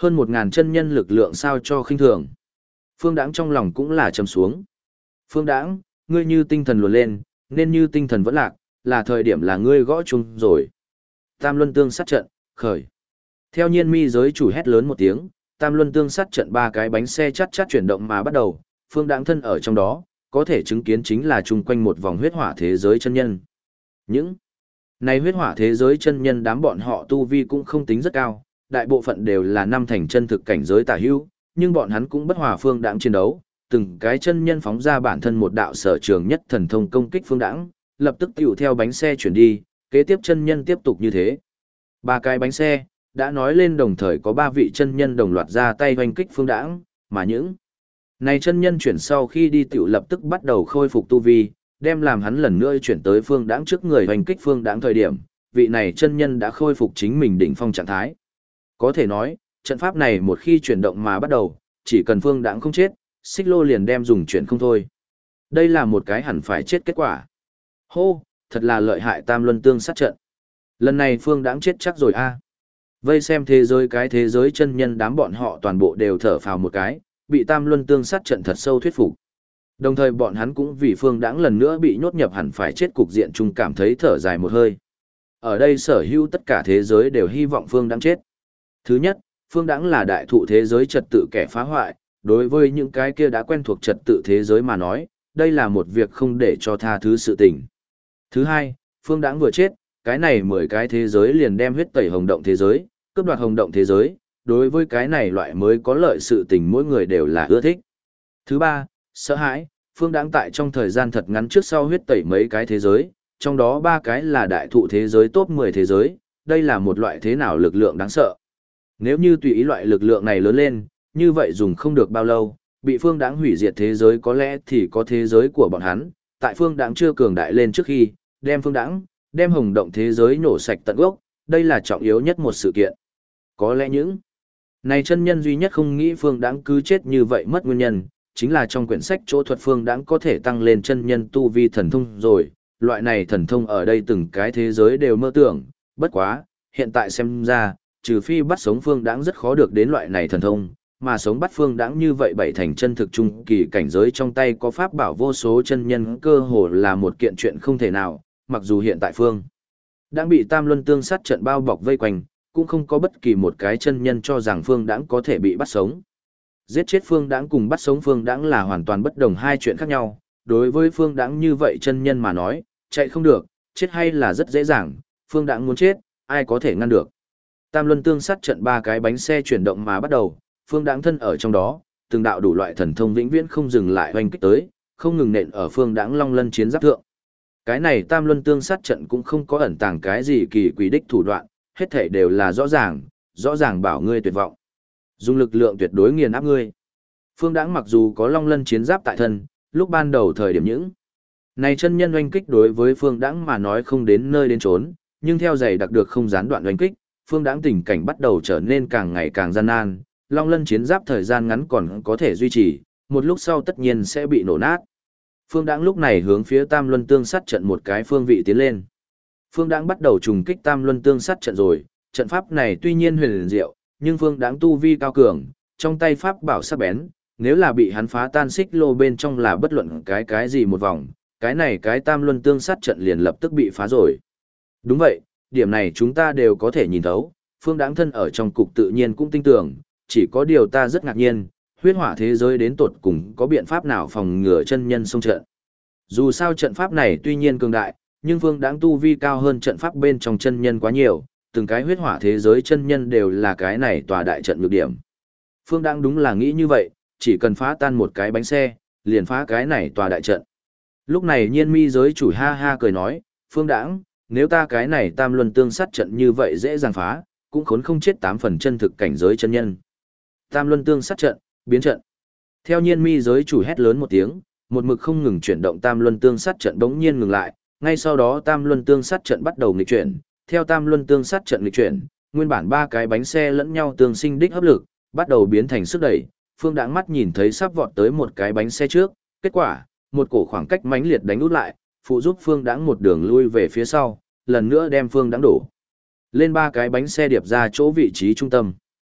Hơn 1.000 chân nhân lực lượng sao cho khinh thường. Phương Đãng trong lòng cũng là trầm xuống. Phương Đãng, ngươi như tinh thần luồn lên, nên như tinh thần vẫn lạc, là thời điểm là ngươi gõ chung rồi. Tam luân tương sát trận, khởi. Theo nhiên mi giới chủ hét lớn một tiếng, tam luân tương sát trận 3 cái bánh xe chắt chắt chuyển động mà bắt đầu, Phương Đãng thân ở trong đó, có thể chứng kiến chính là chung quanh một vòng huyết hỏa thế giới chân nhân. Những này huyết hỏa thế giới chân nhân đám bọn họ tu vi cũng không tính rất cao, đại bộ phận đều là năm thành chân thực cảnh giới tả hữu, nhưng bọn hắn cũng bất hòa Phương Đãng chiến đấu, từng cái chân nhân phóng ra bản thân một đạo sở trường nhất thần thông công kích Phương Đãng, lập tức tiểu theo bánh xe chuyển đi, kế tiếp chân nhân tiếp tục như thế. 3 cái bánh xe đã nói lên đồng thời có 3 vị chân nhân đồng loạt ra tay hoành kích Phương Đãng, mà những này chân nhân chuyển sau khi đi tiểu lập tức bắt đầu khôi phục tu vi, đem làm hắn lần nữa chuyển tới Phương Đãng trước người hoành kích Phương Đãng thời điểm, vị này chân nhân đã khôi phục chính mình đỉnh phong trạng thái. Có thể nói, trận pháp này một khi chuyển động mà bắt đầu, chỉ cần Phương Đãng không chết, Xích Lô liền đem dùng chuyển không thôi. Đây là một cái hẳn phải chết kết quả. Hô, thật là lợi hại tam luân tương sát trận. Lần này Phương Đãng chết chắc rồi a. Vây xem thế giới chân nhân đám bọn họ toàn bộ đều thở phào một cái, bị tam luân tương sát trận thật sâu thuyết phục. Đồng thời bọn hắn cũng vì Phương Đãng lần nữa bị nhốt nhập hẳn phải chết cục diện chung cảm thấy thở dài một hơi. Ở đây sở hữu tất cả thế giới đều hy vọng Phương Đãng chết. Thứ nhất, Phương Đãng là đại thụ thế giới trật tự kẻ phá hoại, đối với những cái kia đã quen thuộc trật tự thế giới mà nói, đây là một việc không để cho tha thứ sự tình. Thứ hai, Phương Đãng vừa chết, cái này 10 cái thế giới liền đem huyết tẩy hồng động thế giới, cướp đoạt hồng động thế giới, đối với cái này loại mới có lợi sự tình mỗi người đều là ưa thích. Thứ ba, sợ hãi, Phương Đãng tại trong thời gian thật ngắn trước sau huyết tẩy mấy cái thế giới, trong đó 3 cái là đại thụ thế giới top 10 thế giới, đây là một loại thế nào lực lượng đáng sợ. Nếu như tùy ý loại lực lượng này lớn lên, như vậy dùng không được bao lâu, bị Phương Đãng hủy diệt thế giới có lẽ thì có thế giới của bọn hắn, tại Phương Đãng chưa cường đại lên trước khi, đem Phương Đãng, đem hồng động thế giới nổ sạch tận gốc, đây là trọng yếu nhất một sự kiện. Có lẽ những này chân nhân duy nhất không nghĩ Phương Đãng cứ chết như vậy mất nguyên nhân, chính là trong quyển sách chỗ thuật Phương Đãng có thể tăng lên chân nhân tu vi thần thông rồi, loại này thần thông ở đây từng cái thế giới đều mơ tưởng, bất quá, hiện tại xem ra, trừ phi bắt sống Phương Đãng rất khó được đến loại này thần thông, mà sống bắt Phương Đãng như vậy bảy thành chân thực trung kỳ cảnh giới trong tay có pháp bảo vô số chân nhân cơ hồ là một kiện chuyện không thể nào, mặc dù hiện tại Phương Đãng bị tam luân tương sát trận bao bọc vây quanh, cũng không có bất kỳ một cái chân nhân cho rằng Phương Đãng có thể bị bắt sống. Giết chết Phương Đãng cùng bắt sống Phương Đãng là hoàn toàn bất đồng hai chuyện khác nhau, đối với Phương Đãng như vậy chân nhân mà nói, chạy không được, chết hay là rất dễ dàng, Phương Đãng muốn chết, ai có thể ngăn được. Tam luân tương sát trận 3 cái bánh xe chuyển động mà bắt đầu, Phương Đãng thân ở trong đó, từng đạo đủ loại thần thông vĩnh viễn không dừng lại hoành kích tới, không ngừng nện ở Phương Đãng long lân chiến giáp thượng. Cái này tam luân tương sát trận cũng không có ẩn tàng cái gì kỳ quỷ đích thủ đoạn, hết thảy đều là rõ ràng bảo ngươi tuyệt vọng. Dùng lực lượng tuyệt đối nghiền áp ngươi. Phương Đãng mặc dù có long lân chiến giáp tại thân, lúc ban đầu thời điểm những này chân nhân oanh kích đối với Phương Đãng mà nói không đến nơi đến chốn, nhưng theo giày đặc được không gián đoạn oanh kích, Phương Đãng tình cảnh bắt đầu trở nên càng ngày càng gian nan, long lân chiến giáp thời gian ngắn còn có thể duy trì, một lúc sau tất nhiên sẽ bị nổ nát. Phương Đãng lúc này hướng phía tam luân tương sát trận một cái phương vị tiến lên. Phương Đãng bắt đầu trùng kích tam luân tương sát trận rồi, trận pháp này tuy nhiên huyền diệu, nhưng Phương Đãng tu vi cao cường, trong tay pháp bảo sắc bén, nếu là bị hắn phá tan xích lô bên trong là bất luận cái gì một vòng, cái này cái tam luân tương sát trận liền lập tức bị phá rồi. Đúng vậy, điểm này chúng ta đều có thể nhìn thấu, Phương Đãng thân ở trong cục tự nhiên cũng tin tưởng, chỉ có điều ta rất ngạc nhiên, huyết hỏa thế giới đến tột cùng có biện pháp nào phòng ngừa chân nhân xông trận. Dù sao trận pháp này tuy nhiên cường đại, nhưng Phương Đãng tu vi cao hơn trận pháp bên trong chân nhân quá nhiều, từng cái huyết hỏa thế giới chân nhân đều là cái này tòa đại trận nhược điểm. Phương Đãng đúng là nghĩ như vậy, chỉ cần phá tan một cái bánh xe, liền phá cái này tòa đại trận. Lúc này Nhiên Mi giới chủ ha ha cười nói, Phương Đãng, nếu ta cái này tam luân tương sát trận như vậy dễ dàng phá, cũng khốn không chết 8 phần chân thực cảnh giới chân nhân. Tam luân tương sát trận, biến trận. Theo Nhiên Mi giới chủ hét lớn một tiếng, một mực không ngừng chuyển động tam luân tương sát trận bỗng nhiên ngừng lại, ngay sau đó tam luân tương sát trận bắt đầu nghịch chuyển, theo tam luân tương sát trận nghịch chuyển, nguyên bản 3 cái bánh xe lẫn nhau tương sinh đích hấp lực, bắt đầu biến thành sức đẩy, Phương Đãng mắt nhìn thấy sắp vọt tới một cái bánh xe trước, kết quả, một cổ khoảng cách mãnh liệt đánh út lại, phụ giúp Phương Đãng một đường lui về phía sau, lần nữa đem Phương Đãng đổ lên 3 cái bánh xe điệp ra chỗ vị trí trung tâm.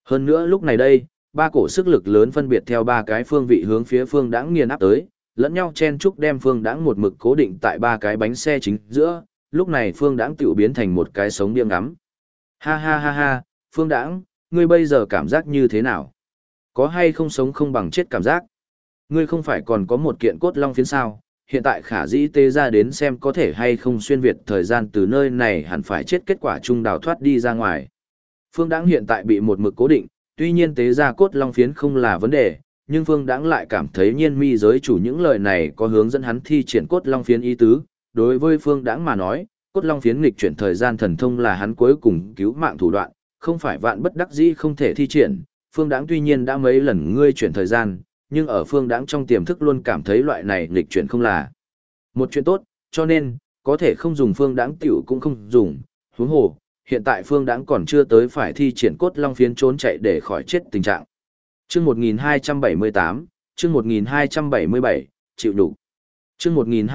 Hơn nữa lúc này đây, ba cổ sức lực lớn phân biệt theo ba cái phương vị hướng phía Phương Đãng nghiền áp tới, lẫn nhau chen chúc đem Phương Đãng một mực cố định tại ba cái bánh xe chính giữa, lúc này Phương Đãng tiểu biến thành một cái sống điên ngắm. Ha ha ha ha, Phương Đãng, ngươi bây giờ cảm giác như thế nào? Có hay không sống không bằng chết cảm giác? Ngươi không phải còn có một kiện cốt long phiến sao? Hiện tại khả dĩ tê ra đến xem có thể hay không xuyên việt thời gian từ nơi này hẳn phải chết kết quả chung đào thoát đi ra ngoài. Phương Đãng hiện tại bị một mực cố định, tuy nhiên tế ra cốt long phiến không là vấn đề, nhưng Phương Đãng lại cảm thấy Nhiên Mi giới chủ những lời này có hướng dẫn hắn thi triển cốt long phiến ý tứ. Đối với Phương Đãng mà nói, cốt long phiến nghịch chuyển thời gian thần thông là hắn cuối cùng cứu mạng thủ đoạn, không phải vạn bất đắc dĩ không thể thi triển. Phương Đãng tuy nhiên đã mấy lần ngươi chuyển thời gian, nhưng ở Phương Đãng trong tiềm thức luôn cảm thấy loại này nghịch chuyển không là một chuyện tốt, cho nên có thể không dùng Phương Đãng tiểu cũng không dùng. Huống hồ, hiện tại Phương Đãng còn chưa tới phải thi triển cốt long phiến trốn chạy để khỏi chết tình trạng. Chương 1278, chương 1277, chịu đủ. Chương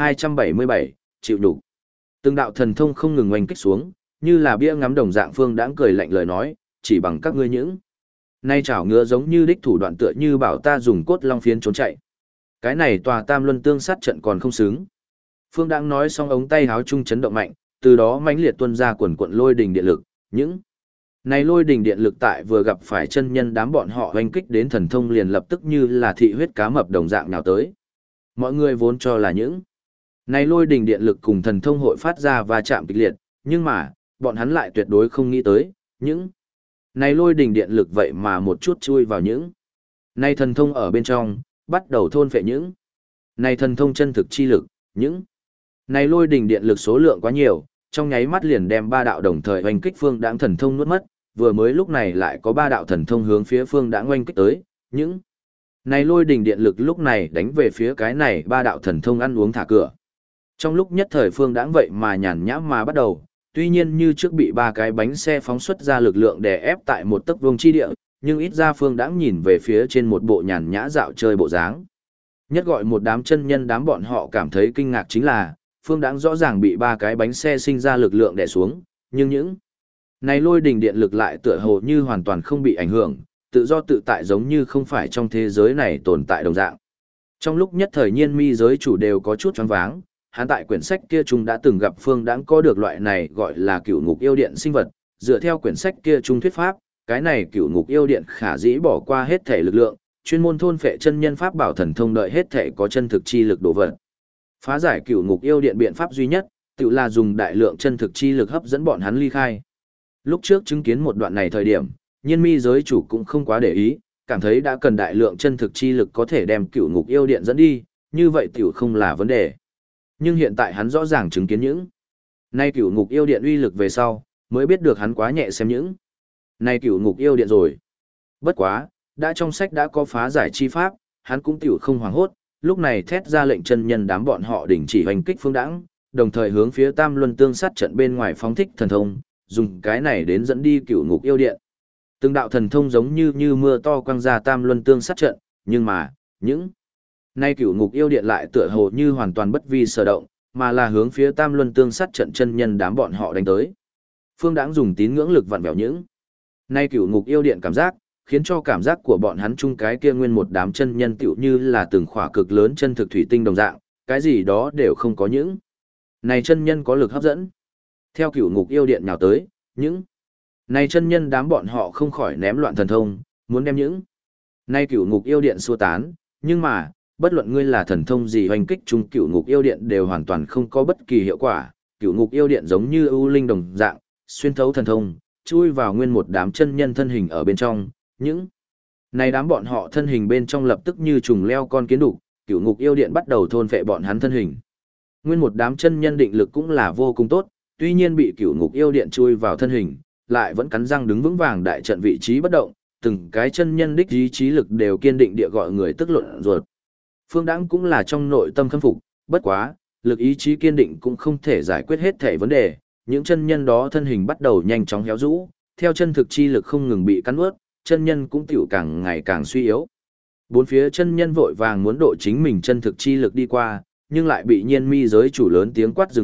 1277, chịu đủ. Từng đạo thần thông không ngừng oanh kích xuống, như là bia ngắm đồng dạng. Phương Đãng cười lạnh lời nói, chỉ bằng các ngươi những nay chảo ngứa giống như đích thủ đoạn tựa như bảo ta dùng cốt long phiến trốn chạy. Cái này tòa tam luân tương sát trận còn không xứng. Phương Đãng nói xong ống tay háo trung chấn động mạnh, từ đó mãnh liệt tuôn ra quần quận lôi đình điện lực, những này lôi đình điện lực tại vừa gặp phải chân nhân đám bọn họ hoành kích đến thần thông liền lập tức như là thị huyết cá mập đồng dạng nào tới. Mọi người vốn cho là những này lôi đình điện lực cùng thần thông hội phát ra và chạm kịch liệt, nhưng mà, bọn hắn lại tuyệt đối không nghĩ tới, những này lôi đình điện lực vậy mà một chút chui vào những này thần thông ở bên trong, bắt đầu thôn phệ những này thần thông chân thực chi lực, những này lôi đình điện lực số lượng quá nhiều, trong nháy mắt liền đem ba đạo đồng thời oanh kích Phương Đãng thần thông nuốt mất, vừa mới lúc này lại có ba đạo thần thông hướng phía Phương Đãng oanh kích tới, những này lôi đình điện lực lúc này đánh về phía cái này ba đạo thần thông ăn uống thả cửa. Trong lúc nhất thời Phương Đãng vậy mà nhàn nhã mà bắt đầu, tuy nhiên như trước bị ba cái bánh xe phóng xuất ra lực lượng đè ép tại một tấc vuông chi địa, nhưng ít ra Phương Đãng nhìn về phía trên một bộ nhàn nhã dạo chơi bộ dáng. Nhất gọi một đám chân nhân đám bọn họ cảm thấy kinh ngạc chính là, Phương Đãng rõ ràng bị ba cái bánh xe sinh ra lực lượng đè xuống, nhưng những này lôi đình điện lực lại tựa hồ như hoàn toàn không bị ảnh hưởng, tự do tự tại giống như không phải trong thế giới này tồn tại đồng dạng. Trong lúc nhất thời Nhiên Mi giới chủ đều có chút choáng váng, hắn tại quyển sách kia chúng đã từng gặp Phương Đãng có được loại này gọi là cửu ngục yêu điện sinh vật, dựa theo quyển sách kia trung thuyết pháp, cái này cửu ngục yêu điện khả dĩ bỏ qua hết thể lực lượng, chuyên môn thôn phệ chân nhân pháp bảo thần thông đợi hết thể có chân thực chi lực đổ vật. Phá giải cửu ngục yêu điện biện pháp duy nhất, tự là dùng đại lượng chân thực chi lực hấp dẫn bọn hắn ly khai. Lúc trước chứng kiến một đoạn này thời điểm, Nhiên Mi giới chủ cũng không quá để ý, cảm thấy đã cần đại lượng chân thực chi lực có thể đem cửu ngục yêu điện dẫn đi, như vậy tiểu không là vấn đề. Nhưng hiện tại hắn rõ ràng chứng kiến những nay cửu ngục yêu điện uy lực về sau, mới biết được hắn quá nhẹ xem những nay cửu ngục yêu điện rồi. Bất quá, đã trong sách đã có phá giải chi pháp, hắn cũng tiểu không hoảng hốt, lúc này thét ra lệnh chân nhân đám bọn họ đình chỉ hoành kích Phương Đãng, đồng thời hướng phía tam luân tương sát trận bên ngoài phóng thích thần thông, dùng cái này đến dẫn đi cửu ngục yêu điện. Từng đạo thần thông giống như mưa to quăng ra tam luân tương sát trận, nhưng mà, những nay cửu ngục yêu điện lại tựa hồ như hoàn toàn bất vi sở động, mà là hướng phía tam luân tương sát trận chân nhân đám bọn họ đánh tới. Phương Đãng dùng tín ngưỡng lực vặn vẹo những nay cửu ngục yêu điện cảm giác, khiến cho cảm giác của bọn hắn chung cái kia nguyên một đám chân nhân tựu như là từng khỏa cực lớn chân thực thủy tinh đồng dạng, cái gì đó đều không có những này chân nhân có lực hấp dẫn. Theo cửu ngục yêu điện nhào tới, những này chân nhân đám bọn họ không khỏi ném loạn thần thông, muốn đem những này cửu ngục yêu điện xua tán, nhưng mà, bất luận ngươi là thần thông gì hoành kích chung cửu ngục yêu điện đều hoàn toàn không có bất kỳ hiệu quả, cửu ngục yêu điện giống như ưu linh đồng dạng, xuyên thấu thần thông, chui vào nguyên một đám chân nhân thân hình ở bên trong, những này đám bọn họ thân hình bên trong lập tức như trùng leo con kiến đục, cửu ngục yêu điện bắt đầu thôn phệ bọn hắn thân hình. Nguyên một đám chân nhân định lực cũng là vô cùng tốt, tuy nhiên bị cửu ngục yêu điện chui vào thân hình, lại vẫn cắn răng đứng vững vàng đại trận vị trí bất động, từng cái chân nhân đích ý chí lực đều kiên định địa gọi người tức luận ruột. Phương Đãng cũng là trong nội tâm khâm phục, bất quá, lực ý chí kiên định cũng không thể giải quyết hết thể vấn đề, những chân nhân đó thân hình bắt đầu nhanh chóng héo rũ, theo chân thực chi lực không ngừng bị cắn nuốt, chân nhân cũng tiểu càng ngày càng suy yếu. Bốn phía chân nhân vội vàng muốn độ chính mình chân thực chi lực đi qua, nhưng lại bị Nhiên Mi giới chủ lớn tiếng quát dừng lại,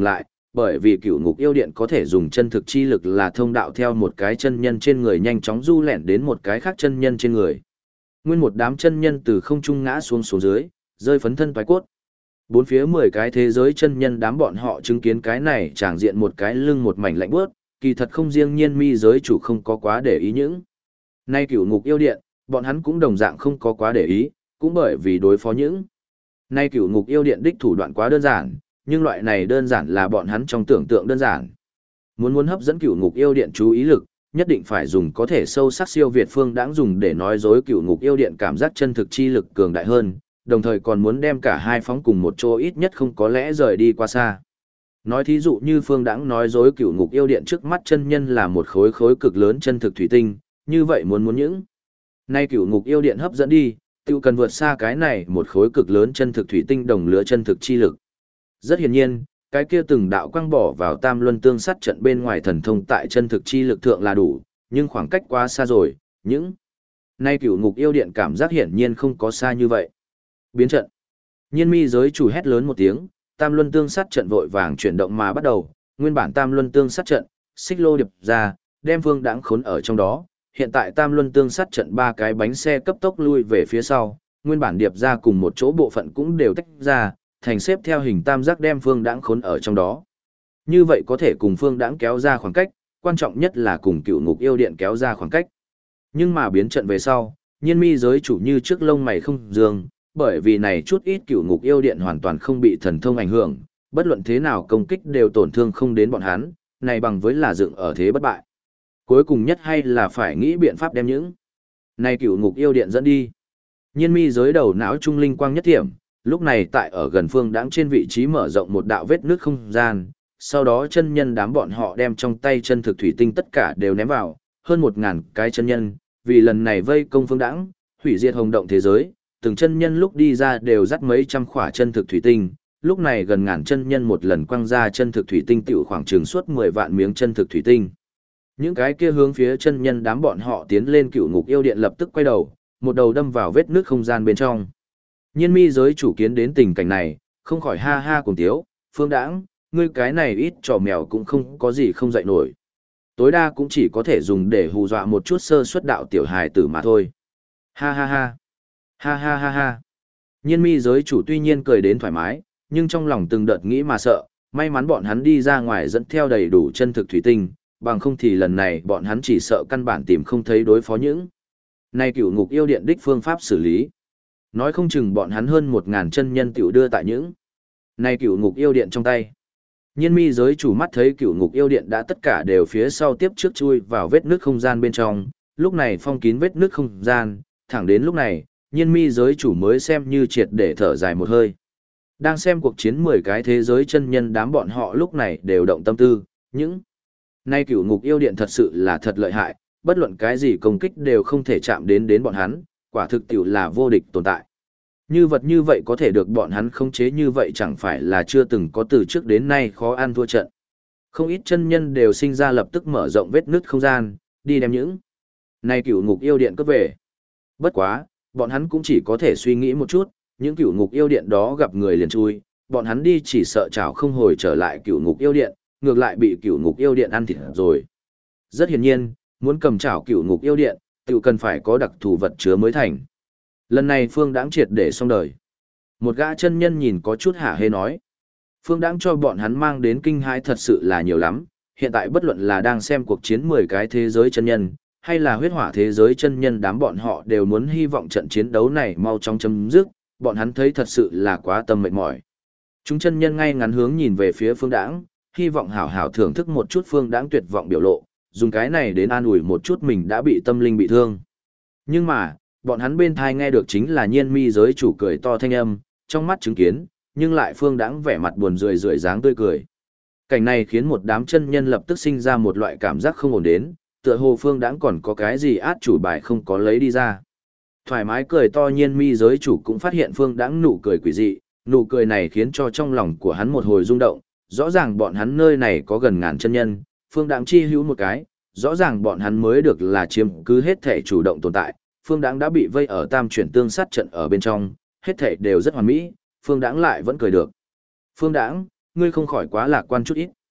bởi vì cựu ngục yêu điện có thể dùng chân thực chi lực là thông đạo theo một cái chân nhân trên người nhanh chóng du lẹn đến một cái khác chân nhân trên người. Nguyên một đám chân nhân từ không trung ngã xuống dưới, rơi phấn thân toái cốt. Bốn phía 10 cái thế giới chân nhân đám bọn họ chứng kiến cái này tràng diện một cái lưng một mảnh lạnh bước, kỳ thật không riêng Nhiên Mi giới chủ không có quá để ý những. Nay cựu ngục yêu điện, bọn hắn cũng đồng dạng không có quá để ý, cũng bởi vì đối phó những. Nay cựu ngục yêu điện đích thủ đoạn quá đơn giản, nhưng loại này đơn giản là bọn hắn trong tưởng tượng đơn giản. Muốn hấp dẫn cựu ngục yêu điện chú ý lực, nhất định phải dùng có thể sâu sắc siêu việt phương đãng dùng để nói dối cựu ngục yêu điện cảm giác chân thực chi lực cường đại hơn, đồng thời còn muốn đem cả hai phóng cùng một chỗ ít nhất không có lẽ rời đi qua xa. Nói thí dụ như phương đãng nói dối cựu ngục yêu điện trước mắt chân nhân là một khối cực lớn chân thực thủy tinh, như vậy muốn những. Nay cựu ngục yêu điện hấp dẫn đi, tiêu cần vượt xa cái này một khối cực lớn chân thực thủy tinh đồng lứa chân thực chi lực. Rất hiển nhiên, cái kia từng đạo quang bỏ vào tam luân tương sát trận bên ngoài thần thông tại chân thực chi lực thượng là đủ, nhưng khoảng cách quá xa rồi, những. Nay cựu ngục yêu điện cảm giác hiển nhiên không có xa như vậy. Biến trận. Nhiên Mi giới chủ hét lớn một tiếng, tam luân tương sát trận vội vàng chuyển động mà bắt đầu, nguyên bản tam luân tương sát trận, xích lô điệp ra, đem phương đãng khốn ở trong đó. Hiện tại tam luân tương sát trận ba cái bánh xe cấp tốc lui về phía sau, nguyên bản điệp ra cùng một chỗ bộ phận cũng đều tách ra, thành xếp theo hình tam giác đem phương đãng khốn ở trong đó. Như vậy có thể cùng phương đãng kéo ra khoảng cách, quan trọng nhất là cùng cựu ngục yêu điện kéo ra khoảng cách. Nhưng mà biến trận về sau, Nhiên Mi giới chủ như trước lông mày không dương, bởi vì này chút ít cựu ngục yêu điện hoàn toàn không bị thần thông ảnh hưởng, bất luận thế nào công kích đều tổn thương không đến bọn hắn, này bằng với là dựng ở thế bất bại. Cuối cùng nhất hay là phải nghĩ biện pháp đem những này cựu ngục yêu điện dẫn đi. Nhiên Mi giới đầu não trung linh quang nhất thiểm, lúc này tại ở gần phương đãng trên vị trí mở rộng một đạo vết nước không gian, sau đó chân nhân đám bọn họ đem trong tay chân thực thủy tinh tất cả đều ném vào, hơn 1000 cái chân nhân, vì lần này vây công phương đãng, hủy diệt hồng động thế giới, từng chân nhân lúc đi ra đều dắt mấy trăm khỏa chân thực thủy tinh, lúc này gần ngàn chân nhân một lần quăng ra chân thực thủy tinh tiểu khoảng chừng suốt 10 vạn miếng chân thực thủy tinh. Những cái kia hướng phía chân nhân đám bọn họ tiến lên cựu ngục yêu điện lập tức quay đầu, một đầu đâm vào vết nước không gian bên trong. Nhiên Mi giới chủ kiến đến tình cảnh này, không khỏi ha ha cùng tiếu, phương đãng, ngươi cái này ít trò mèo cũng không có gì không dạy nổi. Tối đa cũng chỉ có thể dùng để hù dọa một chút sơ suất đạo tiểu hài tử mà thôi. Ha ha ha. Ha ha ha ha. Nhiên Mi giới chủ tuy nhiên cười đến thoải mái, nhưng trong lòng từng đợt nghĩ mà sợ, may mắn bọn hắn đi ra ngoài dẫn theo đầy đủ chân thực thủy tinh, bằng không thì lần này bọn hắn chỉ sợ căn bản tìm không thấy đối phó những. Này cựu ngục yêu điện đích phương pháp xử lý. Nói không chừng bọn hắn hơn 1000 chân nhân tiểu đưa tại những. Này cựu ngục yêu điện trong tay. Nhiên Mi giới chủ mắt thấy cựu ngục yêu điện đã tất cả đều phía sau tiếp trước chui vào vết nước không gian bên trong, lúc này phong kín vết nước không gian, thẳng đến lúc này, Nhiên Mi giới chủ mới xem như triệt để thở dài một hơi. Đang xem cuộc chiến 10 cái thế giới chân nhân đám bọn họ lúc này đều động tâm tư, những. Nay cựu ngục yêu điện thật sự là thật lợi hại, bất luận cái gì công kích đều không thể chạm đến bọn hắn, quả thực tiểu là vô địch tồn tại. Như vật như vậy có thể được bọn hắn khống chế như vậy chẳng phải là chưa từng có từ trước đến nay khó ăn thua trận. Không ít chân nhân đều sinh ra lập tức mở rộng vết nứt không gian, đi đem những. Này cựu ngục yêu điện cướp về. Bất quá, bọn hắn cũng chỉ có thể suy nghĩ một chút, những cựu ngục yêu điện đó gặp người liền chui, bọn hắn đi chỉ sợ chảo không hồi trở lại cựu ngục yêu điện, ngược lại bị cựu ngục yêu điện ăn thịt rồi. Rất hiển nhiên, muốn cầm chảo cựu ngục yêu điện, tự cần phải có đặc thù vật chứa mới thành. Lần này Phương Đãng triệt để xong đời. Một gã chân nhân nhìn có chút hả hê nói. Phương Đãng cho bọn hắn mang đến kinh hãi thật sự là nhiều lắm, hiện tại bất luận là đang xem cuộc chiến 10 cái thế giới chân nhân, hay là huyết hỏa thế giới chân nhân đám bọn họ đều muốn hy vọng trận chiến đấu này mau chóng chấm dứt, bọn hắn thấy thật sự là quá tâm mệt mỏi. Chúng chân nhân ngay ngắn hướng nhìn về phía Phương Đãng, hy vọng hảo hảo thưởng thức một chút Phương Đãng tuyệt vọng biểu lộ, dùng cái này đến an ủi một chút mình đã bị tâm linh bị thương. Nhưng mà, bọn hắn bên thai nghe được chính là Nhiên Mi giới chủ cười to thanh âm, trong mắt chứng kiến, nhưng lại Phương Đãng vẻ mặt buồn rười rượi dáng tươi cười. Cảnh này khiến một đám chân nhân lập tức sinh ra một loại cảm giác không ổn đến, tựa hồ Phương Đãng còn có cái gì át chủ bài không có lấy đi ra. Thoải mái cười to Nhiên Mi giới chủ cũng phát hiện Phương Đãng nụ cười quỷ dị, nụ cười này khiến cho trong lòng của hắn một hồi rung động, rõ ràng bọn hắn nơi này có gần ngàn chân nhân, Phương Đãng chi hữu một cái, rõ ràng bọn hắn mới được là chiếm cứ hết thể chủ động tồn tại, Phương Đãng đã bị vây ở tam chuyển tương sát trận ở bên trong, hết thể đều rất hoàn mỹ, Phương Đãng lại vẫn cười được. Phương Đãng, ngươi không khỏi quá lạc quan chút ít.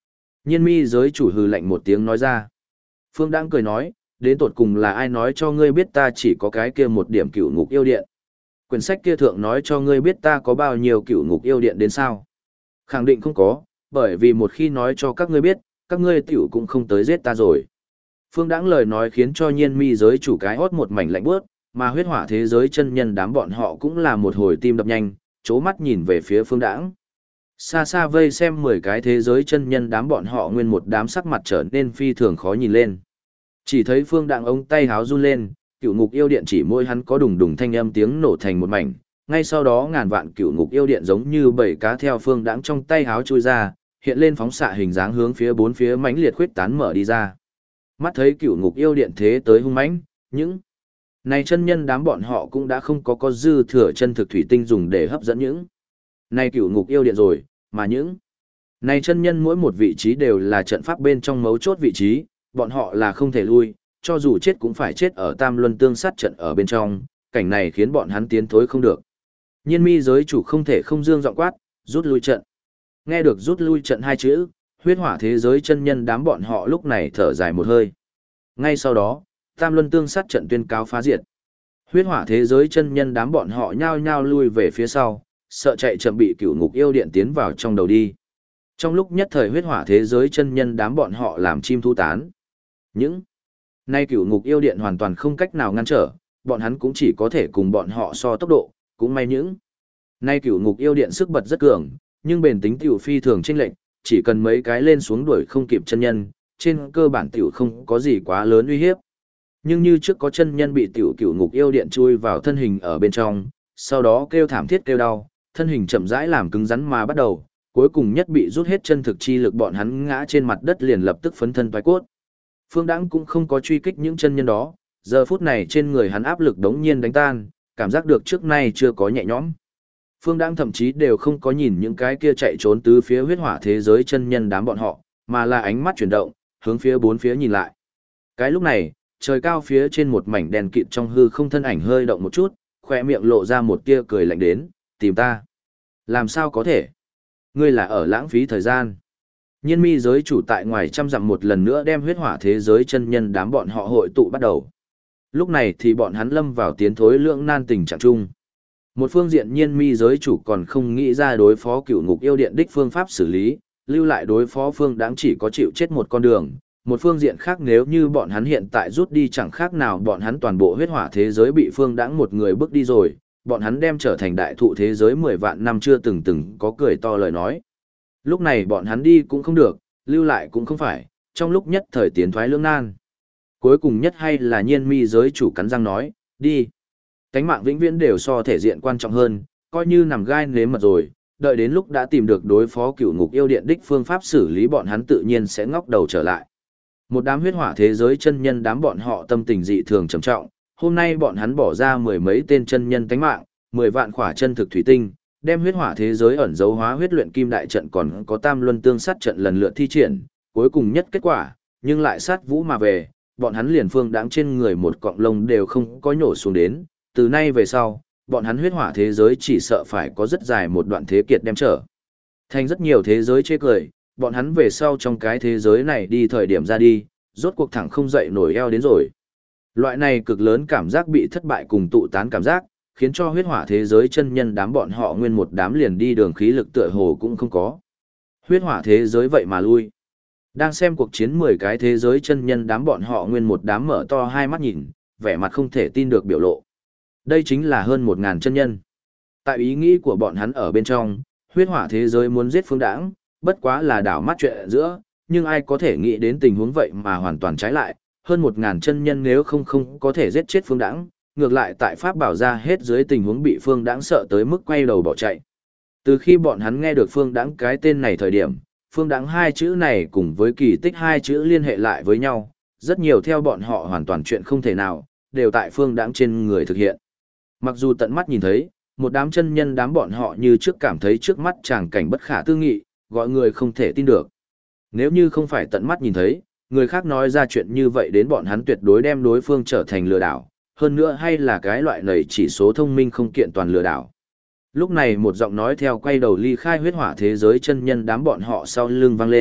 Nhiên mi giới chủ hừ lạnh một tiếng nói ra. Phương Đãng cười nói, đến tột cùng là ai nói cho ngươi biết ta chỉ có cái kia một điểm cựu ngục yêu điện. Quyển sách kia thượng nói cho ngươi biết ta có bao nhiêu cựu ngục yêu điện đến sao? Khẳng định không có, bởi vì một khi nói cho các ngươi biết, các ngươi tiểu cũng không tới giết ta rồi. Phương Đãng lời nói khiến cho nhiên mi giới chủ cái hót một mảnh lạnh bước, mà huyết hỏa thế giới chân nhân đám bọn họ cũng là một hồi tim đập nhanh, chố mắt nhìn về phía Phương Đãng. Xa xa vây xem 10 cái thế giới chân nhân đám bọn họ nguyên một đám sắc mặt trở nên phi thường khó nhìn lên. Chỉ thấy Phương Đãng ống tay háo run lên, cựu ngục yêu điện chỉ môi hắn có đùng đùng thanh âm tiếng nổ thành một mảnh, ngay sau đó ngàn vạn cựu ngục yêu điện giống như bảy cá theo Phương Đãng trong tay háo chui ra, hiện lên phóng xạ hình dáng hướng phía bốn phía mãnh liệt khuyết tán mở đi ra. Mắt thấy cựu ngục yêu điện thế tới hung mãnh, những này chân nhân đám bọn họ cũng đã không có dư thừa chân thực thủy tinh dùng để hấp dẫn những này cựu ngục yêu điện rồi, mà những này chân nhân mỗi một vị trí đều là trận pháp bên trong mấu chốt vị trí, bọn họ là không thể lui, cho dù chết cũng phải chết ở tam luân tương sát trận ở bên trong, cảnh này khiến bọn hắn tiến thối không được. Nhiên mi giới chủ không thể không dương giọng quát, rút lui trận. Nghe được rút lui trận hai chữ, huyết hỏa thế giới chân nhân đám bọn họ lúc này thở dài một hơi. Ngay sau đó, tam luân tương sát trận tuyên cáo phá diệt. Huyết hỏa thế giới chân nhân đám bọn họ nhao nhao lui về phía sau, sợ chạy chậm bị cựu ngục yêu điện tiến vào trong đầu đi. Trong lúc nhất thời huyết hỏa thế giới chân nhân đám bọn họ làm chim thu tán. Những nay cựu ngục yêu điện hoàn toàn không cách nào ngăn trở, bọn hắn cũng chỉ có thể cùng bọn họ so tốc độ, cũng may những nay cựu ngục yêu điện sức bật rất cường, nhưng bền tính tiểu phi thường chênh lệch, chỉ cần mấy cái lên xuống đuổi không kịp chân nhân, trên cơ bản tiểu không có gì quá lớn uy hiếp. Nhưng như trước có chân nhân bị tiểu cựu ngục yêu điện chui vào thân hình ở bên trong, sau đó kêu thảm thiết kêu đau, thân hình chậm rãi làm cứng rắn mà bắt đầu, cuối cùng nhất bị rút hết chân thực chi lực, bọn hắn ngã trên mặt đất liền lập tức phấn thân toái cốt. Phương Đãng cũng không có truy kích những chân nhân đó, giờ phút này trên người hắn áp lực đống nhiên đánh tan, cảm giác được trước nay chưa có nhẹ nhõm. Phương Đãng thậm chí đều không có nhìn những cái kia chạy trốn tứ phía huyết hỏa thế giới chân nhân đám bọn họ, mà là ánh mắt chuyển động, hướng phía bốn phía nhìn lại. Cái lúc này, trời cao phía trên một mảnh đèn kịt trong hư không thân ảnh hơi động một chút, khỏe miệng lộ ra một tia cười lạnh đến, tìm ta. Làm sao có thể? Ngươi là ở lãng phí thời gian. Nhiên mi giới chủ tại ngoài trăm dặm một lần nữa đem huyết hỏa thế giới chân nhân đám bọn họ hội tụ bắt đầu. Lúc này thì bọn hắn lâm vào tiến thối lưỡng nan tình trạng chung. Một phương diện nhiên mi giới chủ còn không nghĩ ra đối phó cựu ngục yêu điện đích phương pháp xử lý, lưu lại đối phó Phương Đãng chỉ có chịu chết một con đường. Một phương diện khác nếu như bọn hắn hiện tại rút đi chẳng khác nào bọn hắn toàn bộ huyết hỏa thế giới bị Phương Đãng một người bước đi rồi, bọn hắn đem trở thành đại thụ thế giới 10 vạn năm chưa từng có cười to lời nói. Lúc này bọn hắn đi cũng không được, lưu lại cũng không phải, trong lúc nhất thời tiến thoái lưỡng nan. Cuối cùng nhất hay là nhiên mi giới chủ cắn răng nói, đi. Tánh mạng vĩnh viễn đều so thể diện quan trọng hơn, coi như nằm gai nếm mật rồi, đợi đến lúc đã tìm được đối phó cựu ngục yêu điện đích phương pháp xử lý bọn hắn tự nhiên sẽ ngóc đầu trở lại. Một đám huyết hỏa thế giới chân nhân đám bọn họ tâm tình dị thường trầm trọng, hôm nay bọn hắn bỏ ra mười mấy tên chân nhân tánh mạng, 10 vạn khỏa chân thực thủy tinh, đem huyết hỏa thế giới ẩn dấu hóa huyết luyện kim đại trận còn có tam luân tương sát trận lần lượt thi triển, cuối cùng nhất kết quả, nhưng lại sát vũ mà về, bọn hắn liền Phương Đãng trên người một cọng lông đều không có nhổ xuống đến, từ nay về sau, bọn hắn huyết hỏa thế giới chỉ sợ phải có rất dài một đoạn thế kiệt đem trở thành rất nhiều thế giới chê cười, bọn hắn về sau trong cái thế giới này đi thời điểm ra đi, rốt cuộc thẳng không dậy nổi eo đến rồi. Loại này cực lớn cảm giác bị thất bại cùng tụ tán cảm giác, khiến cho huyết hỏa thế giới chân nhân đám bọn họ nguyên một đám liền đi đường khí lực tựa hồ cũng không có. Huyết hỏa thế giới vậy mà lui. Đang xem cuộc chiến 10 cái thế giới chân nhân đám bọn họ nguyên một đám mở to hai mắt nhìn, vẻ mặt không thể tin được biểu lộ. Đây chính là hơn 1000 chân nhân. Tại ý nghĩ của bọn hắn ở bên trong, huyết hỏa thế giới muốn giết Phương Đãng, bất quá là đảo mắt chuyện giữa, nhưng ai có thể nghĩ đến tình huống vậy mà hoàn toàn trái lại, hơn 1000 chân nhân nếu không có thể giết chết Phương Đãng, ngược lại tại pháp bảo ra hết dưới tình huống bị Phương Đãng sợ tới mức quay đầu bỏ chạy. Từ khi bọn hắn nghe được Phương Đãng cái tên này thời điểm, Phương Đãng hai chữ này cùng với kỳ tích hai chữ liên hệ lại với nhau, rất nhiều theo bọn họ hoàn toàn chuyện không thể nào, đều tại Phương Đãng trên người thực hiện. Mặc dù tận mắt nhìn thấy, một đám chân nhân đám bọn họ như trước cảm thấy trước mắt tràng cảnh bất khả tư nghị, gọi người không thể tin được. Nếu như không phải tận mắt nhìn thấy, người khác nói ra chuyện như vậy đến bọn hắn tuyệt đối đem đối phương trở thành lừa đảo, hơn nữa hay là cái loại này chỉ số thông minh không kiện toàn lừa đảo. Lúc này một giọng nói theo quay đầu ly khai huyết hỏa thế giới chân nhân đám bọn họ sau lưng vang lên,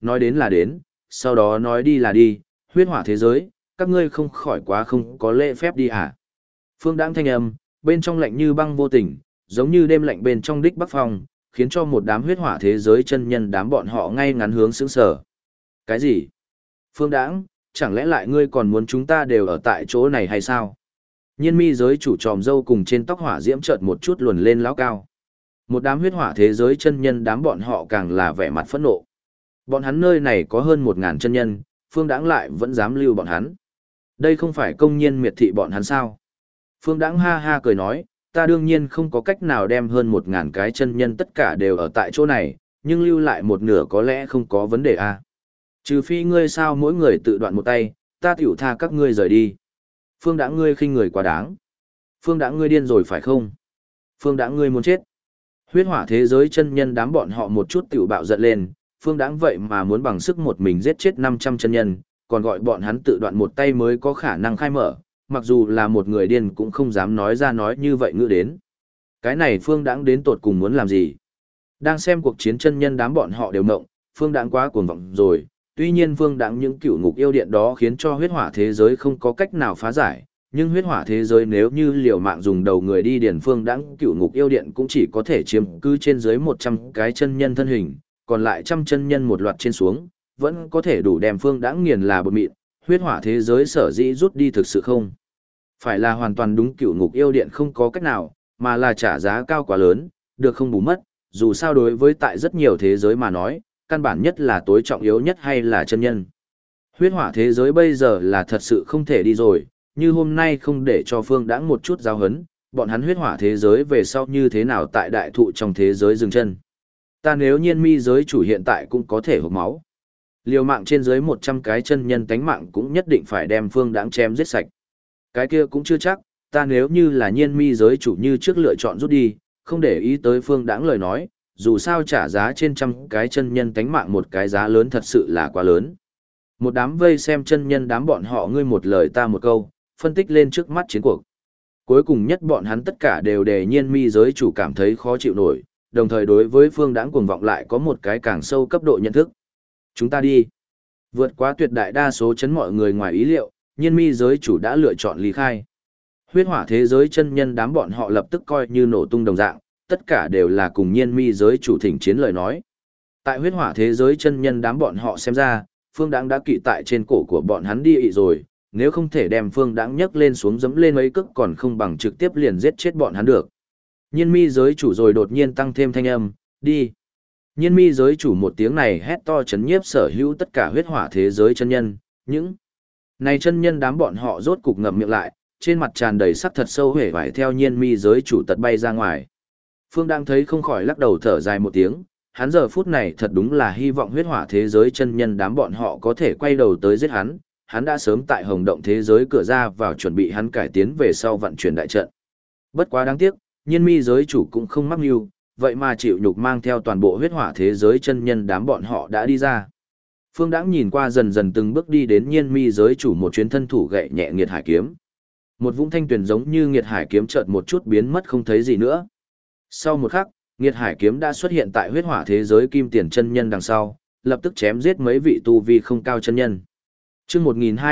nói đến là đến, sau đó nói đi là đi, huyết hỏa thế giới, các ngươi không khỏi quá không có lễ phép đi hả? Phương Đãng thanh âm, bên trong lạnh như băng vô tình, giống như đêm lạnh bên trong đích bắc phong, khiến cho một đám huyết hỏa thế giới chân nhân đám bọn họ ngay ngắn hướng sững sờ. Cái gì? Phương Đãng, chẳng lẽ lại ngươi còn muốn chúng ta đều ở tại chỗ này hay sao? Nhiên mi giới chủ tròm dâu cùng trên tóc hỏa diễm chợt một chút luồn lên lão cao. Một đám huyết hỏa thế giới chân nhân đám bọn họ càng là vẻ mặt phẫn nộ. Bọn hắn nơi này có hơn 1000 chân nhân, Phương Đãng lại vẫn dám lưu bọn hắn. Đây không phải công nhiên miệt thị bọn hắn sao? Phương Đãng ha ha cười nói, ta đương nhiên không có cách nào đem hơn 1000 cái chân nhân tất cả đều ở tại chỗ này, nhưng lưu lại một nửa có lẽ không có vấn đề à. Trừ phi ngươi sao mỗi người tự đoạn một tay, ta tiểu tha các ngươi rời đi. Phương Đãng ngươi khinh người quá đáng. Phương Đãng ngươi điên rồi phải không? Phương Đãng ngươi muốn chết. Huyết hỏa thế giới chân nhân đám bọn họ một chút tiểu bạo giận lên, Phương Đãng vậy mà muốn bằng sức một mình giết chết 500 chân nhân, còn gọi bọn hắn tự đoạn một tay mới có khả năng khai mở, mặc dù là một người điên cũng không dám nói ra nói như vậy ngữ đến. Cái này Phương Đãng đến tột cùng muốn làm gì? Đang xem cuộc chiến chân nhân đám bọn họ đều mộng, Phương Đãng quá cuồng vọng rồi, tuy nhiên Phương Đãng những cựu ngục yêu điện đó khiến cho huyết hỏa thế giới không có cách nào phá giải, nhưng huyết hỏa thế giới nếu như liều mạng dùng đầu người đi điền Phương Đãng cựu ngục yêu điện cũng chỉ có thể chiếm cứ trên dưới 100 cái chân nhân thân hình, còn lại trăm chân nhân một loạt trên xuống, vẫn có thể đủ đem Phương Đãng nghiền là bột mịn, huyết hỏa thế giới sở dĩ rút đi thực sự không phải là hoàn toàn đúng cựu ngục yêu điện không có cách nào, mà là trả giá cao quá lớn, được không bù mất, dù sao đối với tại rất nhiều thế giới mà nói, căn bản nhất là tối trọng yếu nhất hay là chân nhân. Huyết hỏa thế giới bây giờ là thật sự không thể đi rồi, như hôm nay không để cho Phương Đãng một chút giáo hấn, bọn hắn huyết hỏa thế giới về sau như thế nào tại đại thụ trong thế giới dừng chân. Ta nếu nhiên mi giới chủ hiện tại cũng có thể hộc máu. Liều mạng trên dưới 100 cái chân nhân tánh mạng cũng nhất định phải đem Phương Đãng chém giết sạch. Cái kia cũng chưa chắc, ta nếu như là nhiên mi giới chủ như trước lựa chọn rút đi, không để ý tới Phương Đãng lời nói, dù sao trả giá trên trăm cái chân nhân tánh mạng một cái giá lớn thật sự là quá lớn. Một đám vây xem chân nhân đám bọn họ ngươi một lời ta một câu, phân tích lên trước mắt chiến cuộc. Cuối cùng nhất bọn hắn tất cả đều đề nhiên mi giới chủ cảm thấy khó chịu nổi, đồng thời đối với Phương Đãng cuồng vọng lại có một cái càng sâu cấp độ nhận thức. Chúng ta đi. Vượt quá tuyệt đại đa số chấn mọi người ngoài ý liệu, nhiên mi giới chủ đã lựa chọn ly khai. Huyết hỏa thế giới chân nhân đám bọn họ lập tức coi như nổ tung đồng dạng, tất cả đều là cùng nhiên mi giới chủ thỉnh chiến lời nói. Tại huyết hỏa thế giới chân nhân đám bọn họ xem ra, Phương Đãng đã kỵ tại trên cổ của bọn hắn đi ị rồi, nếu không thể đem Phương Đãng nhấc lên xuống dẫm lên mấy cước còn không bằng trực tiếp liền giết chết bọn hắn được. Nhiên mi giới chủ rồi đột nhiên tăng thêm thanh âm, đi. Nhiên mi giới chủ một tiếng này hét to chấn nhiếp sở hữu tất cả huyết hỏa thế giới chân nhân, những này chân nhân đám bọn họ rốt cục ngậm miệng lại, trên mặt tràn đầy sắc thật sâu hể vải theo nhiên mi giới chủ tật bay ra ngoài. Phương đang thấy không khỏi lắc đầu thở dài một tiếng, hắn giờ phút này thật đúng là hy vọng huyết hỏa thế giới chân nhân đám bọn họ có thể quay đầu tới giết hắn đã sớm tại hồng động thế giới cửa ra vào chuẩn bị hắn cải tiến về sau vận chuyển đại trận. Bất quá đáng tiếc, nhiên mi giới chủ cũng không mắc mưu, vậy mà chịu nhục mang theo toàn bộ huyết hỏa thế giới chân nhân đám bọn họ đã đi ra. Phương Đãng nhìn qua dần dần từng bước đi đến nhiên mi giới chủ một chuyến thân thủ gậy nhẹ nghiệt hải kiếm. Một vũng thanh tuyền giống như nghiệt hải kiếm chợt một chút biến mất không thấy gì nữa. Sau một khắc, nghiệt hải kiếm đã xuất hiện tại huyết hỏa thế giới kim tiền chân nhân đằng sau, lập tức chém giết mấy vị tu vi không cao chân nhân. Chương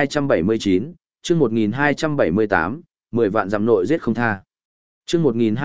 1279, chương 1278, 10 vạn dặm nội giết không tha. Chương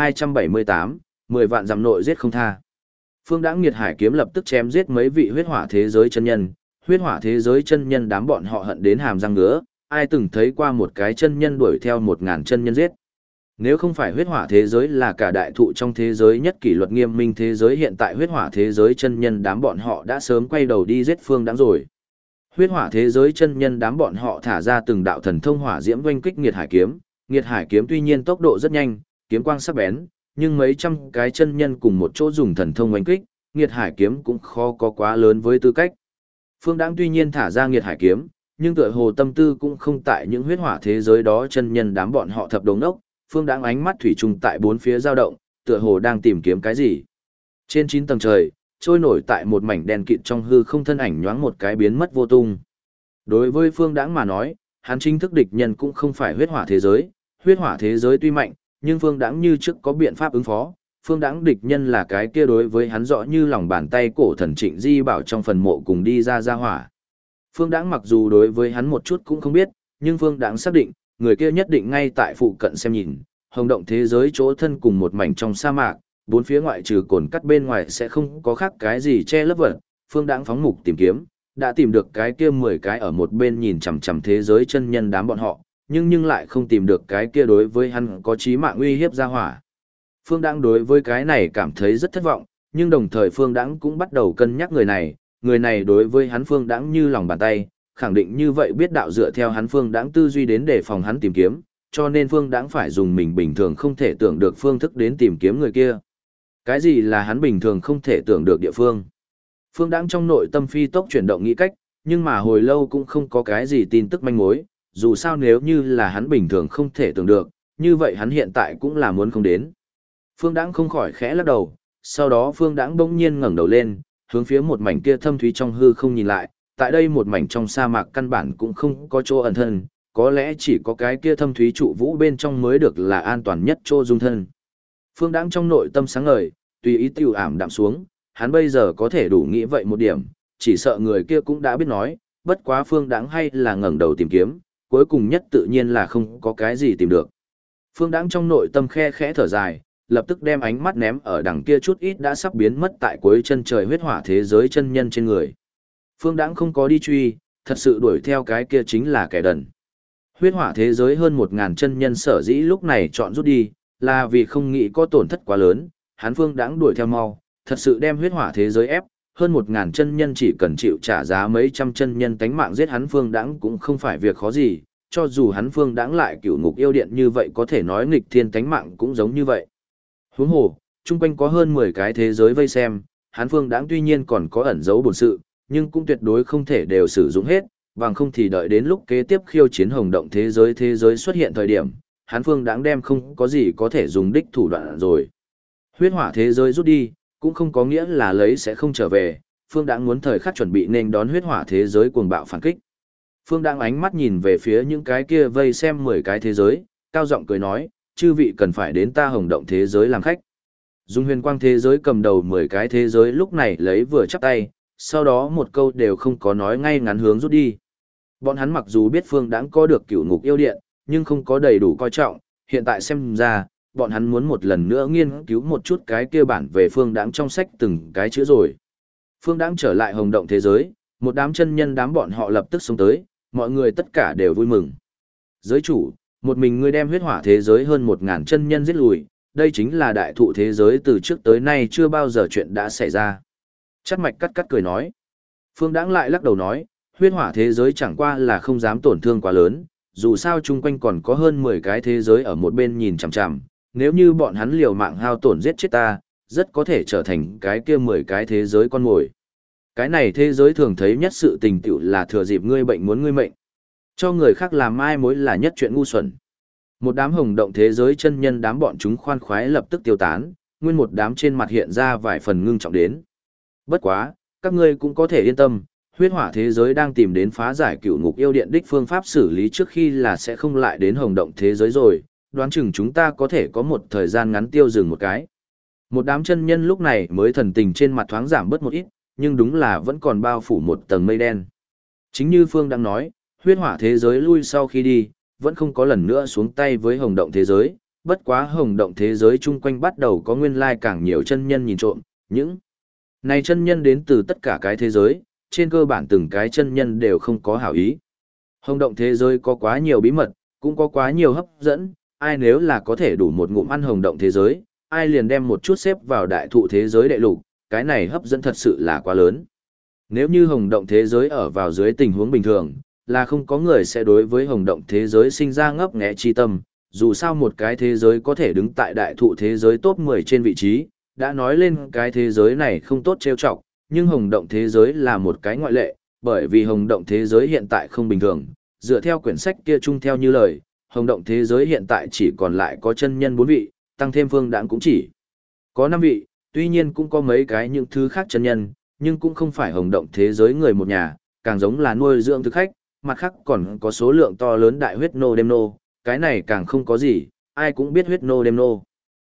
1278, 10 vạn dặm nội giết không tha. Phương Đãng nghiệt hải kiếm lập tức chém giết mấy vị huyết hỏa thế giới chân nhân, huyết hỏa thế giới chân nhân đám bọn họ hận đến hàm răng ngứa, ai từng thấy qua một cái chân nhân đuổi theo 1000 chân nhân giết. Nếu không phải huyết hỏa thế giới là cả đại thụ trong thế giới nhất kỷ luật nghiêm minh thế giới, hiện tại huyết hỏa thế giới chân nhân đám bọn họ đã sớm quay đầu đi giết Phương Đãng rồi. Huyết hỏa thế giới chân nhân đám bọn họ thả ra từng đạo thần thông hỏa diễm oanh kích nghiệt hải kiếm tuy nhiên tốc độ rất nhanh, kiếm quang sắc bén, nhưng mấy trăm cái chân nhân cùng một chỗ dùng thần thông oanh kích, nghiệt hải kiếm cũng khó có quá lớn với tư cách. Phương Đãng tuy nhiên thả ra nghiệt hải kiếm, nhưng tựa hồ tâm tư cũng không tại những huyết hỏa thế giới đó chân nhân đám bọn họ thập đống đốc. Phương Đãng ánh mắt thủy chung tại bốn phía dao động, tựa hồ đang tìm kiếm cái gì. Trên 9 tầng trời, trôi nổi tại một mảnh đen kịt trong hư không thân ảnh nhoáng một cái biến mất vô tung. Đối với Phương Đãng mà nói, hắn chính thức địch nhân cũng không phải huyết hỏa thế giới tuy mạnh, nhưng Phương Đãng như trước có biện pháp ứng phó. Phương Đãng địch nhân là cái kia đối với hắn rõ như lòng bàn tay cổ thần Trịnh Di Bảo trong phần mộ cùng đi ra hỏa. Phương Đãng mặc dù đối với hắn một chút cũng không biết, nhưng Phương Đãng xác định, người kia nhất định ngay tại phụ cận xem nhìn, hồng động thế giới chỗ thân cùng một mảnh trong sa mạc, bốn phía ngoại trừ cồn cắt bên ngoài sẽ không có khác cái gì che lấp vật. Phương Đãng phóng mục tìm kiếm, đã tìm được cái kia 10 cái ở một bên nhìn chằm chằm thế giới chân nhân đám bọn họ, nhưng lại không tìm được cái kia đối với hắn có chí mạng uy hiếp ra hỏa. Phương Đãng đối với cái này cảm thấy rất thất vọng, nhưng đồng thời Phương Đãng cũng bắt đầu cân nhắc người này đối với hắn Phương Đãng như lòng bàn tay, khẳng định như vậy biết đạo dựa theo hắn Phương Đãng tư duy đến để phòng hắn tìm kiếm, cho nên Phương Đãng phải dùng mình bình thường không thể tưởng được phương thức đến tìm kiếm người kia. Cái gì là hắn bình thường không thể tưởng được địa phương? Phương Đãng trong nội tâm phi tốc chuyển động nghĩ cách, nhưng mà hồi lâu cũng không có cái gì tin tức manh mối, dù sao nếu như là hắn bình thường không thể tưởng được, như vậy hắn hiện tại cũng là muốn không đến. Phương Đãng không khỏi khẽ lắc đầu, sau đó Phương Đãng bỗng nhiên ngẩng đầu lên, hướng phía một mảnh kia thâm thúy trong hư không nhìn lại, tại đây một mảnh trong sa mạc căn bản cũng không có chỗ ẩn thân, có lẽ chỉ có cái kia thâm thúy trụ vũ bên trong mới được là an toàn nhất chỗ dung thân. Phương Đãng trong nội tâm sáng ngời, tùy ý tiêu ảm đạm xuống, hắn bây giờ có thể đủ nghĩ vậy một điểm, chỉ sợ người kia cũng đã biết nói, bất quá Phương Đãng hay là ngẩng đầu tìm kiếm, cuối cùng nhất tự nhiên là không có cái gì tìm được. Phương Đãng trong nội tâm khe khẽ thở dài, lập tức đem ánh mắt ném ở đằng kia chút ít đã sắp biến mất tại cuối chân trời huyết hỏa thế giới chân nhân trên người. Phương Đãng không có đi truy, thật sự đuổi theo cái kia chính là kẻ đần. Huyết hỏa thế giới hơn 1000 chân nhân sở dĩ lúc này chọn rút đi, là vì không nghĩ có tổn thất quá lớn, hắn Phương Đãng đuổi theo mau, thật sự đem huyết hỏa thế giới ép, hơn 1000 chân nhân chỉ cần chịu trả giá mấy trăm chân nhân tánh mạng giết hắn Phương Đãng cũng không phải việc khó gì, cho dù hắn Phương Đãng lại cửu ngục yêu điện như vậy có thể nói nghịch thiên tánh mạng cũng giống như vậy. Huống hồ, chung quanh có hơn 10 cái thế giới vây xem, hắn Phương Đãng tuy nhiên còn có ẩn dấu bổn sự, nhưng cũng tuyệt đối không thể đều sử dụng hết, bằng không thì đợi đến lúc kế tiếp khiêu chiến hồng động thế giới xuất hiện thời điểm, hắn Phương Đãng đem không có gì có thể dùng đích thủ đoạn rồi. Huyết hỏa thế giới rút đi, cũng không có nghĩa là lấy sẽ không trở về, Phương Đãng muốn thời khắc chuẩn bị nên đón huyết hỏa thế giới cuồng bạo phản kích. Phương Đãng ánh mắt nhìn về phía những cái kia vây xem 10 cái thế giới, cao giọng cười nói, chư vị cần phải đến ta hồng động thế giới làm khách. Dung huyền quang thế giới cầm đầu 10 cái thế giới lúc này lấy vừa chắp tay, sau đó một câu đều không có nói ngay ngắn hướng rút đi. Bọn hắn mặc dù biết Phương Đãng có được cửu ngục yêu điện, nhưng không có đầy đủ coi trọng, hiện tại xem ra, bọn hắn muốn một lần nữa nghiên cứu một chút cái kia bản về Phương Đãng trong sách từng cái chữ rồi. Phương Đãng trở lại hồng động thế giới, một đám chân nhân đám bọn họ lập tức xuống tới, mọi người tất cả đều vui mừng. Giới chủ, một mình ngươi đem huyết hỏa thế giới hơn 1000 chân nhân giết lùi, đây chính là đại thụ thế giới từ trước tới nay chưa bao giờ chuyện đã xảy ra. Chắt mạch cắt cười nói. Phương Đãng lại lắc đầu nói, huyết hỏa thế giới chẳng qua là không dám tổn thương quá lớn, dù sao chung quanh còn có hơn 10 cái thế giới ở một bên nhìn chằm chằm, nếu như bọn hắn liều mạng hao tổn giết chết ta, rất có thể trở thành cái kia 10 cái thế giới con mồi. Cái này thế giới thường thấy nhất sự tình tựu là thừa dịp ngươi bệnh muốn ngươi mệnh. Cho người khác làm mai mối là nhất chuyện ngu xuẩn. Một đám hồng động thế giới chân nhân đám bọn chúng khoan khoái lập tức tiêu tán, nguyên một đám trên mặt hiện ra vài phần ngưng trọng đến. Bất quá, các ngươi cũng có thể yên tâm, huyết hỏa thế giới đang tìm đến phá giải cựu ngục yêu điện đích phương pháp xử lý trước khi là sẽ không lại đến hồng động thế giới rồi, đoán chừng chúng ta có thể có một thời gian ngắn tiêu dừng một cái. Một đám chân nhân lúc này mới thần tình trên mặt thoáng giảm bớt một ít, nhưng đúng là vẫn còn bao phủ một tầng mây đen. Chính như Phương đang nói, huyết hỏa thế giới lui sau khi đi, vẫn không có lần nữa xuống tay với hồng động thế giới, bất quá hồng động thế giới chung quanh bắt đầu có nguyên lai càng nhiều chân nhân nhìn trộm, những này chân nhân đến từ tất cả cái thế giới, trên cơ bản từng cái chân nhân đều không có hảo ý. Hồng động thế giới có quá nhiều bí mật, cũng có quá nhiều hấp dẫn, ai nếu là có thể đủ một ngụm ăn hồng động thế giới, ai liền đem một chút xếp vào đại thụ thế giới đệ lục, cái này hấp dẫn thật sự là quá lớn. Nếu như hồng động thế giới ở vào dưới tình huống bình thường, là không có người sẽ đối với hồng động thế giới sinh ra ngấp nghé chi tâm, dù sao một cái thế giới có thể đứng tại đại thụ thế giới top 10 trên vị trí, đã nói lên cái thế giới này không tốt trêu chọc, nhưng hồng động thế giới là một cái ngoại lệ, bởi vì hồng động thế giới hiện tại không bình thường, dựa theo quyển sách kia chung theo như lời, hồng động thế giới hiện tại chỉ còn lại có chân nhân 4 vị, tăng thêm Phương Đãng cũng chỉ có 5 vị, tuy nhiên cũng có mấy cái những thứ khác chân nhân, nhưng cũng không phải hồng động thế giới người một nhà, càng giống là nuôi dưỡng thực khách, mặt khác còn có số lượng to lớn đại huyết nô đêm nô, cái này càng không có gì, ai cũng biết huyết nô đêm nô.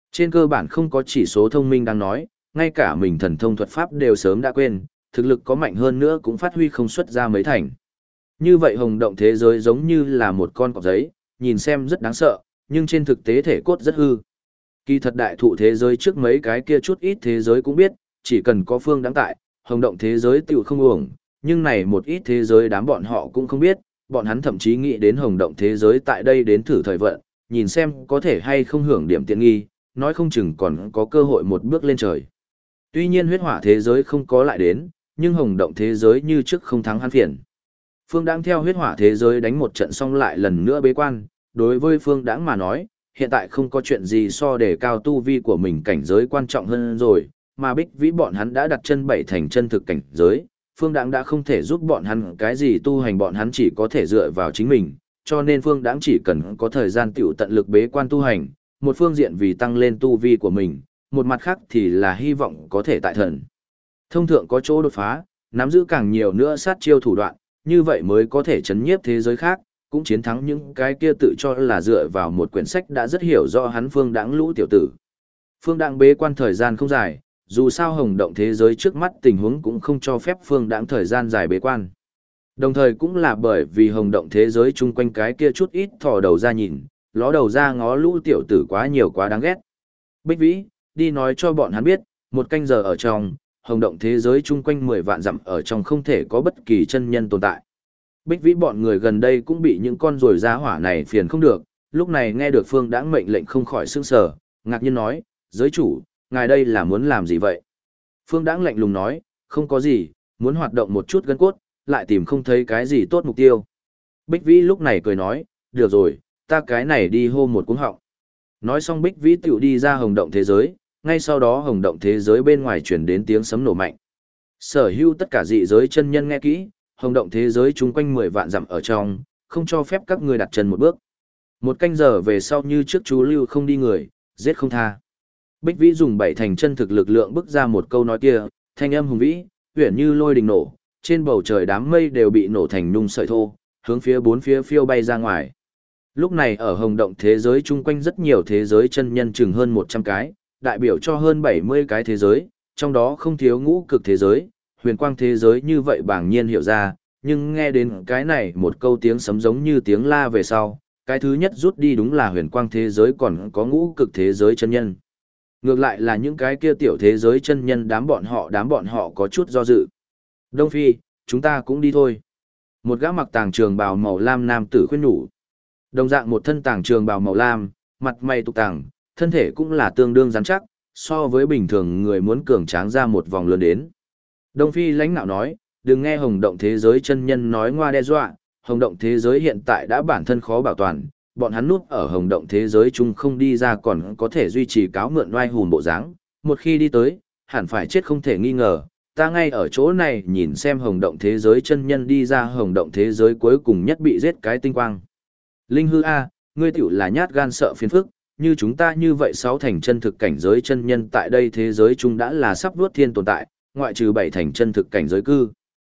Trên cơ bản không có chỉ số thông minh đang nói, ngay cả mình thần thông thuật pháp đều sớm đã quên, thực lực có mạnh hơn nữa cũng phát huy không xuất ra mấy thành. Như vậy hồng động thế giới giống như là một con cọp giấy, nhìn xem rất đáng sợ, nhưng trên thực tế thể cốt rất hư. Kỳ thật đại thụ thế giới trước mấy cái kia chút ít thế giới cũng biết, chỉ cần có phương đáng tại, hồng động thế giới tiểu không uổng, nhưng này một ít thế giới đám bọn họ cũng không biết, bọn hắn thậm chí nghĩ đến hồng động thế giới tại đây đến thử thời vận, nhìn xem có thể hay không hưởng điểm tiện nghi, nói không chừng còn có cơ hội một bước lên trời. Tuy nhiên huyết hỏa thế giới không có lại đến, nhưng hồng động thế giới như trước không thắng hắn phiền. Phương Đãng theo huyết hỏa thế giới đánh một trận xong lại lần nữa bế quan, đối với Phương Đãng mà nói, hiện tại không có chuyện gì so để cao tu vi của mình cảnh giới quan trọng hơn rồi, mà Bích Vĩ bọn hắn đã đặt chân bảy thành chân thực cảnh giới, Phương Đãng đã không thể giúp bọn hắn cái gì tu hành, bọn hắn chỉ có thể dựa vào chính mình, cho nên Phương Đãng chỉ cần có thời gian tiểu tận lực bế quan tu hành, một phương diện vì tăng lên tu vi của mình, một mặt khác thì là hy vọng có thể tại thần thông thượng có chỗ đột phá, nắm giữ càng nhiều nữa sát chiêu thủ đoạn, như vậy mới có thể chấn nhiếp thế giới khác, cũng chiến thắng những cái kia tự cho là dựa vào một quyển sách đã rất hiểu rõ hắn Phương Đãng lũ tiểu tử. Phương Đãng bế quan thời gian không dài, dù sao hồng động thế giới trước mắt tình huống cũng không cho phép Phương Đãng thời gian dài bế quan. Đồng thời cũng là bởi vì hồng động thế giới chung quanh cái kia chút ít thò đầu ra nhìn, ló đầu ra ngó lũ tiểu tử quá nhiều quá đáng ghét. Bích Vĩ, đi nói cho bọn hắn biết, một canh giờ ở trong, hồng động thế giới chung quanh 10 vạn dặm ở trong không thể có bất kỳ chân nhân tồn tại. Bích Vĩ bọn người gần đây cũng bị những con ruồi giá hỏa này phiền không được, lúc này nghe được Phương Đãng mệnh lệnh không khỏi sững sờ, ngạc nhiên nói, giới chủ, ngài đây là muốn làm gì vậy? Phương Đãng lạnh lùng nói, không có gì, muốn hoạt động một chút gân cốt, lại tìm không thấy cái gì tốt mục tiêu. Bích Vĩ lúc này cười nói, được rồi, ta cái này đi hô một cuống họng. Nói xong Bích Vĩ tiểu đi ra hồng động thế giới, ngay sau đó hồng động thế giới bên ngoài chuyển đến tiếng sấm nổ mạnh. Sở hữu tất cả dị giới chân nhân nghe kỹ, hồng động thế giới chung quanh 10 vạn dặm ở trong, không cho phép các người đặt chân một bước. Một canh giờ về sau như trước chú lưu không đi người, giết không tha. Bích Vĩ dùng bảy thành chân thực lực lượng bức ra một câu nói kia, thanh âm hùng vĩ, huyền như lôi đình nổ, trên bầu trời đám mây đều bị nổ thành nhung sợi thô, hướng phía bốn phía phiêu bay ra ngoài. Lúc này ở hồng động thế giới chung quanh rất nhiều thế giới chân nhân chừng hơn 100 cái, đại biểu cho hơn 70 cái thế giới, trong đó không thiếu ngũ cực thế giới, huyền quang thế giới như vậy bảng nhiên hiểu ra, nhưng nghe đến cái này một câu tiếng sấm giống như tiếng la về sau, cái thứ nhất rút đi đúng là huyền quang thế giới còn có ngũ cực thế giới chân nhân. Ngược lại là những cái kia tiểu thế giới chân nhân đám bọn họ có chút do dự. Đông Phi, chúng ta cũng đi thôi. Một gã mặc tàng trường bào màu lam nam tử khuyên nhủ. Đồng dạng một thân tàng trường bào màu lam, mặt mày tục tàng, thân thể cũng là tương đương rắn chắc, so với bình thường người muốn cường tráng ra một vòng lớn đến. Đông Phi lãnh nạo nói, đừng nghe hồng động thế giới chân nhân nói ngoa đe dọa, hồng động thế giới hiện tại đã bản thân khó bảo toàn, bọn hắn núp ở hồng động thế giới chung không đi ra còn có thể duy trì cáo mượn oai hùn bộ dáng, một khi đi tới, hẳn phải chết không thể nghi ngờ. Ta ngay ở chỗ này nhìn xem hồng động thế giới chân nhân đi ra hồng động thế giới cuối cùng nhất bị giết cái tinh quang. Linh hư A, ngươi tiểu là nhát gan sợ phiền phức, như chúng ta như vậy sáu thành chân thực cảnh giới chân nhân tại đây thế giới chung đã là sắp vuốt thiên tồn tại, ngoại trừ bảy thành chân thực cảnh giới cư.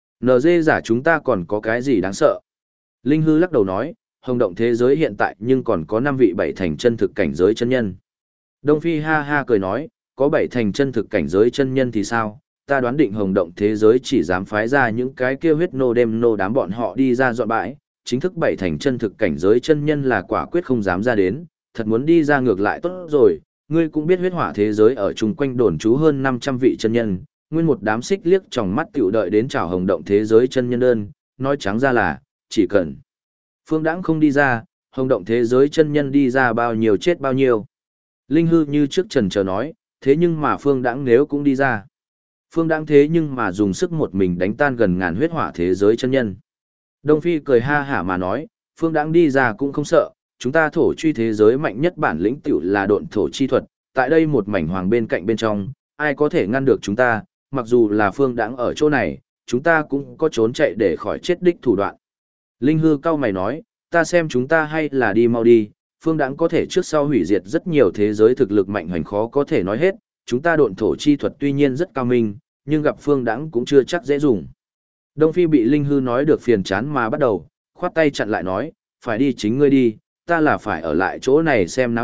NG giả chúng ta còn có cái gì đáng sợ? Linh hư lắc đầu nói, hồng động thế giới hiện tại nhưng còn có 5 vị bảy thành chân thực cảnh giới chân nhân. Đông Phi ha ha cười nói, có bảy thành chân thực cảnh giới chân nhân thì sao? Ta đoán định hồng động thế giới chỉ dám phái ra những cái kia huyết nô đêm nô đám bọn họ đi ra dọn bãi, chính thức bảy thành chân thực cảnh giới chân nhân là quả quyết không dám ra đến, thật muốn đi ra ngược lại tốt rồi, ngươi cũng biết huyết hỏa thế giới ở chung quanh đồn trú hơn 500 vị chân nhân, nguyên một đám xích liếc trong mắt tiểu đợi đến chào hồng động thế giới chân nhân đơn, nói trắng ra là, chỉ cần Phương Đãng không đi ra, hồng động thế giới chân nhân đi ra bao nhiêu chết bao nhiêu. Linh hư như trước trần chờ nói, thế nhưng mà Phương Đãng nếu cũng đi ra. Phương Đãng thế nhưng mà dùng sức một mình đánh tan gần ngàn huyết hỏa thế giới chân nhân. Đông Phi cười ha hả mà nói, Phương Đãng đi ra cũng không sợ, chúng ta thổ truy thế giới mạnh nhất bản lĩnh tiểu là độn thổ chi thuật, tại đây một mảnh hoàng bên cạnh bên trong, ai có thể ngăn được chúng ta, mặc dù là Phương Đãng ở chỗ này, chúng ta cũng có trốn chạy để khỏi chết đích thủ đoạn. Linh hư cao mày nói, ta xem chúng ta hay là đi mau đi, Phương Đãng có thể trước sau hủy diệt rất nhiều thế giới thực lực mạnh hoành khó có thể nói hết, chúng ta độn thổ chi thuật tuy nhiên rất cao minh, nhưng gặp Phương Đãng cũng chưa chắc dễ dùng. Đông Phi bị Linh hư nói được phiền chán mà bắt đầu, khoát tay chặn lại nói, phải đi chính ngươi đi, ta là phải ở lại chỗ này xem náo nhiệt,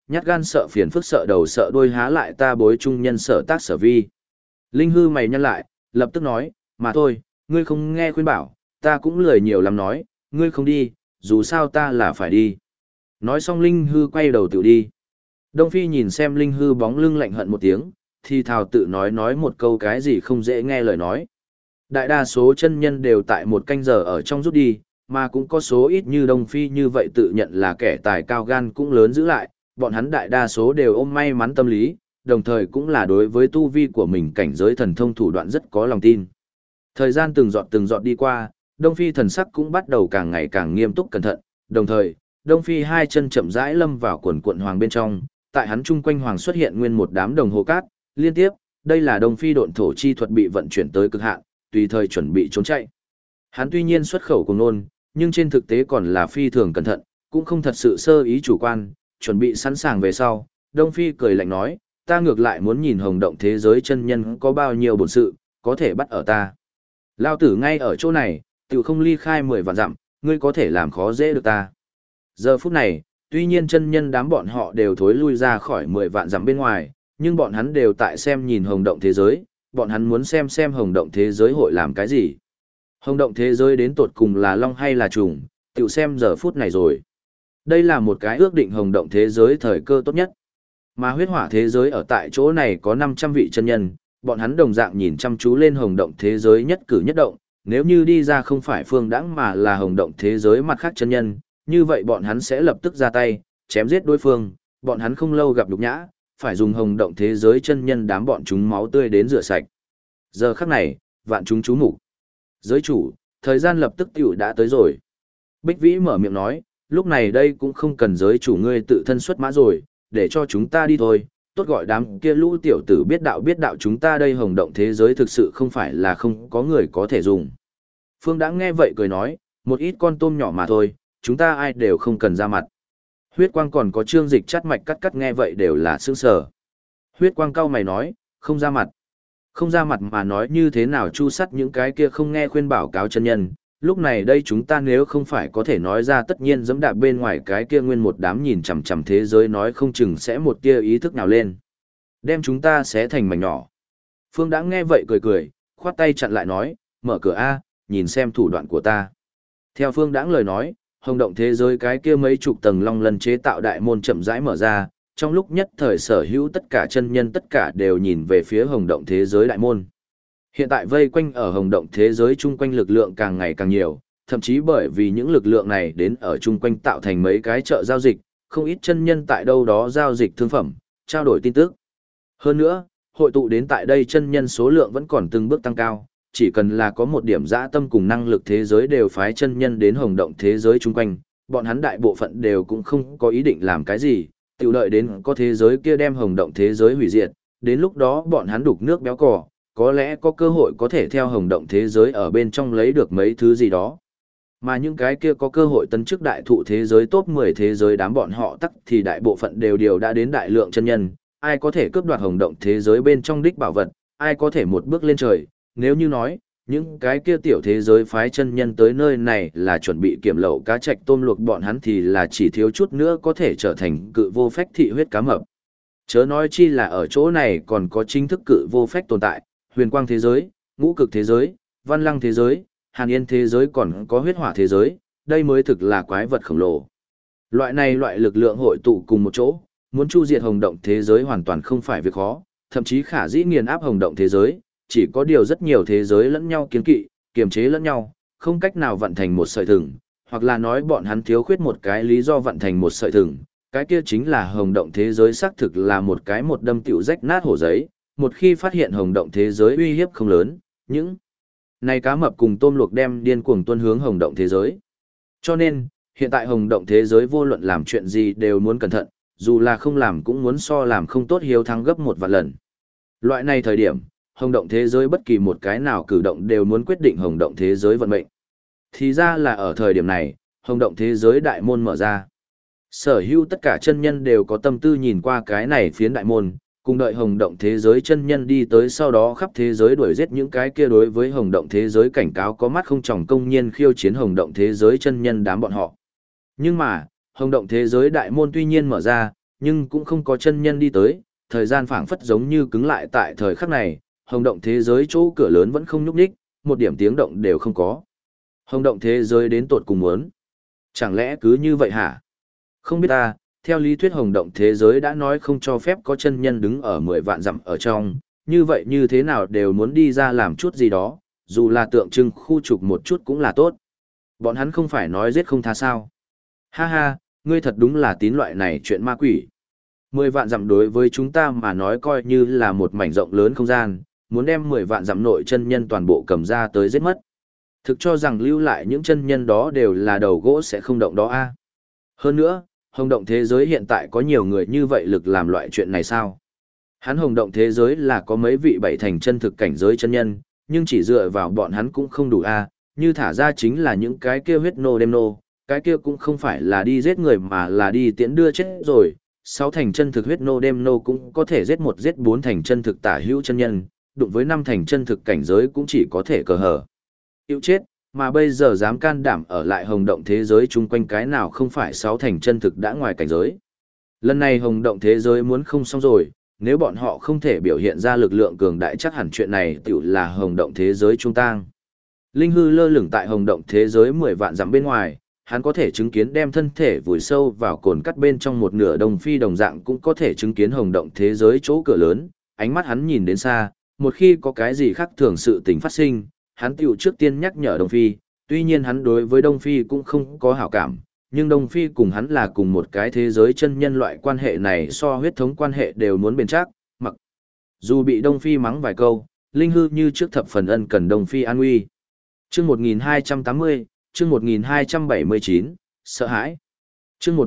nhát gan sợ phiền phức sợ đầu sợ đuôi há lại ta bối trung nhân sở tác sở vi. Linh hư mày nhăn lại, lập tức nói, mà thôi, ngươi không nghe khuyên bảo, ta cũng lười nhiều lắm nói, ngươi không đi, dù sao ta là phải đi. Nói xong Linh hư quay đầu tự đi. Đông Phi nhìn xem Linh hư bóng lưng lạnh hận một tiếng, thì thào tự nói một câu cái gì không dễ nghe lời nói. Đại đa số chân nhân đều tại một canh giờ ở trong rút đi, mà cũng có số ít như Đông Phi như vậy tự nhận là kẻ tài cao gan cũng lớn giữ lại, bọn hắn đại đa số đều ôm may mắn tâm lý, đồng thời cũng là đối với tu vi của mình cảnh giới thần thông thủ đoạn rất có lòng tin. Thời gian từng giọt đi qua, Đông Phi thần sắc cũng bắt đầu càng ngày càng nghiêm túc cẩn thận, đồng thời, Đông Phi hai chân chậm rãi lâm vào quần quận hoàng bên trong, tại hắn chung quanh hoàng xuất hiện nguyên một đám đồng hồ cát, liên tiếp, đây là Đông Phi độn thổ chi thuật bị vận chuyển tới cực hạn, tùy thời chuẩn bị trốn chạy. Hắn tuy nhiên xuất khẩu cùng nôn, nhưng trên thực tế còn là phi thường cẩn thận, cũng không thật sự sơ ý chủ quan, chuẩn bị sẵn sàng về sau. Đông Phi cười lạnh nói, ta ngược lại muốn nhìn hồng động thế giới chân nhân có bao nhiêu bổn sự, có thể bắt ở ta. Lao tử ngay ở chỗ này, tự không ly khai 10 vạn dặm, ngươi có thể làm khó dễ được ta. Giờ phút này, tuy nhiên chân nhân đám bọn họ đều thối lui ra khỏi 10 vạn dặm bên ngoài, nhưng bọn hắn đều tại xem nhìn hồng động thế giới, bọn hắn muốn xem hồng động thế giới hội làm cái gì. Hồng động thế giới đến tột cùng là long hay là trùng, tự xem giờ phút này rồi. Đây là một cái ước định hồng động thế giới thời cơ tốt nhất. Mà huyết hỏa thế giới ở tại chỗ này có 500 vị chân nhân, bọn hắn đồng dạng nhìn chăm chú lên hồng động thế giới nhất cử nhất động, nếu như đi ra không phải Phương Đãng mà là hồng động thế giới mặt khác chân nhân, như vậy bọn hắn sẽ lập tức ra tay, chém giết đối phương, bọn hắn không lâu gặp nhục nhã, phải dùng hồng động thế giới chân nhân đám bọn chúng máu tươi đến rửa sạch. Giờ khắc này, vạn chúng chú mục. Giới chủ, thời gian lập tức tiểu đã tới rồi. Bích Vĩ mở miệng nói, lúc này đây cũng không cần giới chủ ngươi tự thân xuất mã rồi, để cho chúng ta đi thôi, tốt gọi đám kia lũ tiểu tử biết đạo chúng ta đây hồng động thế giới thực sự không phải là không có người có thể dùng. Phương đã nghe vậy cười nói, một ít con tôm nhỏ mà thôi, chúng ta ai đều không cần ra mặt. Huyết quang còn có trương dịch chắt mạch cắt nghe vậy đều là sướng sở. Huyết quang cau mày nói, không ra mặt. Không ra mặt mà nói như thế nào chu sắt những cái kia không nghe khuyên bảo cáo chân nhân, lúc này đây chúng ta nếu không phải có thể nói ra tất nhiên giẫm đạp bên ngoài cái kia nguyên một đám nhìn chằm chằm thế giới nói không chừng sẽ một tia ý thức nào lên. Đem chúng ta xé thành mảnh nhỏ. Phương đã nghe vậy cười, khoát tay chặn lại nói, mở cửa A, nhìn xem thủ đoạn của ta. Theo Phương Đãng lời nói, hồng động thế giới cái kia mấy chục tầng long lân chế tạo đại môn chậm rãi mở ra, trong lúc nhất thời sở hữu tất cả chân nhân tất cả đều nhìn về phía hồng động thế giới đại môn. Hiện tại vây quanh ở hồng động thế giới chung quanh lực lượng càng ngày càng nhiều, thậm chí bởi vì những lực lượng này đến ở chung quanh tạo thành mấy cái chợ giao dịch, không ít chân nhân tại đâu đó giao dịch thương phẩm, trao đổi tin tức. Hơn nữa, hội tụ đến tại đây chân nhân số lượng vẫn còn từng bước tăng cao, chỉ cần là có một điểm dã tâm cùng năng lực thế giới đều phái chân nhân đến hồng động thế giới chung quanh, bọn hắn đại bộ phận đều cũng không có ý định làm cái gì, tiểu đợi đến có thế giới kia đem hồng động thế giới hủy diệt, đến lúc đó bọn hắn đục nước béo cò, có lẽ có cơ hội có thể theo hồng động thế giới ở bên trong lấy được mấy thứ gì đó. Mà những cái kia có cơ hội tấn chức đại thụ thế giới top 10 thế giới đám bọn họ tắc thì đại bộ phận đều đã đến đại lượng chân nhân, ai có thể cướp đoạt hồng động thế giới bên trong đích bảo vật, ai có thể một bước lên trời, nếu như nói, những cái kia tiểu thế giới phái chân nhân tới nơi này là chuẩn bị kiểm lậu cá trạch tôm luộc bọn hắn thì là chỉ thiếu chút nữa có thể trở thành cự vô phách thị huyết cá mập. Chớ nói chi là ở chỗ này còn có chính thức cự vô phách tồn tại, huyền quang thế giới, ngũ cực thế giới, văn lăng thế giới, hàn yên thế giới còn có huyết hỏa thế giới, đây mới thực là quái vật khổng lồ. Loại lực lượng hội tụ cùng một chỗ, muốn chu diệt hồng động thế giới hoàn toàn không phải việc khó, thậm chí khả dĩ nghiền áp hồng động thế giới, chỉ có điều rất nhiều thế giới lẫn nhau kiên kỵ, kiềm chế lẫn nhau, không cách nào vận thành một sợi thừng, hoặc là nói bọn hắn thiếu khuyết một cái lý do vận thành một sợi thừng, cái kia chính là hồng động thế giới xác thực là một cái một đâm tiểu rách nát hổ giấy, một khi phát hiện hồng động thế giới uy hiếp không lớn, những này cá mập cùng tôm luộc đem điên cuồng tuôn hướng hồng động thế giới. Cho nên, hiện tại hồng động thế giới vô luận làm chuyện gì đều muốn cẩn thận, dù là không làm cũng muốn so làm không tốt hiếu thắng gấp một vạn lần. Loại này thời điểm, hồng động thế giới bất kỳ một cái nào cử động đều muốn quyết định hồng động thế giới vận mệnh. Thì ra là ở thời điểm này, hồng động thế giới đại môn mở ra. Sở hữu tất cả chân nhân đều có tâm tư nhìn qua cái này phiến đại môn, cùng đợi hồng động thế giới chân nhân đi tới sau đó khắp thế giới đuổi giết những cái kia đối với hồng động thế giới cảnh cáo có mắt không tròng công nhiên khiêu chiến hồng động thế giới chân nhân đám bọn họ. Nhưng mà, hồng động thế giới đại môn tuy nhiên mở ra, nhưng cũng không có chân nhân đi tới, thời gian phảng phất giống như cứng lại tại thời khắc này, hồng động thế giới chỗ cửa lớn vẫn không nhúc nhích, một điểm tiếng động đều không có. Hồng động thế giới đến tột cùng muốn. Chẳng lẽ cứ như vậy hả? Không biết ta, theo lý thuyết hồng động thế giới đã nói không cho phép có chân nhân đứng ở 10 vạn dặm ở trong, như vậy như thế nào đều muốn đi ra làm chút gì đó, dù là tượng trưng khu trục một chút cũng là tốt. Bọn hắn không phải nói giết không tha sao. Ha ha, ngươi thật đúng là tín loại này chuyện ma quỷ. 10 vạn dặm đối với chúng ta mà nói coi như là một mảnh rộng lớn không gian, muốn đem 10 vạn dặm nội chân nhân toàn bộ cầm ra tới giết mất. Thực cho rằng lưu lại những chân nhân đó đều là đầu gỗ sẽ không động đó a. Hơn nữa, hồng động thế giới hiện tại có nhiều người như vậy lực làm loại chuyện này sao? Hắn hồng động thế giới là có mấy vị bảy thành chân thực cảnh giới chân nhân, nhưng chỉ dựa vào bọn hắn cũng không đủ a, như thả ra chính là những cái kia huyết nô đêm nô, cái kia cũng không phải là đi giết người mà là đi tiễn đưa chết rồi. 6 thành chân thực huyết nô đêm nô cũng có thể giết 1 giết 4 thành chân thực tả hữu chân nhân, đụng với 5 thành chân thực cảnh giới cũng chỉ có thể cờ hở. Yêu chết, mà bây giờ dám can đảm ở lại hồng động thế giới chung quanh cái nào không phải 6 thành chân thực đã ngoài cảnh giới. Lần này hồng động thế giới muốn không xong rồi, nếu bọn họ không thể biểu hiện ra lực lượng cường đại chắc hẳn chuyện này tiểu là hồng động thế giới trung tang. Linh hư lơ lửng tại hồng động thế giới 10 vạn dặm bên ngoài, hắn có thể chứng kiến đem thân thể vùi sâu vào cồn cắt bên trong một nửa đồng phi đồng dạng cũng có thể chứng kiến hồng động thế giới chỗ cửa lớn, ánh mắt hắn nhìn đến xa, một khi có cái gì khác thường sự tình phát sinh, hắn tiểu trước tiên nhắc nhở Đông Phi, tuy nhiên hắn đối với Đông Phi cũng không có hảo cảm, nhưng Đông Phi cùng hắn là cùng một cái thế giới chân nhân loại quan hệ này so huyết thống quan hệ đều muốn bền chắc, mặc dù bị Đông Phi mắng vài câu, Linh hư như trước thập phần ân cần Đông Phi an nguy. Chương 1280, chương 1279, sợ hãi. Chương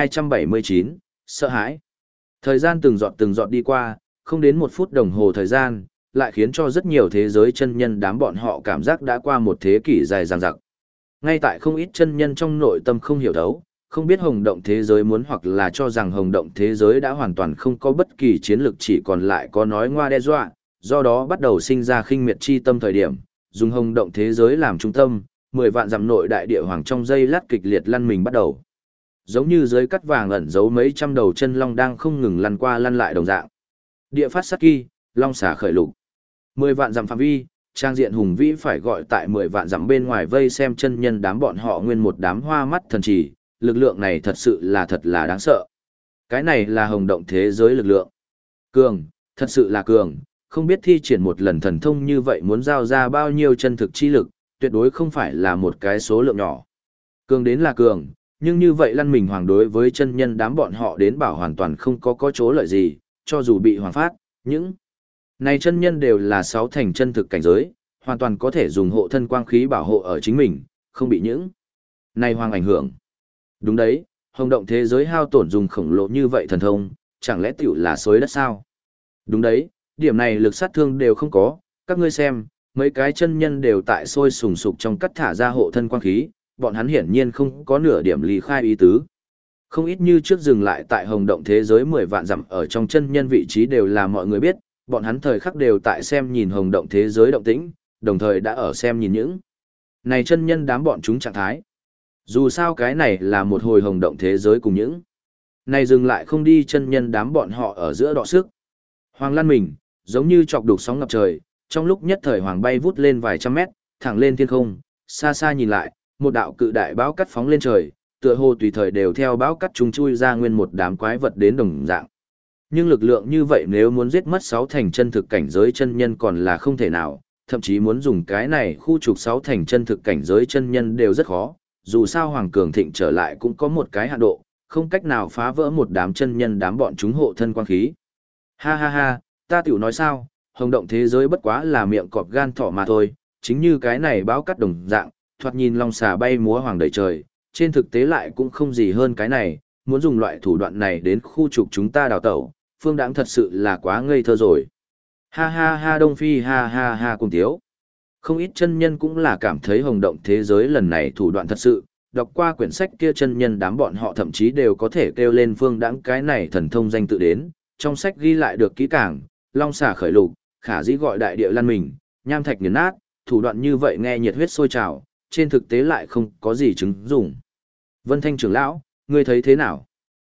1279, sợ hãi. Thời gian từng giọt đi qua, không đến 1 phút đồng hồ thời gian, lại khiến cho rất nhiều thế giới chân nhân đám bọn họ cảm giác đã qua một thế kỷ dài dằng dặc. Ngay tại không ít chân nhân trong nội tâm không hiểu thấu, không biết hồng động thế giới muốn hoặc là cho rằng hồng động thế giới đã hoàn toàn không có bất kỳ chiến lược chỉ còn lại có nói ngoa đe dọa, do đó bắt đầu sinh ra khinh miệt chi tâm thời điểm, dùng hồng động thế giới làm trung tâm, 10 vạn dặm nội đại địa hoàng trong dây lát kịch liệt lăn mình bắt đầu. Giống như dưới cắt vàng ẩn giấu mấy trăm đầu chân long đang không ngừng lăn qua lăn lại đồng dạng. Địa phát sát kỳ, long xả khởi lục. 10 vạn dặm phạm vi, trang diện hùng vĩ phải gọi tại 10 vạn dặm bên ngoài vây xem chân nhân đám bọn họ nguyên một đám hoa mắt thần chỉ, lực lượng này thật sự là thật là đáng sợ. Cái này là hồng động thế giới lực lượng. Cường, thật sự là cường, không biết thi triển một lần thần thông như vậy muốn giao ra bao nhiêu chân thực chi lực, tuyệt đối không phải là một cái số lượng nhỏ. Cường đến là cường, nhưng như vậy lăn mình hoàng đối với chân nhân đám bọn họ đến bảo hoàn toàn không có chỗ lợi gì, cho dù bị hoàng phát, những này chân nhân đều là 6 thành chân thực cảnh giới, hoàn toàn có thể dùng hộ thân quang khí bảo hộ ở chính mình, không bị những này hoàng ảnh hưởng. Đúng đấy, hồng động thế giới hao tổn dùng khổng lồ như vậy thần thông, chẳng lẽ tiểu là xối đất sao? Đúng đấy, điểm này lực sát thương đều không có, các ngươi xem, mấy cái chân nhân đều tại sôi sùng sục trong cắt thả ra hộ thân quang khí, bọn hắn hiển nhiên không có nửa điểm ly khai ý tứ. Không ít như trước dừng lại tại hồng động thế giới 10 vạn dặm ở trong chân nhân vị trí đều là mọi người biết, bọn hắn thời khắc đều tại xem nhìn hồng động thế giới động tĩnh, đồng thời đã ở xem nhìn những này chân nhân đám bọn chúng trạng thái. Dù sao cái này là một hồi hồng động thế giới cùng những này dừng lại không đi chân nhân đám bọn họ ở giữa đọ sức. Hoàng lăn mình, giống như chọc đục sóng ngập trời, trong lúc nhất thời hoàng bay vút lên vài trăm mét, thẳng lên thiên không, xa xa nhìn lại, một đạo cự đại bão cắt phóng lên trời, tựa hồ tùy thời đều theo bão cắt chúng chui ra nguyên một đám quái vật đến đồng dạng. Nhưng lực lượng như vậy nếu muốn giết mất 6 thành chân thực cảnh giới chân nhân còn là không thể nào, thậm chí muốn dùng cái này khu trục 6 thành chân thực cảnh giới chân nhân đều rất khó, dù sao Hoàng Cường Thịnh trở lại cũng có một cái hạn độ, không cách nào phá vỡ một đám chân nhân đám bọn chúng hộ thân quang khí. Ha ha ha, ta tiểu nói sao, hồng động thế giới bất quá là miệng cọp gan thỏ mà thôi, chính như cái này báo cắt đồng dạng, thoạt nhìn long xà bay múa hoàng đầy trời, trên thực tế lại cũng không gì hơn cái này, muốn dùng loại thủ đoạn này đến khu trục chúng ta đào tẩu, Phương Đãng thật sự là quá ngây thơ rồi. Ha ha ha Đông Phi ha ha ha cùng tiếu. Không ít chân nhân cũng là cảm thấy hồng động thế giới lần này thủ đoạn thật sự, đọc qua quyển sách kia chân nhân đám bọn họ thậm chí đều có thể kêu lên Phương Đãng cái này thần thông danh tự đến, trong sách ghi lại được kỹ càng, long xà khởi lục, khả dĩ gọi đại địa lăn mình, nham thạch nghiền nát, thủ đoạn như vậy nghe nhiệt huyết sôi trào, trên thực tế lại không có gì chứng dụng. Vân Thanh trưởng lão, ngươi thấy thế nào?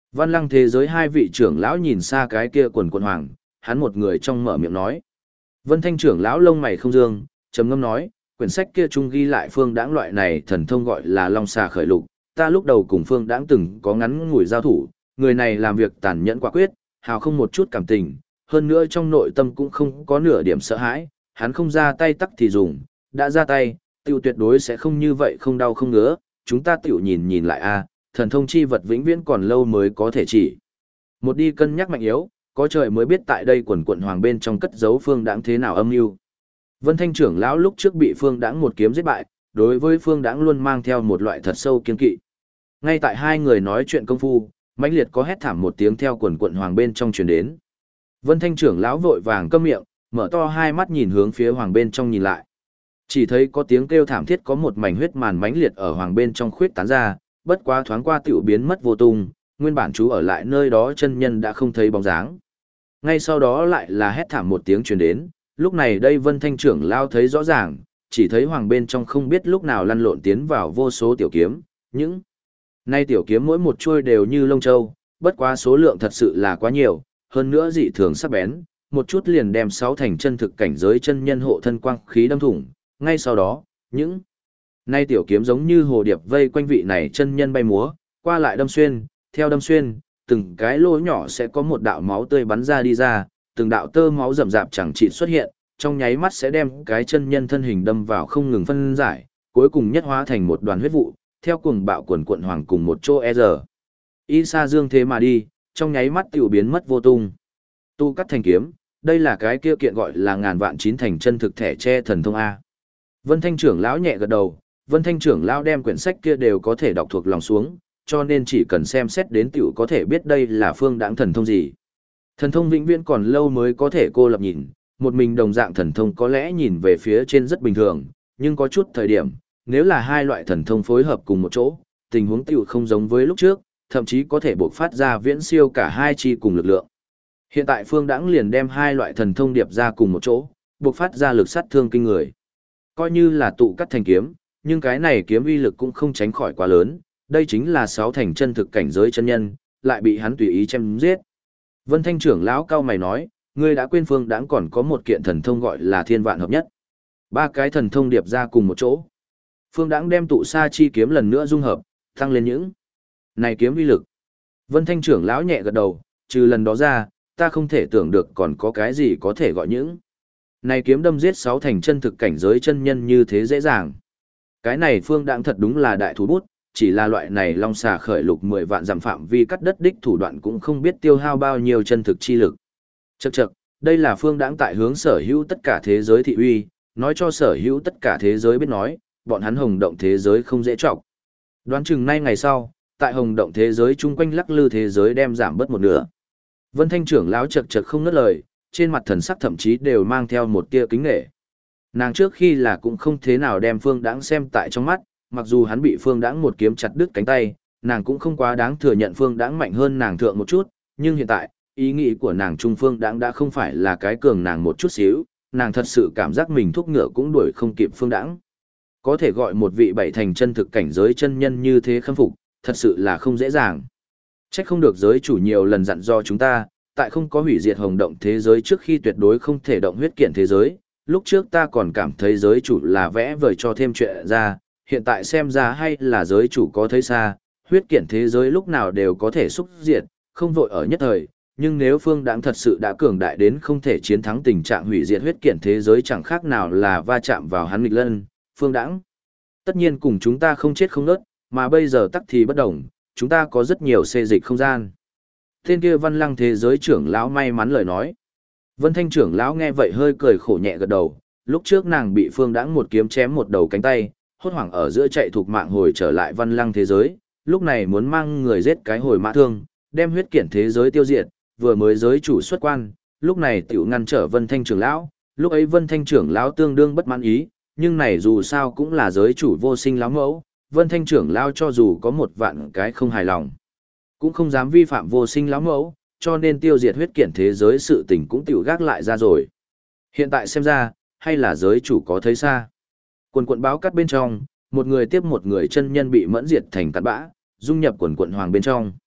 Văn Lăng thế giới hai vị trưởng lão nhìn xa cái kia quần quần hoàng, hắn một người trong mở miệng nói. Vân Thanh trưởng lão lông mày không dương, trầm ngâm nói, quyển sách kia trung ghi lại phương đãng loại này thần thông gọi là Long Xà khởi lục, ta lúc đầu cùng phương đãng từng có ngắn ngủi giao thủ, người này làm việc tàn nhẫn quả quyết, hào không một chút cảm tình, hơn nữa trong nội tâm cũng không có nửa điểm sợ hãi, hắn không ra tay tắc thì dùng, đã ra tay, tiểu tuyệt đối sẽ không như vậy không đau không ngứa, chúng ta tiểu nhìn nhìn lại a, thần thông chi vật vĩnh viễn còn lâu mới có thể chỉ. Một đi cân nhắc mạnh yếu, có trời mới biết tại đây quần quận hoàng bên trong cất giấu phương đãng thế nào âm mưu. Vân Thanh trưởng lão lúc trước bị phương đãng một kiếm giết bại, đối với phương đãng luôn mang theo một loại thật sâu kiên kỵ. Ngay tại hai người nói chuyện công phu, mãnh liệt có hét thảm một tiếng theo quần quận hoàng bên trong truyền đến. Vân Thanh trưởng lão vội vàng câm miệng, mở to hai mắt nhìn hướng phía hoàng bên trong nhìn lại. Chỉ thấy có tiếng kêu thảm thiết có một mảnh huyết màn mãnh liệt ở hoàng bên trong khuyết tán ra, bất quá thoáng qua tiểu biến mất vô tung, nguyên bản chú ở lại nơi đó chân nhân đã không thấy bóng dáng. Ngay sau đó lại là hét thảm một tiếng truyền đến, lúc này đây Vân Thanh trưởng lao thấy rõ ràng, chỉ thấy hoàng bên trong không biết lúc nào lăn lộn tiến vào vô số tiểu kiếm, những nay tiểu kiếm mỗi một chuôi đều như lông châu, bất quá số lượng thật sự là quá nhiều, hơn nữa dị thường sắc bén, một chút liền đem sáu thành chân thực cảnh giới chân nhân hộ thân quang khí đâm thủng, ngay sau đó, những nay tiểu kiếm giống như hồ điệp vây quanh vị này chân nhân bay múa, qua lại đâm xuyên, theo đâm xuyên, từng cái lỗ nhỏ sẽ có một đạo máu tươi bắn ra đi ra, từng đạo tơ máu rậm rạp chẳng chịt xuất hiện, trong nháy mắt sẽ đem cái chân nhân thân hình đâm vào không ngừng phân giải, cuối cùng nhất hóa thành một đoàn huyết vụ, theo cuồng bạo quần quận hoàng cùng một chỗ giờ. Y sa dương thế mà đi, trong nháy mắt tiểu biến mất vô tung. Tu cắt thành kiếm, đây là cái kia kiện gọi là ngàn vạn chín thành chân thực thẻ che thần thông A. Vân Thanh trưởng lão nhẹ gật đầu, Vân Thanh trưởng lão đem quyển sách kia đều có thể đọc thuộc lòng xuống, cho nên chỉ cần xem xét đến tiểu có thể biết đây là phương đãng thần thông gì. Thần thông vĩnh viễn còn lâu mới có thể cô lập nhìn, một mình đồng dạng thần thông có lẽ nhìn về phía trên rất bình thường, nhưng có chút thời điểm, nếu là hai loại thần thông phối hợp cùng một chỗ, tình huống tiểu không giống với lúc trước, thậm chí có thể bộc phát ra viễn siêu cả hai chi cùng lực lượng. Hiện tại phương đãng liền đem hai loại thần thông điệp ra cùng một chỗ, bộc phát ra lực sát thương kinh người. Coi như là tụ cắt thành kiếm, nhưng cái này kiếm uy lực cũng không tránh khỏi quá lớn, đây chính là sáu thành chân thực cảnh giới chân nhân, lại bị hắn tùy ý chém giết. Vân Thanh trưởng lão cao mày nói, ngươi đã quên phương đãng còn có một kiện thần thông gọi là thiên vạn hợp nhất. Ba cái thần thông điệp ra cùng một chỗ. Phương đãng đem tụ sa chi kiếm lần nữa dung hợp, tăng lên những này kiếm uy lực. Vân Thanh trưởng lão nhẹ gật đầu, trừ lần đó ra, ta không thể tưởng được còn có cái gì có thể gọi những này kiếm đâm giết sáu thành chân thực cảnh giới chân nhân như thế dễ dàng. Cái này phương đãng thật đúng là đại thú bút, chỉ là loại này long xà khởi lục 10 vạn dặm phạm vi cắt đất đích thủ đoạn cũng không biết tiêu hao bao nhiêu chân thực chi lực. Chậc chậc, đây là phương đãng tại hướng sở hữu tất cả thế giới thị uy, nói cho sở hữu tất cả thế giới biết nói, bọn hắn hồng động thế giới không dễ trọng. Đoán chừng nay ngày sau, tại hồng động thế giới chung quanh lắc lư thế giới đem giảm bớt một nửa. Vân Thanh trưởng lão chậc chậc không ngớt lời, trên mặt thần sắc thậm chí đều mang theo một tia kính nể. Nàng trước khi là cũng không thế nào đem phương đãng xem tại trong mắt, mặc dù hắn bị phương đãng một kiếm chặt đứt cánh tay, nàng cũng không quá đáng thừa nhận phương đãng mạnh hơn nàng thượng một chút, nhưng hiện tại, ý nghĩ của nàng trung phương đãng đã không phải là cái cường nàng một chút xíu, nàng thật sự cảm giác mình thúc ngựa cũng đuổi không kịp phương đãng. Có thể gọi một vị bảy thành chân thực cảnh giới chân nhân như thế khâm phục, thật sự là không dễ dàng. Trách không được giới chủ nhiều lần dặn dò chúng ta, tại không có hủy diệt hồng động thế giới trước khi tuyệt đối không thể động huyết kiện thế giới, lúc trước ta còn cảm thấy giới chủ là vẽ vời cho thêm chuyện ra, hiện tại xem ra hay là giới chủ có thấy xa, huyết kiện thế giới lúc nào đều có thể xúc diệt, không vội ở nhất thời, nhưng nếu phương đãng thật sự đã cường đại đến không thể chiến thắng tình trạng hủy diệt huyết kiện thế giới chẳng khác nào là va chạm vào hắn nghịch lân, phương đãng tất nhiên cùng chúng ta không chết không nớt, mà bây giờ tắc thì bất đồng, chúng ta có rất nhiều xê dịch không gian. Tên kia Văn Lăng thế giới trưởng lão may mắn lời nói. Vân Thanh trưởng lão nghe vậy hơi cười khổ nhẹ gật đầu, lúc trước nàng bị phương đãng một kiếm chém một đầu cánh tay, hốt hoảng ở giữa chạy thuộc mạng hồi trở lại Văn Lăng thế giới, lúc này muốn mang người giết cái hồi mã thương, đem huyết kiện thế giới tiêu diệt, vừa mới giới chủ xuất quan, lúc này tiểu ngăn trở Vân Thanh trưởng lão, lúc ấy Vân Thanh trưởng lão tương đương bất mãn ý, nhưng này dù sao cũng là giới chủ vô sinh lão mẫu, Vân Thanh trưởng lão cho dù có một vạn cái không hài lòng, cũng không dám vi phạm vô sinh lão mẫu, cho nên tiêu diệt huyết kiện thế giới sự tình cũng tiểu gác lại ra rồi. Hiện tại xem ra, hay là giới chủ có thấy xa. Quần quận báo cắt bên trong, một người tiếp một người chân nhân bị mẫn diệt thành cát bã, dung nhập quần quận hoàng bên trong.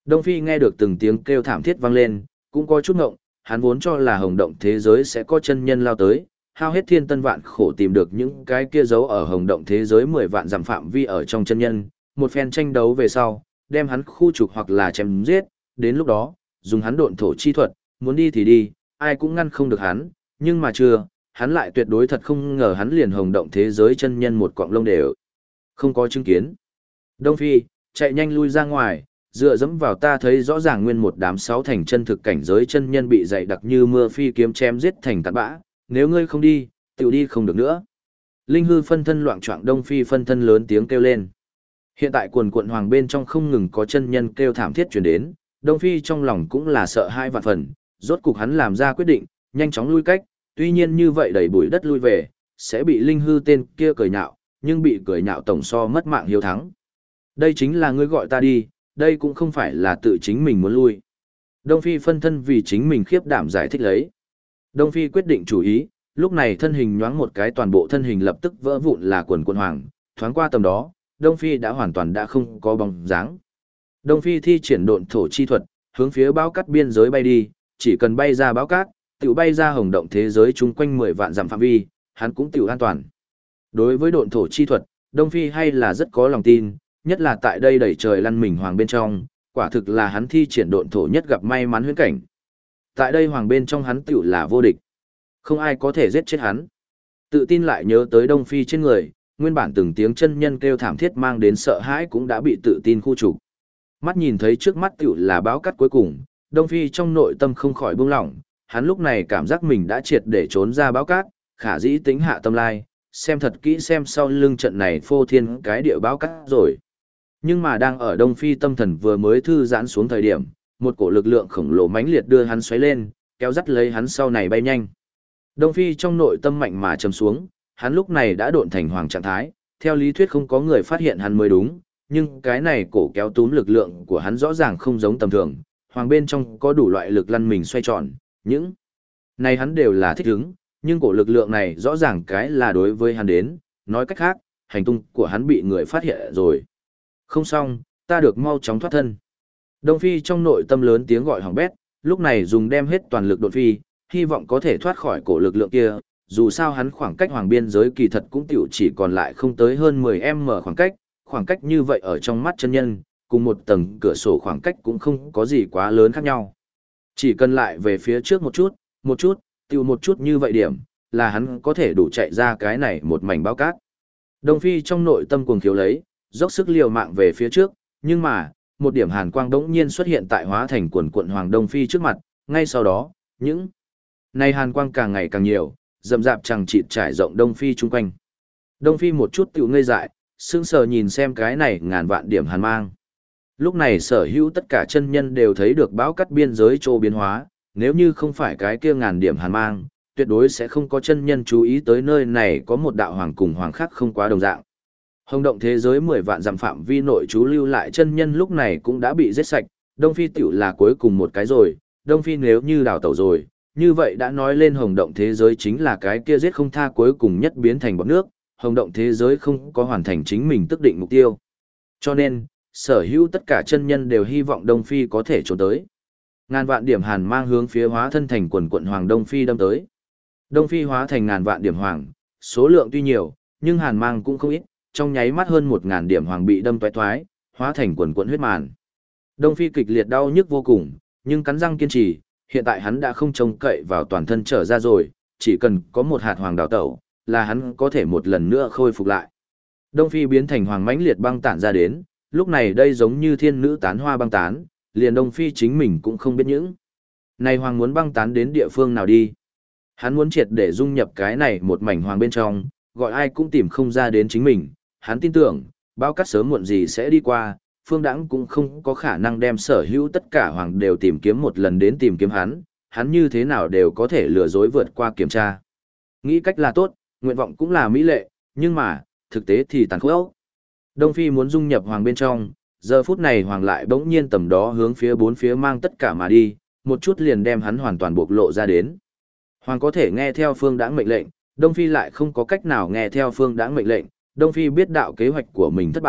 Đông Phi nghe được từng tiếng kêu thảm thiết vang lên, cũng có chút ngộng, hắn vốn cho là hồng động thế giới sẽ có chân nhân lao tới, hao hết thiên tân vạn khổ tìm được những cái kia giấu ở hồng động thế giới 10 vạn dặm phạm vi ở trong chân nhân, một phen tranh đấu về sau, đem hắn khu trục hoặc là chém giết, đến lúc đó, dùng hắn độn thổ chi thuật, muốn đi thì đi, ai cũng ngăn không được hắn, nhưng mà chưa, hắn lại tuyệt đối thật không ngờ hắn liền hồng động thế giới chân nhân một quạng lông đều không có chứng kiến. Đông Phi, chạy nhanh lui ra ngoài, dựa dẫm vào ta thấy rõ ràng nguyên một đám sáu thành chân thực cảnh giới chân nhân bị dày đặc như mưa phi kiếm chém giết thành tàn bã, nếu ngươi không đi, tiểu đi không được nữa. Linh hư phân thân loạn choạng Đông Phi phân thân lớn tiếng kêu lên. Hiện tại quần quận hoàng bên trong không ngừng có chân nhân kêu thảm thiết truyền đến, Đông Phi trong lòng cũng là sợ hai vạn phần, rốt cục hắn làm ra quyết định, nhanh chóng lui cách, tuy nhiên như vậy đẩy bụi đất lui về, sẽ bị linh hư tên kia cười nhạo, nhưng bị cười nhạo tổng so mất mạng hiếu thắng. Đây chính là ngươi gọi ta đi, đây cũng không phải là tự chính mình muốn lui. Đông Phi phân thân vì chính mình khiếp đảm giải thích lấy. Đông Phi quyết định chủ ý, lúc này thân hình nhoáng một cái toàn bộ thân hình lập tức vỡ vụn là quần quân hoàng, thoáng qua tầm đó, Đông Phi đã hoàn toàn đã không có bóng dáng. Đông Phi thi triển độn thổ chi thuật, hướng phía báo cát biên giới bay đi, chỉ cần bay ra báo cát, tiểu bay ra hồng động thế giới chung quanh 10 vạn dặm phạm vi, hắn cũng tiểu an toàn. Đối với độn thổ chi thuật, Đông Phi hay là rất có lòng tin, nhất là tại đây đẩy trời lăn mình hoàng bên trong, quả thực là hắn thi triển độn thổ nhất gặp may mắn huyễn cảnh. Tại đây hoàng bên trong hắn tiểu là vô địch. Không ai có thể giết chết hắn. Tự tin lại nhớ tới Đông Phi trên người, nguyên bản từng tiếng chân nhân kêu thảm thiết mang đến sợ hãi cũng đã bị tự tin khu trục. Mắt nhìn thấy trước mắt tiểu là báo cắt cuối cùng, Đông Phi trong nội tâm không khỏi buông lỏng, hắn lúc này cảm giác mình đã triệt để trốn ra báo cát, khả dĩ tính hạ tâm lai, xem thật kỹ xem sau lưng trận này phô thiên cái địa báo cát rồi. Nhưng mà đang ở Đông Phi tâm thần vừa mới thư giãn xuống thời điểm, một cổ lực lượng khổng lồ mãnh liệt đưa hắn xoáy lên, kéo dắt lấy hắn sau này bay nhanh. Đông Phi trong nội tâm mạnh mà trầm xuống, hắn lúc này đã độn thành hoàng trạng thái, theo lý thuyết không có người phát hiện hắn mới đúng, nhưng cái này cổ kéo túm lực lượng của hắn rõ ràng không giống tầm thường, hoàng bên trong có đủ loại lực lăn mình xoay tròn, những này hắn đều là thích ứng, nhưng cổ lực lượng này rõ ràng cái là đối với hắn đến, nói cách khác, hành tung của hắn bị người phát hiện rồi. Không xong, ta được mau chóng thoát thân. Đông Phi trong nội tâm lớn tiếng gọi hỏng bét, lúc này dùng đem hết toàn lực đột phi, hy vọng có thể thoát khỏi cổ lực lượng kia, dù sao hắn khoảng cách hoàng biên giới kỳ thật cũng tiểu chỉ còn lại không tới hơn 10m khoảng cách như vậy ở trong mắt chân nhân, cùng một tầng cửa sổ khoảng cách cũng không có gì quá lớn khác nhau. Chỉ cần lại về phía trước một chút, tiêu một chút như vậy điểm, là hắn có thể đủ chạy ra cái này một mảnh bao cát. Đông Phi trong nội tâm cuồng khiếu lấy, dốc sức liều mạng về phía trước, nhưng mà, một điểm hàn quang đống nhiên xuất hiện tại hóa thành quần quận Hoàng Đông Phi trước mặt, ngay sau đó, những này hàn quang càng ngày càng nhiều, rậm rạp chẳng chịt trải rộng Đông Phi chung quanh. Đông Phi một chút tiểu ngây dại, sững sờ nhìn xem cái này ngàn vạn điểm hàn mang. Lúc này sở hữu tất cả chân nhân đều thấy được bão cắt biên giới trô biến hóa, nếu như không phải cái kia ngàn điểm hàn mang, tuyệt đối sẽ không có chân nhân chú ý tới nơi này có một đạo hoàng cùng hoàng khác không quá đồng dạng. Hồng động thế giới 10 vạn dặm phạm vi nội chú lưu lại chân nhân lúc này cũng đã bị giết sạch, Đông Phi tiểu là cuối cùng một cái rồi, Đông Phi nếu như đào tẩu rồi, như vậy đã nói lên hồng động thế giới chính là cái kia giết không tha cuối cùng nhất biến thành bọt nước, hồng động thế giới không có hoàn thành chính mình tức định mục tiêu. Cho nên, sở hữu tất cả chân nhân đều hy vọng Đông Phi có thể trốn tới. Ngàn vạn điểm hàn mang hướng phía hóa thân thành quần quận Hoàng Đông Phi đâm tới. Đông Phi hóa thành ngàn vạn điểm hoàng, số lượng tuy nhiều, nhưng hàn mang cũng không ít, trong nháy mắt hơn 1000 điểm hoàng bị đâm toái toái, hóa thành quần quận huyết màn. Đông Phi kịch liệt đau nhức vô cùng, nhưng cắn răng kiên trì, hiện tại hắn đã không trông cậy vào toàn thân trở ra rồi, chỉ cần có một hạt hoàng đào tẩu, là hắn có thể một lần nữa khôi phục lại. Đông Phi biến thành hoàng mãnh liệt băng tản ra đến, lúc này đây giống như thiên nữ tán hoa băng tán, liền Đông Phi chính mình cũng không biết những. Này hoàng muốn băng tán đến địa phương nào đi? Hắn muốn triệt để dung nhập cái này một mảnh hoàng bên trong, gọi ai cũng tìm không ra đến chính mình. Hắn tin tưởng, bao cát sớm muộn gì sẽ đi qua, Phương Đãng cũng không có khả năng đem sở hữu tất cả hoàng đều tìm kiếm một lần đến tìm kiếm hắn như thế nào đều có thể lừa dối vượt qua kiểm tra. Nghĩ cách là tốt, nguyện vọng cũng là mỹ lệ, nhưng mà, thực tế thì tàn khốc. Đông Phi muốn dung nhập hoàng bên trong, giờ phút này hoàng lại bỗng nhiên tầm đó hướng phía bốn phía mang tất cả mà đi, một chút liền đem hắn hoàn toàn bộc lộ ra đến. Hoàng có thể nghe theo Phương Đãng mệnh lệnh, Đông Phi lại không có cách nào nghe theo Phương Đãng mệnh lệnh, Đông Phi biết đạo kế hoạch của mình thất bại,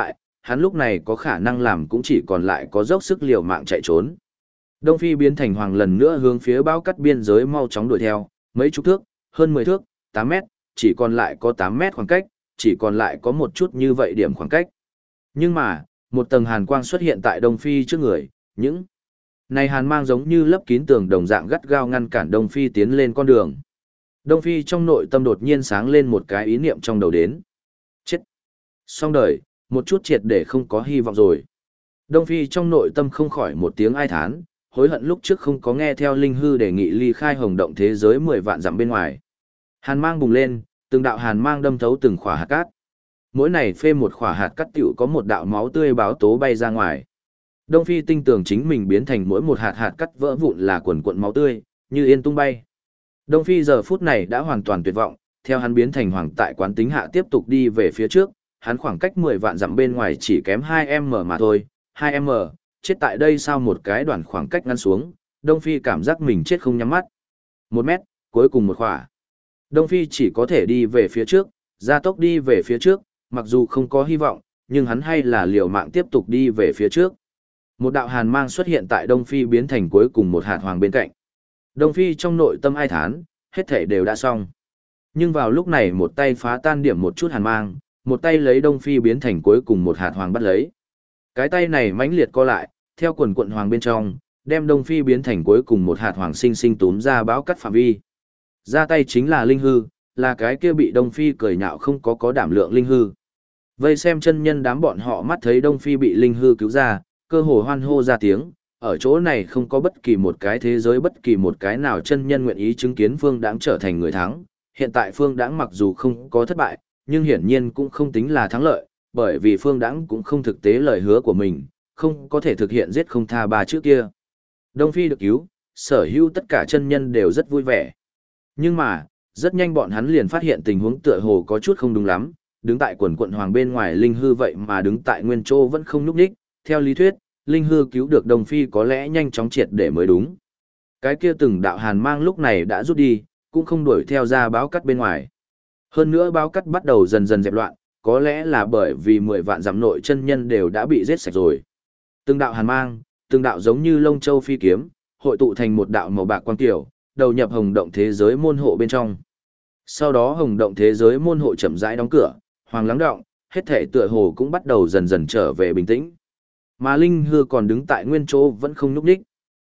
hắn lúc này có khả năng làm cũng chỉ còn lại có dốc sức liều mạng chạy trốn. Đông Phi biến thành hoàng lần nữa hướng phía bao cắt biên giới mau chóng đuổi theo, mấy chục thước, hơn 10 thước, 8 mét, chỉ còn lại có 8 mét khoảng cách, chỉ còn lại có một chút như vậy điểm khoảng cách. Nhưng mà, một tầng hàn quang xuất hiện tại Đông Phi trước người, những này hàn mang giống như lấp kín tường đồng dạng gắt gao ngăn cản Đông Phi tiến lên con đường. Đông Phi trong nội tâm đột nhiên sáng lên một cái ý niệm trong đầu đến. Chết! Xong đời, một chút triệt để không có hy vọng rồi. Đông Phi trong nội tâm không khỏi một tiếng ai thán, hối hận lúc trước không có nghe theo Linh Hư đề nghị ly khai hồng động thế giới 10 vạn dặm bên ngoài. Hàn mang bùng lên, từng đạo hàn mang đâm thấu từng khỏa hạt cát. Mỗi này phê một khỏa hạt cát tiểu có một đạo máu tươi báo tố bay ra ngoài. Đông Phi tinh tường chính mình biến thành mỗi một hạt hạt cát vỡ vụn là quần cuộn máu tươi, như yên tung bay. Đông Phi giờ phút này đã hoàn toàn tuyệt vọng, theo hắn biến thành hoàng tại quán tính hạ tiếp tục đi về phía trước, hắn khoảng cách 10 vạn dặm bên ngoài chỉ kém 2m mà thôi, 2m, chết tại đây sao một cái đoạn khoảng cách ngăn xuống, Đông Phi cảm giác mình chết không nhắm mắt. 1 mét, cuối cùng một khỏa. Đông Phi chỉ có thể đi về phía trước, gia tốc đi về phía trước, mặc dù không có hy vọng, nhưng hắn hay là liều mạng tiếp tục đi về phía trước. Một đạo hàn mang xuất hiện tại Đông Phi biến thành cuối cùng một hạt hoàng bên cạnh. Đông Phi trong nội tâm ai thán, hết thể đều đã xong. Nhưng vào lúc này một tay phá tan điểm một chút hàn mang, một tay lấy Đông Phi biến thành cuối cùng một hạt hoàng bắt lấy. Cái tay này mãnh liệt co lại, theo quần quận hoàng bên trong, đem Đông Phi biến thành cuối cùng một hạt hoàng sinh sinh túm ra báo cắt phạm vi. Ra tay chính là Linh Hư, là cái kia bị Đông Phi cười nhạo không có đảm lượng Linh Hư. Vây xem chân nhân đám bọn họ mắt thấy Đông Phi bị Linh Hư cứu ra, cơ hồ hoan hô ra tiếng, ở chỗ này không có bất kỳ một cái thế giới bất kỳ một cái nào chân nhân nguyện ý chứng kiến Phương Đãng trở thành người thắng. Hiện tại Phương Đãng mặc dù không có thất bại, nhưng hiển nhiên cũng không tính là thắng lợi, bởi vì Phương Đãng cũng không thực tế lời hứa của mình, không có thể thực hiện giết không tha ba chữ kia. Đông Phi được cứu, sở hữu tất cả chân nhân đều rất vui vẻ. Nhưng mà, rất nhanh bọn hắn liền phát hiện tình huống tựa hồ có chút không đúng lắm, đứng tại quần quận hoàng bên ngoài Linh Hư vậy mà đứng tại nguyên chỗ vẫn không nhúc nhích, theo lý thuyết, Linh Hư cứu được Đông Phi có lẽ nhanh chóng triệt để mới đúng. Cái kia từng đạo hàn mang lúc này đã rút đi, cũng không đuổi theo ra báo cắt bên ngoài. Hơn nữa báo cắt bắt đầu dần dần dẹp loạn, có lẽ là bởi vì 10 vạn dặm nội chân nhân đều đã bị giết sạch rồi. Từng đạo hàn mang, từng đạo giống như lông châu phi kiếm, hội tụ thành một đạo màu bạc quang tiểu, đầu nhập hồng động thế giới môn hộ bên trong. Sau đó hồng động thế giới môn hộ chậm rãi đóng cửa, hoàng lắng động, hết thể tựa hồ cũng bắt đầu dần dần trở về bình tĩnh. Mà Linh Hư còn đứng tại nguyên chỗ vẫn không nhúc nhích.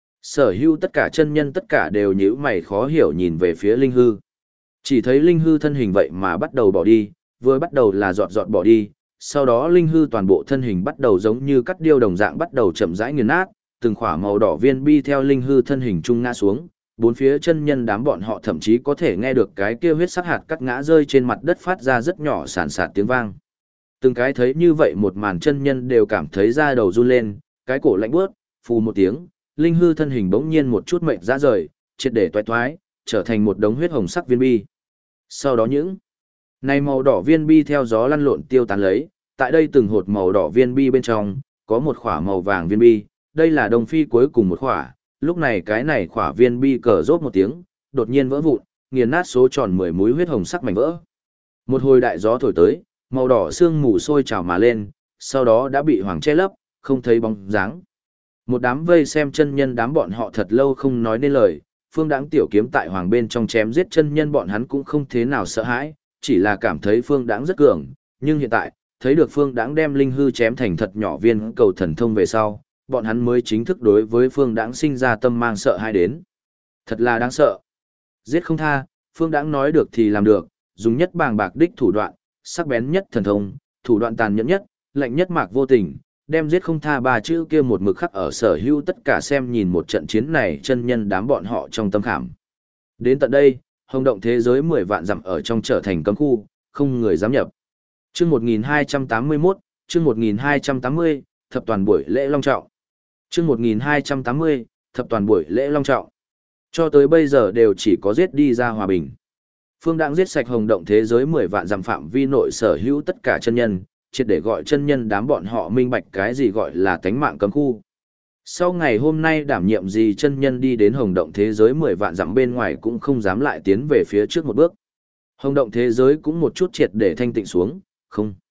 Sở hữu tất cả chân nhân tất cả đều nhíu mày khó hiểu nhìn về phía Linh Hư. Chỉ thấy Linh Hư thân hình vậy mà bắt đầu bỏ đi, vừa bắt đầu là giọt giọt bỏ đi, sau đó Linh Hư toàn bộ thân hình bắt đầu giống như cắt điêu đồng dạng bắt đầu chậm rãi nghiền nát, từng khỏa màu đỏ viên bi theo Linh Hư thân hình trung ngã xuống, bốn phía chân nhân đám bọn họ thậm chí có thể nghe được cái kia huyết sắc hạt cắt ngã rơi trên mặt đất phát ra rất nhỏ sàn sạt tiếng vang. Từng cái thấy như vậy một màn chân nhân đều cảm thấy da đầu run lên, cái cổ lạnh buốt, phù một tiếng, Linh Hư thân hình bỗng nhiên một chút mệt ra rời, triệt để toái toái, trở thành một đống huyết hồng sắc viên bi. Sau đó những này màu đỏ viên bi theo gió lăn lộn tiêu tán lấy, tại đây từng hột màu đỏ viên bi bên trong, có một khỏa màu vàng viên bi, đây là Đông Phi cuối cùng một khỏa, lúc này cái này khỏa viên bi cờ rốt một tiếng, đột nhiên vỡ vụn, nghiền nát số tròn 10 múi huyết hồng sắc mảnh vỡ. Một hồi đại gió thổi tới, màu đỏ sương mù sôi trào mà lên, sau đó đã bị hoàng che lấp, không thấy bóng dáng. Một đám vây xem chân nhân đám bọn họ thật lâu không nói nên lời, Phương Đãng tiểu kiếm tại hoàng bên trong chém giết chân nhân bọn hắn cũng không thế nào sợ hãi, chỉ là cảm thấy Phương Đãng rất cường, nhưng hiện tại, thấy được Phương Đãng đem Linh Hư chém thành thật nhỏ viên cầu thần thông về sau, bọn hắn mới chính thức đối với Phương Đãng sinh ra tâm mang sợ hãi đến. Thật là đáng sợ. Giết không tha, Phương Đãng nói được thì làm được, dùng nhất bàng bạc đích thủ đoạn, sắc bén nhất thần thông, thủ đoạn tàn nhẫn nhất, lạnh nhất mạc vô tình, đem giết không tha ba chữ kia một mực khắc ở sở hữu tất cả xem nhìn một trận chiến này chân nhân đám bọn họ trong tâm khảm. Đến tận đây, hồng động thế giới 10 vạn dặm ở trong trở thành cấm khu, không người dám nhập. Chương 1281, chương 1280, thập toàn buổi lễ long trọng. Chương 1280, thập toàn buổi lễ long trọng. Cho tới bây giờ đều chỉ có giết đi ra hòa bình. Phương Đãng giết sạch hồng động thế giới 10 vạn dặm phạm vi nội sở hữu tất cả chân nhân, triệt để gọi chân nhân đám bọn họ minh bạch cái gì gọi là tánh mạng cấm khu. Sau ngày hôm nay đảm nhiệm gì chân nhân đi đến hồng động thế giới 10 vạn dặm bên ngoài cũng không dám lại tiến về phía trước một bước. Hồng động thế giới cũng một chút triệt để thanh tịnh xuống, không.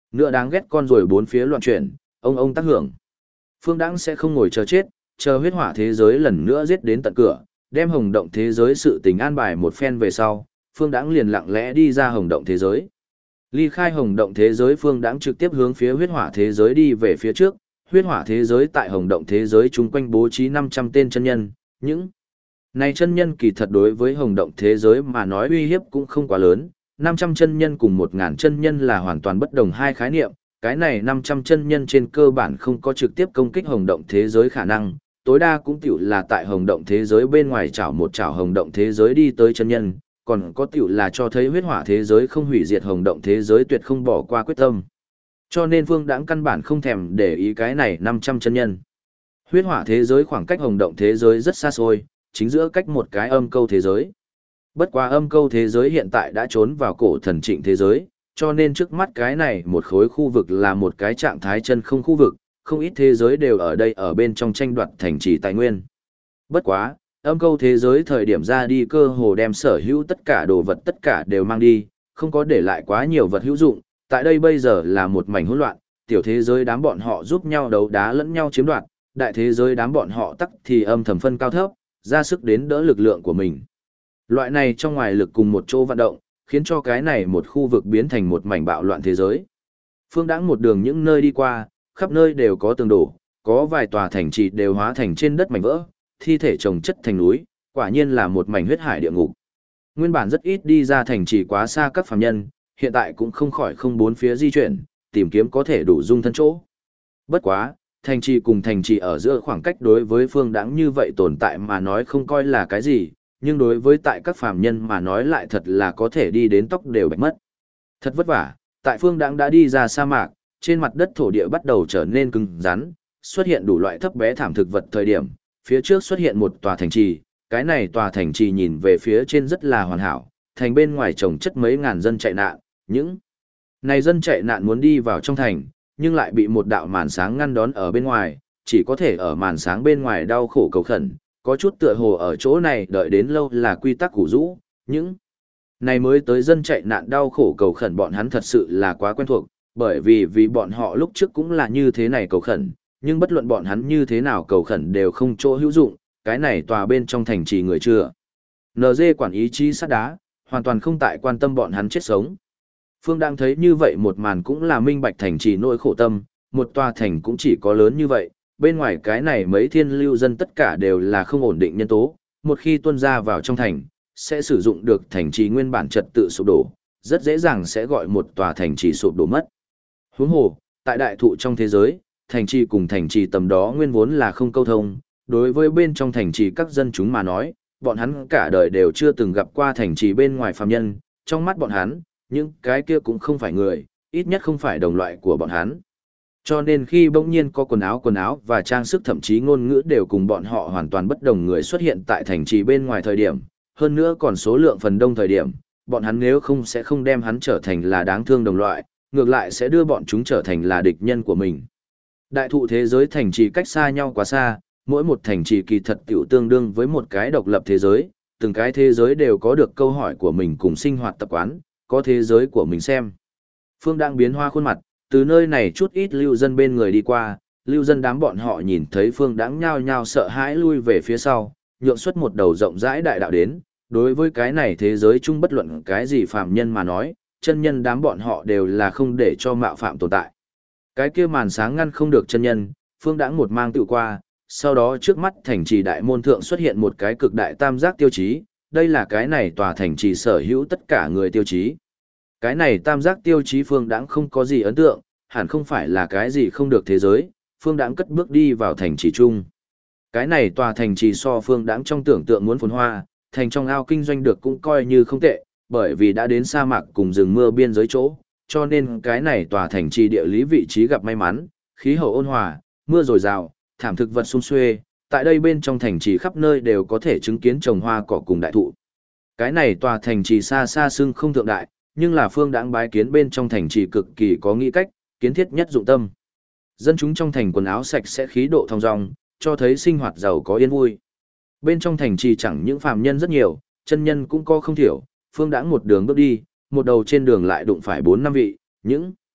Nữa đáng ghét con rồi bốn phía loạn chuyển, ông tác hưởng. Phương Đãng sẽ không ngồi chờ chết, chờ huyết hỏa thế giới lần nữa giết đến tận cửa, đem hồng động thế giới sự tình an bài một phen về sau, Phương Đãng liền lặng lẽ đi ra hồng động thế giới. Ly khai hồng động thế giới, Phương Đãng trực tiếp hướng phía huyết hỏa thế giới đi về phía trước. Huyết hỏa thế giới tại hồng động thế giới chung quanh bố trí 500 tên chân nhân, những này chân nhân kỳ thật đối với hồng động thế giới mà nói uy hiếp cũng không quá lớn. 500 chân nhân cùng 1000 chân nhân là hoàn toàn bất đồng hai khái niệm, cái này 500 chân nhân trên cơ bản không có trực tiếp công kích hồng động thế giới khả năng, tối đa cũng tiểu là tại hồng động thế giới bên ngoài chảo một chảo hồng động thế giới đi tới chân nhân, còn có tiểu là cho thấy huyết hỏa thế giới không hủy diệt hồng động thế giới tuyệt không bỏ qua quyết tâm. Cho nên Phương Đãng căn bản không thèm để ý cái này 500 chân nhân. Huyết hỏa thế giới khoảng cách hồng động thế giới rất xa xôi, chính giữa cách một cái âm câu thế giới. Bất quá âm câu thế giới hiện tại đã trốn vào cổ thần trịnh thế giới, cho nên trước mắt cái này một khối khu vực là một cái trạng thái chân không khu vực, không ít thế giới đều ở đây ở bên trong tranh đoạt thành trì tài nguyên. Bất quá, âm câu thế giới thời điểm ra đi cơ hồ đem sở hữu tất cả đồ vật tất cả đều mang đi, không có để lại quá nhiều vật hữu dụng, tại đây bây giờ là một mảnh hỗn loạn, tiểu thế giới đám bọn họ giúp nhau đấu đá lẫn nhau chiếm đoạt, đại thế giới đám bọn họ tắc thì âm thầm phân cao thấp, ra sức đến đỡ lực lượng của mình. Loại này trong ngoài lực cùng một chỗ vận động, khiến cho cái này một khu vực biến thành một mảnh bạo loạn thế giới. Phương Đãng một đường những nơi đi qua, khắp nơi đều có tường đổ, có vài tòa thành trì đều hóa thành trên đất mảnh vỡ, thi thể chồng chất thành núi, quả nhiên là một mảnh huyết hải địa ngục. Nguyên bản rất ít đi ra thành trì quá xa các phàm nhân, hiện tại cũng không khỏi không bốn phía di chuyển, tìm kiếm có thể đủ dung thân chỗ. Bất quá, thành trì cùng thành trì ở giữa khoảng cách đối với Phương Đãng như vậy tồn tại mà nói không coi là cái gì, nhưng đối với tại các phàm nhân mà nói lại thật là có thể đi đến tóc đều bạch mất. Thật vất vả, tại Phương Đãng đã đi ra sa mạc, trên mặt đất thổ địa bắt đầu trở nên cứng rắn, xuất hiện đủ loại thấp bé thảm thực vật thời điểm, phía trước xuất hiện một tòa thành trì, cái này tòa thành trì nhìn về phía trên rất là hoàn hảo, thành bên ngoài trồng chất mấy ngàn dân chạy nạn, những này dân chạy nạn muốn đi vào trong thành, nhưng lại bị một đạo màn sáng ngăn đón ở bên ngoài, chỉ có thể ở màn sáng bên ngoài đau khổ cầu khẩn, có chút tựa hồ ở chỗ này đợi đến lâu là quy tắc củ rũ, những này mới tới dân chạy nạn đau khổ cầu khẩn bọn hắn thật sự là quá quen thuộc, bởi vì bọn họ lúc trước cũng là như thế này cầu khẩn, nhưng bất luận bọn hắn như thế nào cầu khẩn đều không chỗ hữu dụng, cái này tòa bên trong thành trì người chưa. NG quản ý chí sắt đá, hoàn toàn không tại quan tâm bọn hắn chết sống. Phương đang thấy như vậy một màn cũng là minh bạch thành trì nỗi khổ tâm, một tòa thành cũng chỉ có lớn như vậy, bên ngoài cái này mấy thiên lưu dân tất cả đều là không ổn định nhân tố, một khi tuân ra vào trong thành, sẽ sử dụng được thành trì nguyên bản trật tự sụp đổ, rất dễ dàng sẽ gọi một tòa thành trì sụp đổ mất. Huống hồ, tại đại thụ trong thế giới, thành trì cùng thành trì tầm đó nguyên vốn là không câu thông, đối với bên trong thành trì các dân chúng mà nói, bọn hắn cả đời đều chưa từng gặp qua thành trì bên ngoài phàm nhân, trong mắt bọn hắn, những cái kia cũng không phải người, ít nhất không phải đồng loại của bọn hắn. Cho nên khi bỗng nhiên có quần áo và trang sức thậm chí ngôn ngữ đều cùng bọn họ hoàn toàn bất đồng người xuất hiện tại thành trì bên ngoài thời điểm, hơn nữa còn số lượng phần đông thời điểm, bọn hắn nếu không sẽ không đem hắn trở thành là đáng thương đồng loại, ngược lại sẽ đưa bọn chúng trở thành là địch nhân của mình. Đại thụ thế giới thành trì cách xa nhau quá xa, mỗi một thành trì kỳ thật tiểu tương đương với một cái độc lập thế giới, từng cái thế giới đều có được câu hỏi của mình cùng sinh hoạt tập quán, có thế giới của mình xem. Phương đang biến hoa khuôn mặt, từ nơi này chút ít lưu dân bên người đi qua, lưu dân đám bọn họ nhìn thấy Phương Đãng nhao nhao sợ hãi lui về phía sau, nhượng xuất một đầu rộng rãi đại đạo đến, đối với cái này thế giới chung bất luận cái gì phạm nhân mà nói, chân nhân đám bọn họ đều là không để cho mạo phạm tồn tại. Cái kia màn sáng ngăn không được chân nhân, Phương Đãng một mang tự qua, sau đó trước mắt thành trì đại môn thượng xuất hiện một cái cực đại tam giác tiêu chí, đây là cái này tòa thành trì sở hữu tất cả người tiêu chí. Cái này tam giác tiêu chí Phương Đãng không có gì ấn tượng, hẳn không phải là cái gì không được thế giới, Phương Đãng cất bước đi vào thành trì chung. Cái này tòa thành trì so Phương Đãng trong tưởng tượng muốn phồn hoa, thành trong ao kinh doanh được cũng coi như không tệ, bởi vì đã đến sa mạc cùng rừng mưa biên giới chỗ, cho nên cái này tòa thành trì địa lý vị trí gặp may mắn, khí hậu ôn hòa, mưa dồi dào, thảm thực vật sum xuê, tại đây bên trong thành trì khắp nơi đều có thể chứng kiến trồng hoa cỏ cùng đại thụ. Cái này tòa thành trì xa xa xưng không thượng đại, nhưng là Phương Đãng bái kiến bên trong thành trì cực kỳ có nghĩ cách, kiến thiết nhất dụng tâm. Dân chúng trong thành quần áo sạch sẽ khí độ thong dong, cho thấy sinh hoạt giàu có yên vui. Bên trong thành trì chẳng những phàm nhân rất nhiều, chân nhân cũng có không thiểu, Phương Đãng một đường bước đi, một đầu trên đường lại đụng phải 4-5 vị, những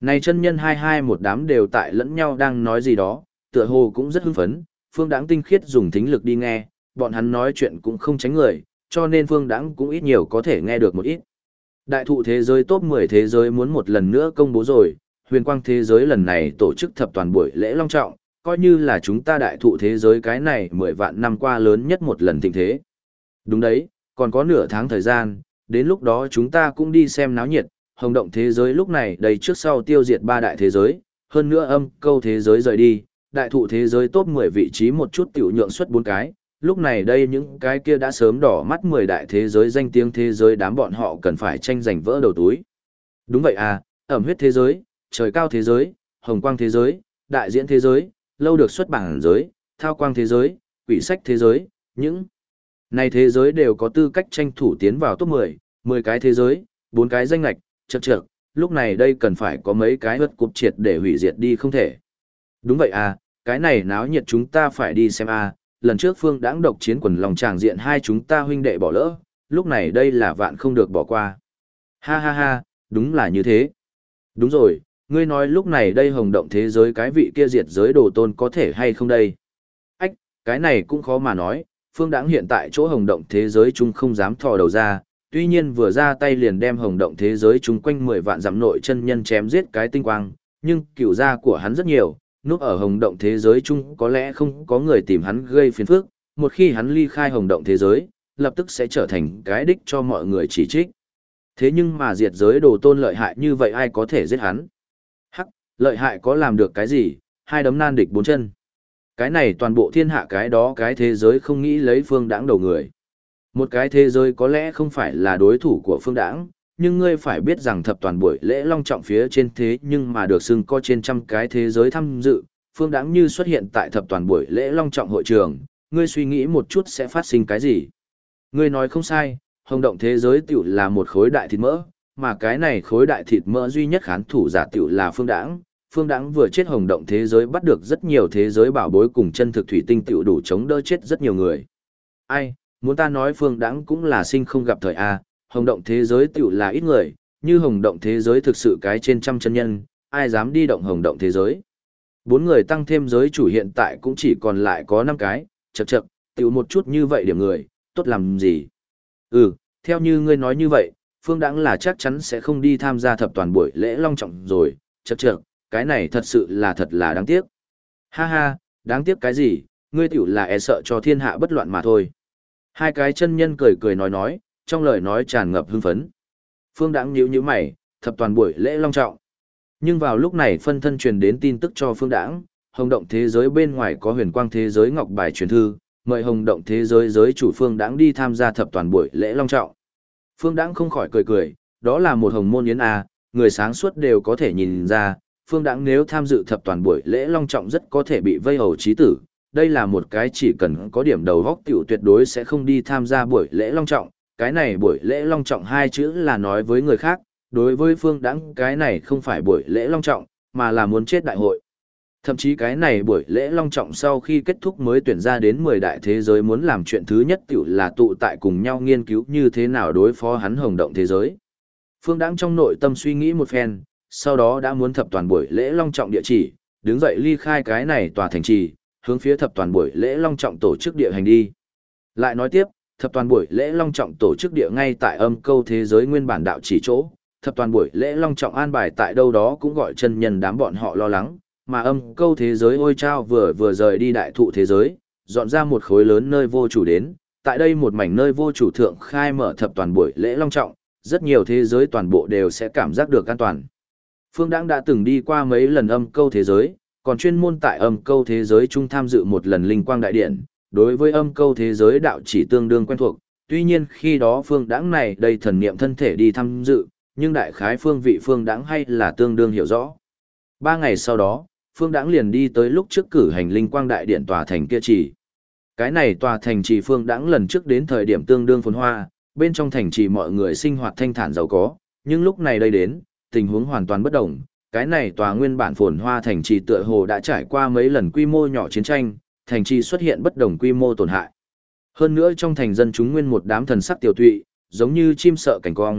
Này chân nhân hai hai một đám đều tại lẫn nhau đang nói gì đó, tựa hồ cũng rất hưng phấn, Phương Đãng tinh khiết dùng thính lực đi nghe, bọn hắn nói chuyện cũng không tránh người, cho nên Phương Đãng cũng ít nhiều có thể nghe được một ít. Đại thụ thế giới top 10 thế giới muốn một lần nữa công bố rồi, huyền quang thế giới lần này tổ chức thập toàn buổi lễ long trọng, coi như là chúng ta đại thụ thế giới cái này 10 vạn năm qua lớn nhất một lần thịnh thế. Đúng đấy, còn có nửa tháng thời gian, đến lúc đó chúng ta cũng đi xem náo nhiệt, hồng động thế giới lúc này đầy trước sau tiêu diệt ba đại thế giới, hơn nữa âm câu thế giới rời đi, đại thụ thế giới top 10 vị trí một chút tiểu nhượng suất 4 cái, lúc này đây những cái kia đã sớm đỏ mắt 10 đại thế giới danh tiếng thế giới đám bọn họ cần phải tranh giành vỡ đầu túi. Đúng vậy à, ẩm huyết thế giới, trời cao thế giới, hồng quang thế giới, đại diễn thế giới, lâu được xuất bản giới, thao quang thế giới, quỷ sách thế giới, những này thế giới đều có tư cách tranh thủ tiến vào top 10, 10 cái thế giới, 4 cái danh lạch, chậc chậc, lúc này đây cần phải có mấy cái hất cục triệt để hủy diệt đi không thể. Đúng vậy à, cái này náo nhiệt chúng ta phải đi xem à, lần trước Phương Đãng độc chiến quần lòng tràng diện hai chúng ta huynh đệ bỏ lỡ, lúc này đây là vạn không được bỏ qua. Ha ha ha, đúng là như thế. Đúng rồi, ngươi nói lúc này đây hồng động thế giới cái vị kia diệt giới đồ tôn có thể hay không đây? Ách, cái này cũng khó mà nói, Phương Đãng hiện tại chỗ hồng động thế giới chúng không dám thò đầu ra, tuy nhiên vừa ra tay liền đem hồng động thế giới chúng quanh 10 vạn dặm nội chân nhân chém giết cái tinh quang, nhưng cửu gia của hắn rất nhiều, núp ở hồng động thế giới chung có lẽ không có người tìm hắn gây phiền phức, một khi hắn ly khai hồng động thế giới, lập tức sẽ trở thành cái đích cho mọi người chỉ trích. Thế nhưng mà diệt giới đồ tôn lợi hại như vậy ai có thể giết hắn? Hắc, lợi hại có làm được cái gì, hai đấm nan địch bốn chân. Cái này toàn bộ thiên hạ cái đó cái thế giới không nghĩ lấy Phương Đãng đầu người. Một cái thế giới có lẽ không phải là đối thủ của Phương Đãng, nhưng ngươi phải biết rằng thập toàn buổi lễ long trọng phía trên thế nhưng mà được xưng có trên trăm cái thế giới tham dự, Phương Đãng như xuất hiện tại thập toàn buổi lễ long trọng hội trường, ngươi suy nghĩ một chút sẽ phát sinh cái gì? Ngươi nói không sai, hồng động thế giới tiểu là một khối đại thịt mỡ, mà cái này khối đại thịt mỡ duy nhất khán thủ giả tiểu là Phương Đãng. Phương Đãng vừa chết hồng động thế giới bắt được rất nhiều thế giới bảo bối cùng chân thực thủy tinh tiểu đủ chống đỡ chết rất nhiều người. Ai, muốn ta nói Phương Đãng cũng là sinh không gặp thời A, hồng động thế giới tiểu là ít người, như hồng động thế giới thực sự cái trên trăm chân nhân, ai dám đi động hồng động thế giới. 4 người tăng thêm giới chủ hiện tại cũng chỉ còn lại có 5 cái, chậc chậc, tiểu một chút như vậy điểm người, tốt làm gì? Ừ, theo như ngươi nói như vậy, Phương Đãng là chắc chắn sẽ không đi tham gia thập toàn buổi lễ long trọng rồi, chậc chậc, cái này thật sự là thật là đáng tiếc. Ha ha, đáng tiếc cái gì, ngươi tiểu là e sợ cho thiên hạ bất loạn mà thôi. Hai cái chân nhân cười cười nói, trong lời nói tràn ngập hưng phấn. Phương Đãng nhíu nhíu mày, thập toàn buổi lễ long trọng. Nhưng vào lúc này phân thân truyền đến tin tức cho Phương Đãng, hồng động thế giới bên ngoài có huyền quang thế giới ngọc bài truyền thư, mời hồng động thế giới giới chủ Phương Đãng đi tham gia thập toàn buổi lễ long trọng. Phương Đãng không khỏi cười, đó là một hồng môn yến a, người sáng suốt đều có thể nhìn ra, Phương Đãng nếu tham dự thập toàn buổi lễ long trọng rất có thể bị vây hầu chí tử. Đây là một cái chỉ cần có điểm đầu góc tiểu tuyệt đối sẽ không đi tham gia buổi lễ long trọng, cái này buổi lễ long trọng hai chữ là nói với người khác, đối với Phương Đãng cái này không phải buổi lễ long trọng, mà là muốn chết đại hội. Thậm chí cái này buổi lễ long trọng sau khi kết thúc mới tuyển ra đến 10 đại thế giới muốn làm chuyện thứ nhất tiểu là tụ tại cùng nhau nghiên cứu như thế nào đối phó hắn hồng động thế giới. Phương Đãng trong nội tâm suy nghĩ một phen, sau đó đã muốn thập toàn buổi lễ long trọng địa chỉ, đứng dậy ly khai cái này tòa thành trì, hướng phía thập toàn buổi lễ long trọng tổ chức địa hành đi. Lại nói tiếp, thập toàn buổi lễ long trọng tổ chức địa ngay tại âm câu thế giới nguyên bản đạo chỉ chỗ, thập toàn buổi lễ long trọng an bài tại đâu đó cũng gọi chân nhân đám bọn họ lo lắng, mà âm câu thế giới ôi trao vừa rời đi đại thụ thế giới, dọn ra một khối lớn nơi vô chủ đến, tại đây một mảnh nơi vô chủ thượng khai mở thập toàn buổi lễ long trọng, rất nhiều thế giới toàn bộ đều sẽ cảm giác được an toàn. Phương Đãng đã từng đi qua mấy lần âm câu thế giới, còn chuyên môn tại âm câu thế giới chung tham dự một lần linh quang đại điện, đối với âm câu thế giới đạo chỉ tương đương quen thuộc, tuy nhiên khi đó Phương Đãng này đầy thần niệm thân thể đi tham dự, nhưng đại khái phương vị Phương Đãng hay là tương đương hiểu rõ. 3 ngày sau đó, Phương Đãng liền đi tới lúc trước cử hành linh quang đại điện tòa thành kia trì. Cái này tòa thành trì Phương Đãng lần trước đến thời điểm tương đương phồn hoa, bên trong thành trì mọi người sinh hoạt thanh thản giàu có, nhưng lúc này đây đến, tình huống hoàn toàn bất đồng. Cái này tòa nguyên bản phồn hoa thành trì tựa hồ đã trải qua mấy lần quy mô nhỏ chiến tranh, thành trì xuất hiện bất đồng quy mô tổn hại. Hơn nữa trong thành dân chúng nguyên một đám thần sắc tiểu tụy, giống như chim sợ cảnh cong,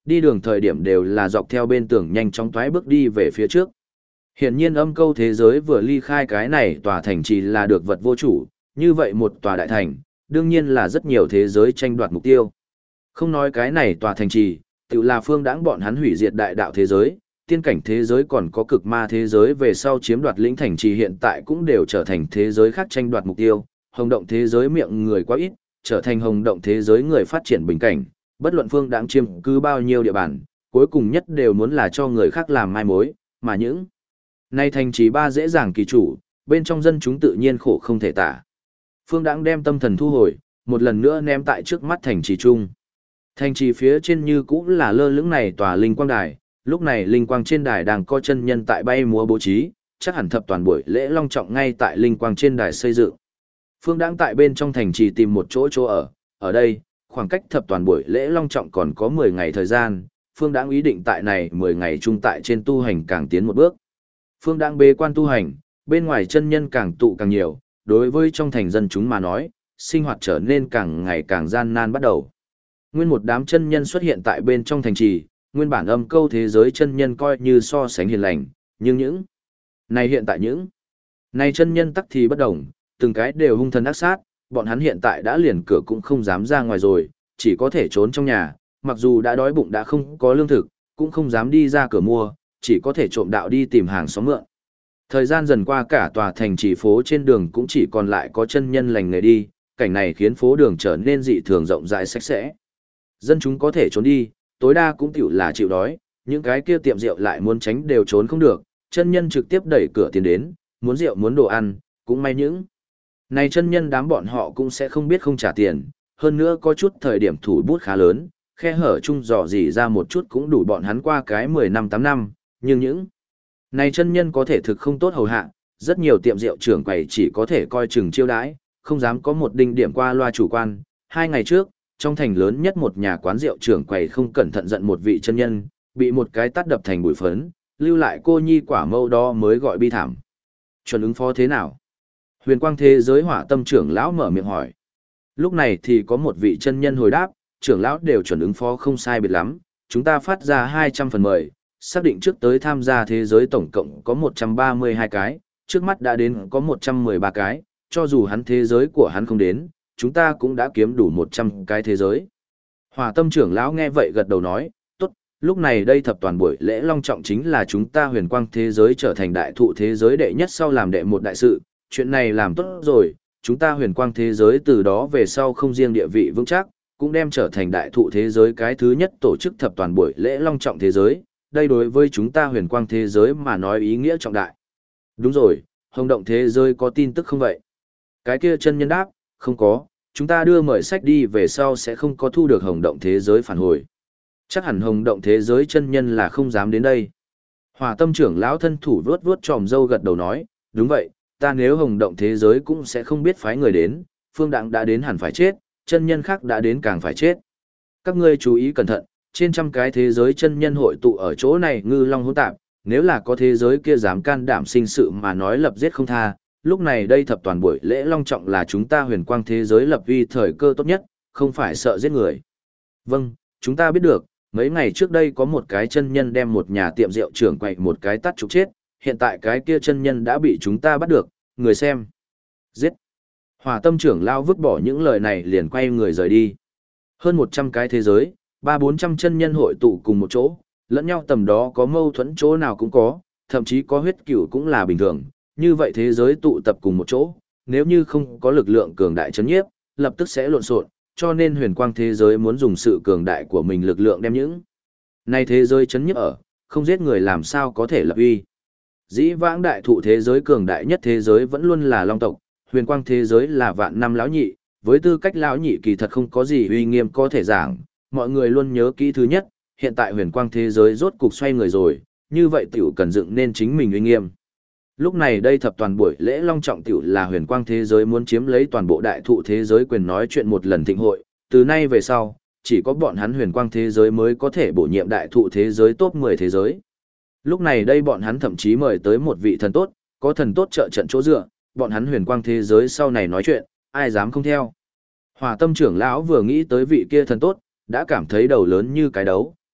đi đường thời điểm đều là dọc theo bên tường nhanh chóng toái bước đi về phía trước. Hiển nhiên âm câu thế giới vừa ly khai cái này tòa thành trì là được vật vô chủ, như vậy một tòa đại thành, đương nhiên là rất nhiều thế giới tranh đoạt mục tiêu. Không nói cái này tòa thành trì, tự là Phương Đãng bọn hắn hủy diệt đại đạo thế giới, tiên cảnh thế giới còn có cực ma thế giới về sau chiếm đoạt lĩnh thành trì hiện tại cũng đều trở thành thế giới khác tranh đoạt mục tiêu, hồng động thế giới miệng người quá ít, trở thành hồng động thế giới người phát triển bình cảnh, bất luận Phương Đãng chiếm cứ bao nhiêu địa bàn, cuối cùng nhất đều muốn là cho người khác làm mai mối, mà những nay thành trì ba dễ dàng kỳ chủ, bên trong dân chúng tự nhiên khổ không thể tả. Phương Đãng đem tâm thần thu hồi, một lần nữa ném tại trước mắt thành trì trung. Thành trì phía trên như cũng là lơ lửng này tòa linh quang đài, lúc này linh quang trên đài đang có chân nhân tại bay múa bố trí, chắc hẳn thập toàn buổi lễ long trọng ngay tại linh quang trên đài xây dựng. Phương Đãng tại bên trong thành trì tìm một chỗ ở đây, khoảng cách thập toàn buổi lễ long trọng còn có 10 ngày thời gian, Phương Đãng ý định tại này 10 ngày chung tại trên tu hành càng tiến một bước. Phương Đãng bế quan tu hành, bên ngoài chân nhân càng tụ càng nhiều, đối với trong thành dân chúng mà nói, sinh hoạt trở nên càng ngày càng gian nan bắt đầu. Nguyên một đám chân nhân xuất hiện tại bên trong thành trì, nguyên bản âm câu thế giới chân nhân coi như so sánh hiền lành, nhưng những này hiện tại những này chân nhân tắc thì bất đồng, từng cái đều hung thần ác sát, bọn hắn hiện tại đã liền cửa cũng không dám ra ngoài rồi, chỉ có thể trốn trong nhà, mặc dù đã đói bụng đã không có lương thực, cũng không dám đi ra cửa mua, chỉ có thể trộm đạo đi tìm hàng xóm mượn. Thời gian dần qua cả tòa thành trì phố trên đường cũng chỉ còn lại có chân nhân lành người đi, cảnh này khiến phố đường trở nên dị thường rộng rãi sạch sẽ. Dân chúng có thể trốn đi, tối đa cũng tiểu là chịu đói, những cái kia tiệm rượu lại muốn tránh đều trốn không được, chân nhân trực tiếp đẩy cửa tiến đến, muốn rượu muốn đồ ăn, cũng may những này chân nhân đám bọn họ cũng sẽ không biết không trả tiền, hơn nữa có chút thời điểm thủ bút khá lớn, khe hở chung dò dỉ ra một chút cũng đủ bọn hắn qua cái 10 năm 8 năm, nhưng những này chân nhân có thể thực không tốt hầu hạ, rất nhiều tiệm rượu trưởng quầy chỉ có thể coi chừng chiêu đãi, không dám có một đinh điểm qua loa chủ quan. 2 ngày trước, trong thành lớn nhất một nhà quán rượu trưởng quầy không cẩn thận giận một vị chân nhân, bị một cái tát đập thành bụi phấn, lưu lại cô nhi quả mâu đó mới gọi bi thảm. Chuẩn ứng phó thế nào? Huyền quang thế giới hỏa tâm trưởng lão mở miệng hỏi. Lúc này thì có một vị chân nhân hồi đáp, trưởng lão đều chuẩn ứng phó không sai biệt lắm, chúng ta phát ra 200 phần mời, xác định trước tới tham gia thế giới tổng cộng có 132 cái, trước mắt đã đến có 113 cái, cho dù hắn thế giới của hắn không đến, chúng ta cũng đã kiếm đủ 100 cái thế giới. Hỏa tâm trưởng lão nghe vậy gật đầu nói, tốt, lúc này đây thập toàn buổi lễ long trọng chính là chúng ta huyền quang thế giới trở thành đại thụ thế giới đệ nhất sau làm đệ một đại sự, chuyện này làm tốt rồi, chúng ta huyền quang thế giới từ đó về sau không riêng địa vị vững chắc, cũng đem trở thành đại thụ thế giới cái thứ nhất tổ chức thập toàn buổi lễ long trọng thế giới, đây đối với chúng ta huyền quang thế giới mà nói ý nghĩa trọng đại. Đúng rồi, hồng động thế giới có tin tức không vậy? Cái kia chân nhân đáp, không có, chúng ta đưa mời sách đi về sau sẽ không có thu được hồng động thế giới phản hồi. Chắc hẳn hồng động thế giới chân nhân là không dám đến đây. Hỏa tâm trưởng lão thân thủ vuốt vuốt tròm râu gật đầu nói, đúng vậy, ta nếu hồng động thế giới cũng sẽ không biết phái người đến, Phương Đặng đã đến hẳn phải chết, chân nhân khác đã đến càng phải chết. Các ngươi chú ý cẩn thận, trên trăm cái thế giới chân nhân hội tụ ở chỗ này ngư long hỗn tạp, nếu là có thế giới kia dám can đảm sinh sự mà nói lập giết không tha, lúc này đây thập toàn buổi lễ long trọng là chúng ta huyền quang thế giới lập uy thời cơ tốt nhất, không phải sợ giết người. Vâng, chúng ta biết được, mấy ngày trước đây có một cái chân nhân đem một nhà tiệm rượu trưởng quậy một cái tắt trục chết, hiện tại cái kia chân nhân đã bị chúng ta bắt được, người xem. Giết. Hỏa tâm trưởng lao vứt bỏ những lời này liền quay người rời đi. Hơn 100 cái thế giới, 300-400 chân nhân hội tụ cùng một chỗ, lẫn nhau tầm đó có mâu thuẫn chỗ nào cũng có, thậm chí có huyết cửu cũng là bình thường. Như vậy thế giới tụ tập cùng một chỗ, nếu như không có lực lượng cường đại chấn nhiếp, lập tức sẽ lộn xộn, cho nên huyền quang thế giới muốn dùng sự cường đại của mình lực lượng đem những này thế giới chấn nhiếp ở, không giết người làm sao có thể lập uy. Dĩ vãng đại thụ thế giới cường đại nhất thế giới vẫn luôn là long tộc, huyền quang thế giới là vạn năm lão nhị, với tư cách lão nhị kỳ thật không có gì uy nghiêm có thể giảng, mọi người luôn nhớ kỹ thứ nhất, hiện tại huyền quang thế giới rốt cục xoay người rồi, như vậy tiểu cần dựng nên chính mình uy nghiêm. Lúc này đây thập toàn buổi lễ long trọng tiểu là huyền quang thế giới muốn chiếm lấy toàn bộ đại thụ thế giới quyền nói chuyện một lần thịnh hội, từ nay về sau, chỉ có bọn hắn huyền quang thế giới mới có thể bổ nhiệm đại thụ thế giới top 10 thế giới. Lúc này đây bọn hắn thậm chí mời tới một vị thần tốt, có thần tốt trợ trận chỗ dựa, bọn hắn huyền quang thế giới sau này nói chuyện, ai dám không theo. Hỏa tâm trưởng lão vừa nghĩ tới vị kia thần tốt, đã cảm thấy đầu lớn như cái đấu,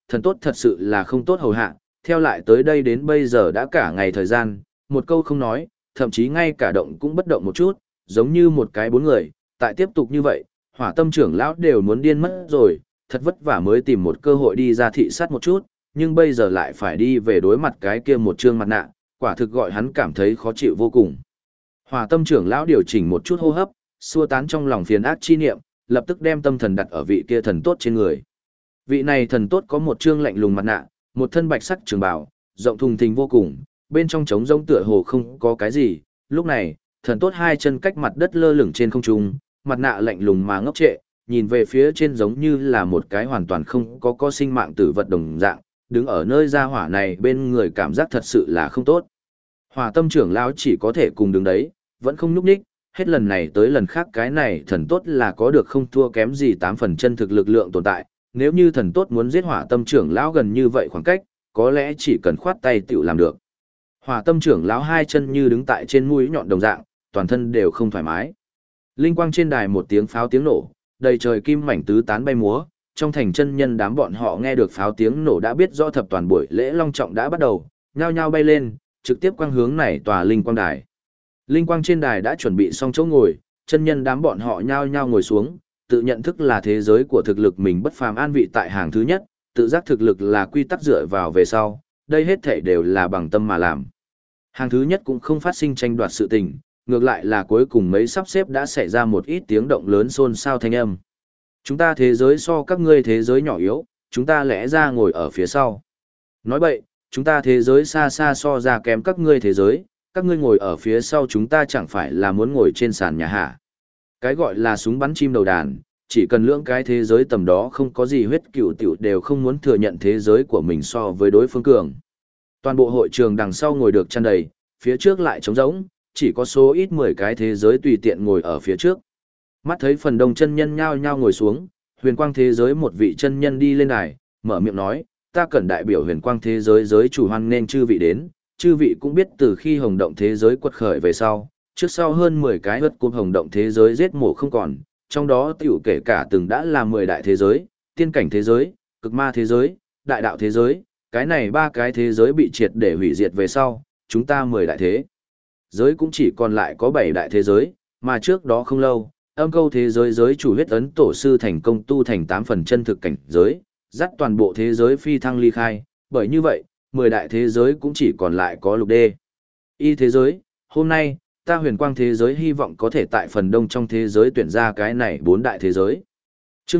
thần tốt thật sự là không tốt hầu hạ, theo lại tới đây đến bây giờ đã cả ngày thời gian, một câu không nói, thậm chí ngay cả động cũng bất động một chút, giống như một cái bốn người, tại tiếp tục như vậy, Hỏa Tâm trưởng lão đều muốn điên mất rồi, thật vất vả mới tìm một cơ hội đi ra thị sát một chút, nhưng bây giờ lại phải đi về đối mặt cái kia một trương mặt nạ, quả thực gọi hắn cảm thấy khó chịu vô cùng. Hỏa Tâm trưởng lão điều chỉnh một chút hô hấp, xua tán trong lòng phiền ác chi niệm, lập tức đem tâm thần đặt ở vị kia thần tốt trên người. Vị này thần tốt có một trương lạnh lùng mặt nạ, một thân bạch sắc trường bào, rộng thùng thình vô cùng, bên trong trống rỗng tựa hồ không có cái gì. Lúc này, thần tốt hai chân cách mặt đất lơ lửng trên không trung, mặt nạ lạnh lùng mà ngốc trệ, nhìn về phía trên giống như là một cái hoàn toàn không có sinh mạng tử vật đồng dạng, đứng ở nơi ra hỏa này bên người cảm giác thật sự là không tốt. Hỏa Tâm trưởng lão chỉ có thể cùng đứng đấy, vẫn không nhúc nhích, hết lần này tới lần khác cái này thần tốt là có được không thua kém gì 8 phần chân thực lực lượng tồn tại, nếu như thần tốt muốn giết Hỏa Tâm trưởng lão gần như vậy khoảng cách, có lẽ chỉ cần khoát tay tựu làm được. Hỏa Tâm trưởng lão hai chân như đứng tại trên mũi nhọn đồng dạng, toàn thân đều không thoải mái. Linh quang trên đài một tiếng pháo tiếng nổ, đầy trời kim mảnh tứ tán bay múa, trong thành chân nhân đám bọn họ nghe được pháo tiếng nổ đã biết rõ thập toàn buổi lễ long trọng đã bắt đầu, nhao nhao bay lên, trực tiếp quang hướng này tòa linh quang đài. Linh quang trên đài đã chuẩn bị xong chỗ ngồi, chân nhân đám bọn họ nhao nhao ngồi xuống, tự nhận thức là thế giới của thực lực mình bất phàm an vị tại hàng thứ nhất, tự giác thực lực là quy tắc dựa vào về sau, đây hết thảy đều là bằng tâm mà làm. Hàng thứ nhất cũng không phát sinh tranh đoạt sự tình, ngược lại là cuối cùng mấy sắp xếp đã xảy ra một ít tiếng động lớn xôn xao thanh âm. Chúng ta thế giới so các ngươi thế giới nhỏ yếu, chúng ta lẽ ra ngồi ở phía sau. Nói bậy, chúng ta thế giới xa xa so ra kém các ngươi thế giới, các ngươi ngồi ở phía sau chúng ta chẳng phải là muốn ngồi trên sàn nhà hả. Cái gọi là súng bắn chim đầu đàn, chỉ cần lưỡng cái thế giới tầm đó không có gì huyết cựu tiểu đều không muốn thừa nhận thế giới của mình so với đối phương cường. Toàn bộ hội trường đằng sau ngồi được tràn đầy, phía trước lại trống rỗng, chỉ có số ít 10 cái thế giới tùy tiện ngồi ở phía trước. Mắt thấy phần đông chân nhân nhao nhao ngồi xuống, huyền quang thế giới một vị chân nhân đi lên đài, mở miệng nói, ta cần đại biểu huyền quang thế giới giới chủ hoan nên chư vị đến, chư vị cũng biết từ khi hồng động thế giới quật khởi về sau, trước sau hơn 10 cái hất cúp hồng động thế giới giết mổ không còn, trong đó tiểu kể cả từng đã là 10 đại thế giới, tiên cảnh thế giới, cực ma thế giới, đại đạo thế giới, cái này ba cái thế giới bị triệt để hủy diệt về sau, chúng ta 10 đại thế giới cũng chỉ còn lại có 7 đại thế giới, mà trước đó không lâu, âm câu thế giới giới chủ huyết ấn tổ sư thành công tu thành 8 phần chân thực cảnh giới, dắt toàn bộ thế giới phi thăng ly khai, bởi như vậy, 10 đại thế giới cũng chỉ còn lại có lục đê. Y thế giới, hôm nay, ta huyền quang thế giới hy vọng có thể tại phần đông trong thế giới tuyển ra cái này 4 đại thế giới. Chương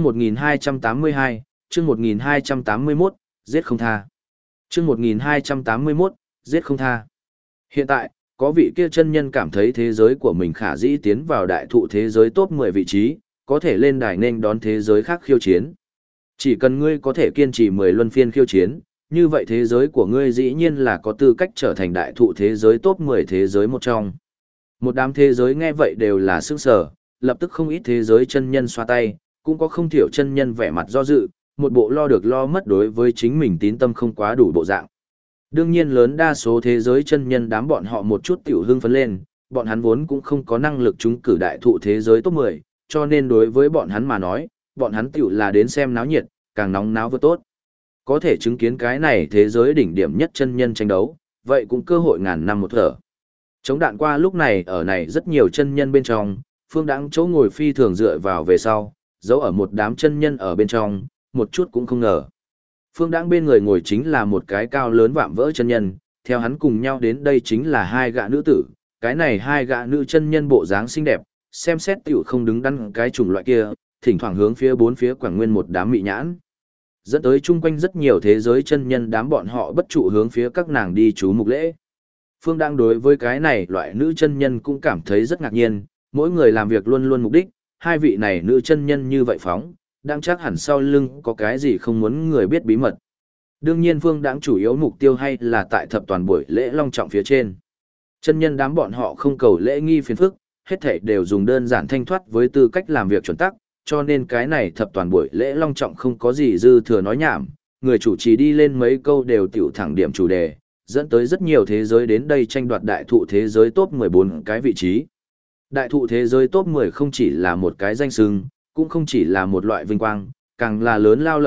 1282, chương 1281, giết không tha. Chương 1281, giết không tha. Hiện tại, có vị kia chân nhân cảm thấy thế giới của mình khả dĩ tiến vào đại thụ thế giới top 10 vị trí, có thể lên đài nên đón thế giới khác khiêu chiến. Chỉ cần ngươi có thể kiên trì 10 luân phiên khiêu chiến, như vậy thế giới của ngươi dĩ nhiên là có tư cách trở thành đại thụ thế giới top 10 thế giới một trong. Một đám thế giới nghe vậy đều là sững sờ, lập tức không ít thế giới chân nhân xoa tay, cũng có không thiểu chân nhân vẻ mặt do dự, một bộ lo được lo mất đối với chính mình tín tâm không quá đủ bộ dạng. Đương nhiên lớn đa số thế giới chân nhân đám bọn họ một chút tiểu hưng phấn lên, bọn hắn vốn cũng không có năng lực trúng cử đại thụ thế giới top 10, cho nên đối với bọn hắn mà nói, bọn hắn tiểu là đến xem náo nhiệt, càng nóng náo vừa tốt. Có thể chứng kiến cái này thế giới đỉnh điểm nhất chân nhân tranh đấu, vậy cũng cơ hội ngàn năm một thở. Chống đạn qua lúc này ở này rất nhiều chân nhân bên trong, Phương Đãng chỗ ngồi phi thường dựa vào về sau, giấu ở một đám chân nhân ở bên trong, một chút cũng không ngờ. Phương Đãng bên người ngồi chính là một cái cao lớn vạm vỡ chân nhân, theo hắn cùng nhau đến đây chính là hai gã nữ tử, cái này hai gã nữ chân nhân bộ dáng xinh đẹp, xem xét tiểu không đứng đắn cái chủng loại kia, thỉnh thoảng hướng phía bốn phía quảng nguyên một đám mị nhãn. Dẫn tới chung quanh rất nhiều thế giới chân nhân đám bọn họ bất trụ hướng phía các nàng đi chú mục lễ. Phương Đãng đối với cái này loại nữ chân nhân cũng cảm thấy rất ngạc nhiên, mỗi người làm việc luôn luôn mục đích, hai vị này nữ chân nhân như vậy phóng, đang chắc hẳn sau lưng có cái gì không muốn người biết bí mật. Đương nhiên Phương Đãng chủ yếu mục tiêu hay là tại thập toàn buổi lễ long trọng phía trên. Chân nhân đám bọn họ không cầu lễ nghi phiền phức, hết thảy đều dùng đơn giản thanh thoát với tư cách làm việc chuẩn tắc, cho nên cái này thập toàn buổi lễ long trọng không có gì dư thừa nói nhảm, người chủ trì đi lên mấy câu đều tiểu thẳng điểm chủ đề, dẫn tới rất nhiều thế giới đến đây tranh đoạt đại thụ thế giới top 14 cái vị trí. Đại thụ thế giới top 10 không chỉ là một cái danh xưng, cũng không chỉ là một loại vinh quang, càng là lớn lao lợi ích,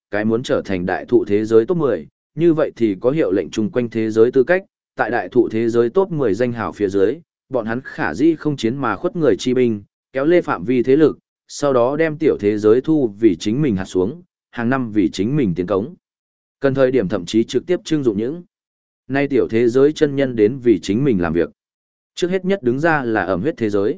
cái muốn trở thành đại thụ thế giới top 10, như vậy thì có hiệu lệnh chung quanh thế giới tư cách, tại đại thụ thế giới top 10 danh hào phía dưới, bọn hắn khả dĩ không chiến mà khuất người chi binh, kéo lê phạm vi thế lực, sau đó đem tiểu thế giới thu vì chính mình hạt xuống, hàng năm vì chính mình tiến cống. Cần thời điểm thậm chí trực tiếp trưng dụng những nay tiểu thế giới chân nhân đến vì chính mình làm việc. Trước hết nhất đứng ra là ẩm huyết thế giới.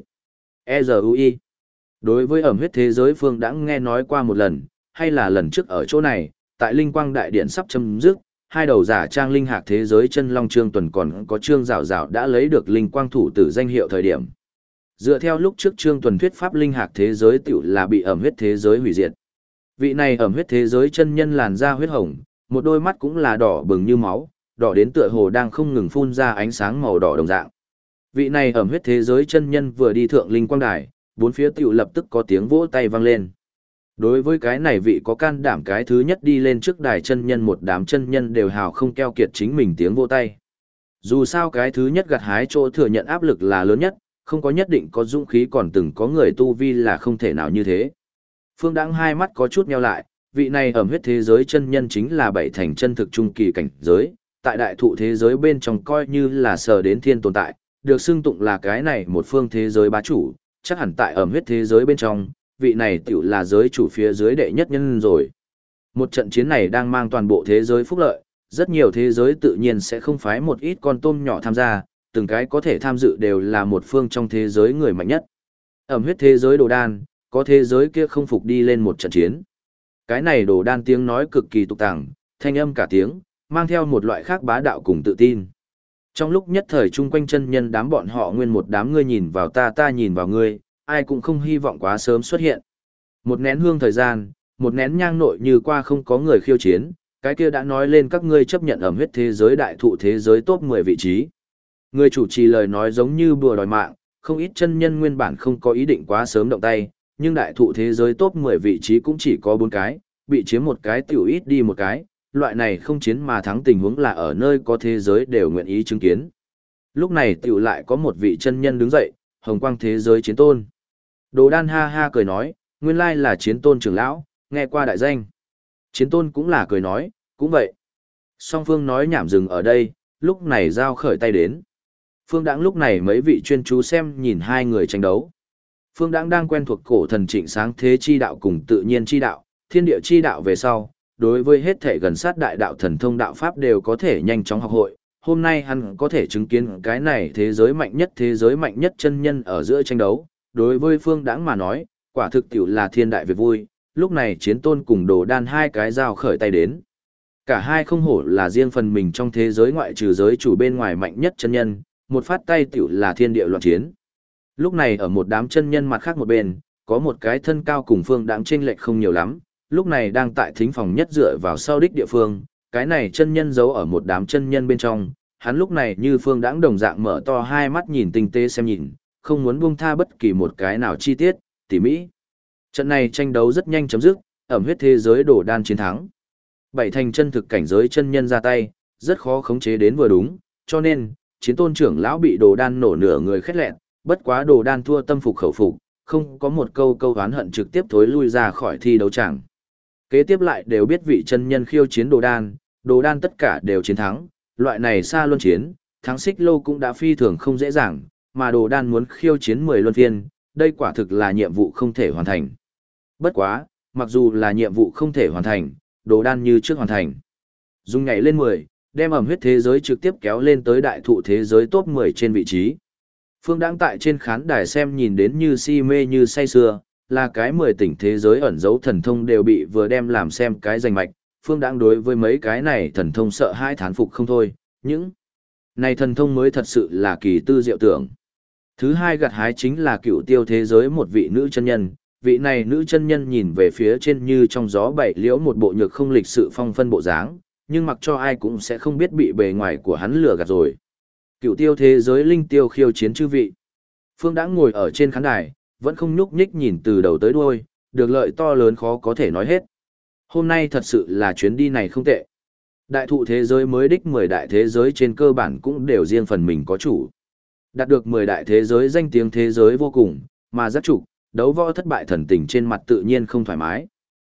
EZUI. Đối với ẩm huyết thế giới Phương đã nghe nói qua một lần, hay là lần trước ở chỗ này, tại Linh Quang Đại Điện sắp chấm dứt, hai đầu giả trang linh hạc thế giới chân long Trương Tuần còn có Trương Giảo Giảo đã lấy được Linh Quang thủ tử danh hiệu thời điểm. Dựa theo lúc trước Trương Tuần thuyết pháp linh hạc thế giới tiểu là bị ẩm huyết thế giới hủy diệt. Vị này ẩm huyết thế giới chân nhân làn da huyết hồng, một đôi mắt cũng là đỏ bừng như máu, đỏ đến tựa hồ đang không ngừng phun ra ánh sáng màu đỏ đồng dạng. Vị này ẩm huyết thế giới chân nhân vừa đi thượng linh quang đài, bốn phía tiểu lập tức có tiếng vỗ tay vang lên. Đối với cái này vị có can đảm cái thứ nhất đi lên trước đài chân nhân, một đám chân nhân đều hào không keo kiệt chính mình tiếng vỗ tay. Dù sao cái thứ nhất gặt hái chỗ thừa nhận áp lực là lớn nhất, không có nhất định có dũng khí, còn từng có người tu vi là không thể nào như thế. Phương Đãng hai mắt có chút nheo lại, vị này ẩm huyết thế giới chân nhân chính là bảy thành chân thực trung kỳ cảnh giới, tại đại thụ thế giới bên trong coi như là sở đến thiên tồn tại, được xưng tụng là cái này một phương thế giới bá chủ, chắc hẳn tại ẩm huyết thế giới bên trong, vị này tiểu là giới chủ phía dưới đệ nhất nhân rồi. Một trận chiến này đang mang toàn bộ thế giới phúc lợi, rất nhiều thế giới tự nhiên sẽ không phái một ít con tôm nhỏ tham gia, từng cái có thể tham dự đều là một phương trong thế giới người mạnh nhất. Ẩm huyết thế giới Đồ Đan, có thế giới kia không phục đi lên một trận chiến. Cái này Đồ Đan tiếng nói cực kỳ tục tàng, thanh âm cả tiếng, mang theo một loại khác bá đạo cùng tự tin. Trong lúc nhất thời chung quanh chân nhân đám bọn họ nguyên một đám ngươi nhìn vào ta, ta nhìn vào ngươi, ai cũng không hy vọng quá sớm xuất hiện. Một nén hương thời gian, một nén nhang nội như qua không có người khiêu chiến, cái kia đã nói lên các ngươi chấp nhận ẩm huyết thế giới đại thụ thế giới top 10 vị trí. Người chủ trì lời nói giống như bùa đòi mạng, không ít chân nhân nguyên bản không có ý định quá sớm động tay, nhưng đại thụ thế giới top 10 vị trí cũng chỉ có 4 cái, bị chiếm một cái tiểu ít đi một cái, loại này không chiến mà thắng tình huống là ở nơi có thế giới đều nguyện ý chứng kiến. Lúc này tiểu lại có một vị chân nhân đứng dậy, hồng quang thế giới chiến tôn. Đồ Đan ha ha cười nói, nguyên lai là chiến tôn trưởng lão, nghe qua đại danh. Chiến tôn cũng là cười nói, cũng vậy. Song phương nói nhảm dừng ở đây, lúc này giao khởi tay đến. Phương Đãng lúc này mấy vị chuyên chú xem nhìn hai người tranh đấu. Phương Đãng đang quen thuộc cổ thần trịnh sáng thế chi đạo cùng tự nhiên chi đạo, thiên địa chi đạo về sau, đối với hết thể gần sát đại đạo thần thông đạo pháp đều có thể nhanh chóng học hội. Hôm nay hắn có thể chứng kiến cái này thế giới mạnh nhất chân nhân ở giữa tranh đấu. Đối với Phương Đãng mà nói, quả thực tiểu là thiên đại việc vui, lúc này chiến tôn cùng Đồ Đan hai cái giao khởi tay đến. Cả hai không hổ là riêng phần mình trong thế giới ngoại trừ giới chủ bên ngoài mạnh nhất chân nhân, một phát tay tiểu là thiên địa loạn chiến. Lúc này ở một đám chân nhân mặt khác một bên, có một cái thân cao cùng Phương Đãng chênh lệch không nhiều lắm, lúc này đang tại thính phòng nhất dựa vào sau đích địa phương, cái này chân nhân giấu ở một đám chân nhân bên trong, hắn lúc này như Phương Đãng đồng dạng mở to hai mắt nhìn tinh tế xem nhìn, không muốn buông tha bất kỳ một cái nào chi tiết, tỉ mỹ. Trận này tranh đấu rất nhanh chấm dứt, ẩm huyết thế giới Đồ Đan chiến thắng. Bảy thành chân thực cảnh giới chân nhân ra tay, rất khó khống chế đến vừa đúng, cho nên, chiến tôn trưởng lão bị Đồ Đan nổ nửa người khét lẹn, bất quá Đồ Đan thua tâm phục khẩu phục, không có một câu oán hận trực tiếp thối lui ra khỏi thi đấu tràng. Kế tiếp lại đều biết vị chân nhân khiêu chiến Đồ Đan tất cả đều chiến thắng, loại này xa luân chiến, thắng xích lô cũng đã phi thường không dễ dàng, mà Đồ Đan muốn khiêu chiến 10 luân phiên, đây quả thực là nhiệm vụ không thể hoàn thành. Bất quá, mặc dù là nhiệm vụ không thể hoàn thành, Đồ Đan như trước hoàn thành. Dùng nhảy lên 10, đem ẩm huyết thế giới trực tiếp kéo lên tới đại thụ thế giới top 10 trên vị trí. Phương Đãng tại trên khán đài xem nhìn đến như si mê như say sưa, là cái 10 tỉnh thế giới ẩn dấu thần thông đều bị vừa đem làm xem cái danh mạch. Phương Đãng đối với mấy cái này thần thông sợ hai thán phục không thôi, những này thần thông mới thật sự là kỳ tư diệu tưởng. Thứ hai gặt hái chính là cựu tiêu thế giới một vị nữ chân nhân, vị này nữ chân nhân nhìn về phía trên như trong gió bảy liễu một bộ nhược không lịch sự phong phân bộ dáng, nhưng mặc cho ai cũng sẽ không biết bị bề ngoài của hắn lừa gạt rồi. Cựu tiêu thế giới linh tiêu khiêu chiến chư vị. Phương Đãng ngồi ở trên khán đài, vẫn không nhúc nhích nhìn từ đầu tới đuôi, được lợi to lớn khó có thể nói hết. Hôm nay thật sự là chuyến đi này không tệ. Đại thụ thế giới mới đích 10 đại thế giới trên cơ bản cũng đều riêng phần mình có chủ. Đạt được 10 đại thế giới danh tiếng thế giới vô cùng, mà giác trục, đấu võ thất bại thần tình trên mặt tự nhiên không thoải mái.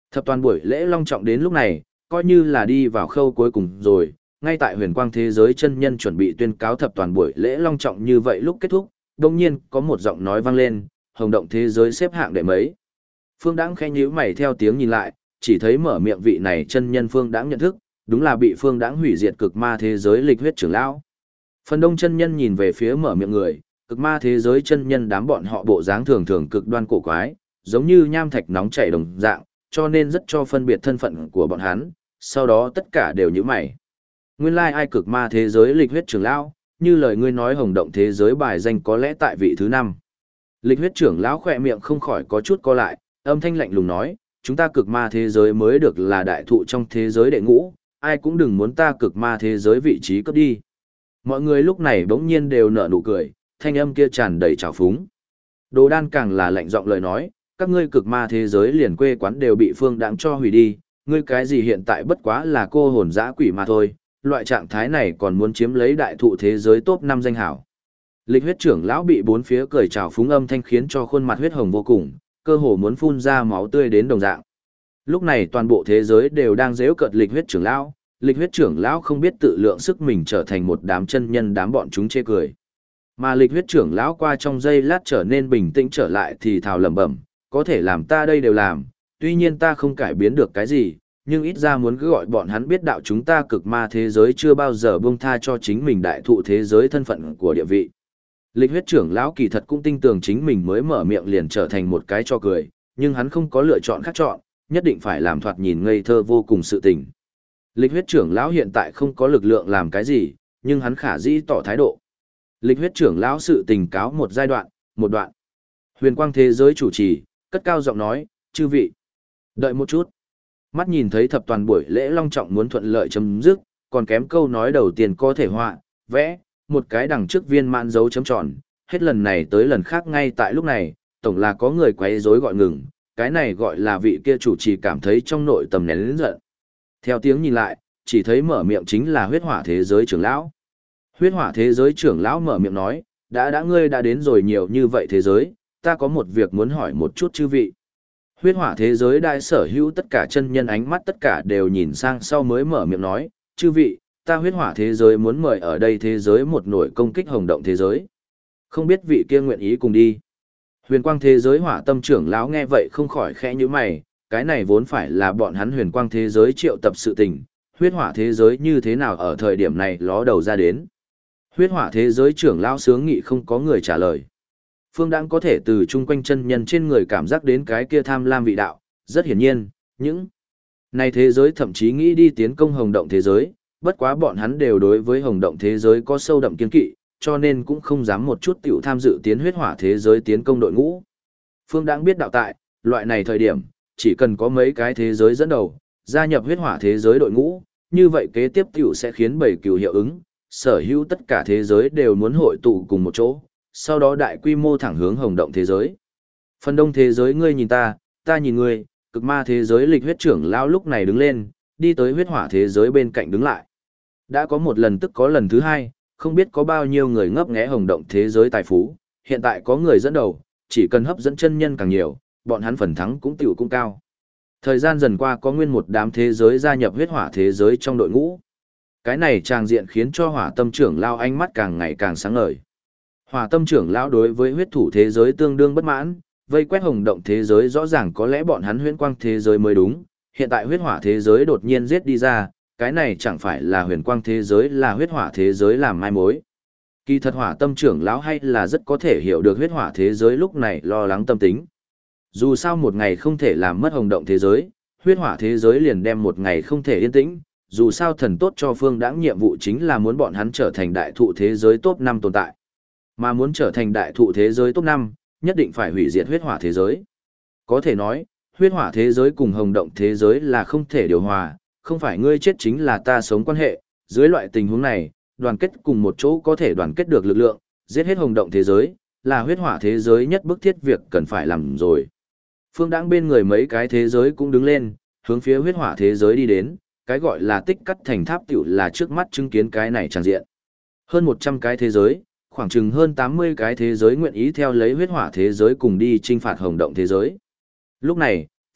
Thập toàn buổi lễ long trọng đến lúc này, coi như là đi vào khâu cuối cùng rồi, ngay tại huyền quang thế giới chân nhân chuẩn bị tuyên cáo thập toàn buổi lễ long trọng như vậy lúc kết thúc, đồng nhiên có một giọng nói vang lên, hồng động thế giới xếp hạng đệ mấy. Phương Đãng khẽ nhíu mày theo tiếng nhìn lại, chỉ thấy mở miệng vị này chân nhân Phương Đãng nhận thức, đúng là bị Phương Đãng hủy diệt cực ma thế giới lịch huyết trưởng lão. Phần đông chân nhân nhìn về phía mở miệng người, cực ma thế giới chân nhân đám bọn họ bộ dáng thường thường cực đoan cổ quái, giống như nham thạch nóng chảy đồng dạng, cho nên rất cho phân biệt thân phận của bọn hắn, sau đó tất cả đều nhíu mày. Nguyên lai ai cực ma thế giới lịch huyết trưởng lão, như lời ngươi nói hồng động thế giới bài danh có lẽ tại vị thứ 5. Lịch huyết trưởng lão khỏe miệng không khỏi có chút co lại, âm thanh lạnh lùng nói, chúng ta cực ma thế giới mới được là đại thụ trong thế giới đệ ngũ, ai cũng đừng muốn ta cực ma thế giới vị trí cấp đi. Mọi người lúc này bỗng nhiên đều nở nụ cười, thanh âm kia tràn đầy trào phúng. Đồ Đan càng là lạnh giọng lời nói, các ngươi cực ma thế giới liền quê quán đều bị Phương Đãng cho hủy đi, ngươi cái gì hiện tại bất quá là cô hồn dã quỷ mà thôi, loại trạng thái này còn muốn chiếm lấy đại thụ thế giới top 5 danh hảo. Lịch huyết trưởng lão bị bốn phía cười trào phúng âm thanh khiến cho khuôn mặt huyết hồng vô cùng, cơ hồ muốn phun ra máu tươi đến đồng dạng. Lúc này toàn bộ thế giới đều đang giễu cợt lịch huyết trưởng lão, lịch huyết trưởng lão không biết tự lượng sức mình trở thành một đám chân nhân đám bọn chúng chê cười. Mà lịch huyết trưởng lão qua trong giây lát trở nên bình tĩnh trở lại thì thào lẩm bẩm, có thể làm ta đây đều làm, tuy nhiên ta không cải biến được cái gì, nhưng ít ra muốn cứ gọi bọn hắn biết đạo chúng ta cực ma thế giới chưa bao giờ buông tha cho chính mình đại thụ thế giới thân phận của địa vị. Lịch huyết trưởng lão kỳ thật cũng tin tưởng chính mình mới mở miệng liền trở thành một cái cho cười, nhưng hắn không có lựa chọn khác chọn, nhất định phải làm thoạt nhìn ngây thơ vô cùng sự tình. Lịch huyết trưởng lão hiện tại không có lực lượng làm cái gì, nhưng hắn khả dĩ tỏ thái độ. Lịch huyết trưởng lão sự tình cáo một giai đoạn, một đoạn. Huyền quang thế giới chủ trì, cất cao giọng nói, chư vị, đợi một chút. Mắt nhìn thấy thập toàn buổi lễ long trọng muốn thuận lợi chấm dứt, còn kém câu nói đầu tiên có thể họa, vẽ, một cái đằng trước viên mãn dấu chấm tròn, hết lần này tới lần khác ngay tại lúc này, tổng là có người quấy rối gọi ngừng, cái này gọi là vị kia chủ trì cảm thấy trong nội tâm nén lớn giận. Theo tiếng nhìn lại, chỉ thấy mở miệng chính là huyết hỏa thế giới trưởng lão. Huyết hỏa thế giới trưởng lão mở miệng nói, đã ngươi đã đến rồi nhiều như vậy thế giới, ta có một việc muốn hỏi một chút chư vị. Huyết hỏa thế giới đại sở hữu tất cả chân nhân ánh mắt tất cả đều nhìn sang sau mới mở miệng nói, chư vị, ta huyết hỏa thế giới muốn mời ở đây thế giới một nổi công kích hồng động thế giới. Không biết vị kia nguyện ý cùng đi. Huyền quang thế giới hỏa tâm trưởng lão nghe vậy không khỏi khẽ như mày, cái này vốn phải là bọn hắn huyền quang thế giới triệu tập sự tình, huyết hỏa thế giới như thế nào ở thời điểm này ló đầu ra đến. Huyết hỏa thế giới trưởng lão sướng nghị không có người trả lời. Phương Đãng có thể từ chung quanh chân nhân trên người cảm giác đến cái kia tham lam vị đạo, rất hiển nhiên, những này thế giới thậm chí nghĩ đi tiến công hồng động thế giới, bất quá bọn hắn đều đối với hồng động thế giới có sâu đậm kiên kỵ, cho nên cũng không dám một chút tiểu tham dự tiến huyết hỏa thế giới tiến công đội ngũ. Phương Đãng biết đạo tại, loại này thời điểm, chỉ cần có mấy cái thế giới dẫn đầu, gia nhập huyết hỏa thế giới đội ngũ, như vậy kế tiếp tiểu sẽ khiến bảy cừu hiệu ứng, sở hữu tất cả thế giới đều muốn hội tụ cùng một chỗ, sau đó đại quy mô thẳng hướng hồng động thế giới. Phần đông thế giới ngươi nhìn ta nhìn ngươi, cực ma thế giới lịch huyết trưởng lão lúc này đứng lên, đi tới huyết hỏa thế giới bên cạnh đứng lại. Đã có một lần tức có lần thứ hai, không biết có bao nhiêu người ngấp nghé hồng động thế giới tài phú, hiện tại có người dẫn đầu, chỉ cần hấp dẫn chân nhân càng nhiều, bọn hắn phần thắng cũng tiểu cũng cao. Thời gian dần qua có nguyên một đám thế giới gia nhập huyết hỏa thế giới trong đội ngũ. Cái này tràng diện khiến cho hỏa tâm trưởng lão ánh mắt càng ngày càng sáng ngời. Hỏa tâm trưởng lão đối với huyết thủ thế giới tương đương bất mãn, vây quét hồng động thế giới rõ ràng có lẽ bọn hắn huyễn quang thế giới mới đúng, hiện tại huyết hỏa thế giới đột nhiên giết đi ra, cái này chẳng phải là huyền quang thế giới là huyết hỏa thế giới làm mai mối. Kỳ thật hỏa tâm trưởng lão hay là rất có thể hiểu được huyết hỏa thế giới lúc này lo lắng tâm tính. Dù sao một ngày không thể làm mất hồng động thế giới, huyết hỏa thế giới liền đem một ngày không thể yên tĩnh, dù sao thần tốt cho Phương Đãng nhiệm vụ chính là muốn bọn hắn trở thành đại thụ thế giới top 5 tồn tại. Mà muốn trở thành đại thụ thế giới top 5, nhất định phải hủy diệt huyết hỏa thế giới. Có thể nói, huyết hỏa thế giới cùng hồng động thế giới là không thể điều hòa, không phải ngươi chết chính là ta sống quan hệ, dưới loại tình huống này, đoàn kết cùng một chỗ có thể đoàn kết được lực lượng, giết hết hồng động thế giới, là huyết hỏa thế giới nhất bức thiết việc cần phải làm rồi. Phương Đãng bên người mấy cái thế giới cũng đứng lên, hướng phía huyết hỏa thế giới đi đến, cái gọi là tích cắt thành tháp tiểu là trước mắt chứng kiến cái này tràn diện. Hơn 100 cái thế giới, khoảng chừng hơn 80 cái thế giới nguyện ý theo lấy huyết hỏa thế giới cùng đi chinh phạt hồng động thế giới. Lúc này,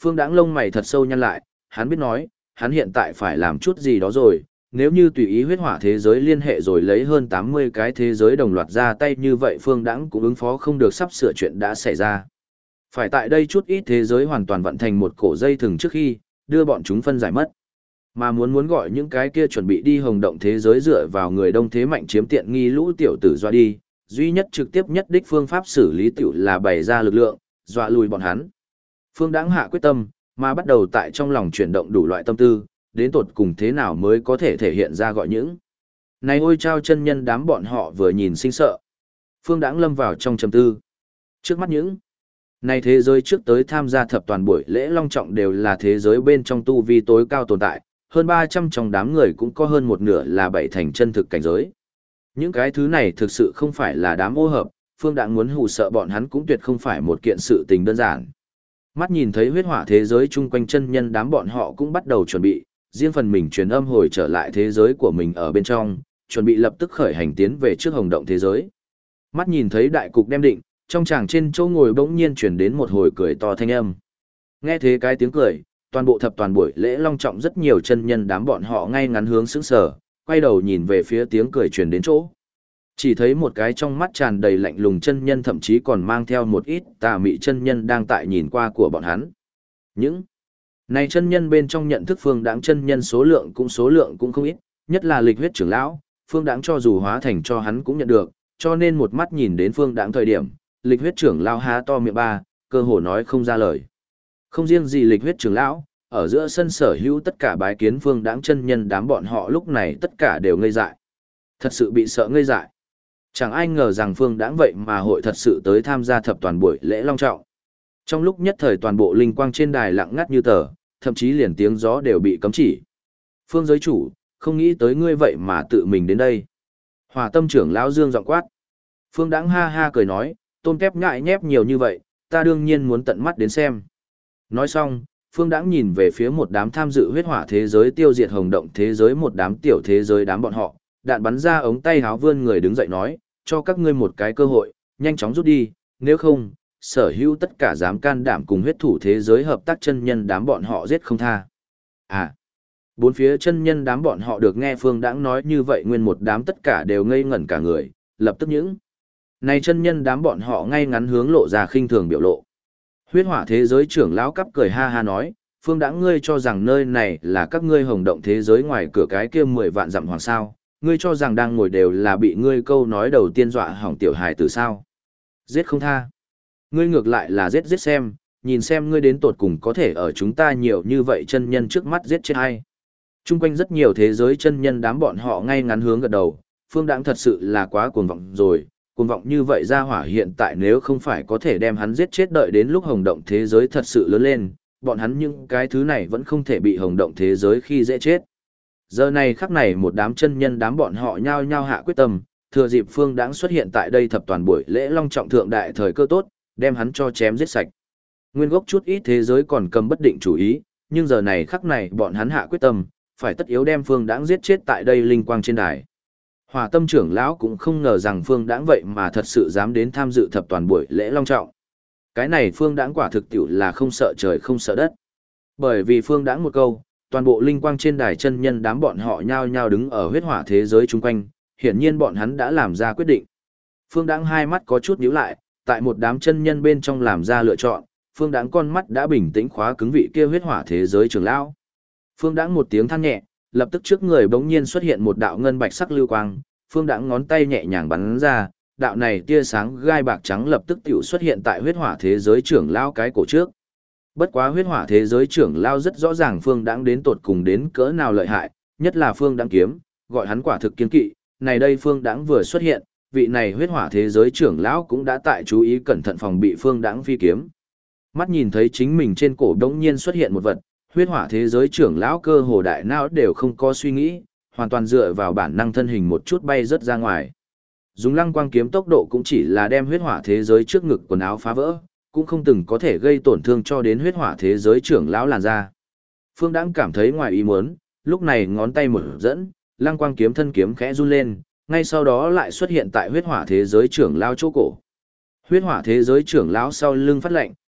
Phương Đãng lông mày thật sâu nhăn lại, hắn biết nói, hắn hiện tại phải làm chút gì đó rồi, nếu như tùy ý huyết hỏa thế giới liên hệ rồi lấy hơn 80 cái thế giới đồng loạt ra tay như vậy Phương Đãng cũng ứng phó không được sắp sửa chuyện đã xảy ra. Phải tại đây chút ít thế giới hoàn toàn vận thành một cổ dây thừng trước khi, đưa bọn chúng phân giải mất. Mà muốn gọi những cái kia chuẩn bị đi hồng động thế giới dựa vào người đông thế mạnh chiếm tiện nghi lũ tiểu tử dọa đi, duy nhất trực tiếp nhất đích phương pháp xử lý tiểu là bày ra lực lượng, dọa lùi bọn hắn. Phương Đãng hạ quyết tâm, mà bắt đầu tại trong lòng chuyển động đủ loại tâm tư, đến tột cùng thế nào mới có thể thể hiện ra gọi những. Này ôi trao chân nhân đám bọn họ vừa nhìn sinh sợ. Phương Đãng lâm vào trong trầm tư. Trước mắt những này thế giới trước tới tham gia thập toàn buổi lễ long trọng đều là thế giới bên trong tu vi tối cao tồn tại, hơn 300 trong đám người cũng có hơn một nửa là bảy thành chân thực cảnh giới. Những cái thứ này thực sự không phải là đám ô hợp, Phương Đãng muốn hù sợ bọn hắn cũng tuyệt không phải một kiện sự tình đơn giản. Mắt nhìn thấy huyết hỏa thế giới chung quanh chân nhân đám bọn họ cũng bắt đầu chuẩn bị, riêng phần mình truyền âm hồi trở lại thế giới của mình ở bên trong, chuẩn bị lập tức khởi hành tiến về trước hồng động thế giới. Mắt nhìn thấy đại cục đem định, trong tràng trên chỗ ngồi bỗng nhiên truyền đến một hồi cười to thanh âm. Nghe thế cái tiếng cười, toàn bộ thập toàn buổi lễ long trọng rất nhiều chân nhân đám bọn họ ngay ngắn hướng sững sờ, quay đầu nhìn về phía tiếng cười truyền đến chỗ. Chỉ thấy một cái trong mắt tràn đầy lạnh lùng chân nhân thậm chí còn mang theo một ít tà mị chân nhân đang tại nhìn qua của bọn hắn. Những này chân nhân bên trong nhận thức Phương Đãng chân nhân số lượng cũng không ít, nhất là Lịch Huyết trưởng lão, Phương Đãng cho dù hóa thành cho hắn cũng nhận được, cho nên một mắt nhìn đến Phương Đãng thời điểm, Lịch Huyết trưởng lão há to miệng ba, cơ hồ nói không ra lời. Không riêng gì Lịch Huyết trưởng lão, ở giữa sân sở hữu tất cả bái kiến Phương Đãng chân nhân đám bọn họ lúc này tất cả đều ngây dại. Thật sự bị sợ ngây dại. Chẳng ai ngờ rằng Phương Đãng vậy mà hội thật sự tới tham gia thập toàn buổi lễ long trọng. Trong lúc nhất thời toàn bộ linh quang trên đài lặng ngắt như tờ, thậm chí liền tiếng gió đều bị cấm chỉ. Phương giới chủ, không nghĩ tới ngươi vậy mà tự mình đến đây. Hỏa Tâm trưởng lão Dương giọng quát. Phương Đãng ha ha cười nói, tôm tép ngại nhép nhiều như vậy, ta đương nhiên muốn tận mắt đến xem. Nói xong, Phương Đãng nhìn về phía một đám tham dự huyết hỏa thế giới tiêu diệt hồng động thế giới một đám tiểu thế giới đám bọn họ, đạn bắn ra ống tay háo vươn người đứng dậy nói, cho các ngươi một cái cơ hội, nhanh chóng rút đi, nếu không, sở hữu tất cả dám can đảm cùng huyết thủ thế giới hợp tác chân nhân đám bọn họ giết không tha. À, bốn phía chân nhân đám bọn họ được nghe Phương Đãng nói như vậy nguyên một đám tất cả đều ngây ngẩn cả người, lập tức những này chân nhân đám bọn họ ngay ngắn hướng lộ ra khinh thường biểu lộ. Huyết hỏa thế giới trưởng lão cắp cười ha ha nói, Phương Đãng ngươi cho rằng nơi này là các ngươi hồng động thế giới ngoài cửa cái kia 10 vạn dặm hoàng sao, ngươi cho rằng đang ngồi đều là bị ngươi câu nói đầu tiên dọa hỏng tiểu hài từ sao. Giết không tha. Ngươi ngược lại là giết xem, nhìn xem ngươi đến tột cùng có thể ở chúng ta nhiều như vậy chân nhân trước mắt giết chết hay. Trung quanh rất nhiều thế giới chân nhân đám bọn họ ngay ngắn hướng gật đầu, Phương Đãng thật sự là quá cuồng vọng rồi, cuồng vọng như vậy ra hỏa hiện tại nếu không phải có thể đem hắn giết chết đợi đến lúc hồng động thế giới thật sự lớn lên, bọn hắn những cái thứ này vẫn không thể bị hồng động thế giới khi dễ chết. Giờ này khắc này một đám chân nhân đám bọn họ nhao nhao hạ quyết tâm, thừa dịp Phương Đãng xuất hiện tại đây thập toàn buổi lễ long trọng thượng đại thời cơ tốt, đem hắn cho chém giết sạch. Nguyên gốc chút ít thế giới còn cầm bất định chủ ý, nhưng giờ này khắc này bọn hắn hạ quyết tâm, phải tất yếu đem Phương Đãng giết chết tại đây linh quang trên đài. Hỏa Tâm trưởng lão cũng không ngờ rằng Phương Đãng vậy mà thật sự dám đến tham dự thập toàn buổi lễ long trọng. Cái này Phương Đãng quả thực tiệu là không sợ trời không sợ đất. Bởi vì Phương Đãng một câu, toàn bộ linh quang trên đài chân nhân đám bọn họ nhao nhao đứng ở huyết hỏa thế giới chung quanh, hiển nhiên bọn hắn đã làm ra quyết định. Phương Đãng hai mắt có chút nhíu lại, tại một đám chân nhân bên trong làm ra lựa chọn, Phương Đãng con mắt đã bình tĩnh khóa cứng vị kia huyết hỏa thế giới trưởng lão. Phương Đãng một tiếng than nhẹ, lập tức trước người bỗng nhiên xuất hiện một đạo ngân bạch sắc lưu quang, Phương Đãng ngón tay nhẹ nhàng bắn ra, đạo này tia sáng gai bạc trắng lập tức tiểu xuất hiện tại huyết hỏa thế giới trưởng lão cái cổ trước. Bất quá huyết hỏa thế giới trưởng lão rất rõ ràng Phương Đãng đến tột cùng đến cỡ nào lợi hại, nhất là Phương Đãng kiếm, gọi hắn quả thực kiên kỵ, này đây Phương Đãng vừa xuất hiện, vị này huyết hỏa thế giới trưởng lão cũng đã tại chú ý cẩn thận phòng bị Phương Đãng phi kiếm. Mắt nhìn thấy chính mình trên cổ đống nhiên xuất hiện một vật, huyết hỏa thế giới trưởng lão cơ hồ đại não đều không có suy nghĩ, hoàn toàn dựa vào bản năng thân hình một chút bay rất ra ngoài. Dùng lăng quang kiếm tốc độ cũng chỉ là đem huyết hỏa thế giới trước ngực quần áo phá vỡ, cũng không từng có thể gây tổn thương cho đến huyết hỏa thế giới trưởng lão làn da. Phương Đãng cảm thấy ngoài ý muốn, lúc này ngón tay mở dẫn, lăng quang kiếm thân kiếm khẽ run lên, ngay sau đó lại xuất hiện tại huyết hỏa thế giới trưởng lão chỗ cổ. Huyết hỏa thế giới trưởng lão sau lưng phát lệnh,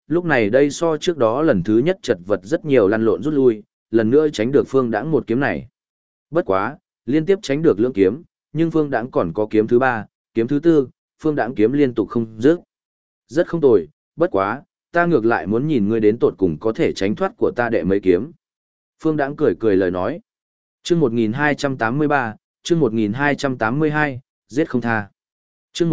Lúc này đây so trước đó lần thứ nhất chật vật rất nhiều lăn lộn rút lui, lần nữa tránh được Phương Đãng một kiếm này. Bất quá, liên tiếp tránh được lưỡng kiếm, nhưng Phương Đãng còn có kiếm thứ ba, kiếm thứ tư, Phương Đãng kiếm liên tục không dứt. Rất không tồi, bất quá, ta ngược lại muốn nhìn ngươi đến tột cùng có thể tránh thoát của ta đệ mấy kiếm. Phương Đãng cười cười lời nói. Chương 1283, chương 1282, giết không tha. Chương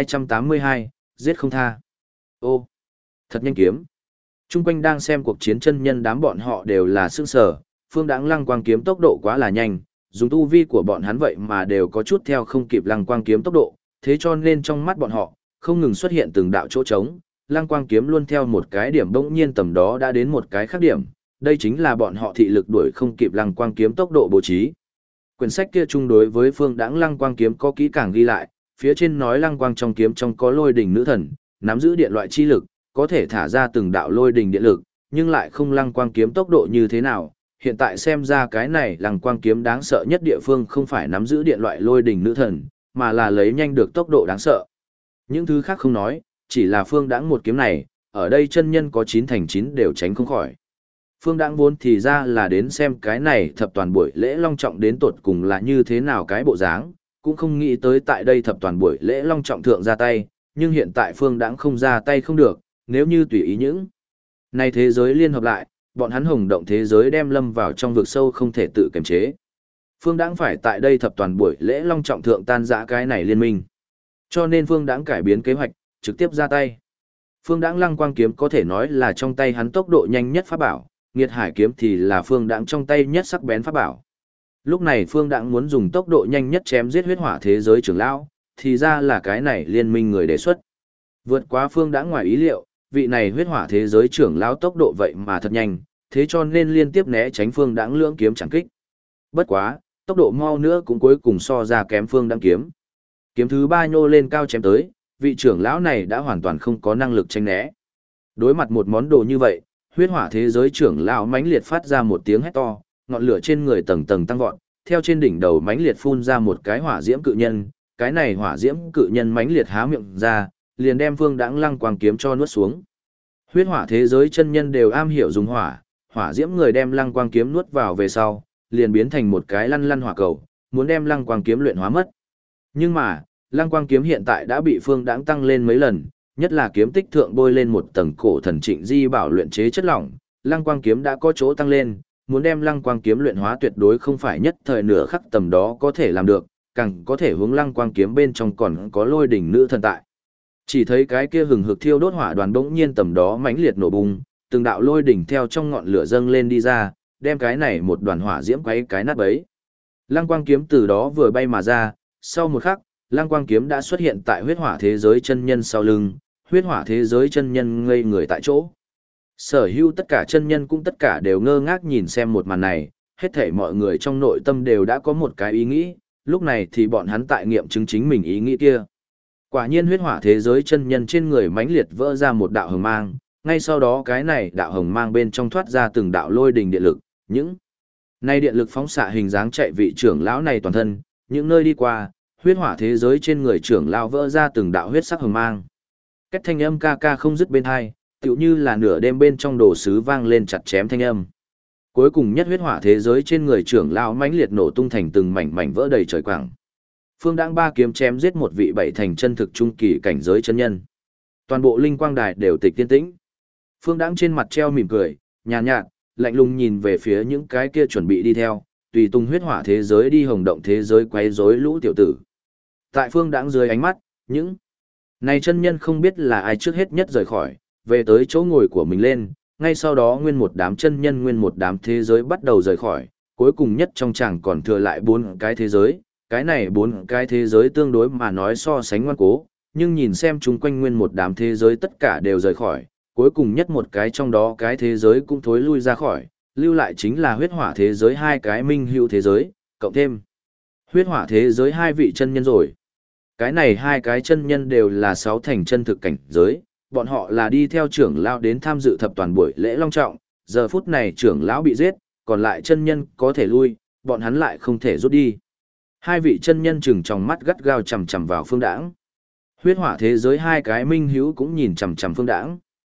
1282, giết không tha. Ô, thật nhanh kiếm. Trung quanh đang xem cuộc chiến chân nhân đám bọn họ đều là sững sờ, Phương Đãng lăng quang kiếm tốc độ quá là nhanh, dùng tu vi của bọn hắn vậy mà đều có chút theo không kịp lăng quang kiếm tốc độ, thế cho nên trong mắt bọn họ, không ngừng xuất hiện từng đạo chỗ trống, lăng quang kiếm luôn theo một cái điểm bỗng nhiên tầm đó đã đến một cái khác điểm, đây chính là bọn họ thị lực đuổi không kịp lăng quang kiếm tốc độ bố trí. Quyển sách kia chung đối với Phương Đãng lăng quang kiếm có kỹ càng ghi lại, phía trên nói lăng quang trong kiếm trong có lôi đỉnh nữ thần, nắm giữ điện loại chi lực, có thể thả ra từng đạo lôi đỉnh điện lực, nhưng lại không lăng quang kiếm tốc độ như thế nào. Hiện tại xem ra cái này lăng quang kiếm đáng sợ nhất địa phương không phải nắm giữ điện loại lôi đỉnh nữ thần, mà là lấy nhanh được tốc độ đáng sợ. Những thứ khác không nói, chỉ là Phương Đãng một kiếm này, ở đây chân nhân có 9 thành 9 đều tránh không khỏi. Phương Đãng vốn thì ra là đến xem cái này thập toàn buổi lễ long trọng đến tột cùng là như thế nào cái bộ dáng, cũng không nghĩ tới tại đây thập toàn buổi lễ long trọng thượng ra tay, nhưng hiện tại Phương Đãng không ra tay không được, nếu như tùy ý những này thế giới liên hợp lại, bọn hắn hồng động thế giới đem lâm vào trong vực sâu không thể tự kiềm chế. Phương Đãng phải tại đây thập toàn buổi lễ long trọng thượng tan rã cái này liên minh. Cho nên Phương Đãng cải biến kế hoạch, trực tiếp ra tay. Phương Đãng lăng quang kiếm có thể nói là trong tay hắn tốc độ nhanh nhất pháp bảo, Nghiệt Hải kiếm thì là Phương Đãng trong tay nhất sắc bén pháp bảo. Lúc này Phương Đãng muốn dùng tốc độ nhanh nhất chém giết huyết hỏa thế giới trưởng lão, thì ra là cái này liên minh người đề xuất. Vượt quá Phương Đãng ngoài ý liệu, vị này huyết hỏa thế giới trưởng lão tốc độ vậy mà thật nhanh, thế cho nên liên tiếp né tránh Phương Đãng lưỡng kiếm chẳng kích. Bất quá, tốc độ mau nữa cũng cuối cùng so ra kém Phương Đãng kiếm. Kiếm thứ ba nhô lên cao chém tới, vị trưởng lão này đã hoàn toàn không có năng lực tránh né. Đối mặt một món đồ như vậy, huyết hỏa thế giới trưởng lão mãnh liệt phát ra một tiếng hét to, ngọn lửa trên người tầng tầng tăng vọt, theo trên đỉnh đầu mãnh liệt phun ra một cái hỏa diễm cự nhân, cái này hỏa diễm cự nhân mãnh liệt há miệng ra, liền đem Phương Đãng lăng quang kiếm cho nuốt xuống. Huyết hỏa thế giới chân nhân đều am hiểu dùng hỏa, hỏa diễm người đem lăng quang kiếm nuốt vào về sau, liền biến thành một cái lăn lăn hỏa cầu, muốn đem lăng quang kiếm luyện hóa mất. Nhưng mà, lăng quang kiếm hiện tại đã bị Phương Đãng tăng lên mấy lần, nhất là kiếm tích thượng bôi lên một tầng cổ thần trịnh di bảo luyện chế chất lỏng, lăng quang kiếm đã có chỗ tăng lên, muốn đem lăng quang kiếm luyện hóa tuyệt đối không phải nhất thời nửa khắc tầm đó có thể làm được, càng có thể hướng lăng quang kiếm bên trong còn có lôi đỉnh nữ thần tại. Chỉ thấy cái kia hừng hực thiêu đốt hỏa đoàn bỗng nhiên tầm đó mãnh liệt nổ bùng, từng đạo lôi đỉnh theo trong ngọn lửa dâng lên đi ra, đem cái này một đoàn hỏa diễm quấy cái nát bấy. Lăng quang kiếm từ đó vừa bay mà ra, sau một khắc, lăng quang kiếm đã xuất hiện tại huyết hỏa thế giới chân nhân sau lưng, huyết hỏa thế giới chân nhân ngây người tại chỗ. Sở hữu tất cả chân nhân cũng tất cả đều ngơ ngác nhìn xem một màn này, hết thảy mọi người trong nội tâm đều đã có một cái ý nghĩ, lúc này thì bọn hắn tại nghiệm chứng chính mình ý nghĩ kia. Quả nhiên huyết hỏa thế giới chân nhân trên người mãnh liệt vỡ ra một đạo hồng mang, ngay sau đó cái này đạo hồng mang bên trong thoát ra từng đạo lôi đình điện lực, những này điện lực phóng xạ hình dáng chạy vị trưởng lão này toàn thân, những nơi đi qua, huyết hỏa thế giới trên người trưởng lão vỡ ra từng đạo huyết sắc hồng mang. Cách thanh âm ca ca không dứt bên hai, tựu như là nửa đêm bên trong đồ sứ vang lên chặt chém thanh âm. Cuối cùng nhất huyết hỏa thế giới trên người trưởng lão mãnh liệt nổ tung thành từng mảnh mảnh vỡ đầy trời quảng. Phương Đãng ba kiếm chém giết một vị bảy thành chân thực trung kỳ cảnh giới chân nhân. Toàn bộ linh quang đài đều tịch tiên tĩnh. Phương Đãng trên mặt treo mỉm cười, nhàn nhạt, lạnh lùng nhìn về phía những cái kia chuẩn bị đi theo, tùy tung huyết hỏa thế giới đi hồng động thế giới quấy rối lũ tiểu tử. Tại Phương Đãng dưới ánh mắt, những này chân nhân không biết là ai trước hết nhất rời khỏi, về tới chỗ ngồi của mình lên, ngay sau đó nguyên một đám chân nhân nguyên một đám thế giới bắt đầu rời khỏi, cuối cùng nhất trong chàng còn thừa lại 4 cái thế giới, cái này 4 cái thế giới tương đối mà nói so sánh ngoan cố, nhưng nhìn xem chung quanh nguyên một đám thế giới tất cả đều rời khỏi, cuối cùng nhất một cái trong đó cái thế giới cũng thối lui ra khỏi, lưu lại chính là huyết hỏa thế giới 2 cái minh hữu thế giới, cộng thêm huyết hỏa thế giới 2 vị chân nhân rồi. Cái này 2 cái chân nhân đều là 6 thành chân thực cảnh giới, bọn họ là đi theo trưởng lão đến tham dự thập toàn buổi lễ long trọng, giờ phút này trưởng lão bị giết, còn lại chân nhân có thể lui, bọn hắn lại không thể rút đi. 2 vị chân nhân chừng trong mắt gắt gao chằm chằm vào Phương Đãng. Huyết hỏa thế giới 2 cái minh hữu cũng nhìn chằm chằm Phương Đãng.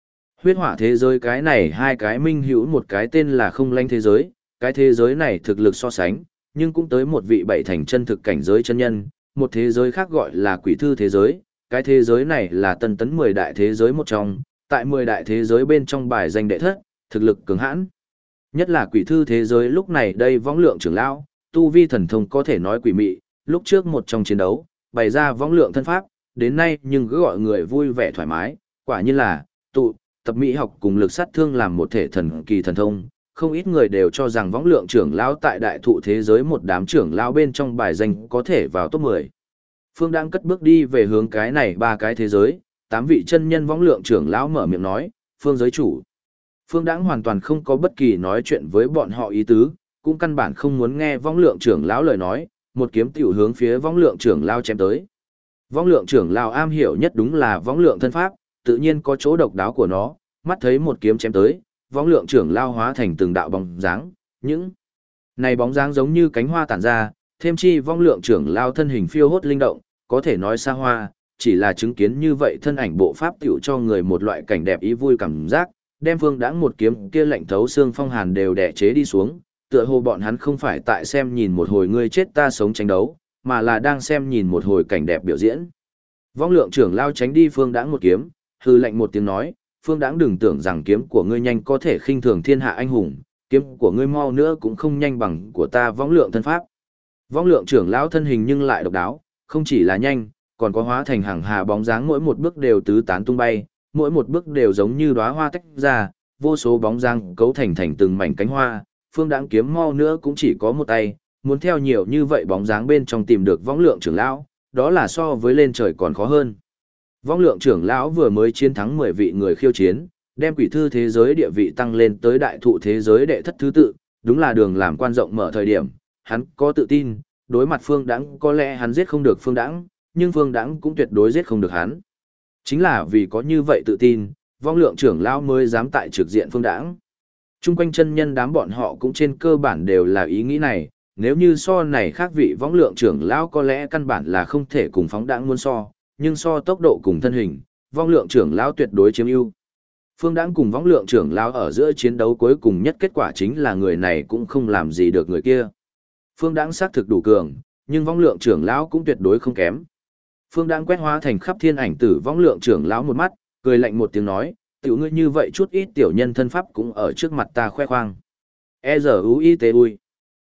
Huyết hỏa thế giới cái này hai cái minh hữu, một cái tên là không lanh thế giới, cái thế giới này thực lực so sánh, nhưng cũng tới một vị bảy thành chân thực cảnh giới chân nhân, một thế giới khác gọi là quỷ thư thế giới, cái thế giới này là tân tấn 10 đại thế giới một trong, tại 10 đại thế giới bên trong bài danh đệ thất, thực lực cường hãn. Nhất là quỷ thư thế giới lúc này đây võng lượng trưởng lão, tu vi thần thông có thể nói quỷ mị, lúc trước một trong chiến đấu, bày ra võng lượng thân pháp, đến nay nhưng cứ gọi người vui vẻ thoải mái, quả nhiên là tụ tập mỹ học cùng lực sát thương làm một thể thần kỳ thần thông. Không ít người đều cho rằng võng lượng trưởng lão tại đại thụ thế giới một đám trưởng lão bên trong bài danh có thể vào top 10. Phương đang cất bước đi về hướng cái này ba cái thế giới, 8 vị chân nhân võng lượng trưởng lão mở miệng nói, Phương giới chủ. Phương Đãng hoàn toàn không có bất kỳ nói chuyện với bọn họ ý tứ, cũng căn bản không muốn nghe võng lượng trưởng lão lời nói, một kiếm tiểu hướng phía võng lượng trưởng lão chém tới. Võng lượng trưởng lão am hiểu nhất đúng là võng lượng thân pháp, tự nhiên có chỗ độc đáo của nó, mắt thấy một kiếm chém tới, võng lượng trưởng lão hóa thành từng đạo bóng dáng, những này bóng dáng giống như cánh hoa tản ra, thêm chi võng lượng trưởng lão thân hình phiêu hốt linh động, có thể nói xa hoa, chỉ là chứng kiến như vậy thân ảnh bộ pháp tiểu cho người một loại cảnh đẹp ý vui cảm giác, đem Phương Đãng một kiếm kia lạnh thấu xương phong hàn đều đè chế đi xuống, tựa hồ bọn hắn không phải tại xem nhìn một hồi ngươi chết ta sống tranh đấu, mà là đang xem nhìn một hồi cảnh đẹp biểu diễn. Võng lượng trưởng lao tránh đi Phương Đãng một kiếm, hư lạnh một tiếng nói, Phương Đãng đừng tưởng rằng kiếm của ngươi nhanh có thể khinh thường thiên hạ anh hùng, kiếm của ngươi mau nữa cũng không nhanh bằng của ta võng lượng thân pháp. Võng lượng trưởng lão thân hình nhưng lại độc đáo, không chỉ là nhanh, còn có hóa thành hàng hà bóng dáng mỗi một bước đều tứ tán tung bay, mỗi một bước đều giống như đóa hoa tách ra, vô số bóng dáng cấu thành từng mảnh cánh hoa, Phương Đãng kiếm mau nữa cũng chỉ có một tay, muốn theo nhiều như vậy bóng dáng bên trong tìm được võng lượng trưởng lão, đó là so với lên trời còn khó hơn. Võng lượng trưởng lão vừa mới chiến thắng 10 vị người khiêu chiến, đem quỷ thư thế giới địa vị tăng lên tới đại thụ thế giới đệ thất thứ tự, đúng là đường làm quan rộng mở thời điểm, hắn có tự tin, đối mặt Phương Đãng có lẽ hắn giết không được Phương Đãng, nhưng Phương Đãng cũng tuyệt đối giết không được hắn. Chính là vì có như vậy tự tin, võng lượng trưởng lão mới dám tại trực diện Phương Đãng. Trung quanh chân nhân đám bọn họ cũng trên cơ bản đều là ý nghĩ này, nếu như so này khác vị võng lượng trưởng lão có lẽ căn bản là không thể cùng Phóng Đãng muốn so, nhưng so tốc độ cùng thân hình, võng lượng trưởng lão tuyệt đối chiếm ưu. Phương Đãng cùng võng lượng trưởng lão ở giữa chiến đấu cuối cùng nhất kết quả chính là người này cũng không làm gì được người kia. Phương Đãng xác thực đủ cường, nhưng võng lượng trưởng lão cũng tuyệt đối không kém. Phương Đãng quét hóa thành khắp thiên ảnh tử võng lượng trưởng lão một mắt, cười lạnh một tiếng nói, tiểu ngươi như vậy chút ít tiểu nhân thân pháp cũng ở trước mặt ta khoe khoang. E-Z-U-I-T-U-I.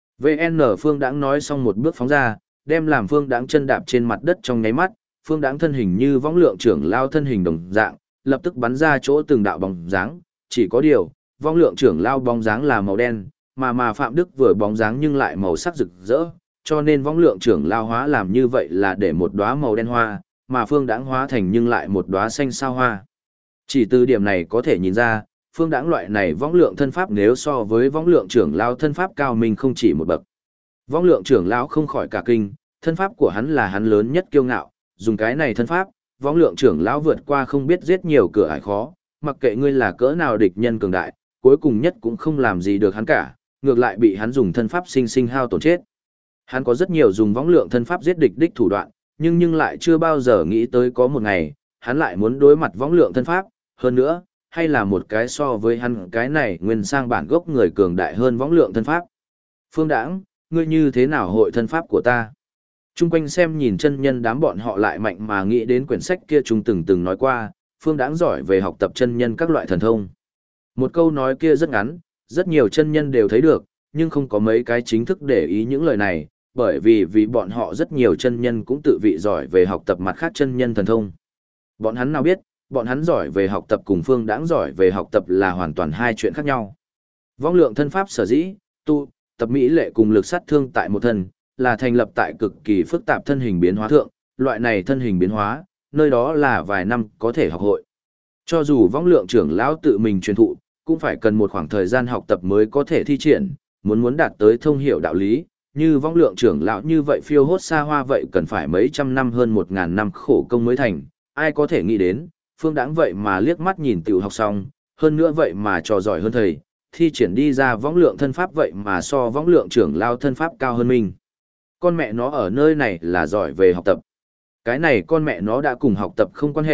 VN Phương Đãng nói xong một bước phóng ra, đem làm Phương Đãng chân đạp trên mặt đất trong nháy mắt, Phương Đãng thân hình như võng lượng trưởng lão thân hình đồng dạng, lập tức bắn ra chỗ từng đạo bóng dáng, chỉ có điều, võng lượng trưởng lão bóng dáng là màu đen, mà Phạm Đức vừa bóng dáng nhưng lại màu sắc rực rỡ, cho nên võng lượng trưởng lão hóa làm như vậy là để một đóa màu đen hoa, mà Phương Đãng hóa thành nhưng lại một đóa xanh sao hoa. Chỉ từ điểm này có thể nhìn ra, Phương Đãng loại này võng lượng thân pháp nếu so với võng lượng trưởng lão thân pháp cao minh không chỉ một bậc. Võng lượng trưởng lão không khỏi cả kinh, thân pháp của hắn là hắn lớn nhất kiêu ngạo, dùng cái này thân pháp, võng lượng trưởng lão vượt qua không biết giết nhiều cửa ải khó, mặc kệ ngươi là cỡ nào địch nhân cường đại, cuối cùng nhất cũng không làm gì được hắn cả, ngược lại bị hắn dùng thân pháp sinh sinh hao tổn chết. Hắn có rất nhiều dùng võng lượng thân pháp giết địch đích thủ đoạn, nhưng lại chưa bao giờ nghĩ tới có một ngày, hắn lại muốn đối mặt võng lượng thân pháp, hơn nữa, hay là một cái so với hắn cái này nguyên sang bản gốc người cường đại hơn võng lượng thân pháp. Phương Đãng, ngươi như thế nào hội thân pháp của ta? Trung quanh xem nhìn chân nhân đám bọn họ lại mạnh mà nghĩ đến quyển sách kia chúng từng nói qua, Phương Đãng giỏi về học tập chân nhân các loại thần thông. Một câu nói kia rất ngắn, rất nhiều chân nhân đều thấy được, nhưng không có mấy cái chính thức để ý những lời này, bởi vì bọn họ rất nhiều chân nhân cũng tự vị giỏi về học tập mặt khác chân nhân thần thông. Bọn hắn nào biết, bọn hắn giỏi về học tập cùng Phương Đãng giỏi về học tập là hoàn toàn hai chuyện khác nhau. Võng lượng thân pháp sở dĩ, tập mỹ lệ cùng lực sát thương tại một thân, là thành lập tại cực kỳ phức tạp thân hình biến hóa thượng, loại này thân hình biến hóa, nơi đó là vài năm có thể học hội. Cho dù võng lượng trưởng lão tự mình truyền thụ, cũng phải cần một khoảng thời gian học tập mới có thể thi triển, muốn đạt tới thông hiểu đạo lý, như võng lượng trưởng lão như vậy phiêu hốt xa hoa vậy cần phải mấy trăm năm hơn 1000 năm khổ công mới thành, ai có thể nghĩ đến, Phương Đãng vậy mà liếc mắt nhìn tiểu học xong, hơn nữa vậy mà trò giỏi hơn thầy, thi triển đi ra võng lượng thân pháp vậy mà so võng lượng trưởng lão thân pháp cao hơn mình. Con mẹ nó ở nơi này là giỏi về học tập. Cái này con mẹ nó đã cùng học tập không quan hệ,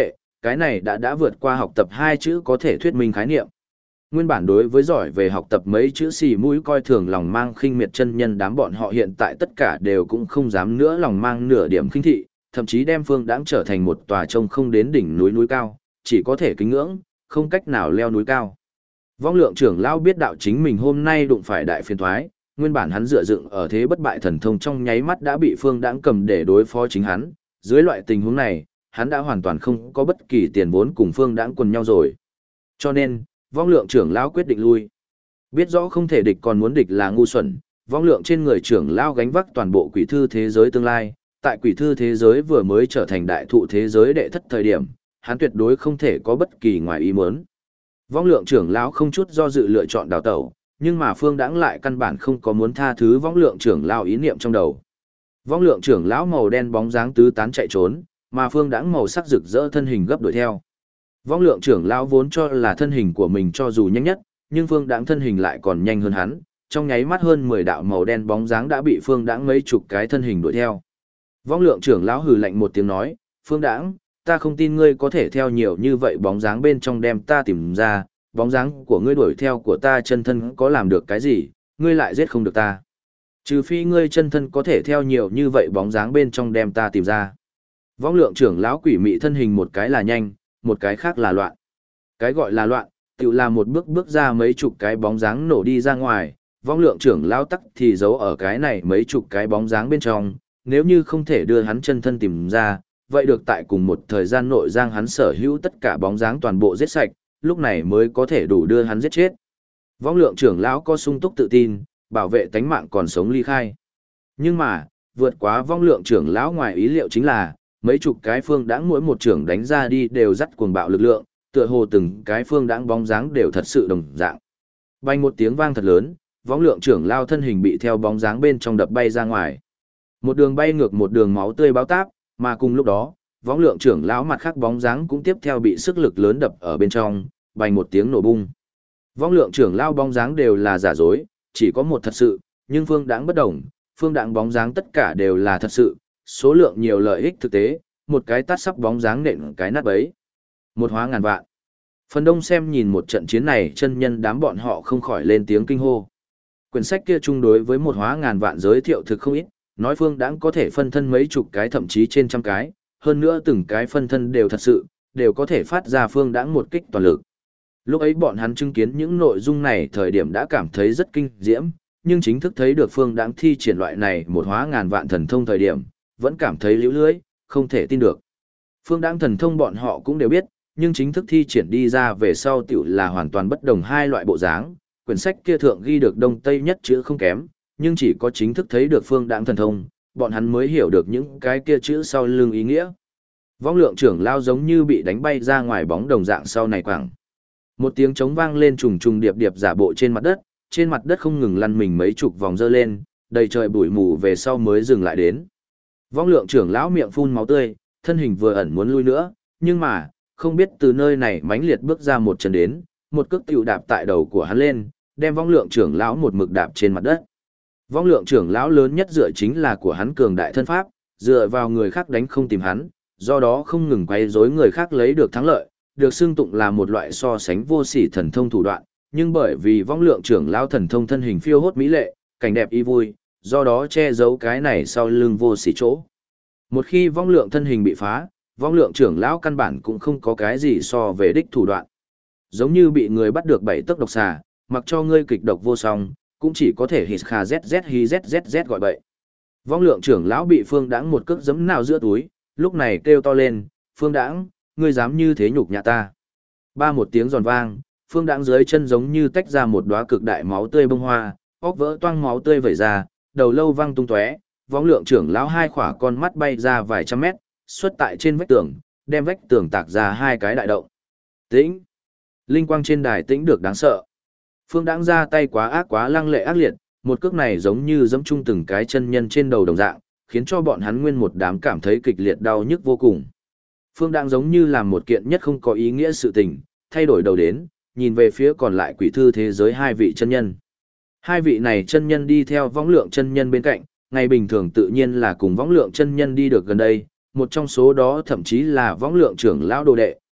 cái này đã vượt qua học tập hai chữ có thể thuyết minh khái niệm. Nguyên bản đối với giỏi về học tập mấy chữ xì mũi coi thường lòng mang khinh miệt chân nhân đám bọn họ hiện tại tất cả đều cũng không dám nữa lòng mang nửa điểm khinh thị, thậm chí đem Phương Đãng trở thành một tòa trông không đến đỉnh núi cao, chỉ có thể kính ngưỡng, không cách nào leo núi cao. Vong Lượng trưởng lão biết đạo chính mình hôm nay đụng phải đại phiền toái, nguyên bản hắn dựa dựng ở thế bất bại thần thông trong nháy mắt đã bị Phương Đãng cầm để đối phó chính hắn, dưới loại tình huống này, hắn đã hoàn toàn không có bất kỳ tiền vốn cùng Phương Đãng quần nhau rồi. Cho nên, Vong Lượng trưởng lão quyết định lui. Biết rõ không thể địch còn muốn địch là ngu xuẩn, Vong Lượng trên người trưởng lão gánh vác toàn bộ quỷ thư thế giới tương lai, tại quỷ thư thế giới vừa mới trở thành đại thụ thế giới đệ thất thời điểm, hắn tuyệt đối không thể có bất kỳ ngoài ý muốn. Vong Lượng trưởng lão không chút do dự lựa chọn đào tẩu, nhưng mà Phương Đãng lại căn bản không có muốn tha thứ Vong Lượng trưởng lão ý niệm trong đầu. Vong Lượng trưởng lão màu đen bóng dáng tứ tán chạy trốn, mà Phương Đãng màu sắc rực rỡ thân hình gấp đuổi theo. Vong Lượng trưởng lão vốn cho là thân hình của mình cho dù nhanh nhất, nhưng Phương Đãng thân hình lại còn nhanh hơn hắn, trong nháy mắt hơn 10 đạo màu đen bóng dáng đã bị Phương Đãng mấy chục cái thân hình đuổi theo. Vong Lượng trưởng lão hừ lạnh một tiếng nói, "Phương Đãng, ta không tin ngươi có thể theo nhiều như vậy bóng dáng bên trong đem ta tìm ra, bóng dáng của ngươi đuổi theo của ta chân thân có làm được cái gì, ngươi lại giết không được ta. Trừ phi ngươi chân thân có thể theo nhiều như vậy bóng dáng bên trong đem ta tìm ra." Vong Lượng trưởng lão quỷ mị thân hình một cái là nhanh, một cái khác là loạn. Cái gọi là loạn, tự là một bước ra mấy chục cái bóng dáng nổ đi ra ngoài, Vong Lượng trưởng lão tắc thì giấu ở cái này mấy chục cái bóng dáng bên trong, nếu như không thể đưa hắn chân thân tìm ra, vậy được tại cùng một thời gian nội giang hắn sở hữu tất cả bóng dáng toàn bộ giết sạch, lúc này mới có thể đủ đưa hắn giết chết. Vong Lượng trưởng lão có sung túc tự tin, bảo vệ tánh mạng còn sống ly khai. Nhưng mà, vượt quá Vong Lượng trưởng lão ngoài ý liệu chính là, mấy chục cái Phương Đãng mỗi một trưởng đánh ra đi đều dắt cuồng bạo lực lượng, tựa hồ từng cái Phương Đãng bóng dáng đều thật sự đồng dạng. Bay một tiếng vang thật lớn, Vong Lượng trưởng lao thân hình bị theo bóng dáng bên trong đập bay ra ngoài. Một đường bay ngược một đường máu tươi báo táp, mà cùng lúc đó, Vong Lượng trưởng lão mặt khác bóng dáng cũng tiếp theo bị sức lực lớn đập ở bên trong, bay một tiếng nổ bung. Vong Lượng trưởng lao bóng dáng đều là giả dối, chỉ có một thật sự, nhưng Phương Đãng bất đồng, Phương Đãng bóng dáng tất cả đều là thật sự, số lượng nhiều lợi ích thực tế, một cái tát sắp bóng dáng nện cái nát bấy. Một hóa ngàn vạn. Phần đông xem nhìn một trận chiến này chân nhân đám bọn họ không khỏi lên tiếng kinh hô. Quyển sách kia chung đối với một hóa ngàn vạn giới thiệu thực không ít, nói Phương Đãng có thể phân thân mấy chục cái thậm chí trên trăm cái, hơn nữa từng cái phân thân đều thật sự, đều có thể phát ra Phương Đãng một kích toàn lực. Lúc ấy bọn hắn chứng kiến những nội dung này thời điểm đã cảm thấy rất kinh diễm, nhưng chính thức thấy được Phương Đãng thi triển loại này một hóa ngàn vạn thần thông thời điểm, vẫn cảm thấy liễu lưới, không thể tin được. Phương Đãng thần thông bọn họ cũng đều biết, nhưng chính thức thi triển đi ra về sau tiểu là hoàn toàn bất đồng hai loại bộ dáng. Quyển sách kia thượng ghi được đông tây nhất chữ không kém, nhưng chỉ có chính thức thấy được Phương Đãng thần thông, bọn hắn mới hiểu được những cái kia chữ sau lưng ý nghĩa. Vong Lượng trưởng lao giống như bị đánh bay ra ngoài bóng đồng dạng sau này quảng. Một tiếng trống vang lên trùng trùng điệp điệp giả bộ trên mặt đất không ngừng lăn mình mấy chục vòng dơ lên, đầy trời bụi mù về sau mới dừng lại đến. Vong Lượng trưởng lão miệng phun máu tươi, thân hình vừa ẩn muốn lui nữa, nhưng mà, không biết từ nơi này mãnh liệt bước ra một chân đến, một cước tiểu đạp tại đầu của hắn lên, đem Vong Lượng trưởng lão một mực đạp trên mặt đất. Vong Lượng trưởng lão lớn nhất dựa chính là của hắn cường đại thân pháp, dựa vào người khác đánh không tìm hắn, do đó không ngừng quấy rối người khác lấy được thắng lợi, được xưng tụng là một loại so sánh vô sỉ thần thông thủ đoạn, nhưng bởi vì Vong Lượng trưởng lão thần thông thân hình phiêu hốt mỹ lệ, cảnh đẹp y vui, do đó che giấu cái này sau lưng vô sỉ chỗ. Một khi Vong Lượng thân hình bị phá, Vong Lượng trưởng lão căn bản cũng không có cái gì so về đích thủ đoạn. Giống như bị người bắt được bảy tấc độc xà, mặc cho ngươi kịch độc vô song, cũng chỉ có thể hít kha zz hi zzz gọi bậy. Vong Lượng trưởng lão bị Phương Đãng một cước giẫm nào giữa túi, lúc này kêu to lên, "Phương Đãng, ngươi dám như thế nhục nhã ta?" Ba một tiếng giòn vang, Phương Đãng dưới chân giống như tách ra một đóa cực đại máu tươi bông hoa, óc vỡ toang máu tươi vẩy ra, đầu lâu văng tung tóe, Vong Lượng trưởng lão hai khỏa con mắt bay ra vài trăm mét, xuất tại trên vách tường, đem vách tường tạc ra hai cái đại động. Tĩnh. Linh quang trên đài tĩnh được đáng sợ. Phương Đãng ra tay quá ác quá lăng lệ ác liệt, một cước này giống như giẫm chung từng cái chân nhân trên đầu đồng dạng, khiến cho bọn hắn nguyên một đám cảm thấy kịch liệt đau nhức vô cùng. Phương Đãng giống như làm một kiện nhất không có ý nghĩa sự tình, thay đổi đầu đến, nhìn về phía còn lại quỷ thư thế giới hai vị chân nhân. Hai vị này chân nhân đi theo Võng Lượng chân nhân bên cạnh, ngày bình thường tự nhiên là cùng Võng Lượng chân nhân đi được gần đây, một trong số đó thậm chí là Võng Lượng trưởng lão đồ đệ,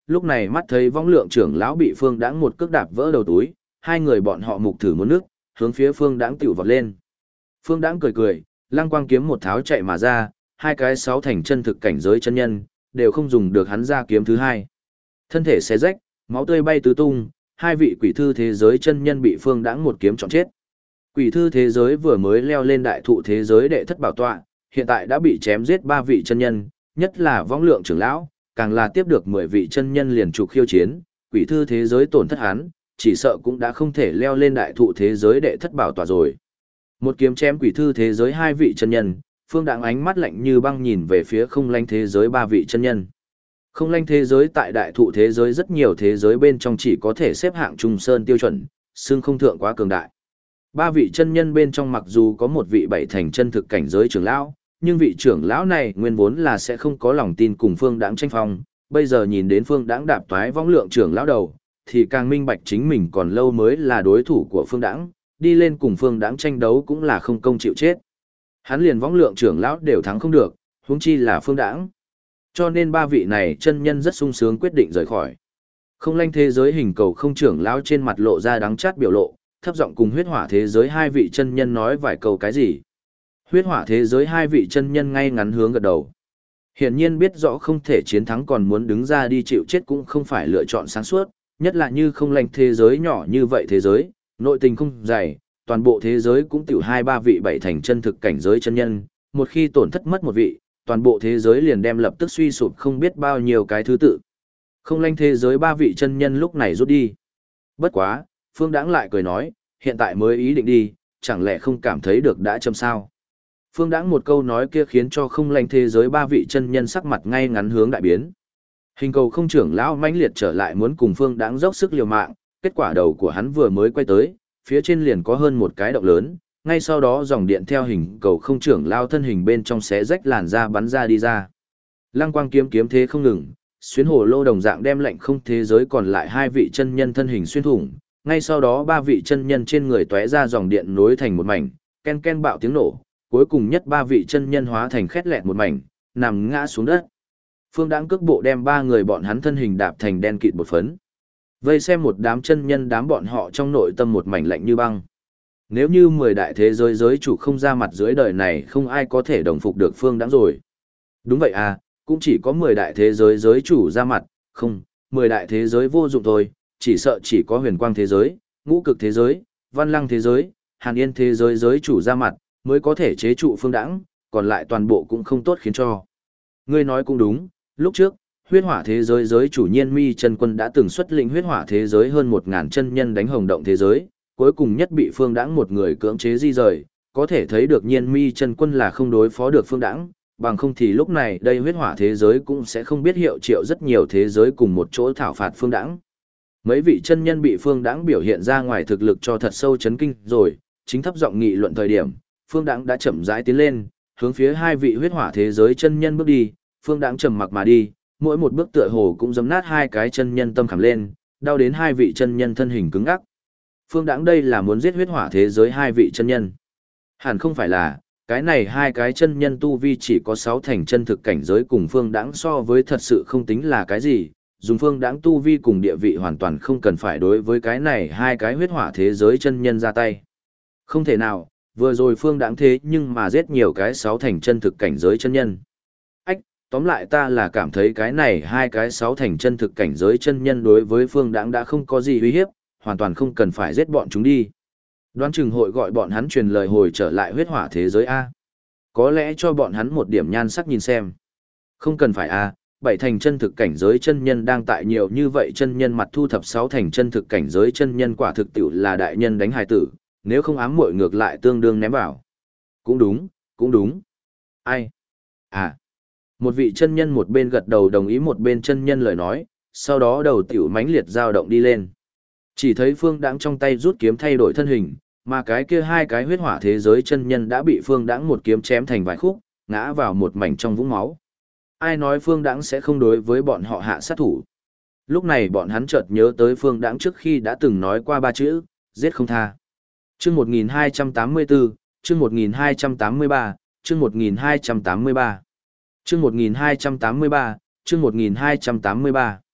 lúc này mắt thấy Võng Lượng trưởng lão bị Phương Đãng một cước đạp vỡ đầu túi, hai người bọn họ mục thử muốn nước, hướng phía Phương Đãng tiểu vọt lên. Phương Đãng cười cười, lăng quang kiếm một tháo chạy mà ra, hai cái sáu thành chân thực cảnh giới chân nhân, đều không dùng được hắn ra kiếm thứ hai. Thân thể xé rách, máu tươi bay tứ tung, hai vị quỷ thư thế giới chân nhân bị Phương Đãng một kiếm chọn chết. Quỷ thư thế giới vừa mới leo lên đại thụ thế giới đệ thất bảo tọa, hiện tại đã bị chém giết ba vị chân nhân, nhất là Võng Lượng trưởng lão, càng là tiếp được 10 vị chân nhân liền trục khiêu chiến, quỷ thư thế giới tổn thất hắn, chỉ sợ cũng đã không thể leo lên đại thụ thế giới đệ thất bảo tọa rồi. Một kiếm chém quỷ thư thế giới hai vị chân nhân, Phương Đãng ánh mắt lạnh như băng nhìn về phía Không Lanh thế giới ba vị chân nhân. Không Lanh thế giới tại đại thụ thế giới rất nhiều thế giới bên trong chỉ có thể xếp hạng trung sơn tiêu chuẩn, xương không thượng quá cường đại. Ba vị chân nhân bên trong mặc dù có một vị bảy thành chân thực cảnh giới trưởng lão, nhưng vị trưởng lão này nguyên vốn là sẽ không có lòng tin cùng Phương Đãng tranh phong, bây giờ nhìn đến Phương Đãng đạp toái Võng Lượng trưởng lão đầu, thì càng minh bạch chính mình còn lâu mới là đối thủ của Phương Đãng, đi lên cùng Phương Đãng tranh đấu cũng là không công chịu chết. Hắn liền Võng Lượng trưởng lão đều thắng không được, huống chi là Phương Đãng. Cho nên ba vị này chân nhân rất sung sướng quyết định rời khỏi. Không Lanh thế giới hình cầu không trưởng lão trên mặt lộ ra đắng chát biểu lộ, thấp giọng cùng huyết hỏa thế giới hai vị chân nhân nói vài câu cái gì. Huyết hỏa thế giới hai vị chân nhân ngay ngắn hướng gật đầu. Hiển nhiên biết rõ không thể chiến thắng còn muốn đứng ra đi chịu chết cũng không phải lựa chọn sáng suốt, nhất là như Không Lanh thế giới nhỏ như vậy thế giới, nội tình không dày, toàn bộ thế giới cũng tiểu hai ba vị bảy thành chân thực cảnh giới chân nhân, một khi tổn thất mất một vị, toàn bộ thế giới liền đem lập tức suy sụp không biết bao nhiêu cái thứ tự. Không Lanh thế giới ba vị chân nhân lúc này rút đi. Bất quá, Phương Đãng lại cười nói, hiện tại mới ý định đi, chẳng lẽ không cảm thấy được đã chậm sao? Phương Đãng một câu nói kia khiến cho Không Lanh thế giới ba vị chân nhân sắc mặt ngay ngắn hướng đại biến. Hình cầu không trưởng lão mãnh liệt trở lại muốn cùng Phương Đãng dốc sức liều mạng, kết quả đầu của hắn vừa mới quay tới, phía trên liền có hơn một cái động lớn, ngay sau đó dòng điện theo hình cầu không trưởng lão thân hình bên trong xé rách làn da bắn ra đi ra. Lăng quang kiếm kiếm thế không ngừng, xuyến hồ lô đồng dạng đem lệnh không thế giới còn lại hai vị chân nhân thân hình xuyên thủng, ngay sau đó ba vị chân nhân trên người tóe ra dòng điện nối thành một mảnh, ken ken bạo tiếng nổ, cuối cùng nhất ba vị chân nhân hóa thành khét lẹt một mảnh, nằm ngã xuống đất. Phương Đãng cước bộ đem ba người bọn hắn thân hình đạp thành đen kịt bột phấn. Vây xem một đám chân nhân đám bọn họ trong nội tâm một mảnh lạnh như băng. Nếu như 10 đại thế giới giới chủ không ra mặt dưới đời này không ai có thể đồng phục được Phương Đãng rồi. Đúng vậy à, cũng chỉ có 10 đại thế giới giới chủ ra mặt, không, 10 đại thế giới vô dụng thôi, chỉ sợ chỉ có huyền quang thế giới, ngũ cực thế giới, văn lăng thế giới, hàn yên thế giới giới chủ ra mặt, mới có thể chế trụ Phương Đãng, còn lại toàn bộ cũng không tốt khiến cho. Ngươi nói cũng đúng, lúc trước, huyết hỏa thế giới giới chủ Nhiên Mi chân quân đã từng xuất lĩnh huyết hỏa thế giới hơn 1000 chân nhân đánh Hồng Động thế giới, cuối cùng nhất bị Phương Đãng một người cưỡng chế di rời, có thể thấy được Nhiên Mi chân quân là không đối phó được Phương Đãng, bằng không thì lúc này đây huyết hỏa thế giới cũng sẽ không biết hiệu triệu rất nhiều thế giới cùng một chỗ thảo phạt Phương Đãng. Mấy vị chân nhân bị Phương Đãng biểu hiện ra ngoài thực lực cho thật sâu chấn kinh rồi, chính thấp giọng nghị luận thời điểm, Phương Đãng đã chậm rãi tiến lên, hướng phía hai vị huyết hỏa thế giới chân nhân bước đi, Phương Đãng trầm mặc mà đi, mỗi một bước tựa hồ cũng giẫm nát hai cái chân nhân tâm khảm lên, đau đến hai vị chân nhân thân hình cứng ngắc. Phương Đãng đây là muốn giết huyết hỏa thế giới hai vị chân nhân. Hẳn không phải là, cái này hai cái chân nhân tu vi chỉ có 6 thành chân thực cảnh giới cùng Phương Đãng so với thật sự không tính là cái gì, dùng Phương Đãng tu vi cùng địa vị hoàn toàn không cần phải đối với cái này hai cái huyết hỏa thế giới chân nhân ra tay. Không thể nào, vừa rồi Phương Đãng thế nhưng mà giết nhiều cái 6 thành chân thực cảnh giới chân nhân. Ách, tóm lại ta là cảm thấy cái này hai cái 6 thành chân thực cảnh giới chân nhân đối với Phương Đãng đã không có gì uy hiếp, hoàn toàn không cần phải giết bọn chúng đi. Đoán chừng hội gọi bọn hắn truyền lời hồi trở lại huyết hỏa thế giới A. Có lẽ cho bọn hắn một điểm nhan sắc nhìn xem. Không cần phải A, 7 thành chân thực cảnh giới chân nhân đang tại nhiều như vậy chân nhân mặt thu thập 6 thành chân thực cảnh giới chân nhân quả thực tiểu là đại nhân đánh hài tử, nếu không ám muội ngược lại tương đương ném vào. Cũng đúng, cũng đúng. Ai? À. Một vị chân nhân một bên gật đầu đồng ý một bên chân nhân lời nói, sau đó đầu tiểu mãnh liệt dao động đi lên. Chỉ thấy Phương Đãng trong tay rút kiếm thay đổi thân hình, mà cái kia hai cái huyết hỏa thế giới chân nhân đã bị Phương Đãng một kiếm chém thành vài khúc, ngã vào một mảnh trong vũng máu. Ai nói Phương Đãng sẽ không đối với bọn họ hạ sát thủ. Lúc này bọn hắn chợt nhớ tới Phương Đãng trước khi đã từng nói qua 3 chữ, giết không tha. Chương 1284, chương 1283, chương 1283. Chương 1283, chương 1283.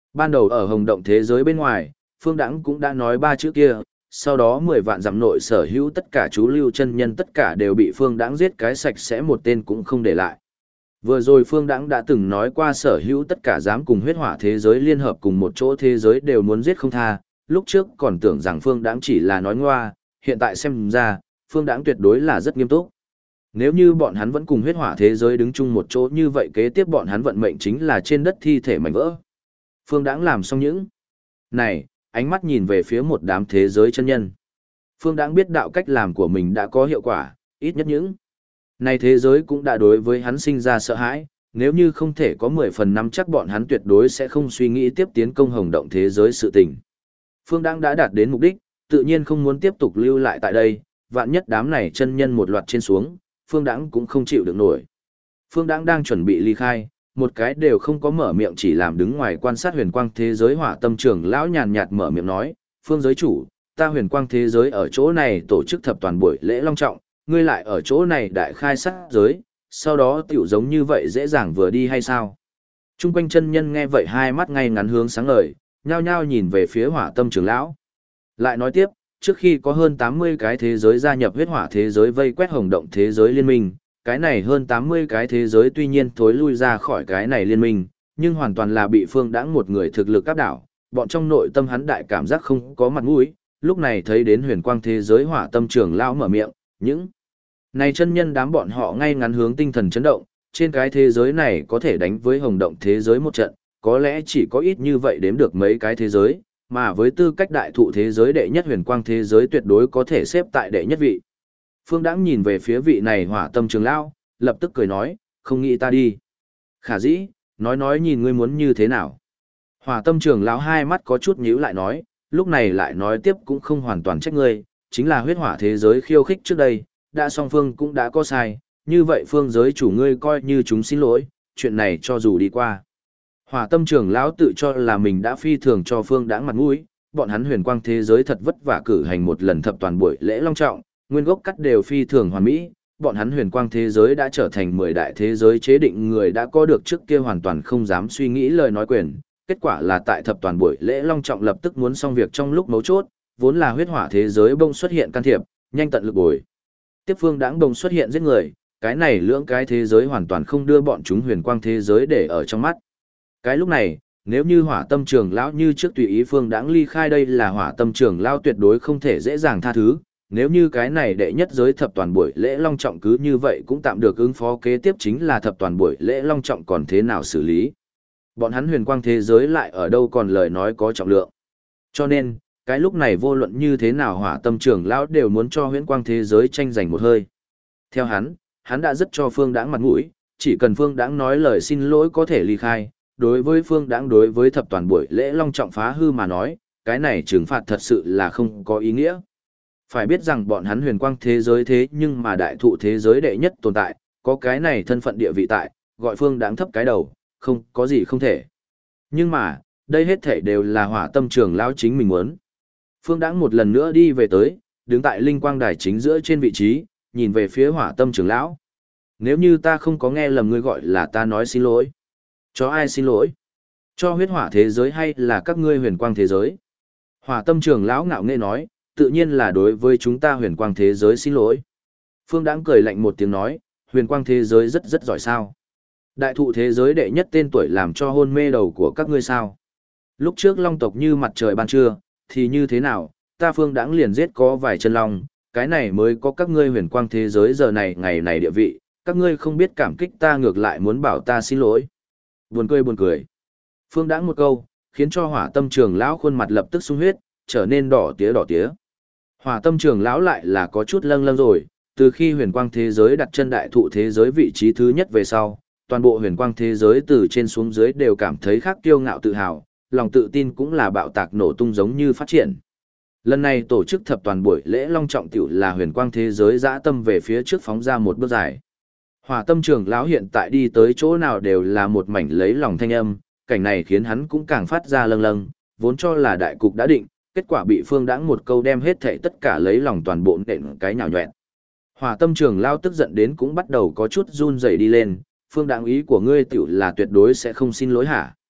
Ban đầu ở Hồng Động thế giới bên ngoài, Phương Đãng cũng đã nói ba chữ kia, sau đó 10 vạn dặm nội sở hữu tất cả chú lưu chân nhân tất cả đều bị Phương Đãng giết cái sạch sẽ một tên cũng không để lại. Vừa rồi Phương Đãng đã từng nói qua sở hữu tất cả dám cùng huyết hỏa thế giới liên hợp cùng một chỗ thế giới đều muốn giết không tha, lúc trước còn tưởng rằng Phương Đãng chỉ là nói ngoa, hiện tại xem ra, Phương Đãng tuyệt đối là rất nghiêm túc. Nếu như bọn hắn vẫn cùng huyết hỏa thế giới đứng chung một chỗ như vậy kế tiếp bọn hắn vận mệnh chính là trên đất thi thể mảnh vỡ. Phương Đãng làm xong những này, ánh mắt nhìn về phía một đám thế giới chân nhân. Phương Đãng biết đạo cách làm của mình đã có hiệu quả, ít nhất những này thế giới cũng đã đối với hắn sinh ra sợ hãi, nếu như không thể có 10 phần nắm chắc bọn hắn tuyệt đối sẽ không suy nghĩ tiếp tiến công Hồng Động thế giới sự tình. Phương Đãng đã đạt đến mục đích, tự nhiên không muốn tiếp tục lưu lại tại đây, vạn nhất đám này chân nhân một loạt trên xuống, Phương Đãng cũng không chịu được nổi. Phương Đãng đang chuẩn bị ly khai, một cái đều không có mở miệng chỉ làm đứng ngoài quan sát huyền quang thế giới Hỏa Tâm trưởng lão nhàn nhạt mở miệng nói, Phương giới chủ, ta huyền quang thế giới ở chỗ này tổ chức thập toàn buổi lễ long trọng, ngươi lại ở chỗ này đại khai sát giới, sau đó tiểu giống như vậy dễ dàng vừa đi hay sao? Trung quanh chân nhân nghe vậy hai mắt ngay ngắn hướng sáng ngời, nhao nhao nhìn về phía Hỏa Tâm trưởng lão. Lại nói tiếp, trước khi có hơn 80 cái thế giới gia nhập huyết hỏa thế giới vây quét Hồng Động thế giới liên minh, cái này hơn 80 cái thế giới tuy nhiên thối lui ra khỏi cái này liên minh, nhưng hoàn toàn là bị Phương Đãng một người thực lực áp đảo, bọn trong nội tâm hắn đại cảm giác không có mặt mũi, lúc này thấy đến huyền quang thế giới Hỏa Tâm trưởng lão mở miệng, những này chân nhân đám bọn họ ngay ngắn hướng tinh thần chấn động, trên cái thế giới này có thể đánh với Hồng Động thế giới một trận, có lẽ chỉ có ít như vậy đếm được mấy cái thế giới, mà với tư cách đại thụ thế giới đệ nhất huyền quang thế giới tuyệt đối có thể xếp tại đệ nhất vị. Phương Đãng nhìn về phía vị này Hỏa Tâm trưởng lão, lập tức cười nói, không nghĩ ta đi. Khả dĩ, nói nhìn ngươi muốn như thế nào. Hỏa Tâm trưởng lão hai mắt có chút nhíu lại nói, lúc này lại nói tiếp cũng không hoàn toàn trách ngươi, chính là huyết hỏa thế giới khiêu khích trước đây, đã song phương cũng đã có sai, như vậy phương giới chủ ngươi coi như chúng xin lỗi, chuyện này cho dù đi qua. Hỏa Tâm trưởng lão tự cho là mình đã phi thường cho Phương Đãng mặt mũi, bọn hắn huyền quang thế giới thật vất vả cử hành một lần thập toàn buổi lễ long trọng, nguyên gốc cắt đều phi thường hoàn mỹ, bọn hắn huyền quang thế giới đã trở thành 10 đại thế giới chế định người đã có được trước kia hoàn toàn không dám suy nghĩ lời nói quyền, kết quả là tại thập toàn buổi lễ long trọng lập tức muốn xong việc trong lúc mấu chốt, vốn là huyết hỏa thế giới bông xuất hiện can thiệp, nhanh tận lực bồi. Tiếp Phương Đãng bông xuất hiện giết người, cái này lưỡng cái thế giới hoàn toàn không đưa bọn chúng huyền quang thế giới để ở trong mắt. Cái lúc này, nếu như Hỏa Tâm trưởng lão như trước tùy ý Phương Đãng ly khai đây là Hỏa Tâm trưởng lão tuyệt đối không thể dễ dàng tha thứ, nếu như cái này đệ nhất giới thập toàn buổi lễ long trọng cứ như vậy cũng tạm được ứng phó kế tiếp chính là thập toàn buổi lễ long trọng còn thế nào xử lý. Bọn hắn huyền quang thế giới lại ở đâu còn lời nói có trọng lượng. Cho nên, cái lúc này vô luận như thế nào Hỏa Tâm trưởng lão đều muốn cho huyền quang thế giới tranh giành một hơi. Theo hắn đã rất cho Phương Đãng mặt mũi, chỉ cần Phương Đãng nói lời xin lỗi có thể ly khai. Đối với Phương Đãng đối với thập toàn buổi lễ long trọng phá hư mà nói, cái này trừng phạt thật sự là không có ý nghĩa. Phải biết rằng bọn hắn huyền quang thế giới thế nhưng mà đại thụ thế giới đệ nhất tồn tại, có cái này thân phận địa vị tại, gọi Phương Đãng thấp cái đầu, không có gì không thể. Nhưng mà, đây hết thể đều là Hỏa Tâm trưởng lão chính mình muốn. Phương Đãng một lần nữa đi về tới, đứng tại linh quang đài chính giữa trên vị trí, nhìn về phía Hỏa Tâm trưởng lão. Nếu như ta không có nghe lầm ngươi gọi là ta nói xin lỗi. Cho ai xin lỗi? Cho huyết hỏa thế giới hay là các ngươi huyền quang thế giới? Hỏa Tâm trưởng lão ngạo nghễ nói, tự nhiên là đối với chúng ta huyền quang thế giới xin lỗi. Phương Đãng cười lạnh một tiếng nói, huyền quang thế giới rất giỏi sao. Đại thụ thế giới đệ nhất tên tuổi làm cho hôn mê đầu của các ngươi sao. Lúc trước long tộc như mặt trời ban trưa, thì như thế nào, ta Phương Đãng liền giết có vài chân long, cái này mới có các ngươi huyền quang thế giới giờ này ngày này địa vị, các ngươi không biết cảm kích ta ngược lại muốn bảo ta xin lỗi. Buồn cười. Phương Đãng một câu, khiến cho Hỏa Tâm trưởng lão khuôn mặt lập tức sung huyết, trở nên đỏ tía. Hỏa Tâm trưởng lão lại là có chút lâng rồi, từ khi huyền quang thế giới đặt chân đại thụ thế giới vị trí thứ nhất về sau, toàn bộ huyền quang thế giới từ trên xuống dưới đều cảm thấy khác kiêu ngạo tự hào, lòng tự tin cũng là bạo tạc nổ tung giống như phát triển. Lần này tổ chức thập toàn buổi lễ long trọng tiểu là huyền quang thế giới dã tâm về phía trước phóng ra một bước dài. Hỏa Tâm trưởng lão hiện tại đi tới chỗ nào đều là một mảnh lấy lòng thanh âm, cảnh này khiến hắn cũng càng phát ra lâng, vốn cho là đại cục đã định, kết quả bị Phương Đãng một câu đem hết thảy tất cả lấy lòng toàn bộ nện cái nhào nhọẹn. Hỏa Tâm trưởng lão tức giận đến cũng bắt đầu có chút run rẩy đi lên, Phương Đãng ý của ngươi tiểu là tuyệt đối sẽ không xin lỗi hả?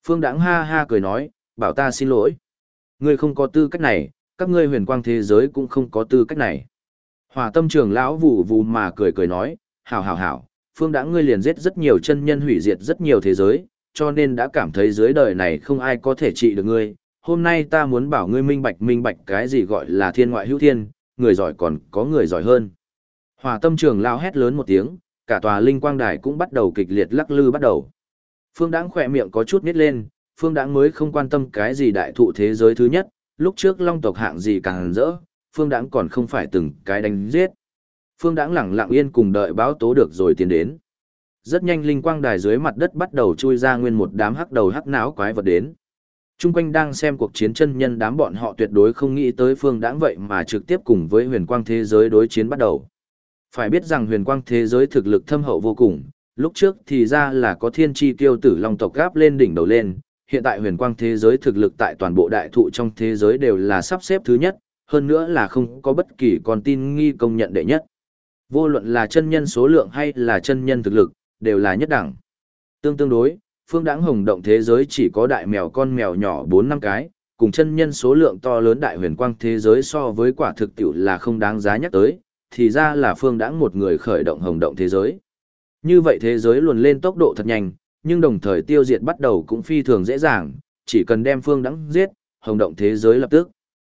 Phương Đãng ha ha cười nói, bảo ta xin lỗi. Ngươi không có tư cách này, các ngươi huyền quang thế giới cũng không có tư cách này. Hỏa tâm trưởng lão vù vù mà cười cười nói, hảo hảo hảo, Phương Đãng ngươi liền giết rất nhiều chân nhân, hủy diệt rất nhiều thế giới, cho nên đã cảm thấy dưới đời này không ai có thể trị được ngươi. Hôm nay ta muốn bảo ngươi minh bạch cái gì gọi là thiên ngoại hữu thiên, người giỏi còn có người giỏi hơn. Hỏa tâm trưởng lão hét lớn một tiếng, cả tòa linh quang đài cũng bắt đầu kịch liệt lắc lư bắt đầu. Phương Đãng khỏe miệng có chút nít lên, Phương Đãng mới không quan tâm cái gì đại thụ thế giới thứ nhất, lúc trước long tộc hạng gì càng rỡ, Phương Đãng còn không phải từng cái đánh giết. Phương Đãng lẳng lặng yên cùng đợi báo tố được rồi tiến đến. Rất nhanh linh quang đài dưới mặt đất bắt đầu chui ra nguyên một đám hắc đầu hắc não quái vật đến. Trung quanh đang xem cuộc chiến chân nhân đám bọn họ tuyệt đối không nghĩ tới Phương Đãng vậy mà trực tiếp cùng với huyền quang thế giới đối chiến bắt đầu. Phải biết rằng huyền quang thế giới thực lực thâm hậu vô cùng, lúc trước thì ra là có thiên chi kiêu tử long tộc gáp lên đỉnh đầu lên, hiện tại huyền quang thế giới thực lực tại toàn bộ đại thụ trong thế giới đều là sắp xếp thứ nhất, hơn nữa là không có bất kỳ con tin nghi công nhận đệ nhất. Vô luận là chân nhân số lượng hay là chân nhân thực lực, đều là nhất đẳng. Tương đối, Phương Đãng hồng động thế giới chỉ có đại mèo con mèo nhỏ 4-5 cái, cùng chân nhân số lượng to lớn đại huyền quang thế giới so với quả thực tiểu là không đáng giá nhắc tới, thì ra là Phương Đãng một người khởi động hồng động thế giới. Như vậy thế giới luồn lên tốc độ thật nhanh, nhưng đồng thời tiêu diệt bắt đầu cũng phi thường dễ dàng, chỉ cần đem Phương Đãng giết, hồng động thế giới lập tức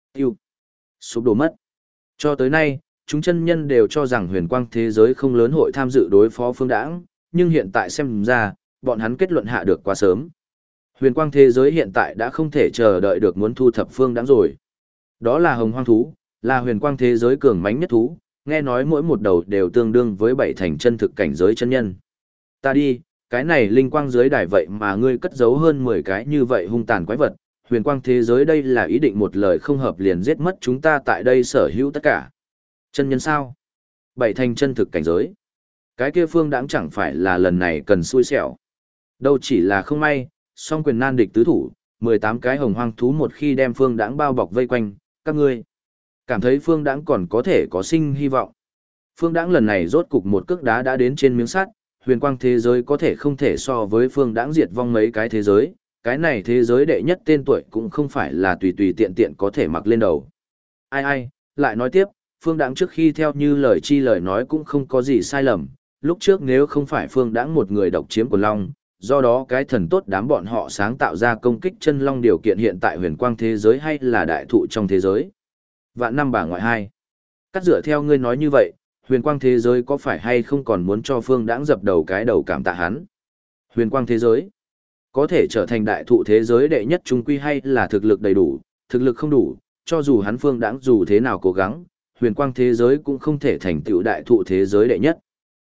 sụp đổ mất. Cho tới nay, chúng chân nhân đều cho rằng huyền quang thế giới không lớn hội tham dự đối phó Phương Đãng, nhưng hiện tại xem ra, bọn hắn kết luận hạ được quá sớm. Huyền quang thế giới hiện tại đã không thể chờ đợi được muốn thu thập Phương Đãng rồi. Đó là hồng hoang thú, là huyền quang thế giới cường mãnh nhất thú, nghe nói mỗi một đầu đều tương đương với 7 thành chân thực cảnh giới chân nhân. Ta đi, cái này linh quang dưới đài vậy mà ngươi cất giấu hơn 10 cái như vậy hung tàn quái vật, huyền quang thế giới đây là ý định một lời không hợp liền giết mất chúng ta tại đây sở hữu tất cả. Chân nhân sao? 7 thành chân thực cảnh giới. Cái kia Phương Đãng chẳng phải là lần này cần xui xẻo. Đâu chỉ là không may, song quyền nan địch tứ thủ, 18 cái hồng hoang thú một khi đem Phương Đãng bao bọc vây quanh, các ngươi cảm thấy Phương Đãng còn có thể có sinh hy vọng. Phương Đãng lần này rốt cục một cước đá đã đến trên miếng sắt, huyền quang thế giới có thể không thể so với Phương Đãng diệt vong mấy cái thế giới, cái này thế giới đệ nhất tên tuổi cũng không phải là tùy tùy tiện tiện có thể mặc lên đầu. Ai, lại nói tiếp, Phương Đãng trước khi theo như lời nói cũng không có gì sai lầm, lúc trước nếu không phải Phương Đãng một người độc chiếm Quần Long, do đó cái thần tốt đám bọn họ sáng tạo ra công kích chân long điều kiện hiện tại huyền quang thế giới hay là đại thụ trong thế giới. Vạn năm bà ngoại hai. Cắt dựa theo ngươi nói như vậy, huyền quang thế giới có phải hay không còn muốn cho Phương Đãng dập đầu cái đầu cảm tạ hắn? Huyền quang thế giới có thể trở thành đại thụ thế giới đệ nhất trung quy hay là thực lực đầy đủ, thực lực không đủ, cho dù hắn Phương Đãng dù thế nào cố gắng, huyền quang thế giới cũng không thể thành tựu đại thụ thế giới đệ nhất.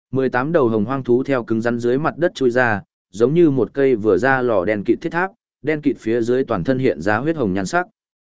18 đầu hồng hoang thú theo cứng rắn dưới mặt đất chui ra, giống như một cây vừa ra lò đen kịt thiết tháp, đen kịt phía dưới toàn thân hiện ra huyết hồng nhan sắc.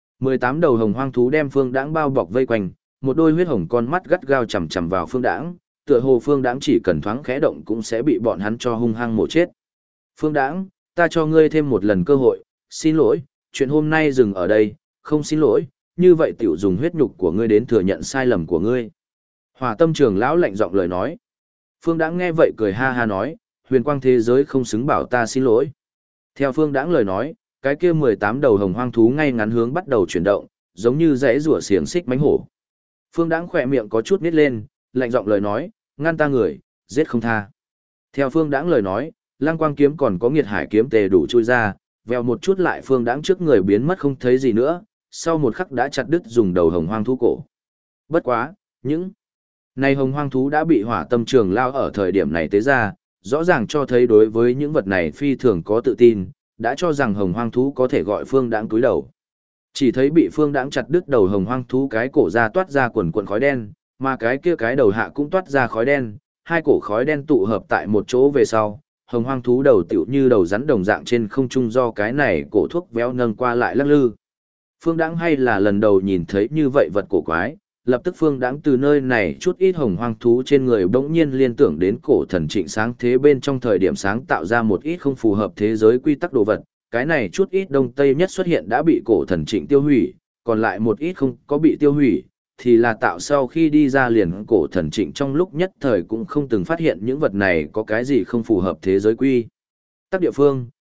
18 đầu hồng hoang thú đem Phương Đãng bao bọc vây quanh, một đôi huyết hồng con mắt gắt gao chằm chằm vào Phương Đãng, tựa hồ Phương Đãng chỉ cần thoáng khẽ động cũng sẽ bị bọn hắn cho hung hăng mổ chết. Phương Đãng, ta cho ngươi thêm một lần cơ hội, xin lỗi, chuyện hôm nay dừng ở đây, không xin lỗi, như vậy tiểu dùng huyết nhục của ngươi đến thừa nhận sai lầm của ngươi. Hỏa tâm trưởng lão lạnh giọng lời nói. Phương Đãng nghe vậy cười ha ha nói, huyền quang thế giới không xứng bảo ta xin lỗi. Theo Phương Đãng lời nói, cái kia 18 đầu hồng hoang thú ngay ngắn hướng bắt đầu chuyển động, giống như rẽ rủa xiềng xích mánh hổ. Phương Đãng khỏe miệng có chút nít lên, lạnh giọng lời nói, ngăn ta người, giết không tha. Theo Phương Đãng lời nói, Lăng Quang kiếm còn có Nghiệt Hải kiếm tề đủ chui ra, vèo một chút lại Phương Đãng trước người biến mất không thấy gì nữa, sau một khắc đã chặt đứt dùng đầu hồng hoang thú cổ. Bất quá, những này hồng hoang thú đã bị hỏa tâm trường lao ở thời điểm này tế ra, rõ ràng cho thấy đối với những vật này phi thường có tự tin, đã cho rằng hồng hoang thú có thể gọi Phương Đãng cúi đầu. Chỉ thấy bị Phương Đãng chặt đứt đầu hồng hoang thú cái cổ ra toát ra quần quần khói đen, mà cái kia cái đầu hạ cũng toát ra khói đen, hai cổ khói đen tụ hợp tại một chỗ về sau, hồng hoang thú đầu tựu như đầu rắn đồng dạng trên không trung do cái này cổ thuốc véo nâng qua lại lắc lư. Phương Đãng hay là lần đầu nhìn thấy như vậy vật cổ quái, lập tức Phương Đãng từ nơi này chút ít hồng hoang thú trên người bỗng nhiên liên tưởng đến cổ thần Trịnh sáng thế bên trong thời điểm sáng tạo ra một ít không phù hợp thế giới quy tắc đồ vật, cái này chút ít đông tây nhất xuất hiện đã bị cổ thần Trịnh tiêu hủy, còn lại một ít không có bị tiêu hủy, thì là tạo sau khi đi ra liền cổ thần Trịnh trong lúc nhất thời cũng không từng phát hiện những vật này có cái gì không phù hợp thế giới quy tắc địa phương,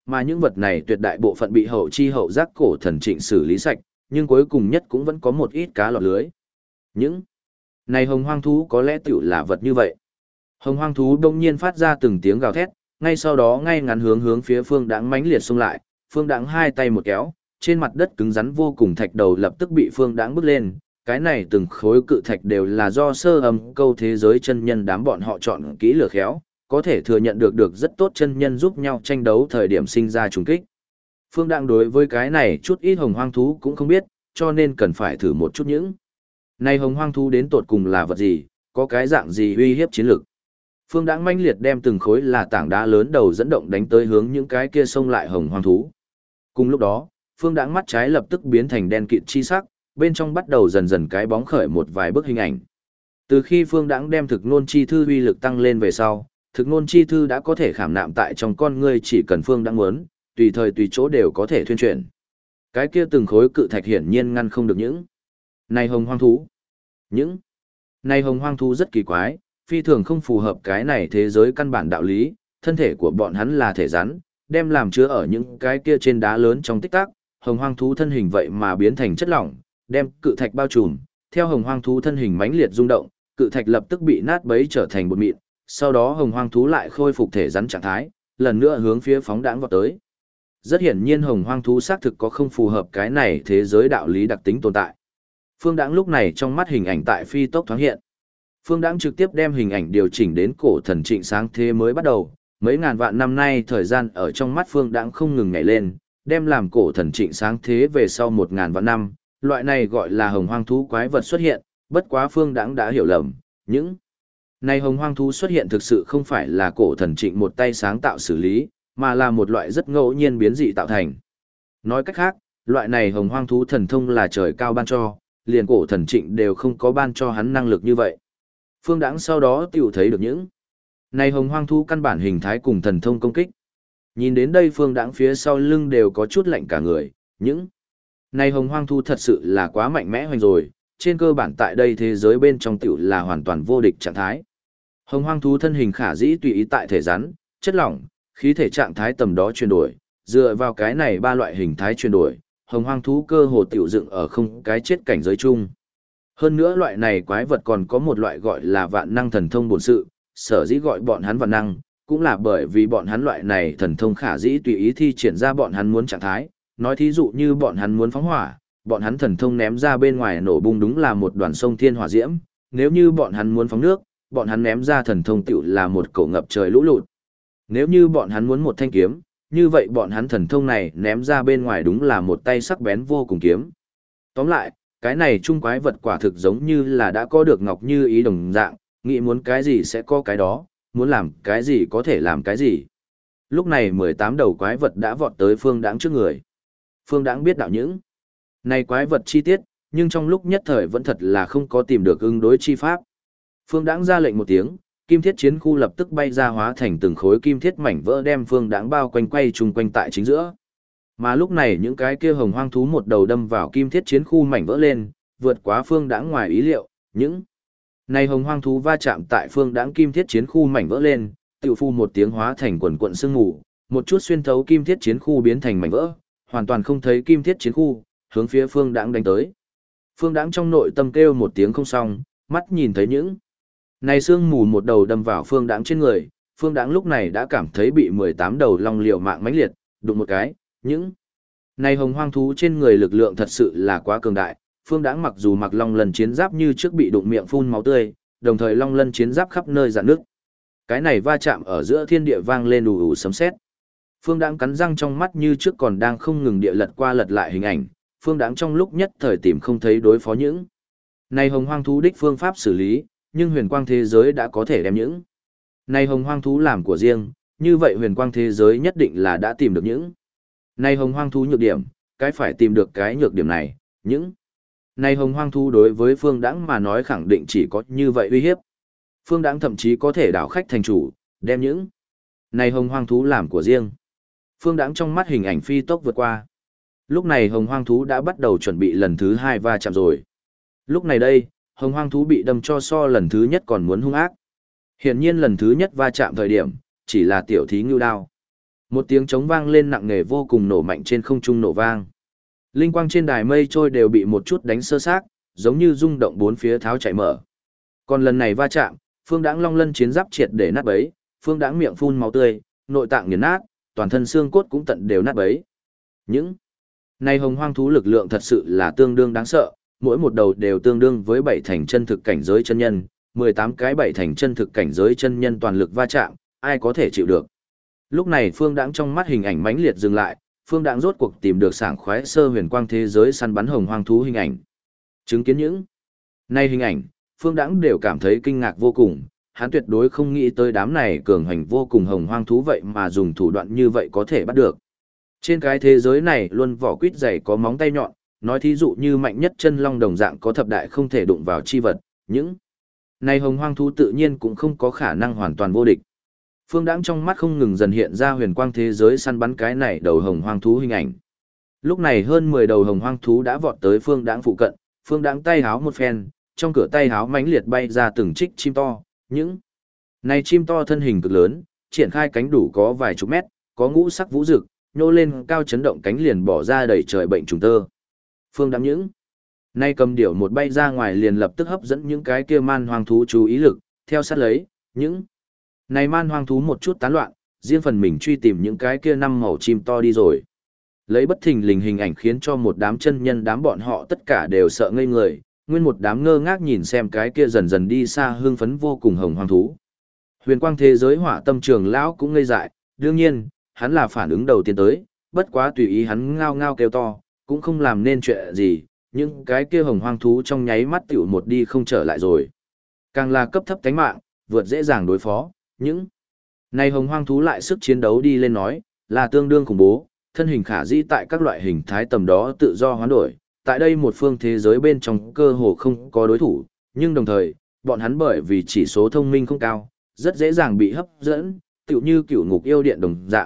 Mà những vật này tuyệt đại bộ phận bị hậu chi hậu giác cổ thần trịnh xử lý sạch, nhưng cuối cùng nhất cũng vẫn có một ít cá lọt lưới. Những này hồng hoang thú có lẽ tiểu là vật như vậy. Hồng hoang thú đông nhiên phát ra từng tiếng gào thét, ngay sau đó ngay ngắn hướng phía Phương Đãng mãnh liệt xông lại, Phương Đãng hai tay một kéo, trên mặt đất cứng rắn vô cùng thạch đầu lập tức bị Phương Đãng bước lên, cái này từng khối cự thạch đều là do sơ âm câu thế giới chân nhân đám bọn họ chọn kỹ lửa khéo, có thể thừa nhận được rất tốt chân nhân giúp nhau tranh đấu thời điểm sinh ra trùng kích. Phương Đãng đối với cái này chút ít hồng hoang thú cũng không biết, cho nên cần phải thử một chút những. Này hồng hoang thú đến tột cùng là vật gì, có cái dạng gì uy hiếp chiến lược. Phương Đãng mãnh liệt đem từng khối là tảng đá lớn đầu dẫn động đánh tới hướng những cái kia xông lại hồng hoang thú. Cùng lúc đó, Phương Đãng mắt trái lập tức biến thành đen kịt chi sắc, bên trong bắt đầu dần dần cái bóng khởi một vài bức hình ảnh. Từ khi Phương Đãng đem thực nôn chi thư uy lực tăng lên về sau, thực nôn chi thư đã có thể khảm nạm tại trong con ngươi, chỉ cần Phương Đãng muốn, tùy thời tùy chỗ đều có thể thuyên chuyển. Cái kia từng khối cự thạch hiển nhiên ngăn không được những này hồng hoang thú. Những này hồng hoang thú rất kỳ quái, phi thường không phù hợp cái này thế giới căn bản đạo lý, thân thể của bọn hắn là thể rắn, đem làm chứa ở những cái kia trên đá lớn trong tích tắc, hồng hoang thú thân hình vậy mà biến thành chất lỏng, đem cự thạch bao trùm, theo hồng hoang thú thân hình mãnh liệt rung động, cự thạch lập tức bị nát bấy trở thành bột mịn, sau đó hồng hoang thú lại khôi phục thể rắn trạng thái, lần nữa hướng phía Phóng Đãng vọt tới. Rất hiển nhiên hồng hoang thú xác thực có không phù hợp cái này thế giới đạo lý đặc tính tồn tại. Phương Đãng lúc này trong mắt hình ảnh tại phi tốc thoáng hiện. Phương Đãng trực tiếp đem hình ảnh điều chỉnh đến cổ thần trịnh sáng thế mới bắt đầu, mấy ngàn vạn năm nay thời gian ở trong mắt Phương Đãng không ngừng nhảy lên, đem làm cổ thần trịnh sáng thế về sau 1000 vạn năm, loại này gọi là hồng hoang thú quái vật xuất hiện, bất quá Phương Đãng đã hiểu lầm, những này hồng hoang thú xuất hiện thực sự không phải là cổ thần trịnh một tay sáng tạo xử lý, mà là một loại rất ngẫu nhiên biến dị tạo thành. Nói cách khác, loại này hồng hoang thú thần thông là trời cao ban cho, liền cổ thần trịnh đều không có ban cho hắn năng lực như vậy. Phương Đãng sau đó tiểu thấy được những này hồng hoang thú căn bản hình thái cùng thần thông công kích. Nhìn đến đây Phương Đãng phía sau lưng đều có chút lạnh cả người, những này hồng hoang thú thật sự là quá mạnh mẽ hoành rồi, trên cơ bản tại đây thế giới bên trong tiểu là hoàn toàn vô địch trạng thái. Hồng hoang thú thân hình khả dĩ tùy ý tại thể rắn, chất lỏng, khí thể trạng thái tầm đó chuyển đổi, dựa vào cái này ba loại hình thái chuyển đổi, hồng hoang thú cơ hồ tiểu dựng ở không cái chết cảnh giới chung. Hơn nữa loại này quái vật còn có một loại gọi là vạn năng thần thông bổn sự, sở dĩ gọi bọn hắn vạn năng, cũng là bởi vì bọn hắn loại này thần thông khả dĩ tùy ý thi triển ra bọn hắn muốn trạng thái, nói thí dụ như bọn hắn muốn phóng hỏa, bọn hắn thần thông ném ra bên ngoài nổ bung đúng là một đoàn sông thiên hỏa diễm, nếu như bọn hắn muốn phóng nước, bọn hắn ném ra thần thông tiểu là một cổ ngập trời lũ lụt. Nếu như bọn hắn muốn một thanh kiếm, như vậy bọn hắn thần thông này ném ra bên ngoài đúng là một tay sắc bén vô cùng kiếm. Tóm lại, cái này trung quái vật quả thực giống như là đã có được ngọc như ý đồng dạng, nghĩ muốn cái gì sẽ có cái đó, muốn làm cái gì có thể làm cái gì. Lúc này 18 đầu quái vật đã vọt tới Phương Đãng trước người. Phương Đãng biết đạo những này quái vật chi tiết, nhưng trong lúc nhất thời vẫn thật là không có tìm được ứng đối chi pháp. Phương Đãng ra lệnh một tiếng, kim thiết chiến khu lập tức bay ra hóa thành từng khối kim thiết mảnh vỡ đem Phương Đãng bao quanh quay chung quanh tại chính giữa. Mà lúc này những cái kia hồng hoang thú một đầu đâm vào kim thiết chiến khu mảnh vỡ lên, vượt quá Phương Đãng ngoài ý liệu, những này hồng hoang thú va chạm tại Phương Đãng kim thiết chiến khu mảnh vỡ lên, tiểu phu một tiếng hóa thành quần quận sương mù, một chút xuyên thấu kim thiết chiến khu biến thành mảnh vỡ, hoàn toàn không thấy kim thiết chiến khu, hướng phía Phương Đãng đánh tới. Phương Đãng trong nội tâm kêu một tiếng không xong, mắt nhìn thấy những này sương mù một đầu đâm vào Phương Đãng trên người, Phương Đãng lúc này đã cảm thấy bị 18 đầu long liều mạng mãnh liệt, đụng một cái, những này hồng hoang thú trên người lực lượng thật sự là quá cường đại. Phương Đãng mặc dù mặc long lân chiến giáp như trước bị đụng miệng phun máu tươi, đồng thời long lân chiến giáp khắp nơi rạn nước. Cái này va chạm ở giữa thiên địa vang lên ù ù sấm sét. Phương Đãng cắn răng trong mắt như trước còn đang không ngừng địa lật qua lật lại hình ảnh, Phương Đãng trong lúc nhất thời tìm không thấy đối phó những này hồng hoang thú đích phương pháp xử lý, nhưng huyền quang thế giới đã có thể đem những này hồng hoang thú làm của riêng, như vậy huyền quang thế giới nhất định là đã tìm được những này hồng hoang thú nhược điểm, cái phải tìm được cái nhược điểm này, những này hồng hoang thú đối với Phương Đãng mà nói khẳng định chỉ có như vậy uy hiếp. Phương Đãng thậm chí có thể đảo khách thành chủ, đem những này hồng hoang thú làm của riêng. Phương Đãng trong mắt hình ảnh phi tốc vượt qua. Lúc này hồng hoang thú đã bắt đầu chuẩn bị lần thứ 2 va chạm rồi. Lúc này đây, hồng hoang thú bị đâm cho so lần thứ nhất còn muốn hung ác. Hiển nhiên lần thứ nhất va chạm thời điểm, chỉ là tiểu thí ngưu đao. Một tiếng trống vang lên nặng nề vô cùng nổ mạnh trên không trung nổ vang. Linh quang trên đài mây trôi đều bị một chút đánh sơ xác, giống như rung động bốn phía tháo chạy mở. Còn lần này va chạm, Phương Đãng Long Lân chiến giáp triệt để nát bấy, Phương Đãng miệng phun máu tươi, nội tạng nghiền nát, toàn thân xương cốt cũng tận đều nát bấy. Những này hồng hoang thú lực lượng thật sự là tương đương đáng sợ, mỗi một đầu đều tương đương với 7 thành chân thực cảnh giới chân nhân, 18 cái 7 thành chân thực cảnh giới chân nhân toàn lực va chạm, ai có thể chịu được. Lúc này Phương Đãng trong mắt hình ảnh mãnh liệt dừng lại, Phương Đãng rốt cuộc tìm được sảng khoái sơ huyền quang thế giới săn bắn hồng hoang thú hình ảnh. Chứng kiến những này hình ảnh, Phương Đãng đều cảm thấy kinh ngạc vô cùng, hắn tuyệt đối không nghĩ tới đám này cường hành vô cùng hồng hoang thú vậy mà dùng thủ đoạn như vậy có thể bắt được. Trên cái thế giới này luôn vỏ quýt dày có móng tay nhọn, nói thí dụ như mạnh nhất chân long đồng dạng có thập đại không thể đụng vào chi vật, những này hồng hoang thú tự nhiên cũng không có khả năng hoàn toàn vô địch. Phương Đãng trong mắt không ngừng dần hiện ra huyền quang thế giới săn bắn cái này đầu hồng hoang thú hình ảnh. Lúc này hơn 10 đầu hồng hoang thú đã vọt tới Phương Đãng phụ cận, Phương Đãng tay háo một phen, trong cửa tay háo mãnh liệt bay ra từng trích chim to, những này chim to thân hình cực lớn, triển khai cánh đủ có vài chục mét, có ngũ sắc vũ rực, nhô lên cao chấn động cánh liền bỏ ra đầy trời bệnh trùng tơ. Phương Đãng những nay cầm điểu một bay ra ngoài liền lập tức hấp dẫn những cái kia man hoang thú chú ý lực, theo sát lấy, những này man hoang thú một chút tán loạn, riêng phần mình truy tìm những cái kia năm màu chim to đi rồi. Lấy bất thình lình hình ảnh khiến cho một đám chân nhân đám bọn họ tất cả đều sợ ngây người, nguyên một đám ngơ ngác nhìn xem cái kia dần dần đi xa hưng phấn vô cùng hồng hoang thú. Huyền quang thế giới Hỏa Tâm Trường lão cũng ngây dại, đương nhiên, hắn là phản ứng đầu tiên tới, bất quá tùy ý hắn ngao ngao kêu to, cũng không làm nên chuyện gì, những cái kia hồng hoang thú trong nháy mắt tiểu một đi không trở lại rồi. Càng là cấp thấp cánh mạng, vượt dễ dàng đối phó, những này hồng hoang thú lại sức chiến đấu đi lên nói, là tương đương khủng bố, thân hình khả dĩ tại các loại hình thái tầm đó tự do hoán đổi, tại đây một phương thế giới bên trong cơ hồ không có đối thủ, nhưng đồng thời, bọn hắn bởi vì chỉ số thông minh không cao, rất dễ dàng bị hấp dẫn, tựu như cựu ngục yêu điện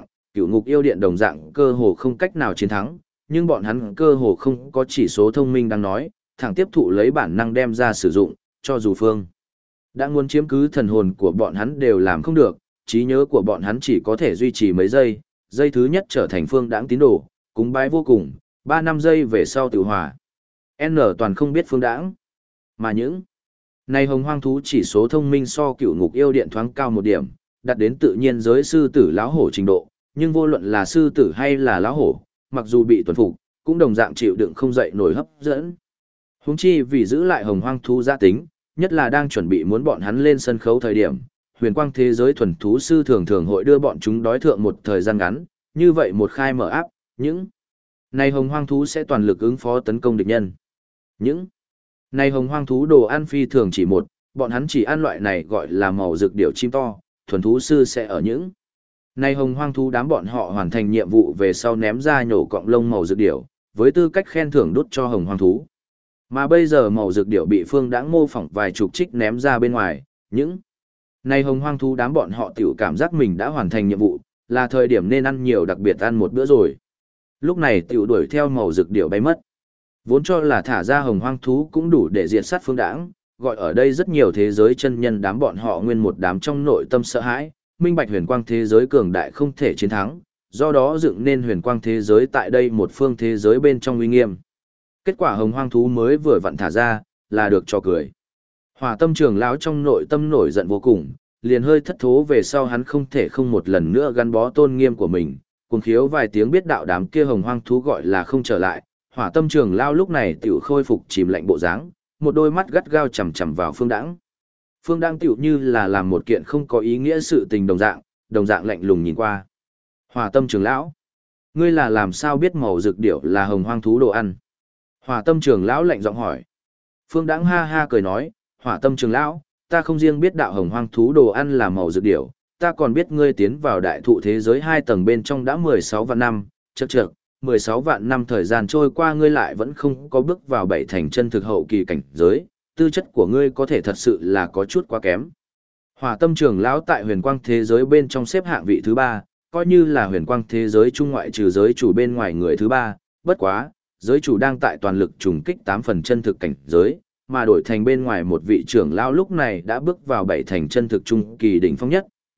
đồng dạng cơ hồ không cách nào chiến thắng, nhưng bọn hắn cơ hồ không có chỉ số thông minh đang nói, thẳng tiếp thụ lấy bản năng đem ra sử dụng, cho dù phương đã muốn chiếm cứ thần hồn của bọn hắn đều làm không được, trí nhớ của bọn hắn chỉ có thể duy trì mấy giây, giây thứ nhất trở thành Phương Đãng tín đồ, cúng bái vô cùng, 3-5 giây về sau tự hòa. N toàn không biết Phương Đãng, mà những này hồng hoang thú chỉ số thông minh so cựu ngục yêu điện thoáng cao một điểm, đạt đến tự nhiên giới sư tử lão hổ trình độ, nhưng vô luận là sư tử hay là lão hổ, mặc dù bị tuần phục, cũng đồng dạng chịu đựng không dậy nổi hấp dẫn. Huống chi vì giữ lại hồng hoang thú gia tính, nhất là đang chuẩn bị muốn bọn hắn lên sân khấu thời điểm, huyền quang thế giới thuần thú sư thường thường hội đưa bọn chúng đói thượng một thời gian ngắn, như vậy một khai mở áp, những này hồng hoang thú sẽ toàn lực ứng phó tấn công địch nhân. Những này hồng hoang thú đồ ăn phi thường chỉ một, bọn hắn chỉ ăn loại này gọi là màu rực điểu chim to, thuần thú sư sẽ ở những này hồng hoang thú đám bọn họ hoàn thành nhiệm vụ về sau ném ra nhổ cọng lông màu rực điểu, với tư cách khen thưởng đốt cho hồng hoang thú. Mà bây giờ màu rực điểu bị Phương Đãng mô phỏng vài chục trích ném ra bên ngoài, những này hồng hoang thú đám bọn họ tiểu cảm giác mình đã hoàn thành nhiệm vụ, là thời điểm nên ăn nhiều, đặc biệt ăn một bữa rồi. Lúc này tiểu đuổi theo màu rực điểu bay mất. Vốn cho là thả ra hồng hoang thú cũng đủ để diệt sát Phương Đãng, gọi ở đây rất nhiều thế giới chân nhân đám bọn họ nguyên một đám trong nội tâm sợ hãi, minh bạch huyền quang thế giới cường đại không thể chiến thắng, do đó dựng nên huyền quang thế giới tại đây một phương thế giới bên trong uy nghiêm. Kết quả hồng hoang thú mới vừa vặn thả ra, là được cho cười. Hỏa Tâm Trường lão trong nội tâm nổi giận vô cùng, liền hơi thất thố về sau hắn không thể không một lần nữa gắn bó tôn nghiêm của mình, cuồng khiếu vài tiếng biết đạo đám kia hồng hoang thú gọi là không trở lại. Hỏa Tâm Trường lão lúc này tiểu khôi phục chìm lạnh bộ dáng, một đôi mắt gắt gao chằm chằm vào Phương Đãng. Phương Đãng tiểu như là làm một kiện không có ý nghĩa sự tình đồng dạng lạnh lùng nhìn qua. Hỏa Tâm Trường lão, ngươi là làm sao biết màu rực điểu là hồng hoang thú đồ ăn? Hỏa Tâm Trường lão lạnh giọng hỏi. Phương Đãng ha ha cười nói, Hỏa Tâm Trường lão, ta không riêng biết đạo hồng hoang thú đồ ăn là màu rực điểu, ta còn biết ngươi tiến vào đại thụ thế giới 2 tầng bên trong đã 16 vạn năm, chậc, 16 vạn năm thời gian trôi qua ngươi lại vẫn không có bước vào 7 thành chân thực hậu kỳ cảnh giới, tư chất của ngươi có thể thật sự là có chút quá kém. Hỏa Tâm Trường lão tại huyền quang thế giới bên trong xếp hạng vị thứ 3, coi như là huyền quang thế giới trung ngoại trừ giới chủ bên ngoài người thứ 3, bất quá, giới chủ đang tại toàn lực trùng kích 8 phần chân thực cảnh giới, mà đổi thành bên ngoài một vị trưởng lão lúc này đã bước vào 7 thành chân thực trung kỳ đỉnh phong nhất,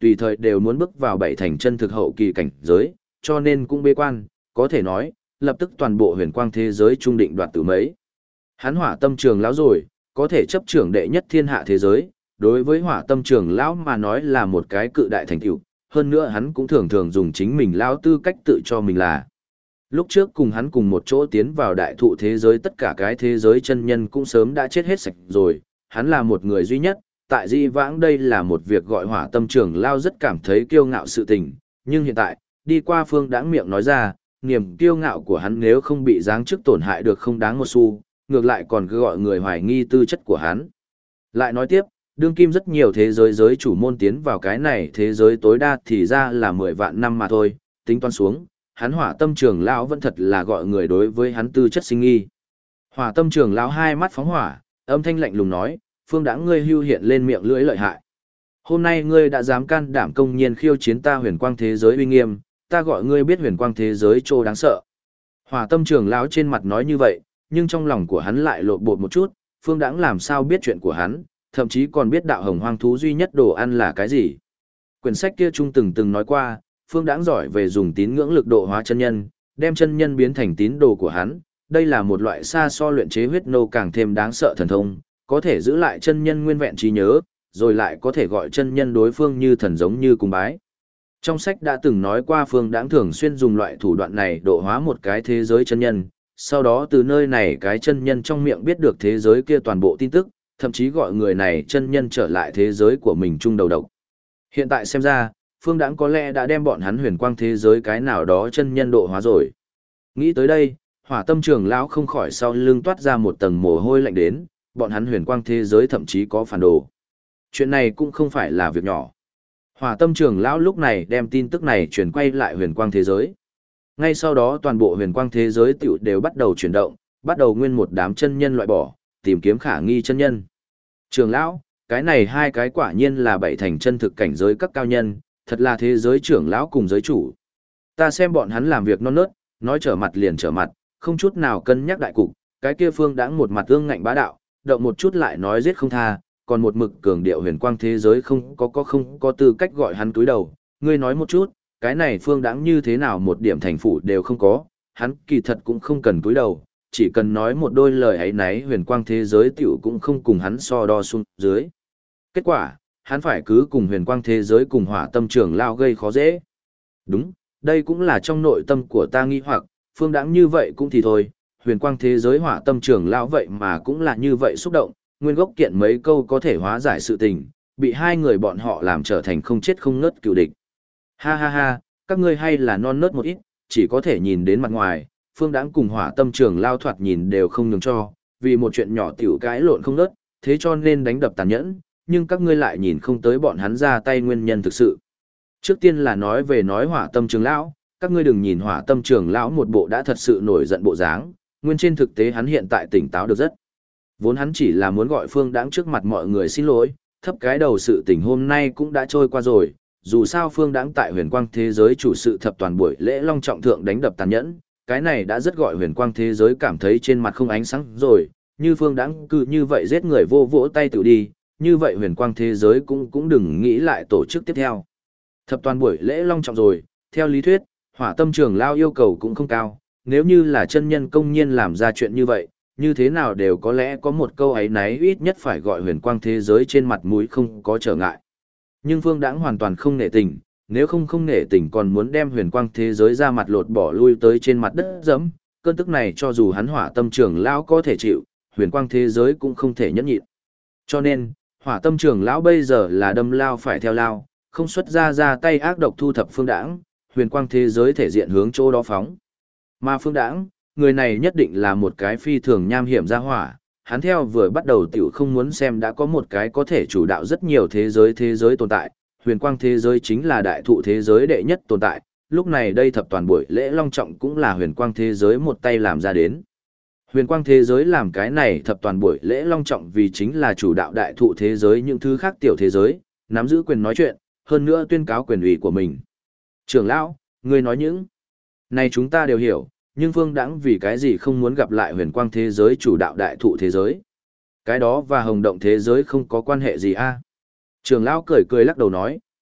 tùy thời đều muốn bước vào bảy thành chân thực hậu kỳ cảnh giới, cho nên cũng bế quan, có thể nói, lập tức toàn bộ huyền quang thế giới trung định đoạt tử mấy. Hắn hỏa tâm trường lão rồi, có thể chấp trưởng đệ nhất thiên hạ thế giới, đối với hỏa tâm trường lão mà nói là một cái cự đại thành tựu, hơn nữa hắn cũng thường thường dùng chính mình lão tư cách tự cho mình là. Lúc trước cùng hắn cùng một chỗ tiến vào đại thụ thế giới, tất cả cái thế giới chân nhân cũng sớm đã chết hết sạch rồi, hắn là một người duy nhất, tại di vãng đây là một việc gọi hỏa tâm trường lao rất cảm thấy kiêu ngạo sự tình, nhưng hiện tại, đi qua Phương Đãng miệng nói ra, niềm kiêu ngạo của hắn nếu không bị giáng chức tổn hại được không đáng một xu, ngược lại còn cứ gọi người hoài nghi tư chất của hắn. Lại nói tiếp, đương kim rất nhiều thế giới giới chủ môn tiến vào cái này thế giới tối đa thì ra là 10 vạn năm mà thôi, tính toán xuống, hắn hỏa tâm trường lão vẫn thật là gọi người đối với hắn tư chất sinh nghi. Hỏa tâm trường lão hai mắt phóng hỏa, âm thanh lạnh lùng nói, Phương Đãng ngươi hưu hiện lên miệng lưỡi lợi hại. Hôm nay ngươi đã dám can đảm công nhiên khiêu chiến ta huyền quang thế giới uy nghiêm, ta gọi ngươi biết huyền quang thế giới trô đáng sợ. Hỏa tâm trường lão trên mặt nói như vậy, nhưng trong lòng của hắn lại lộn bột một chút, Phương Đãng làm sao biết chuyện của hắn, thậm chí còn biết đạo hồng hoang thú duy nhất đồ ăn là cái gì. Quyển sách kia trung từng nói qua, Phương Đãng giỏi về dùng tín ngưỡng lực độ hóa chân nhân, đem chân nhân biến thành tín đồ của hắn, đây là một loại xa so luyện chế huyết nô càng thêm đáng sợ thần thông, có thể giữ lại chân nhân nguyên vẹn trí nhớ, rồi lại có thể gọi chân nhân đối phương như thần giống như cung bái. Trong sách đã từng nói qua Phương Đãng thường xuyên dùng loại thủ đoạn này độ hóa một cái thế giới chân nhân, sau đó từ nơi này cái chân nhân trong miệng biết được thế giới kia toàn bộ tin tức, thậm chí gọi người này chân nhân trở lại thế giới của mình chung đầu độc. Hiện tại xem ra, Phương Đãng có lẽ đã đem bọn hắn huyền quang thế giới cái nào đó chân nhân độ hóa rồi. Nghĩ tới đây, hỏa tâm trường lão không khỏi sau lưng toát ra một tầng mồ hôi lạnh đến, bọn hắn huyền quang thế giới thậm chí có phản đồ. Chuyện này cũng không phải là việc nhỏ. Hỏa tâm trường lão lúc này đem tin tức này truyền quay lại huyền quang thế giới. Ngay sau đó toàn bộ huyền quang thế giới tiểu đều bắt đầu chuyển động, bắt đầu nguyên một đám chân nhân loại bỏ, tìm kiếm khả nghi chân nhân. Trường lão, cái này hai cái quả nhiên là bảy thành chân thực cảnh giới các cao nhân, thật là thế giới trưởng lão cùng giới chủ. Ta xem bọn hắn làm việc non nớt, nói trở mặt liền trở mặt, không chút nào cân nhắc đại cục, cái kia Phương Đãng một mặt ương ngạnh bá đạo, động một chút lại nói giết không tha, còn một mực cường điệu huyền quang thế giới không có tư cách gọi hắn túi đầu, ngươi nói một chút, cái này Phương Đãng như thế nào một điểm thành phủ đều không có, hắn kỳ thật cũng không cần túi đầu, chỉ cần nói một đôi lời ấy nấy huyền quang thế giới tiểu cũng không cùng hắn so đo xuống dưới. Kết quả, hắn phải cứ cùng huyền quang thế giới cùng hỏa tâm trưởng lao gây khó dễ. Đúng, đây cũng là trong nội tâm của ta nghi hoặc, Phương Đãng như vậy cũng thì thôi, huyền quang thế giới hỏa tâm trưởng lao vậy mà cũng là như vậy xúc động, nguyên gốc kiện mấy câu có thể hóa giải sự tình, bị hai người bọn họ làm trở thành không chết không ngớt cựu địch. Ha ha ha, các ngươi hay là non nớt một ít, chỉ có thể nhìn đến mặt ngoài, Phương Đãng cùng hỏa tâm trưởng lao thoạt nhìn đều không nhường cho, vì một chuyện nhỏ tiểu cãi lộn không nớt, thế cho nên đánh đập tàn nhẫn, nhưng các ngươi lại nhìn không tới bọn hắn ra tay nguyên nhân thực sự. Trước tiên là nói về nói hỏa tâm trưởng lão, các ngươi đừng nhìn hỏa tâm trưởng lão một bộ đã thật sự nổi giận bộ dáng, nguyên trên thực tế hắn hiện tại tỉnh táo được rất. Vốn hắn chỉ là muốn gọi Phương Đãng trước mặt mọi người xin lỗi, thấp cái đầu sự tình hôm nay cũng đã trôi qua rồi, dù sao Phương Đãng tại huyền quang thế giới chủ sự thập toàn buổi lễ long trọng thượng đánh đập tàn nhẫn, cái này đã rất gọi huyền quang thế giới cảm thấy trên mặt không ánh sáng rồi, như Phương Đãng cứ như vậy giết người vô vỗ tay tự đi, như vậy huyền quang thế giới cũng đừng nghĩ lại tổ chức tiếp theo. Thập toàn buổi lễ long trọng rồi, theo lý thuyết, hỏa tâm trưởng lao yêu cầu cũng không cao, nếu như là chân nhân công nhiên làm ra chuyện như vậy, như thế nào đều có lẽ có một câu ấy nấy ít nhất phải gọi huyền quang thế giới trên mặt mũi không có trở ngại. Nhưng Phương Đãng hoàn toàn không nể tình, nếu không nể tình còn muốn đem huyền quang thế giới ra mặt lột bỏ lui tới trên mặt đất dẫm, cơn tức này cho dù hắn hỏa tâm trưởng lão có thể chịu, huyền quang thế giới cũng không thể nhẫn nhịn. Cho nên, hỏa tâm trưởng lão bây giờ là đâm lao phải theo lao, không xuất ra tay ác độc thu thập Phương Đãng, huyền quang thế giới thể diện hướng chỗ đó phóng. Mà Phương Đãng, người này nhất định là một cái phi thường nham hiểm ra hỏa, hắn theo vừa bắt đầu tiểu không muốn xem đã có một cái có thể chủ đạo rất nhiều thế giới tồn tại, huyền quang thế giới chính là đại thụ thế giới đệ nhất tồn tại, lúc này đây thập toàn buổi lễ long trọng cũng là huyền quang thế giới một tay làm ra đến. Huyền quang thế giới làm cái này thập toàn buổi lễ long trọng vì chính là chủ đạo đại thụ thế giới những thứ khác tiểu thế giới, nắm giữ quyền nói chuyện, hơn nữa tuyên cáo quyền ủy của mình. Trưởng lão, ngươi nói những này chúng ta đều hiểu, nhưng Phương Đãng vì cái gì không muốn gặp lại huyền quang thế giới chủ đạo đại thụ thế giới? Cái đó và hồng động thế giới không có quan hệ gì a? Trưởng lão cười lắc đầu nói,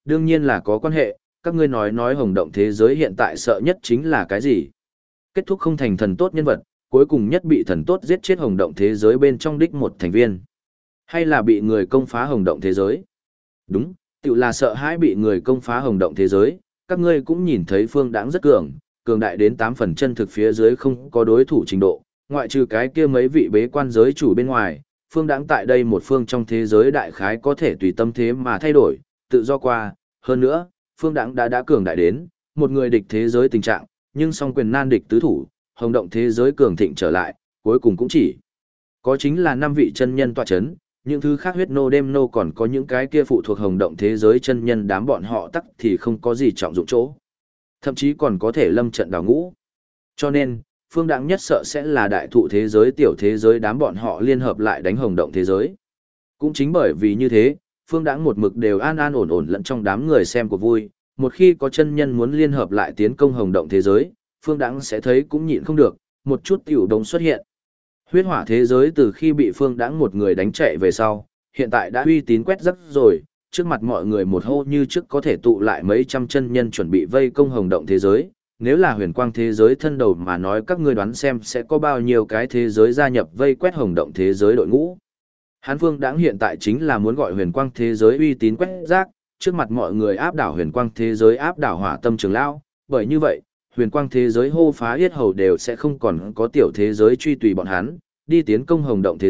đương nhiên là có quan hệ, các ngươi nói hồng động thế giới hiện tại sợ nhất chính là cái gì? Kết thúc không thành thần tốt nhân vật, cuối cùng nhất bị thần tốt giết chết hồng động thế giới bên trong đích một thành viên. Hay là bị người công phá hồng động thế giới? Đúng, tự là sợ hãi bị người công phá hồng động thế giới, các ngươi cũng nhìn thấy Phương Đãng rất cường đại đến 8 phần chân thực phía dưới không có đối thủ trình độ, ngoại trừ cái kia mấy vị bế quan giới chủ bên ngoài, Phương Đãng tại đây một phương trong thế giới đại khái có thể tùy tâm thế mà thay đổi, tự do qua, hơn nữa, Phương Đãng đã cường đại đến một người địch thế giới tình trạng, nhưng song quyền nan địch tứ thủ, hồng động thế giới cường thịnh trở lại, cuối cùng cũng chỉ có chính là 5 vị chân nhân tọa chấn, những thứ khác huyết nô đêm nô còn có những cái kia phụ thuộc hồng động thế giới chân nhân đám bọn họ tắc thì không có gì trọng dụng chỗ. Thậm chí còn có thể lâm trận đào ngũ. Cho nên, Phương Đãng nhất sợ sẽ là đại thụ thế giới tiểu thế giới đám bọn họ liên hợp lại đánh hồng động thế giới. Cũng chính bởi vì như thế, Phương Đãng một mực đều an an ổn ổn lẫn trong đám người xem của vui, một khi có chân nhân muốn liên hợp lại tiến công hồng động thế giới, Phương Đãng sẽ thấy cũng nhịn không được, một chút tiểu đồng xuất hiện. Huyết hỏa thế giới từ khi bị Phương Đãng một người đánh chạy về sau, hiện tại đã uy tín quét rắc rồi, trước mặt mọi người một hô như trước có thể tụ lại mấy trăm chân nhân chuẩn bị vây công hồng động thế giới. Nếu là huyền quang thế giới thân đầu mà nói các ngươi đoán xem sẽ có bao nhiêu cái thế giới gia nhập vây quét hồng động thế giới đội ngũ. Hán Phương Đãng hiện tại chính là muốn gọi huyền quang thế giới uy tín quét rác, trước mặt mọi người áp đảo huyền quang thế giới áp đảo hỏa tâm trường lão, bởi như vậy, huyền quang thế giới hô phá yết hầu đều sẽ không còn có tiểu thế giới truy tùy bọn hắn, đi tiến công hồng động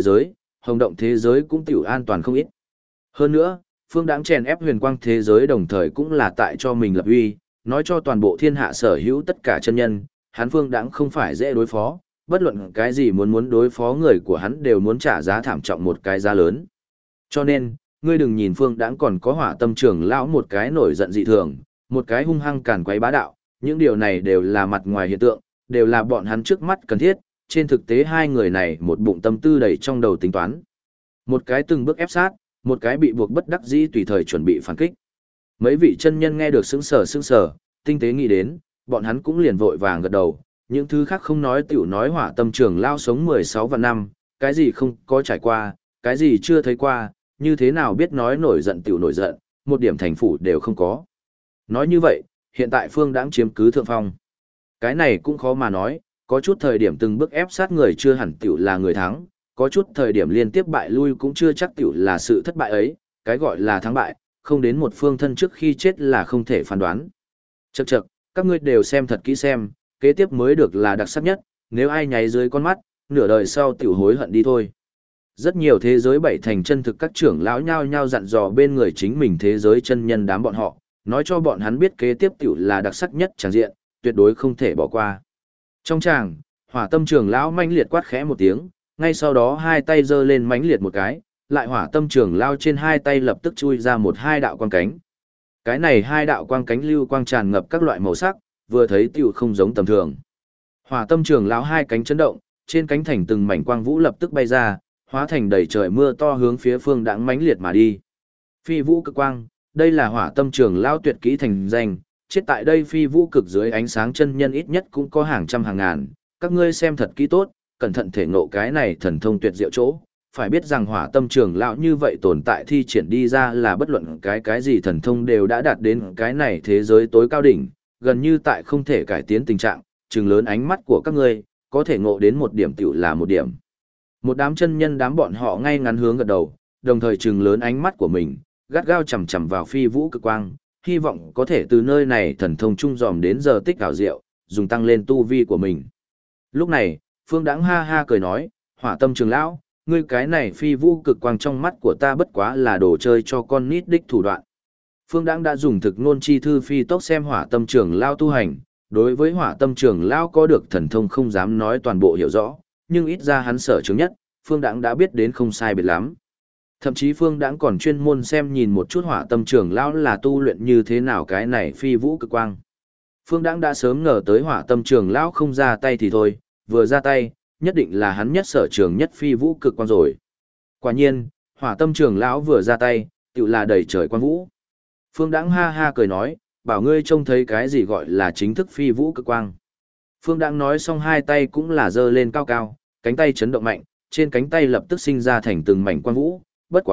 thế giới cũng tiểu an toàn không ít. Hơn nữa, Phương Đãng chèn ép huyền quang thế giới đồng thời cũng là tại cho mình lập uy, nói cho toàn bộ thiên hạ sở hữu tất cả chân nhân, hắn Phương Đãng không phải dễ đối phó, bất luận cái gì muốn đối phó người của hắn đều muốn trả giá thảm trọng một cái giá lớn. Cho nên, ngươi đừng nhìn Phương Đãng còn có hỏa tâm trưởng lão một cái nổi giận dị thường, một cái hung hăng càn quấy bá đạo, những điều này đều là mặt ngoài hiện tượng, đều là bọn hắn trước mắt cần thiết, trên thực tế hai người này một bụng tâm tư đầy trong đầu tính toán. Một cái từng bước ép sát, một cái bị buộc bất đắc dĩ tùy thời chuẩn bị phản kích. Mấy vị chân nhân nghe được sững sờ, tinh tế nghĩ đến, bọn hắn cũng liền vội vàng gật đầu, những thứ khác không nói tiểu nói hỏa tâm trưởng lao sống 16 vạn năm, cái gì không có trải qua, cái gì chưa thấy qua, như thế nào biết nói nổi giận tiểu nổi giận, một điểm thành phủ đều không có. Nói như vậy, hiện tại Phương Đãng chiếm cứ thượng phong. Cái này cũng khó mà nói, có chút thời điểm từng bước ép sát người chưa hẳn tiểu là người thắng, có chút thời điểm liên tiếp bại lui cũng chưa chắc tiểu là sự thất bại ấy, cái gọi là thắng bại, không đến một phương thân trước khi chết là không thể phán đoán. Chậc, các ngươi đều xem thật kỹ xem, kế tiếp mới được là đặc sắc nhất, nếu ai nháy dưới con mắt, nửa đời sau tiểu hối hận đi thôi. Rất nhiều thế giới bảy thành chân thực các trưởng lão nhao nhao dặn dò bên người chính mình thế giới chân nhân đám bọn họ, nói cho bọn hắn biết kế tiếp tiểu là đặc sắc nhất tràng diện, tuyệt đối không thể bỏ qua. Trong tràng, hỏa tâm trưởng lão mãnh liệt quát khẽ một tiếng, ngay sau đó hai tay giơ lên mãnh liệt một cái, lại hỏa tâm trưởng lao trên hai tay lập tức chui ra một hai đạo quang cánh. Cái này hai đạo quang cánh lưu quang tràn ngập các loại màu sắc, vừa thấy tiểu không giống tầm thường. Hỏa tâm trưởng lão hai cánh chấn động, trên cánh thành từng mảnh quang vũ lập tức bay ra, hóa thành đầy trời mưa to hướng phía Phương Đãng mãnh liệt mà đi. Phi vũ cực quang, đây là hỏa tâm trưởng lão tuyệt kỹ thành danh, chết tại đây phi vũ cực dưới ánh sáng chân nhân ít nhất cũng có hàng trăm hàng ngàn, các ngươi xem thật kỹ tốt, cẩn thận thể ngộ cái này thần thông tuyệt diệu chỗ, phải biết rằng hỏa tâm trưởng lão như vậy tồn tại thi triển đi ra là bất luận cái gì thần thông đều đã đạt đến cái này thế giới tối cao đỉnh, gần như tại không thể cải tiến tình trạng, trừng lớn ánh mắt của các ngươi, có thể ngộ đến một điểm tiểu là một điểm. Một đám chân nhân đám bọn họ ngay ngắn hướng gật đầu, đồng thời trừng lớn ánh mắt của mình, gắt gao chằm chằm vào phi vũ cực quang, hy vọng có thể từ nơi này thần thông trung dòm đến giờ tích ảo diệu, dùng tăng lên tu vi của mình. Lúc này, Phương Đãng ha ha cười nói, hỏa tâm trưởng lão, ngươi cái này phi vũ cực quang trong mắt của ta bất quá là đồ chơi cho con nít đích thủ đoạn. Phương Đãng đã dùng thực ngôn chi thư phi tốc xem hỏa tâm trưởng lão tu hành, đối với hỏa tâm trưởng lão có được thần thông không dám nói toàn bộ hiểu rõ, nhưng ít ra hắn sở chứng nhất, Phương Đãng đã biết đến không sai biệt lắm. Thậm chí Phương Đãng còn chuyên môn xem nhìn một chút hỏa tâm trưởng lão là tu luyện như thế nào cái này phi vũ cực quang. Phương Đãng đã sớm ngờ tới hỏa tâm trưởng lão không ra tay thì thôi, vừa ra tay, nhất định là hắn nhất sở trường nhất phi vũ cực quang rồi. Quả nhiên, hỏa tâm trưởng lão vừa ra tay, tự là đầy trời quang vũ. Phương Đãng ha ha cười nói, bảo ngươi trông thấy cái gì gọi là chính thức phi vũ cực quang. Phương Đãng nói xong hai tay cũng là giơ lên cao cao, cánh tay chấn động mạnh, trên cánh tay lập tức sinh ra thành từng mảnh quang vũ, bất quá,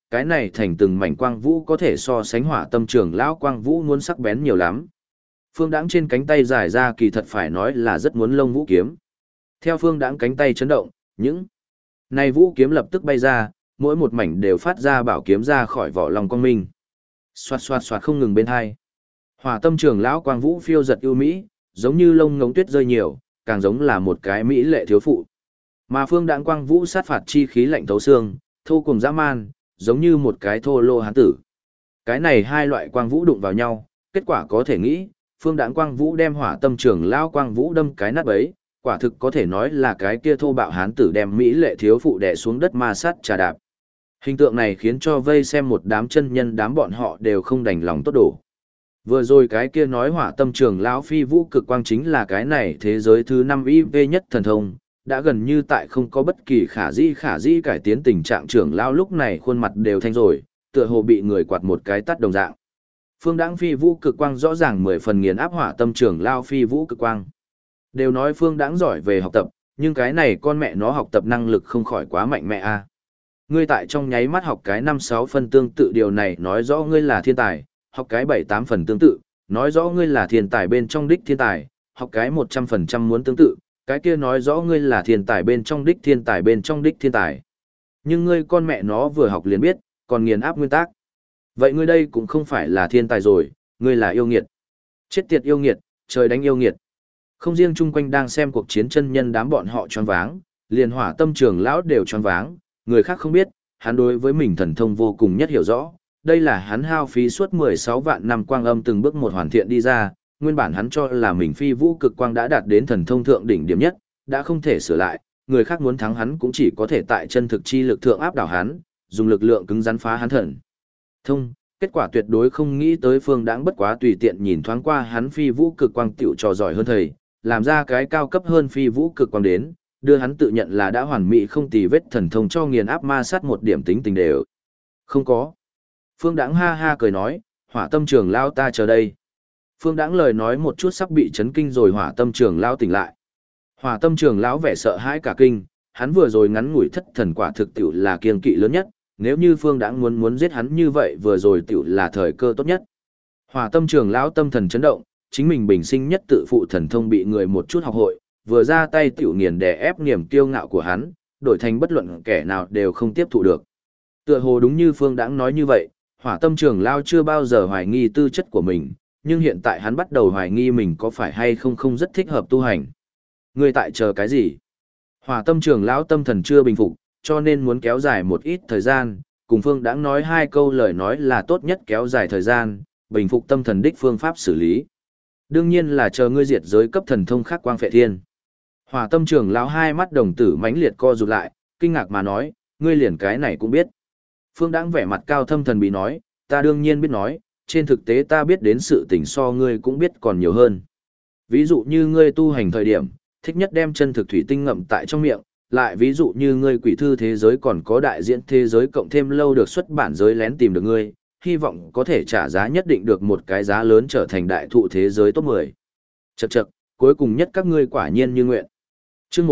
cái này thành từng mảnh quang vũ có thể so sánh hỏa tâm trưởng lão quang vũ muốn sắc bén nhiều lắm. Phương Đãng trên cánh tay dài ra kỳ thật phải nói là rất muốn lông vũ kiếm. Theo Phương Đãng cánh tay chấn động, những này vũ kiếm lập tức bay ra, mỗi một mảnh đều phát ra bảo kiếm ra khỏi vỏ lòng quang minh. Xoạt xoạt xoạt không ngừng bên hai. Hỏa tâm trưởng lão quang vũ phiêu giật ưu mỹ, giống như lông ngỗng tuyết rơi nhiều, càng giống là một cái mỹ lệ thiếu phụ. Mà Phương Đãng quang vũ sát phạt chi khí lạnh thấu xương, thô cùng dã man, giống như một cái thô lô hán tử. Cái này hai loại quang vũ đụng vào nhau, kết quả có thể nghĩ, Phương Đãng quang vũ đem hỏa tâm trưởng lão quang vũ đâm cái nát bấy, quả thực có thể nói là cái kia thô bạo hán tử đem mỹ lệ thiếu phụ đè xuống đất ma sát trà đạp. Hình tượng này khiến cho vây xem một đám chân nhân đám bọn họ đều không đành lòng tốt đổ. Vừa rồi cái kia nói hỏa tâm trưởng lão phi vũ cực quang chính là cái này thế giới thứ 5 IV nhất thần thông, đã gần như tại không có bất kỳ khả dĩ cải tiến tình trạng trưởng lão lúc này khuôn mặt đều thanh rồi, tựa hồ bị người quạt một cái tát đồng dạng. Phương Đãng phi vũ cực quang rõ ràng 10 phần nghiền áp hỏa tâm trưởng lão phi vũ cực quang. Đều nói Phương Đãng giỏi về học tập, nhưng cái này con mẹ nó học tập năng lực không khỏi quá mạnh mẽ a. Ngươi tại trong nháy mắt học cái 5-6 phần tương tự điều này nói rõ ngươi là thiên tài, học cái 7-8 phần tương tự, nói rõ ngươi là thiên tài bên trong đích thiên tài, học cái 100% muốn tương tự, cái kia nói rõ ngươi là thiên tài bên trong đích thiên tài bên trong đích thiên tài. Nhưng ngươi con mẹ nó vừa học liền biết, còn nghiền áp nguyên tắc. Vậy ngươi đây cũng không phải là thiên tài rồi, ngươi là yêu nghiệt. Chết tiệt yêu nghiệt, trời đánh yêu nghiệt. Không riêng chung quanh đang xem cuộc chiến chân nhân đám bọn họ choáng váng, liền hỏa tâm trưởng lão đều choáng váng, người khác không biết, hắn đối với mình thần thông vô cùng nhất hiểu rõ, đây là hắn hao phí suốt 16 vạn năm quang âm từng bước một hoàn thiện đi ra, nguyên bản hắn cho là mình phi vũ cực quang đã đạt đến thần thông thượng đỉnh điểm nhất, đã không thể sửa lại, người khác muốn thắng hắn cũng chỉ có thể tại chân thực chi lực thượng áp đảo hắn, dùng lực lượng cứng rắn phá hắn thần thông. Kết quả tuyệt đối không nghĩ tới Phương Đãng bất quá tùy tiện nhìn thoáng qua hắn phi vũ cực quang tiểu trò giỏi hơn thầy, làm ra cái cao cấp hơn phi vũ cực quang đến, đưa hắn tự nhận là đã hoàn mỹ không tì vết thần thông cho nghiền áp ma sát một điểm tính tình đều không có. Phương Đãng ha ha cười nói, hỏa tâm trưởng lão ta chờ đây. Phương Đãng lời nói một chút sắp bị chấn kinh rồi hỏa tâm trưởng lão tỉnh lại. Hỏa tâm trưởng lão vẻ sợ hãi cả kinh, hắn vừa rồi ngắn ngủi thất thần quả thực tiểu là kiêng kỵ lớn nhất, nếu như Phương Đãng muốn giết hắn như vậy vừa rồi tiểu là thời cơ tốt nhất. Hỏa tâm trưởng lão tâm thần chấn động, chính mình bình sinh nhất tự phụ thần thông bị người một chút học hội, vừa ra tay tiểu nghiền đè ép niềm kiêu ngạo của hắn, đổi thành bất luận kẻ nào đều không tiếp thụ được. Tựa hồ đúng như Phương Đãng nói như vậy, hỏa tâm trưởng lão chưa bao giờ hoài nghi tư chất của mình, nhưng hiện tại hắn bắt đầu hoài nghi mình có phải hay không rất thích hợp tu hành. Ngươi tại chờ cái gì? Hỏa tâm trưởng lão tâm thần chưa bình phục, cho nên muốn kéo dài một ít thời gian, cùng Phương Đãng nói hai câu lời nói là tốt nhất kéo dài thời gian, bình phục tâm thần đích phương pháp xử lý. Đương nhiên là chờ ngươi diệt giới cấp thần thông khác quang phệ thiên. Hỏa tâm trưởng lão hai mắt đồng tử mãnh liệt co rụt lại, kinh ngạc mà nói, ngươi liền cái này cũng biết. Phương Đãng vẻ mặt cao thâm thần bí nói, ta đương nhiên biết nói, trên thực tế ta biết đến sự tình so ngươi cũng biết còn nhiều hơn. Ví dụ như ngươi tu hành thời điểm, thích nhất đem chân thực thủy tinh ngậm tại trong miệng, lại ví dụ như ngươi quỷ thư thế giới còn có đại diễn thế giới cộng thêm lâu được xuất bản giới lén tìm được ngươi, hy vọng có thể trả giá nhất định được một cái giá lớn trở thành đại thụ thế giới top 10. Chậc chậc, cuối cùng nhất các ngươi quả nhiên như nguyện. Chương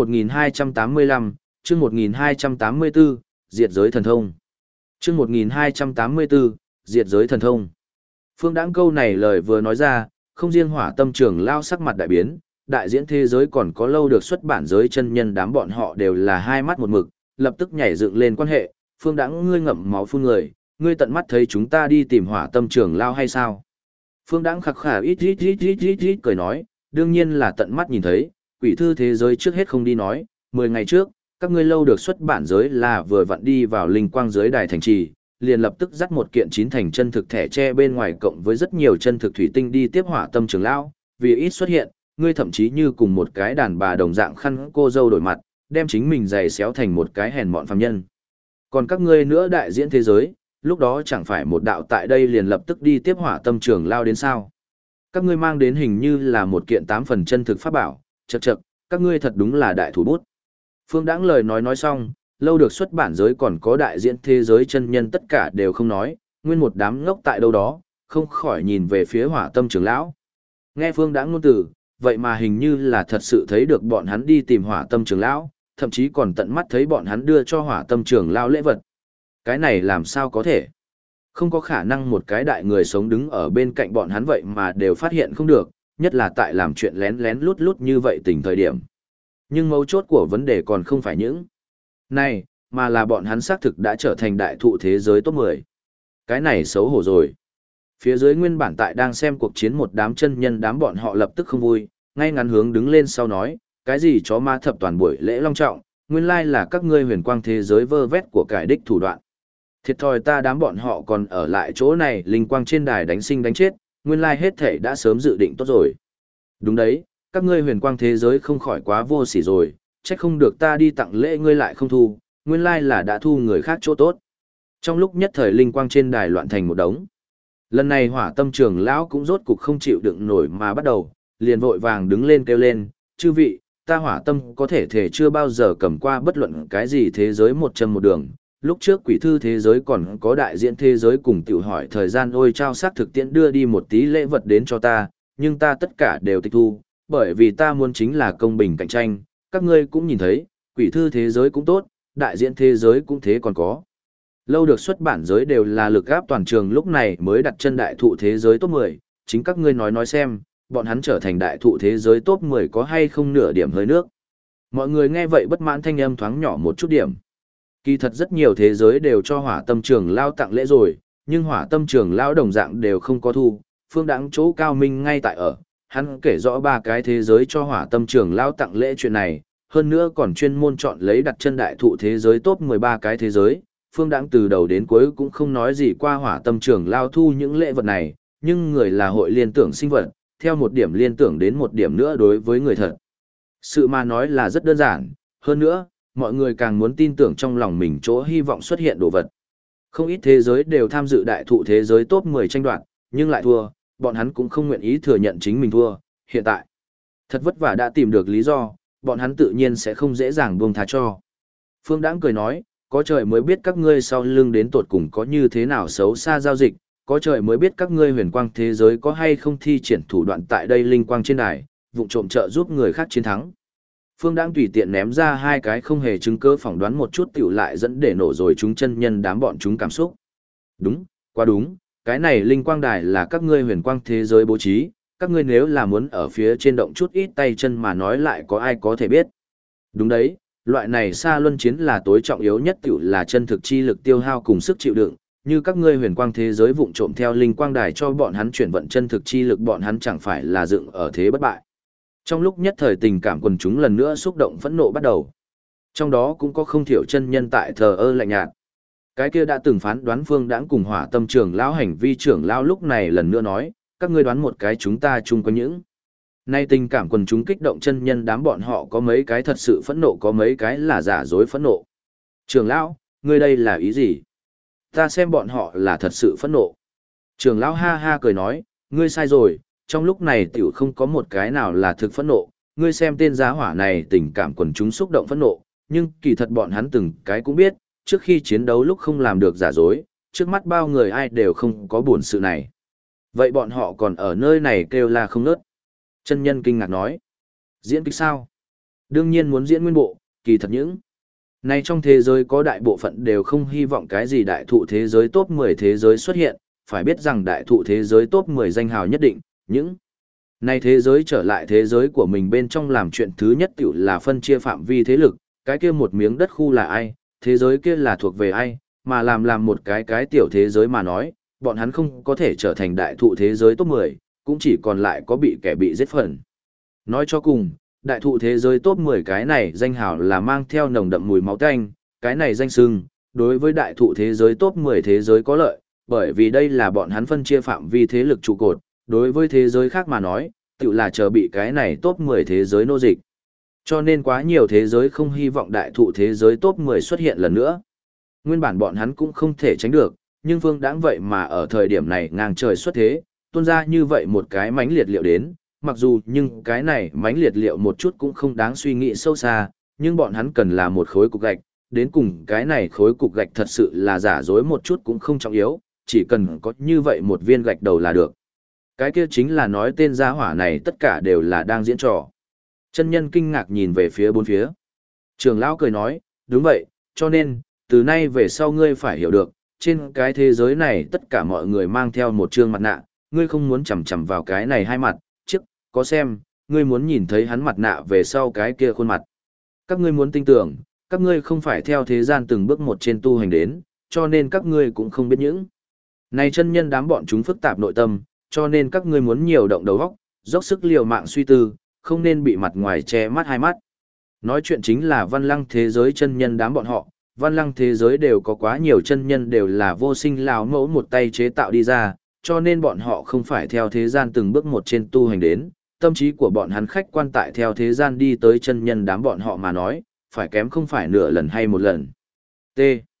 1285, chương 1284, diệt giới thần thông. Chương 1284, diệt giới thần thông. Phương Đãng câu này lời vừa nói ra, không riêng hỏa tâm trưởng lao sắc mặt đại biến, đại diễn thế giới còn có lâu được xuất bản giới chân nhân đám bọn họ đều là hai mắt một mực, lập tức nhảy dựng lên quan hệ, Phương Đãng ngươi ngậm máu phun người, ngươi tận mắt thấy chúng ta đi tìm hỏa tâm trưởng lao hay sao? Phương Đãng khặc khả ít cười nói, đương nhiên là tận mắt nhìn thấy, quỷ thư thế giới trước hết không đi nói, 10 ngày trước, các ngươi lâu được xuất bản giới là vừa vặn đi vào linh quang giới đài thành trì, liền lập tức dắt một kiện 9 thành chân thực thẻ tre bên ngoài cộng với rất nhiều chân thực thủy tinh đi tiếp hỏa tâm trưởng lão, vì ít xuất hiện, ngươi thậm chí như cùng một cái đàn bà đồng dạng khăn cô dâu đổi mặt, đem chính mình giày xéo thành một cái hèn mọn phàm nhân. Còn các ngươi nữa đại diễn thế giới, lúc đó chẳng phải một đạo tại đây liền lập tức đi tiếp hỏa tâm trưởng lao đến sao? Các ngươi mang đến hình như là một kiện 8 phần chân thực pháp bảo, chậc chậc, các ngươi thật đúng là đại thủ bút. Phương Đãng lời nói xong, lâu được xuất bản giới còn có đại diễn thế giới chân nhân tất cả đều không nói, nguyên một đám ngốc tại đâu đó, không khỏi nhìn về phía hỏa tâm trưởng lão. Nghe Phương Đãng ngôn từ, vậy mà hình như là thật sự thấy được bọn hắn đi tìm hỏa tâm trưởng lão, thậm chí còn tận mắt thấy bọn hắn đưa cho hỏa tâm trưởng lão lễ vật. Cái này làm sao có thể? Không có khả năng một cái đại người sống đứng ở bên cạnh bọn hắn vậy mà đều phát hiện không được, nhất là tại làm chuyện lén lén lút lút như vậy tình thời điểm. Nhưng mấu chốt của vấn đề còn không phải những này, mà là bọn hắn xác thực đã trở thành đại thụ thế giới top 10. Cái này xấu hổ rồi. Phía dưới nguyên bản tại đang xem cuộc chiến một đám chân nhân đám bọn họ lập tức không vui, ngay ngắn hướng đứng lên sau nói, cái gì chó ma thập toàn buổi lễ long trọng, nguyên lai là các ngươi huyền quang thế giới vơ vét của cải đích thủ đoạn. Thiệt thòi ta đám bọn họ còn ở lại chỗ này linh quang trên đài đánh sinh đánh chết, nguyên lai hết thể đã sớm dự định tốt rồi. Đúng đấy, các ngươi huyền quang thế giới không khỏi quá vô sỉ rồi, trách không được ta đi tặng lễ ngươi lại không thu, nguyên lai là đã thu người khác chỗ tốt. Trong lúc nhất thời linh quang trên đài loạn thành một đống. Lần này hỏa tâm trưởng lão cũng rốt cục không chịu đựng nổi mà bắt đầu, liền vội vàng đứng lên kêu lên, chư vị, ta hỏa tâm có thể chưa bao giờ cầm qua bất luận cái gì thế giới một chân một đường. Lúc trước quỷ thư thế giới còn có đại diện thế giới cùng tiểu hỏi thời gian ôi trao xác thực tiễn đưa đi một tí lễ vật đến cho ta, nhưng ta tất cả đều tịch thu, bởi vì ta muốn chính là công bình cạnh tranh, các ngươi cũng nhìn thấy, quỷ thư thế giới cũng tốt, đại diện thế giới cũng thế còn có. Lâu được xuất bản giới đều là lực gáp toàn trường lúc này mới đặt chân đại thụ thế giới top 10, chính các ngươi nói xem, bọn hắn trở thành đại thụ thế giới top 10 có hay không nửa điểm hơi nước. Mọi người nghe vậy bất mãn thanh âm thoáng nhỏ một chút điểm. Kỳ thật rất nhiều thế giới đều cho hỏa tâm trường lao tặng lễ rồi, nhưng hỏa tâm trường lao đồng dạng đều không có thu, phương đẳng chỗ cao minh ngay tại ở, hắn kể rõ ba cái thế giới cho hỏa tâm trường lao tặng lễ chuyện này, hơn nữa còn chuyên môn chọn lấy đặt chân đại thụ thế giới top 13 cái thế giới, phương đẳng từ đầu đến cuối cũng không nói gì qua hỏa tâm trường lao thu những lễ vật này, nhưng người là hội liên tưởng sinh vật, theo một điểm liên tưởng đến một điểm nữa đối với người thật. Sự mà nói là rất đơn giản, hơn nữa, mọi người càng muốn tin tưởng trong lòng mình chỗ hy vọng xuất hiện đồ vật. Không ít thế giới đều tham dự đại thụ thế giới top 10 tranh đoạt, nhưng lại thua, bọn hắn cũng không nguyện ý thừa nhận chính mình thua, hiện tại. Thật vất vả đã tìm được lý do, bọn hắn tự nhiên sẽ không dễ dàng buông tha cho. Phương Đãng cười nói, có trời mới biết các ngươi sau lưng đến tột cùng có như thế nào xấu xa giao dịch, có trời mới biết các ngươi huyền quang thế giới có hay không thi triển thủ đoạn tại đây linh quang trên đài, vụng trộm trợ giúp người khác chiến thắng. Phương Đãng tùy tiện ném ra hai cái không hề chứng cứ phỏng đoán một chút tiểu lại dẫn để nổ rồi chúng chân nhân đám bọn chúng cảm xúc. Đúng, quá đúng, cái này linh quang đài là các ngươi huyền quang thế giới bố trí, các ngươi nếu là muốn ở phía trên động chút ít tay chân mà nói lại có ai có thể biết. Đúng đấy, loại này xa luân chiến là tối trọng yếu nhất tiểu là chân thực chi lực tiêu hao cùng sức chịu đựng, như các ngươi huyền quang thế giới vụng trộm theo linh quang đài cho bọn hắn chuyển vận chân thực chi lực bọn hắn chẳng phải là dựng ở thế bất bại. Trong lúc nhất thời tình cảm quần chúng lần nữa xúc động phẫn nộ bắt đầu. Trong đó cũng có không thiểu chân nhân tại thờ ơ lạnh nhạt. Cái kia đã từng phán đoán Phương Đãng cùng hỏa tâm trưởng lão hành vi trưởng lão lúc này lần nữa nói, các ngươi đoán một cái chúng ta chung có những. Nay tình cảm quần chúng kích động chân nhân đám bọn họ có mấy cái thật sự phẫn nộ có mấy cái là giả dối phẫn nộ. Trưởng lão, ngươi đây là ý gì? Ta xem bọn họ là thật sự phẫn nộ. Trưởng lão ha ha cười nói, ngươi sai rồi, trong lúc này tiểu không có một cái nào là thực phẫn nộ, ngươi xem tên giá hỏa này tình cảm quần chúng xúc động phẫn nộ, nhưng kỳ thật bọn hắn từng cái cũng biết, trước khi chiến đấu lúc không làm được giả dối, trước mắt bao người ai đều không có buồn sự này. Vậy bọn họ còn ở nơi này kêu là không nớt. Chân nhân kinh ngạc nói, diễn kịch sao? Đương nhiên muốn diễn nguyên bộ, kỳ thật những. Này trong thế giới có đại bộ phận đều không hy vọng cái gì đại thụ thế giới top 10 thế giới xuất hiện, phải biết rằng đại thụ thế giới top 10 danh hào nhất định, những này thế giới trở lại thế giới của mình bên trong làm chuyện thứ nhất tiểu là phân chia phạm vi thế lực, cái kia một miếng đất khu là ai, thế giới kia là thuộc về ai, mà làm một cái tiểu thế giới mà nói, bọn hắn không có thể trở thành đại thụ thế giới top 10, cũng chỉ còn lại có bị kẻ bị giết phần. Nói cho cùng, đại thụ thế giới top 10 cái này danh hào là mang theo nồng đậm mùi máu tanh, cái này danh xưng, đối với đại thụ thế giới top 10 thế giới có lợi, bởi vì đây là bọn hắn phân chia phạm vi thế lực trụ cột, đối với thế giới khác mà nói, tự là chờ bị cái này top 10 thế giới nô dịch. Cho nên quá nhiều thế giới không hy vọng đại thụ thế giới top 10 xuất hiện lần nữa. Nguyên bản bọn hắn cũng không thể tránh được, nhưng Phương Đãng vậy mà ở thời điểm này ngang trời xuất thế, tuôn ra như vậy một cái mánh liệt liệu đến, mặc dù nhưng cái này mánh liệt liệu một chút cũng không đáng suy nghĩ sâu xa, nhưng bọn hắn cần là một khối cục gạch, đến cùng cái này khối cục gạch thật sự là giả dối một chút cũng không trọng yếu, chỉ cần có như vậy một viên gạch đầu là được. Cái kia chính là nói tên gia hỏa này tất cả đều là đang diễn trò. Chân nhân kinh ngạc nhìn về phía bốn phía. Trường lão cười nói, đúng vậy, cho nên, từ nay về sau ngươi phải hiểu được, trên cái thế giới này tất cả mọi người mang theo một trương mặt nạ, ngươi không muốn chằm chằm vào cái này hai mặt, trước, có xem, ngươi muốn nhìn thấy hắn mặt nạ về sau cái kia khuôn mặt. Các ngươi muốn tin tưởng, các ngươi không phải theo thế gian từng bước một trên tu hành đến, cho nên các ngươi cũng không biết những. Này chân nhân đám bọn chúng phức tạp nội tâm, cho nên các ngươi muốn nhiều động đầu óc, dốc sức liều mạng suy tư, không nên bị mặt ngoài che mắt hai mắt. Nói chuyện chính là văn lăng thế giới chân nhân đám bọn họ, văn lăng thế giới đều có quá nhiều chân nhân đều là vô sinh lão mẫu một tay chế tạo đi ra, cho nên bọn họ không phải theo thế gian từng bước một trên tu hành đến, tâm trí của bọn hắn khách quan tại theo thế gian đi tới chân nhân đám bọn họ mà nói, phải kém không phải nửa lần hay một lần. T.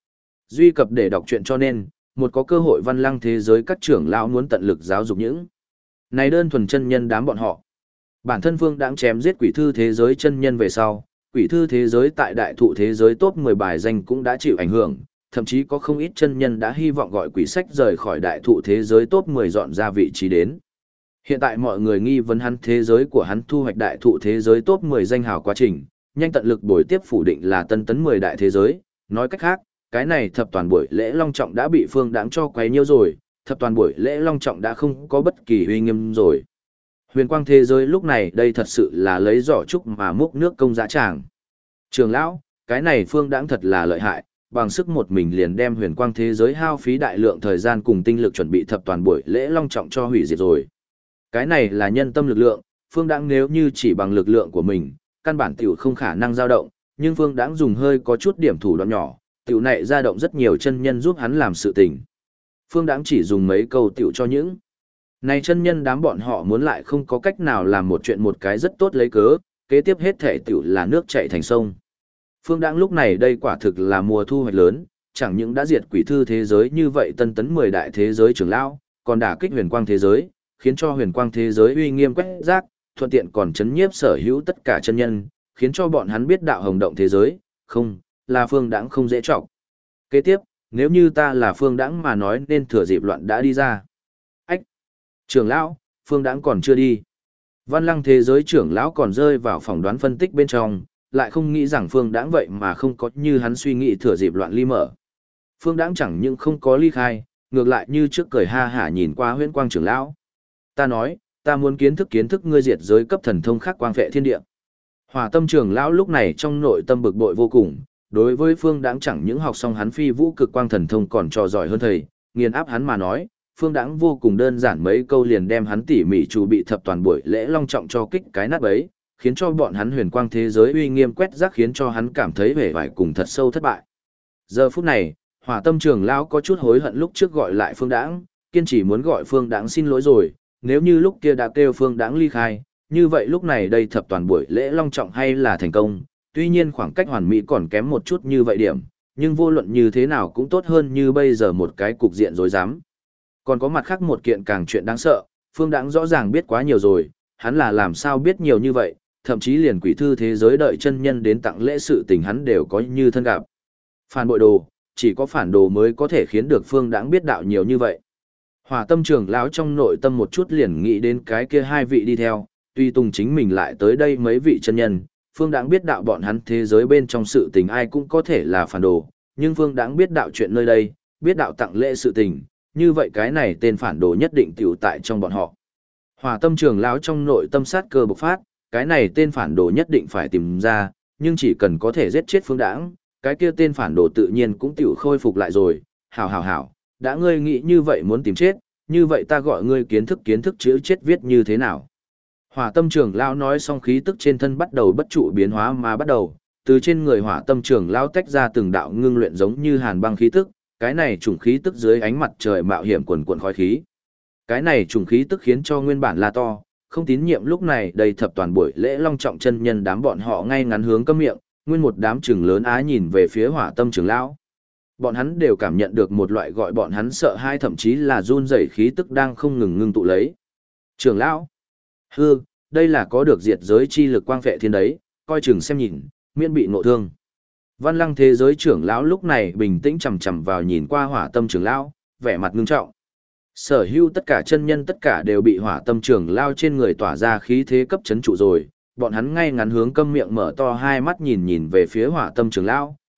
Duy cập để đọc truyện cho nên, một có cơ hội văn lăng thế giới các trưởng lão muốn tận lực giáo dục những này đơn thuần chân nhân đám bọn họ. Bản thân Phương Đãng chém giết quỷ thư thế giới chân nhân về sau, quỷ thư thế giới tại đại thụ thế giới top 10 bài danh cũng đã chịu ảnh hưởng, thậm chí có không ít chân nhân đã hy vọng gọi quỷ sách rời khỏi đại thụ thế giới top 10 dọn ra vị trí đến. Hiện tại mọi người nghi vấn hắn thế giới của hắn thu hoạch đại thụ thế giới top 10 danh hào quá trình, nhanh tận lực bồi tiếp phủ định là tân tấn 10 đại thế giới, nói cách khác, cái này thập toàn buổi lễ long trọng đã bị Phương Đãng cho quấy nhiễu rồi, thập toàn buổi lễ long trọng đã không có bất kỳ uy nghiêm rồi. Huyền quang thế giới lúc này đây thật sự là lấy giỏ trúc mà múc nước công dã tràng. Trường lão, cái này Phương Đãng thật là lợi hại, bằng sức một mình liền đem huyền quang thế giới hao phí đại lượng thời gian cùng tinh lực chuẩn bị thập toàn buổi lễ long trọng cho hủy diệt rồi. Cái này là nhân tâm lực lượng, Phương Đãng nếu như chỉ bằng lực lượng của mình, căn bản tiểu không khả năng dao động, nhưng Phương Đãng dùng hơi có chút điểm thủ đoạn nhỏ, tiểu này dao động rất nhiều chân nhân giúp hắn làm sự tình. Phương Đãng chỉ dùng mấy câu tiểu cho những này chân nhân đám bọn họ muốn lại không có cách nào làm một chuyện một cái rất tốt lấy cớ, kế tiếp hết thể tiểu là nước chảy thành sông. Phương Đãng lúc này đây quả thực là mùa thu hoạch lớn, chẳng những đã diệt quỷ thư thế giới như vậy tân tấn 10 đại thế giới trưởng lão, còn đả kích huyền quang thế giới, khiến cho huyền quang thế giới uy nghiêm quét rác, thuận tiện còn chấn nhiếp sở hữu tất cả chân nhân, khiến cho bọn hắn biết đạo hồng động thế giới, không, là Phương Đãng không dễ trọng. Kế tiếp, nếu như ta là Phương Đãng mà nói nên thừa dịp loạn đã đi ra. Ách! Trưởng lão, Phương Đãng còn chưa đi. Văn lăng thế giới trưởng lão còn rơi vào phỏng đoán phân tích bên trong, lại không nghĩ rằng Phương Đãng vậy mà không có như hắn suy nghĩ thừa dịp loạn ly mở. Phương Đãng chẳng những không có ly khai, ngược lại như trước cười ha hả nhìn qua huyễn quang trưởng lão. Ta nói, ta muốn kiến thức ngươi diệt giới cấp thần thông khác quang vệ thiên địa. Hỏa tâm trưởng lão lúc này trong nội tâm bực bội vô cùng, đối với Phương Đãng chẳng những học xong hắn phi vũ cực quang thần thông còn trò giỏi hơn thầy, nghiền áp hắn mà nói, Phương Đãng vô cùng đơn giản mấy câu liền đem hắn tỉ mỉ chuẩn bị thập toàn buổi lễ long trọng cho kích cái nát bấy, khiến cho bọn hắn huyền quang thế giới uy nghiêm quét rác, khiến cho hắn cảm thấy vẻ vải cùng thật sâu thất bại. Giờ phút này, Hỏa tâm trưởng lão có chút hối hận lúc trước gọi lại Phương Đãng, kiên trì muốn gọi Phương Đãng xin lỗi rồi, nếu như lúc kia đã kêu Phương Đãng ly khai, như vậy lúc này đây thập toàn buổi lễ long trọng hay là thành công, tuy nhiên khoảng cách hoàn mỹ còn kém một chút như vậy điểm, nhưng vô luận như thế nào cũng tốt hơn như bây giờ một cái cục diện rối rắm. Còn có mặt khác một kiện càng chuyện đáng sợ, Phương Đãng rõ ràng biết quá nhiều rồi, hắn là làm sao biết nhiều như vậy, thậm chí liền quỷ thư thế giới đợi chân nhân đến tặng lễ sự tình hắn đều có như thân gặp. Phản bội đồ, chỉ có phản đồ mới có thể khiến được Phương Đãng biết đạo nhiều như vậy. Hỏa tâm trưởng lão trong nội tâm một chút liền nghĩ đến cái kia hai vị đi theo, tuy tùng chính mình lại tới đây mấy vị chân nhân, Phương Đãng biết đạo bọn hắn thế giới bên trong sự tình ai cũng có thể là phản đồ, nhưng Phương Đãng biết đạo chuyện nơi đây, biết đạo tặng lễ sự tình, như vậy cái này tên phản đồ nhất định tiểu tại trong bọn họ. Hỏa tâm trưởng lão trong nội tâm sát cơ bộc phát, cái này tên phản đồ nhất định phải tìm ra, nhưng chỉ cần có thể giết chết Phương Đãng, cái kia tên phản đồ tự nhiên cũng tiểu khôi phục lại rồi. Hảo, đã ngươi nghĩ như vậy muốn tìm chết, như vậy ta gọi ngươi kiến thức chữ chết viết như thế nào. Hỏa tâm trưởng lão nói xong khí tức trên thân bắt đầu bất trụ biến hóa mà bắt đầu, từ trên người hỏa tâm trưởng lão tách ra từng đạo ngưng luyện giống như hàn băng khí tức, cái này trùng khí tức dưới ánh mặt trời mạo hiểm quần quần khói khí. Cái này trùng khí tức khiến cho nguyên bản là to, không tín nhiệm lúc này đầy thập toàn buổi lễ long trọng chân nhân đám bọn họ ngay ngắn hướng câm miệng, nguyên một đám trừng lớn á nhìn về phía hỏa tâm trưởng lão. Bọn hắn đều cảm nhận được một loại gọi bọn hắn sợ hãi thậm chí là run rẩy khí tức đang không ngừng ngưng tụ lấy. Trưởng lão, hư, đây là có được diệt giới chi lực quang vệ thiên đấy, coi chừng xem nhìn, miễn bị ngộ thương. Văn lăng thế giới trưởng lão lúc này bình tĩnh chằm chằm vào nhìn qua hỏa tâm trưởng lão, vẻ mặt ngưng trọng. Sở hữu tất cả chân nhân tất cả đều bị hỏa tâm trưởng lão trên người tỏa ra khí thế cấp chấn trụ rồi, bọn hắn ngay ngắn hướng câm miệng mở to hai mắt nhìn về phía hỏa tâm trưởng lão,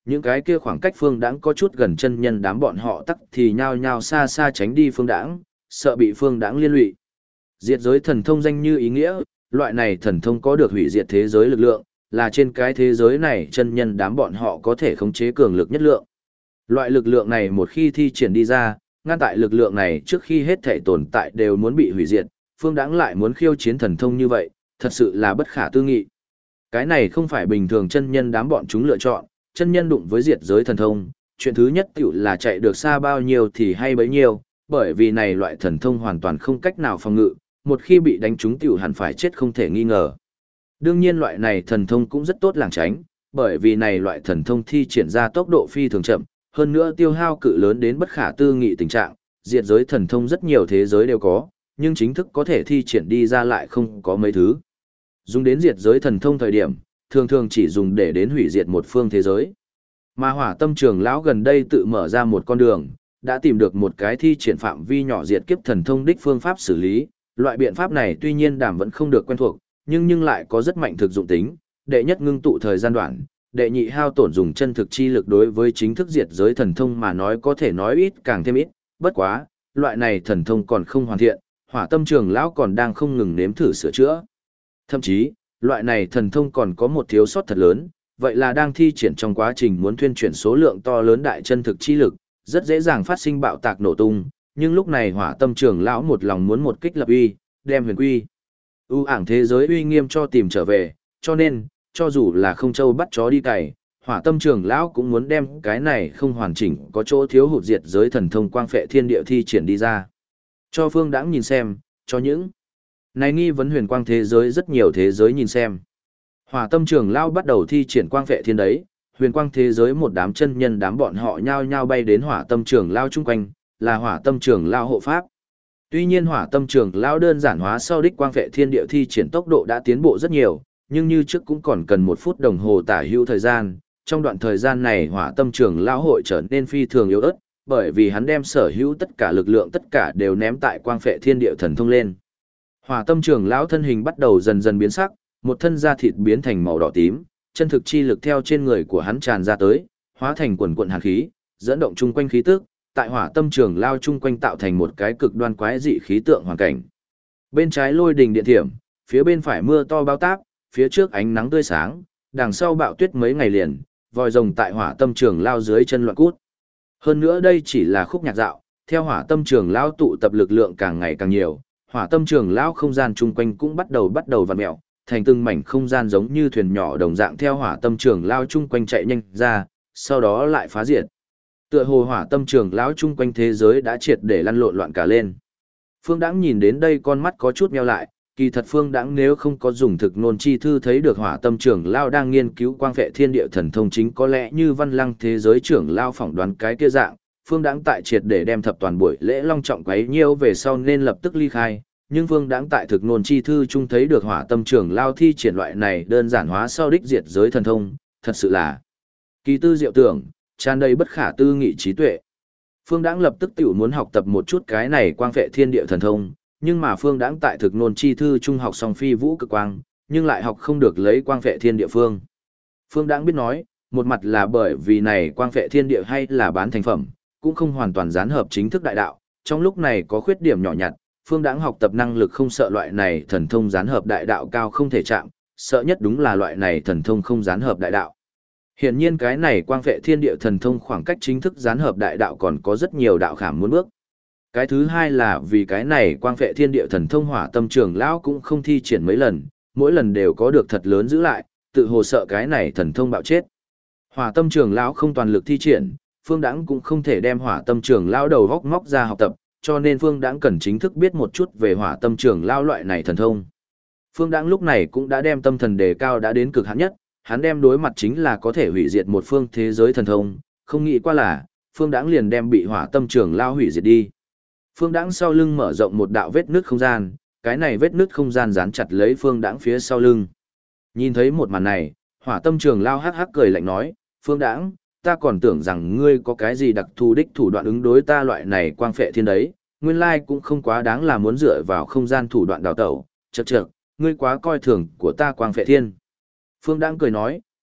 Những cái kia khoảng cách Phương Đãng có chút gần chân nhân đám bọn họ tắc thì nhao nhao xa xa tránh đi Phương Đãng, sợ bị Phương Đãng liên lụy. Diệt giới thần thông danh như ý nghĩa, loại này thần thông có được hủy diệt thế giới lực lượng, là trên cái thế giới này chân nhân đám bọn họ có thể khống chế cường lực nhất lượng. Loại lực lượng này một khi thi triển đi ra, ngăn tại lực lượng này trước khi hết thể tồn tại đều muốn bị hủy diệt, Phương Đãng lại muốn khiêu chiến thần thông như vậy, thật sự là bất khả tư nghị. Cái này không phải bình thường chân nhân đám bọn chúng lựa chọn, chân nhân đụng với diệt giới thần thông, chuyện thứ nhất tiểu là chạy được xa bao nhiêu thì hay bấy nhiêu, bởi vì này loại thần thông hoàn toàn không cách nào phòng ngự, một khi bị đánh trúng tiểu hẳn phải chết không thể nghi ngờ. Đương nhiên loại này thần thông cũng rất tốt làng tránh, bởi vì này loại thần thông thi triển ra tốc độ phi thường chậm, hơn nữa tiêu hao cự lớn đến bất khả tư nghị tình trạng, diệt giới thần thông rất nhiều thế giới đều có, nhưng chính thức có thể thi triển đi ra lại không có mấy thứ. Dùng đến diệt giới thần thông thời điểm, thường thường chỉ dùng để đến hủy diệt một phương thế giới. Mà Hỏa Tâm Trường lão gần đây tự mở ra một con đường, đã tìm được một cái thi triển phạm vi nhỏ diệt kiếp thần thông đích phương pháp xử lý, loại biện pháp này tuy nhiên Đàm vẫn không được quen thuộc, nhưng lại có rất mạnh thực dụng tính, đệ nhất ngưng tụ thời gian đoạn, đệ nhị hao tổn dùng chân thực chi lực đối với chính thức diệt giới thần thông mà nói có thể nói ít càng thêm ít, bất quá, loại này thần thông còn không hoàn thiện, Hỏa Tâm Trường lão còn đang không ngừng nếm thử sửa chữa. Thậm chí, loại này thần thông còn có một thiếu sót thật lớn, vậy là đang thi triển trong quá trình muốn thuyên chuyển số lượng to lớn đại chân thực chi lực, rất dễ dàng phát sinh bạo tạc nổ tung, nhưng lúc này Hỏa Tâm Trường lão một lòng muốn một kích lập uy, đem huyền quy ảng thế giới uy nghiêm cho tìm trở về, cho nên, cho dù là không châu bắt chó đi cày, Hỏa Tâm Trường lão cũng muốn đem cái này không hoàn chỉnh có chỗ thiếu hụt diệt giới thần thông quang phệ thiên địa thi triển đi ra. Cho Phương Đãng nhìn xem, cho những này nghi vấn huyền quang thế giới rất nhiều thế giới nhìn xem. Hỏa Tâm Trường lão bắt đầu thi triển quang phệ thiên đấy, huyền quang thế giới một đám chân nhân đám bọn họ nhao nhao bay đến Hỏa Tâm Trường lão chung quanh, là Hỏa Tâm Trường lão hộ pháp. Tuy nhiên Hỏa Tâm Trường lão đơn giản hóa sau đích quang phệ thiên địa thi triển tốc độ đã tiến bộ rất nhiều, nhưng như trước cũng còn cần 1 phút đồng hồ tả hữu thời gian. Trong đoạn thời gian này Hỏa Tâm Trường lão hội trở nên phi thường yếu ớt, bởi vì hắn đem sở hữu tất cả lực lượng tất cả đều ném tại quang phệ thiên địa thần thông lên. Hỏa Tâm Trường lão thân hình bắt đầu dần dần biến sắc, một thân da thịt biến thành màu đỏ tím, chân thực chi lực theo trên người của hắn tràn ra tới, hóa thành quần quần hàn khí, dẫn động chung quanh khí tức, tại Hỏa Tâm Trường lão chung quanh tạo thành một cái cực đoan quái dị khí tượng hoàn cảnh. Bên trái lôi đình điện thiểm, phía bên phải mưa to bao táp, phía trước ánh nắng tươi sáng, đằng sau bão tuyết mấy ngày liền, vòi rồng tại Hỏa Tâm Trường lão dưới chân loạn cút. Hơn nữa đây chỉ là khúc nhạc dạo, theo Hỏa Tâm Trường lão tụ tập lực lượng càng ngày càng nhiều, Hỏa Tâm Trường lão không gian chung quanh cũng bắt đầu vặn mèo, thành từng mảnh không gian giống như thuyền nhỏ đồng dạng theo Hỏa Tâm Trường lão chung quanh chạy nhanh ra, sau đó lại phá diệt. Tựa hồ Hỏa Tâm Trường lão chung quanh thế giới đã triệt để lăn lộn loạn cả lên. Phương Đãng nhìn đến đây con mắt có chút nheo lại, kỳ thật Phương Đãng nếu không có dùng thực nôn chi thư thấy được Hỏa Tâm Trường lão đang nghiên cứu quang phệ thiên địa thần thông chính có lẽ như Văn Lăng thế giới trưởng lão phỏng đoán cái kia dạng, Phương Đãng tại triệt để đem thập toàn buổi lễ long trọng quấy nhiêu về sau nên lập tức ly khai, nhưng Phương Đãng tại thực nôn chi thư chung thấy được Hỏa Tâm Trường lão thi triển loại này đơn giản hóa sau đích diệt giới thần thông, thật sự là kỳ tư diệu tưởng, tràn đầy bất khả tư nghị trí tuệ. Phương Đãng lập tức tiểu muốn học tập một chút cái này quang phệ thiên địa thần thông, nhưng mà Phương Đãng tại thực nôn chi thư trung học xong phi vũ cực quang, nhưng lại học không được lấy quang phệ thiên địa phương. Phương Đãng biết nói, một mặt là bởi vì này quang phệ thiên địa hay là bán thành phẩm, cũng không hoàn toàn gián hợp chính thức đại đạo, trong lúc này có khuyết điểm nhỏ nhặt, Phương Đãng học tập năng lực không sợ loại này thần thông gián hợp đại đạo cao không thể chạm, sợ nhất đúng là loại này thần thông không gián hợp đại đạo. Hiển nhiên cái này quang phệ thiên địa thần thông khoảng cách chính thức gián hợp đại đạo còn có rất nhiều đạo khảm muốn bước. Cái thứ hai là vì cái này quang phệ thiên địa thần thông Hỏa Tâm Trường lão cũng không thi triển mấy lần, mỗi lần đều có được thật lớn giữ lại, tự hồ sợ cái này thần thông bạo chết. Hỏa Tâm Trường lão không toàn lực thi triển, Phương Đãng cũng không thể đem Hỏa Tâm Trường lão đầu góc móc ra học tập, cho nên Phương Đãng cần chính thức biết một chút về Hỏa Tâm Trường lão loại này thần thông. Phương Đãng lúc này cũng đã đem tâm thần đề cao đã đến cực hạn nhất, hắn đem đối mặt chính là có thể hủy diệt một phương thế giới thần thông, không nghĩ qua là Phương Đãng liền đem bị Hỏa Tâm Trường lão hủy diệt đi. Phương Đãng sau lưng mở rộng một đạo vết nứt không gian, cái này vết nứt không gian dán chặt lấy Phương Đãng phía sau lưng. Nhìn thấy một màn này, Hỏa Tâm Trường lão hắc hắc cười lạnh nói, Phương Đãng, ta còn tưởng rằng ngươi có cái gì đặc thù đích thủ đoạn ứng đối ta loại này quang phệ thiên đấy, nguyên lai cũng không quá đáng là muốn dựa vào không gian thủ đoạn đào tẩu, chậc, ngươi quá coi thường của ta quang phệ thiên. Phương Đãng cười nói,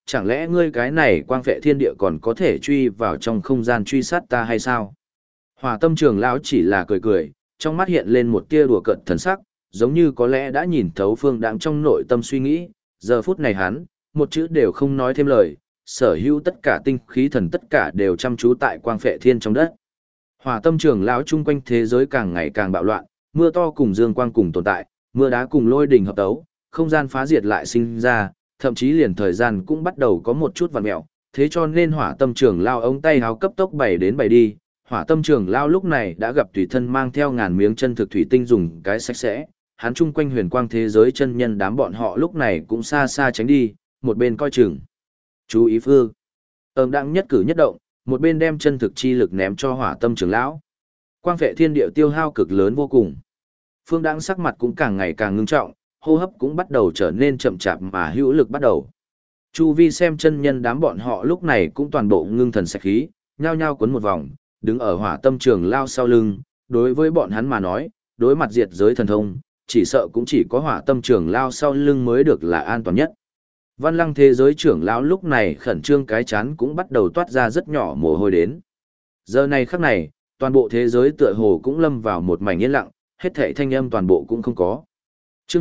chẳng lẽ ngươi cái này quang phệ thiên địa còn có thể truy vào trong không gian truy sát ta hay sao? Hỏa tâm trưởng lão chỉ là cười cười, trong mắt hiện lên một tia đùa cợt thần sắc, giống như có lẽ đã nhìn thấu Phương Đãng trong nội tâm suy nghĩ, giờ phút này hắn, một chữ đều không nói thêm lời, sở hữu tất cả tinh khí thần tất cả đều chăm chú tại quang phệ thiên trong đất. Hỏa tâm trưởng lão chung quanh thế giới càng ngày càng bạo loạn, mưa to cùng dương quang cùng tồn tại, mưa đá cùng lôi đình hợp tấu, không gian phá diệt lại sinh ra, thậm chí liền thời gian cũng bắt đầu có một chút vặn mẹo, thế cho nên hỏa tâm trưởng lão ống tay háo cấp tốc bảy đến bảy đi. Hỏa tâm trưởng lão lúc này đã gặp tùy thân mang theo ngàn miếng chân thực thủy tinh dùng cái sạch sẽ, hắn chung quanh huyền quang thế giới chân nhân đám bọn họ lúc này cũng xa xa tránh đi, một bên coi chừng. Chú ý Phương. Đang nhất cử nhất động, một bên đem chân thực chi lực ném cho hỏa tâm trưởng lão. Quang phệ thiên địa tiêu hao cực lớn vô cùng. Phương Đãng sắc mặt cũng càng ngày càng ngưng trọng, hô hấp cũng bắt đầu trở nên chậm chạp mà hữu lực bắt đầu. Chu vi xem chân nhân đám bọn họ lúc này cũng toàn bộ ngưng thần sạch khí, nhao nhao quấn một vòng, đứng ở hỏa tâm trưởng lao sau lưng, đối với bọn hắn mà nói, đối mặt diệt giới thần thông, chỉ sợ cũng chỉ có hỏa tâm trưởng lao sau lưng mới được là an toàn nhất. Văn Lăng thế giới trưởng lão lúc này khẩn trương cái chán cũng bắt đầu toát ra rất nhỏ mồ hôi đến. Giờ này khắc này, toàn bộ thế giới tựa hồ cũng lâm vào một mảnh yên lặng, hết thảy thanh âm toàn bộ cũng không có. Chương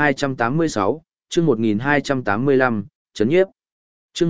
1286, chương 1285, chấn nhiếp. Chương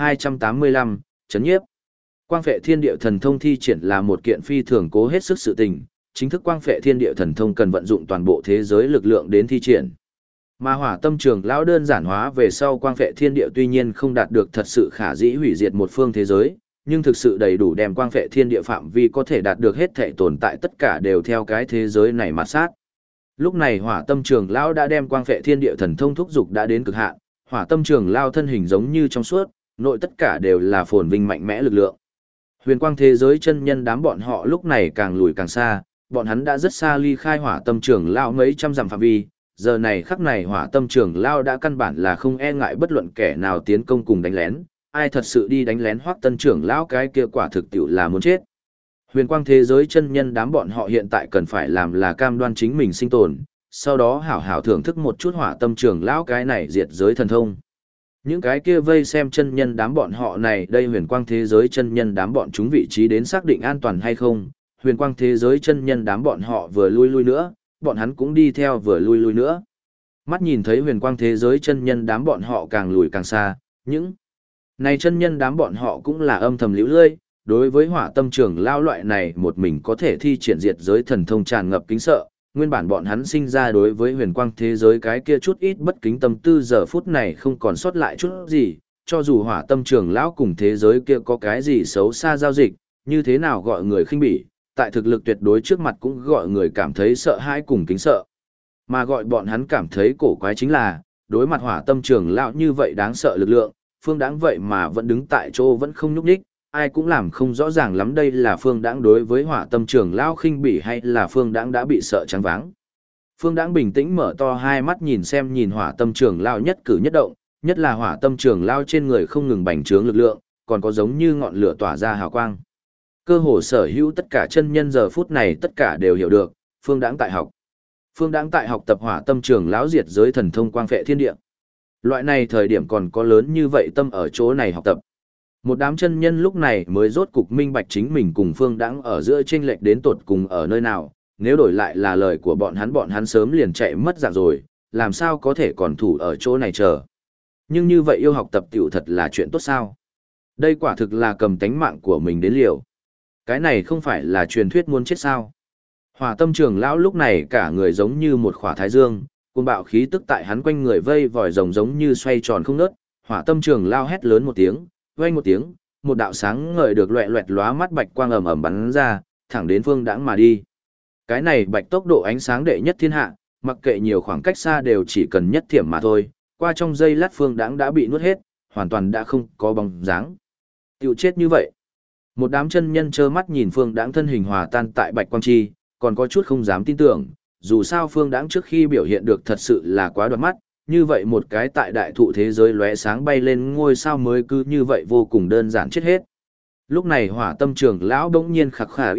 1285, chấn nhiếp. Quang phệ thiên địa thần thông thi triển là một kiện phi thường cố hết sức sự tình, chính thức quang phệ thiên địa thần thông cần vận dụng toàn bộ thế giới lực lượng đến thi triển. Mà hỏa tâm trường lão đơn giản hóa về sau quang phệ thiên địa tuy nhiên không đạt được thật sự khả dĩ hủy diệt một phương thế giới, nhưng thực sự đầy đủ đem quang phệ thiên địa phạm vi có thể đạt được hết thể tồn tại tất cả đều theo cái thế giới này mà sát. Lúc này hỏa tâm trường lão đã đem quang phệ thiên địa thần thông thúc dục đã đến cực hạn, hỏa tâm trường lão thân hình giống như trong suốt, nội tất cả đều là phồn vinh mạnh mẽ lực lượng. Huyền quang thế giới chân nhân đám bọn họ lúc này càng lùi càng xa, bọn hắn đã rất xa ly khai hỏa tâm trường lão mấy trăm dặm phạm vi, giờ này khắc này hỏa tâm trường lão đã căn bản là không e ngại bất luận kẻ nào tiến công cùng đánh lén, ai thật sự đi đánh lén hoắc tân trưởng lão cái kia quả thực tiệu là muốn chết. Huyền quang thế giới chân nhân đám bọn họ hiện tại cần phải làm là cam đoan chính mình sinh tồn, sau đó hảo hảo thưởng thức một chút hỏa tâm trưởng lão cái này diệt giới thần thông. Những cái kia vây xem chân nhân đám bọn họ này đây huyền quang thế giới chân nhân đám bọn chúng vị trí đến xác định an toàn hay không, huyền quang thế giới chân nhân đám bọn họ vừa lui lui nữa, bọn hắn cũng đi theo vừa lui lui nữa. Mắt nhìn thấy huyền quang thế giới chân nhân đám bọn họ càng lùi càng xa, những này chân nhân đám bọn họ cũng là âm thầm liễu lơi, đối với hỏa tâm trưởng lao loại này một mình có thể thi triển diệt giới thần thông tràn ngập kính sợ, nguyên bản bọn hắn sinh ra đối với huyền quang thế giới cái kia chút ít bất kính tâm tư giờ phút này không còn sót lại chút gì, cho dù hỏa tâm trưởng lão cùng thế giới kia có cái gì xấu xa giao dịch, như thế nào gọi người khinh bỉ, tại thực lực tuyệt đối trước mặt cũng gọi người cảm thấy sợ hãi cùng kính sợ. Mà gọi bọn hắn cảm thấy cổ quái chính là, đối mặt hỏa tâm trưởng lão như vậy đáng sợ lực lượng, Phương Đãng vậy mà vẫn đứng tại chỗ vẫn không nhúc nhích, ai cũng làm không rõ ràng lắm đây là Phương Đãng đối với hỏa tâm trưởng lão khinh bỉ hay là Phương Đãng đã bị sợ choáng váng. Phương Đãng bình tĩnh mở to hai mắt nhìn hỏa tâm trưởng lão nhất cử nhất động, nhất là hỏa tâm trưởng lão trên người không ngừng bành trướng lực lượng, còn có giống như ngọn lửa tỏa ra hào quang. Cơ hồ sở hữu tất cả chân nhân giờ phút này tất cả đều hiểu được, Phương Đãng tại học. Phương Đãng tại học tập hỏa tâm trưởng lão diệt giới thần thông quang phệ thiên địa. Loại này thời điểm còn có lớn như vậy tâm ở chỗ này học tập. Một đám chân nhân lúc này mới rốt cục minh bạch chính mình cùng Phương Đãng ở giữa chênh lệch đến tột cùng ở nơi nào, nếu đổi lại là lời của bọn hắn sớm liền chạy mất dạng rồi, làm sao có thể còn thủ ở chỗ này chờ. Nhưng như vậy yêu học tập tiểu thật là chuyện tốt sao? Đây quả thực là cầm tánh mạng của mình đến liều. Cái này không phải là truyền thuyết muốn chết sao? Hỏa tâm trưởng lão lúc này cả người giống như một khỏa thái dương, cuồng bạo khí tức tại hắn quanh người vây vòi rồng giống như xoay tròn không ngớt, hỏa tâm trưởng lão hét lớn một tiếng, vang một tiếng, một đạo sáng ngời được loẹt loẹt lóa mắt bạch quang ầm ầm bắn ra, thẳng đến Phương Đãng mà đi. Cái này bạch tốc độ ánh sáng đệ nhất thiên hạ, mặc kệ nhiều khoảng cách xa đều chỉ cần nhất thiểm mà thôi, qua trong giây lát Phương Đãng đã bị nuốt hết, hoàn toàn đã không có bóng dáng. Tiêu chết như vậy. Một đám chân nhân trơ mắt nhìn Phương Đãng thân hình hòa tan tại bạch quang chi, còn có chút không dám tin tưởng, dù sao Phương Đãng trước khi biểu hiện được thật sự là quá đoạt mắt, như vậy một cái tại đại thụ thế giới lóe sáng bay lên ngôi sao mới cứ như vậy vô cùng đơn giản chết hết. Lúc này hỏa tâm trưởng lão đống nhiên khặc khà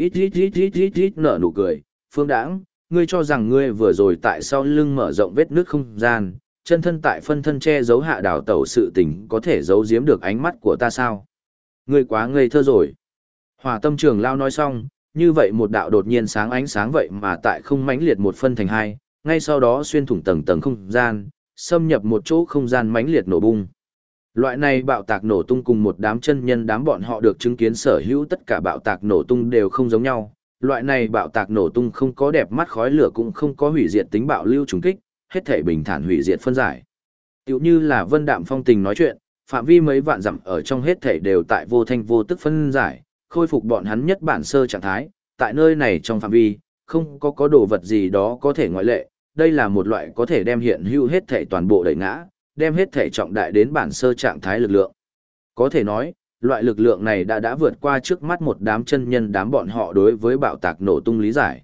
ít nở nụ cười, Phương Đãng, ngươi cho rằng ngươi vừa rồi tại sau lưng mở rộng vết nước không gian, chân thân tại phân thân che giấu hạ đảo tẩu sự tình có thể giấu giếm được ánh mắt của ta sao? Ngươi quá ngây thơ rồi. Hỏa tâm trưởng lao nói xong, như vậy một đạo đột nhiên sáng ánh sáng vậy mà tại không mãnh liệt một phân thành hai, ngay sau đó xuyên thủng tầng tầng không gian, xâm nhập một chỗ không gian mãnh liệt nổ bung. Loại này bạo tạc nổ tung cùng một đám chân nhân đám bọn họ được chứng kiến sở hữu tất cả bạo tạc nổ tung đều không giống nhau. Loại này bạo tạc nổ tung không có đẹp mắt khói lửa cũng không có hủy diệt tính bạo lưu trùng kích, hết thể bình thản hủy diệt phân giải. Tựu như là Vân Đạm Phong tình nói chuyện, phạm vi mấy vạn dặm ở trong hết thể đều tại vô thanh vô tức phân giải, khôi phục bọn hắn nhất bản sơ trạng thái, tại nơi này trong phạm vi, không có đồ vật gì đó có thể ngoại lệ, đây là một loại có thể đem hiện hữu hết thể toàn bộ đẩy ngã, đem hết thể trọng đại đến bản sơ trạng thái lực lượng. Có thể nói, loại lực lượng này đã vượt qua trước mắt một đám chân nhân đám bọn họ đối với bạo tạc nổ tung lý giải.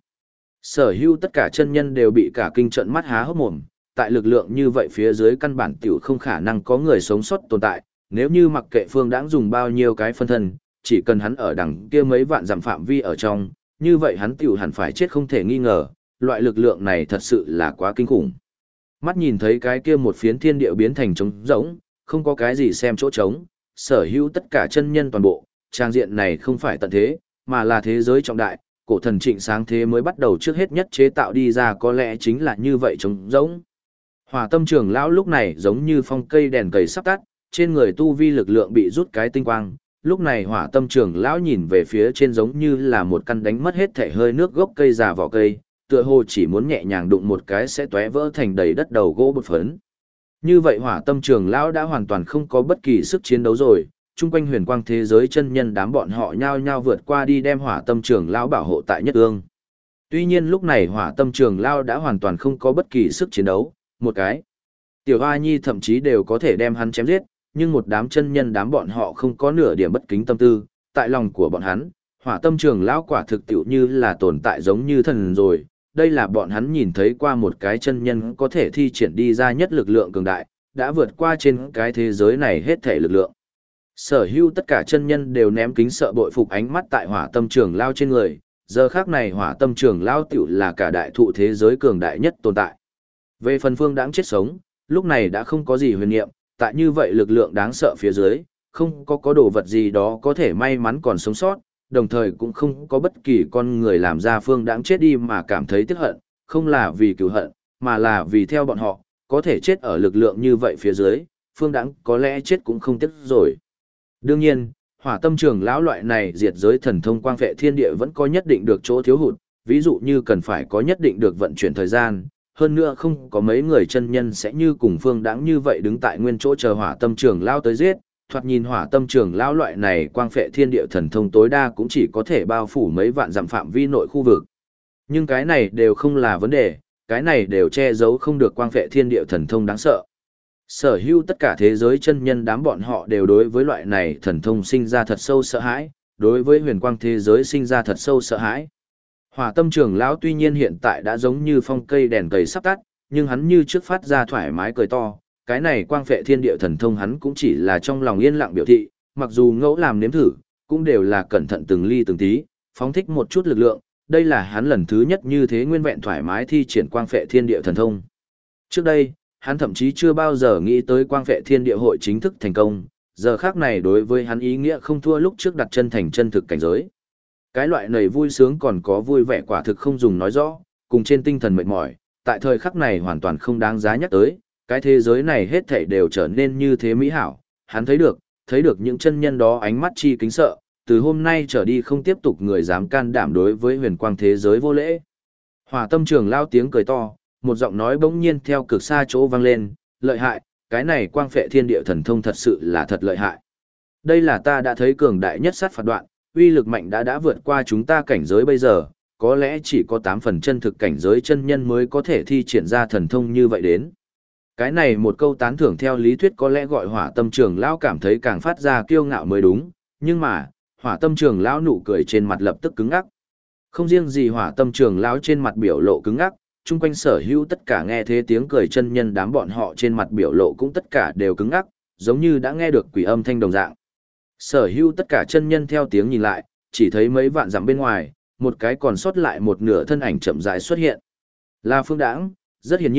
Sở hữu tất cả chân nhân đều bị cả kinh trận mắt há hốc mồm, tại lực lượng như vậy phía dưới căn bản tiểu không khả năng có người sống sót tồn tại, nếu như mặc kệ Phương Đãng dùng bao nhiêu cái phân thân, chỉ cần hắn ở đằng kia mấy vạn dặm phạm vi ở trong, như vậy hắn tiểu hẳn phải chết không thể nghi ngờ, loại lực lượng này thật sự là quá kinh khủng. Mắt nhìn thấy cái kia một phiến thiên địa biến thành trống rỗng, không có cái gì xem chỗ trống, sở hữu tất cả chân nhân toàn bộ, trang diện này không phải tận thế, mà là thế giới trọng đại, cổ thần Trịnh sáng thế mới bắt đầu trước hết nhất chế tạo đi ra có lẽ chính là như vậy trống rỗng. Hỏa tâm trưởng lão lúc này giống như phong cây đèn cầy sắp tắt, trên người tu vi lực lượng bị rút cái tinh quang, lúc này hỏa tâm trưởng lão nhìn về phía trên giống như là một căn đánh mất hết thể hơi nước gốc cây già vỏ cây, tựa hồ chỉ muốn nhẹ nhàng đụng một cái sẽ tóe vỡ thành đầy đất đầu gỗ bột phấn. Như vậy hỏa tâm trưởng lão đã hoàn toàn không có bất kỳ sức chiến đấu rồi, chung quanh huyền quang thế giới chân nhân đám bọn họ nhao nhao vượt qua đi đem hỏa tâm trưởng lão bảo hộ tại nhất ương. Tuy nhiên lúc này hỏa tâm trưởng lão đã hoàn toàn không có bất kỳ sức chiến đấu, một cái tiểu hoa nhi thậm chí đều có thể đem hắn chém giết, nhưng một đám chân nhân đám bọn họ không có nửa điểm bất kính tâm tư, tại lòng của bọn hắn, hỏa tâm trưởng lão quả thực tiểu như là tồn tại giống như thần rồi, đây là bọn hắn nhìn thấy qua một cái chân nhân có thể thi triển đi ra nhất lực lượng cường đại, đã vượt qua trên cái thế giới này hết thể lực lượng. Sở hữu tất cả chân nhân đều ném kính sợ bội phục ánh mắt tại hỏa tâm trưởng lão trên người, giờ khác này hỏa tâm trưởng lão tiểu là cả đại thụ thế giới cường đại nhất tồn tại. Về phần Phương Đãng chết sống, lúc này đã không có gì huyền niệm, tại như vậy lực lượng đáng sợ phía dưới, không có đồ vật gì đó có thể may mắn còn sống sót, đồng thời cũng không có bất kỳ con người làm ra Phương Đãng chết đi mà cảm thấy tiếc hận, không là vì cừu hận, mà là vì theo bọn họ, có thể chết ở lực lượng như vậy phía dưới, Phương Đãng có lẽ chết cũng không tiếc rồi. Đương nhiên, hỏa tâm trưởng lão loại này diệt giới thần thông quang vệ thiên địa vẫn có nhất định được chỗ thiếu hụt, ví dụ như cần phải có nhất định được vận chuyển thời gian, hơn nữa không có mấy người chân nhân sẽ như cùng Phương Đãng như vậy đứng tại nguyên chỗ chờ hỏa tâm trưởng lão tới giết, thoạt nhìn hỏa tâm trưởng lão loại này quang phệ thiên địa thần thông tối đa cũng chỉ có thể bao phủ mấy vạn dặm phạm vi nội khu vực. Nhưng cái này đều không là vấn đề, cái này đều che giấu không được quang phệ thiên địa thần thông đáng sợ. Sở hữu tất cả thế giới chân nhân đám bọn họ đều đối với loại này thần thông sinh ra thật sâu sợ hãi, đối với huyền quang thế giới sinh ra thật sâu sợ hãi. Hỏa tâm trưởng lão tuy nhiên hiện tại đã giống như phong cây đèn cầy sắp tắt, nhưng hắn như trước phát ra thoải mái cười to, cái này quang phệ thiên địa thần thông hắn cũng chỉ là trong lòng yên lặng biểu thị, mặc dù ngẫu làm nếm thử, cũng đều là cẩn thận từng ly từng tí, phóng thích một chút lực lượng, đây là hắn lần thứ nhất như thế nguyên vẹn thoải mái thi triển quang phệ thiên địa thần thông. Trước đây, hắn thậm chí chưa bao giờ nghĩ tới quang phệ thiên địa hội chính thức thành công, giờ khác này đối với hắn ý nghĩa không thua lúc trước đặt chân thành chân thực cảnh giới. Cái loại này vui sướng còn có vui vẻ quả thực không dùng nói rõ, cùng trên tinh thần mệt mỏi, tại thời khắc này hoàn toàn không đáng giá nhắc tới, cái thế giới này hết thảy đều trở nên như thế mỹ hảo, hắn thấy được những chân nhân đó ánh mắt chi kính sợ, từ hôm nay trở đi không tiếp tục người dám can đảm đối với huyền quang thế giới vô lễ. Hỏa tâm trưởng lao tiếng cười to, một giọng nói bỗng nhiên theo cực xa chỗ vang lên, lợi hại, cái này quang phệ thiên địa thần thông thật sự là thật lợi hại. Đây là ta đã thấy cường đại nhất sát phạt đoạn, uy lực mạnh đã vượt qua chúng ta cảnh giới bây giờ, có lẽ chỉ có 8 phần chân thực cảnh giới chân nhân mới có thể thi triển ra thần thông như vậy đến. Cái này một câu tán thưởng theo lý thuyết có lẽ gọi hỏa tâm trưởng lão cảm thấy càng phát ra kiêu ngạo mới đúng, nhưng mà, hỏa tâm trưởng lão nụ cười trên mặt lập tức cứng ngắc. Không riêng gì hỏa tâm trưởng lão trên mặt biểu lộ cứng ngắc, chung quanh sở hữu tất cả nghe thế tiếng cười chân nhân đám bọn họ trên mặt biểu lộ cũng tất cả đều cứng ngắc, giống như đã nghe được quỷ âm thanh đồng dạng. Sở hữu tất cả chân nhân theo tiếng nhìn lại, chỉ thấy mấy vạn dặm bên ngoài, một cái còn sót lại một nửa thân ảnh chậm rãi xuất hiện. Là Phương Đãng, rất hiển nhiên,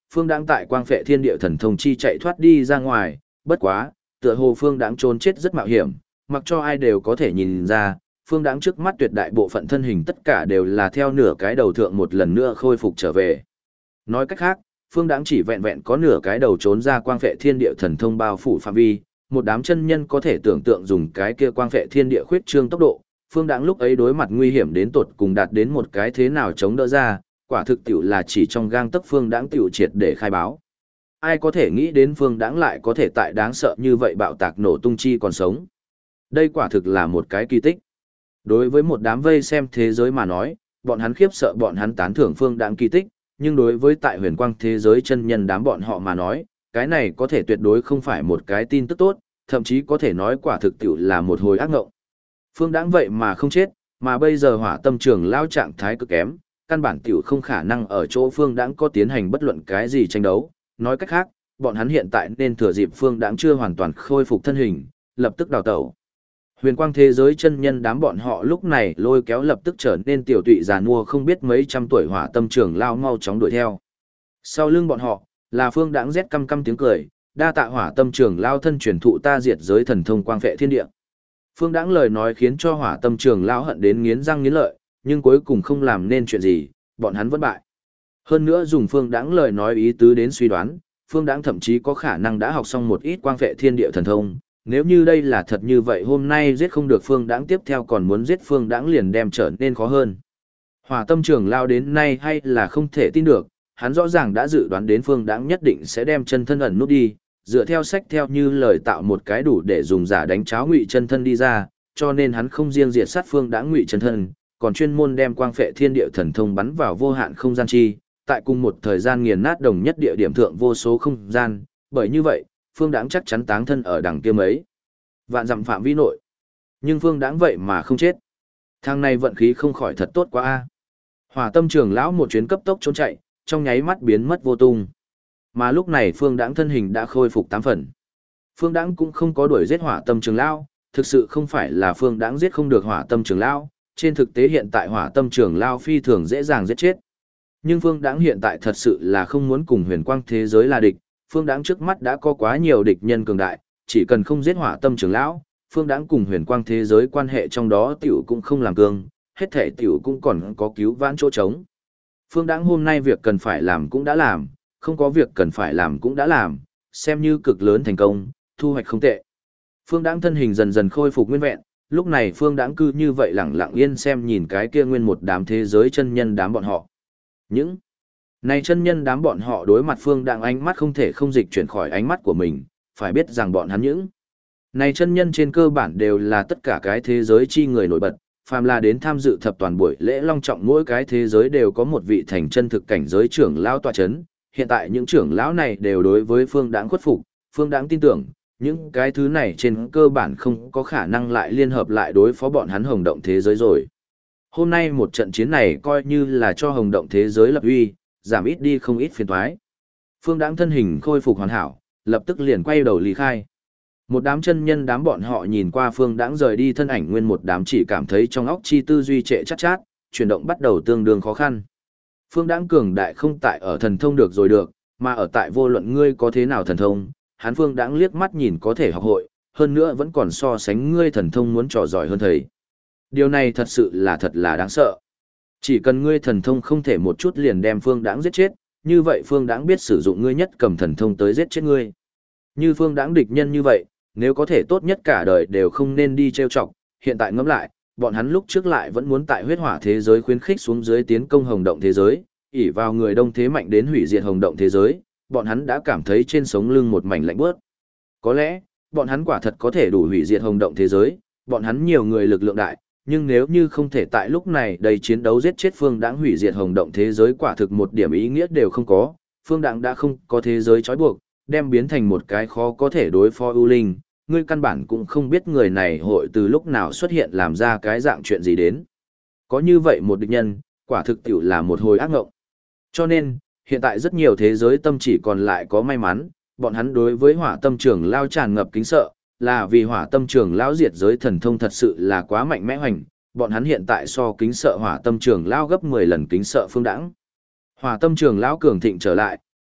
Phương Đãng tại quang phệ thiên địa thần thông chi chạy thoát đi ra ngoài, bất quá, tựa hồ Phương Đãng trốn chết rất mạo hiểm, mặc cho ai đều có thể nhìn ra, Phương Đãng trước mắt tuyệt đại bộ phận thân hình tất cả đều là theo nửa cái đầu thượng một lần nữa khôi phục trở về. Nói cách khác, Phương Đãng chỉ vẹn vẹn có nửa cái đầu trốn ra quang phệ thiên địa thần thông bao phủ phạm vi, một đám chân nhân có thể tưởng tượng dùng cái kia quang phệ thiên địa khuyết trương tốc độ, Phương Đãng lúc ấy đối mặt nguy hiểm đến tột cùng đạt đến một cái thế nào chống đỡ ra, quả thực tiểu là chỉ trong gang tấc Phương Đãng tiểu triệt để khai báo. Ai có thể nghĩ đến Phương Đãng lại có thể tại đáng sợ như vậy bạo tạc nổ tung chi còn sống. Đây quả thực là một cái kỳ tích. Đối với một đám vây xem thế giới mà nói, bọn hắn khiếp sợ bọn hắn tán thưởng Phương Đãng kỳ tích, nhưng đối với tại huyền quang thế giới chân nhân đám bọn họ mà nói, cái này có thể tuyệt đối không phải một cái tin tức tốt, thậm chí có thể nói quả thực tiểu là một hồi ác ngộng. Phương Đãng vậy mà không chết, mà bây giờ Hỏa Tâm Trường lão trạng thái cực kém, căn bản tiểu không khả năng ở chỗ Phương Đãng có tiến hành bất luận cái gì tranh đấu, nói cách khác, bọn hắn hiện tại nên thừa dịp Phương Đãng chưa hoàn toàn khôi phục thân hình, lập tức đào tẩu. Huyền quang thế giới chân nhân đám bọn họ lúc này lôi kéo lập tức trở nên tiểu tụy già nua không biết mấy trăm tuổi Hỏa Tâm Trường lão mau chóng đuổi theo. Sau lưng bọn họ là Phương Đãng rét căm căm tiếng cười, đa tạ Hỏa Tâm Trường lão thân truyền thụ ta diệt giới thần thông quang phệ thiên địa. Phương Đãng lời nói khiến cho Hỏa Tâm Trường lão hận đến nghiến răng nghiến lợi, nhưng cuối cùng không làm nên chuyện gì, bọn hắn vẫn bại. Hơn nữa dùng Phương Đãng lời nói ý tứ đến suy đoán, Phương Đãng thậm chí có khả năng đã học xong một ít quang phệ thiên địa thần thông, nếu như đây là thật như vậy hôm nay giết không được Phương Đãng tiếp theo còn muốn giết Phương Đãng liền đem trở nên khó hơn. Hỏa Tâm Trường lão đến nay hay là không thể tin được, hắn rõ ràng đã dự đoán đến Phương Đãng nhất định sẽ đem chân thân ẩn nút đi, dựa theo sách theo như lời tạo một cái đủ để dùng giả đánh cháo ngụy chân thân đi ra, cho nên hắn không riêng diệt sát Phương Đãng ngụy chân thân, còn chuyên môn đem quang phệ thiên địa thần thông bắn vào vô hạn không gian chi, tại cùng một thời gian nghiền nát đồng nhất địa điểm thượng vô số không gian, bởi như vậy, Phương Đãng chắc chắn táng thân ở đằng kia mấy vạn dặm phạm vi nội. Nhưng Phương Đãng vậy mà không chết. Thằng này vận khí không khỏi thật tốt quá a. Hỏa Tâm Trường lão một chuyến cấp tốc trốn chạy, trong nháy mắt biến mất vô tung. Mà lúc này Phương Đãng thân hình đã khôi phục 8 phần. Phương Đãng cũng không có đuổi giết Hỏa Tâm Trường lão, thực sự không phải là Phương Đãng giết không được Hỏa Tâm Trường lão, trên thực tế hiện tại Hỏa Tâm Trường lão phi thường dễ dàng giết chết. Nhưng Phương Đãng hiện tại thật sự là không muốn cùng huyền quang thế giới là địch, Phương Đãng trước mắt đã có quá nhiều địch nhân cường đại, chỉ cần không giết Hỏa Tâm Trường lão, Phương Đãng cùng huyền quang thế giới quan hệ trong đó tiểu cũng không làm cương, hết thể tiểu cũng còn có cứu vãn chỗ trống. Phương Đãng hôm nay việc cần phải làm cũng đã làm, không có việc cần phải làm cũng đã làm, xem như cực lớn thành công, thu hoạch không tệ. Phương Đãng thân hình dần dần khôi phục nguyên vẹn, lúc này Phương Đãng cư như vậy lặng lặng yên xem nhìn cái kia nguyên một đám thế giới chân nhân đám bọn họ. Những này chân nhân đám bọn họ đối mặt Phương Đãng ánh mắt không thể không dịch chuyển khỏi ánh mắt của mình, phải biết rằng bọn hắn những này chân nhân trên cơ bản đều là tất cả cái thế giới chi người nổi bật, phàm là đến tham dự thập toàn buổi lễ long trọng mỗi cái thế giới đều có một vị thành chân thực cảnh giới trưởng lão tọa chấn. Hiện tại những trưởng lão này đều đối với Phương Đãng khuất phục, Phương Đãng tin tưởng, những cái thứ này trên cơ bản không có khả năng lại liên hợp lại đối phó bọn hắn Hồng Động thế giới rồi. Hôm nay một trận chiến này coi như là cho Hồng Động thế giới lập uy, giảm ít đi không ít phiền toái. Phương Đãng thân hình khôi phục hoàn hảo, lập tức liền quay đầu lý khai. Một đám chân nhân đám bọn họ nhìn qua Phương Đãng rời đi thân ảnh nguyên một đám chỉ cảm thấy trong óc chi tư duy trệ chát chát, chuyển động bắt đầu tương đương khó khăn. Phương Đãng cường đại không tại ở thần thông được rồi được, mà ở tại vô luận ngươi có thế nào thần thông, hắn Phương Đãng liếc mắt nhìn có thể học hội, hơn nữa vẫn còn so sánh ngươi thần thông muốn trò giỏi hơn thầy. Điều này thật sự là thật là đáng sợ. Chỉ cần ngươi thần thông không thể một chút liền đem Phương Đãng giết chết, như vậy Phương Đãng biết sử dụng ngươi nhất cầm thần thông tới giết chết ngươi. Như Phương Đãng địch nhân như vậy, nếu có thể tốt nhất cả đời đều không nên đi trêu chọc, hiện tại ngẫm lại, bọn hắn lúc trước lại vẫn muốn tại huyết hỏa thế giới khuyến khích xuống dưới tiến công Hồng Động thế giới, ỷ vào người đông thế mạnh đến hủy diệt Hồng Động thế giới, bọn hắn đã cảm thấy trên sống lưng một mảnh lạnh buốt. Có lẽ, bọn hắn quả thật có thể đủ hủy diệt Hồng Động thế giới, bọn hắn nhiều người lực lượng đại, nhưng nếu như không thể tại lúc này đầy chiến đấu giết chết Phương Đãng hủy diệt Hồng Động thế giới quả thực một điểm ý nghĩa đều không có, Phương Đãng đã không có thế giới trói buộc, đem biến thành một cái khó có thể đối phó ưu linh, ngươi căn bản cũng không biết người này hội từ lúc nào xuất hiện làm ra cái dạng chuyện gì đến. Có như vậy một địch nhân, quả thực tiểu là một hồi ác ngộng. Cho nên, hiện tại rất nhiều thế giới tâm chỉ còn lại có may mắn, bọn hắn đối với Hỏa Tâm Trường lão tràn ngập kính sợ, là vì Hỏa Tâm Trường lão diệt giới thần thông thật sự là quá mạnh mẽ hoành, bọn hắn hiện tại so kính sợ Hỏa Tâm Trường lão gấp 10 lần kính sợ Phương Đãng. Hỏa Tâm Trường lão cường thịnh trở lại,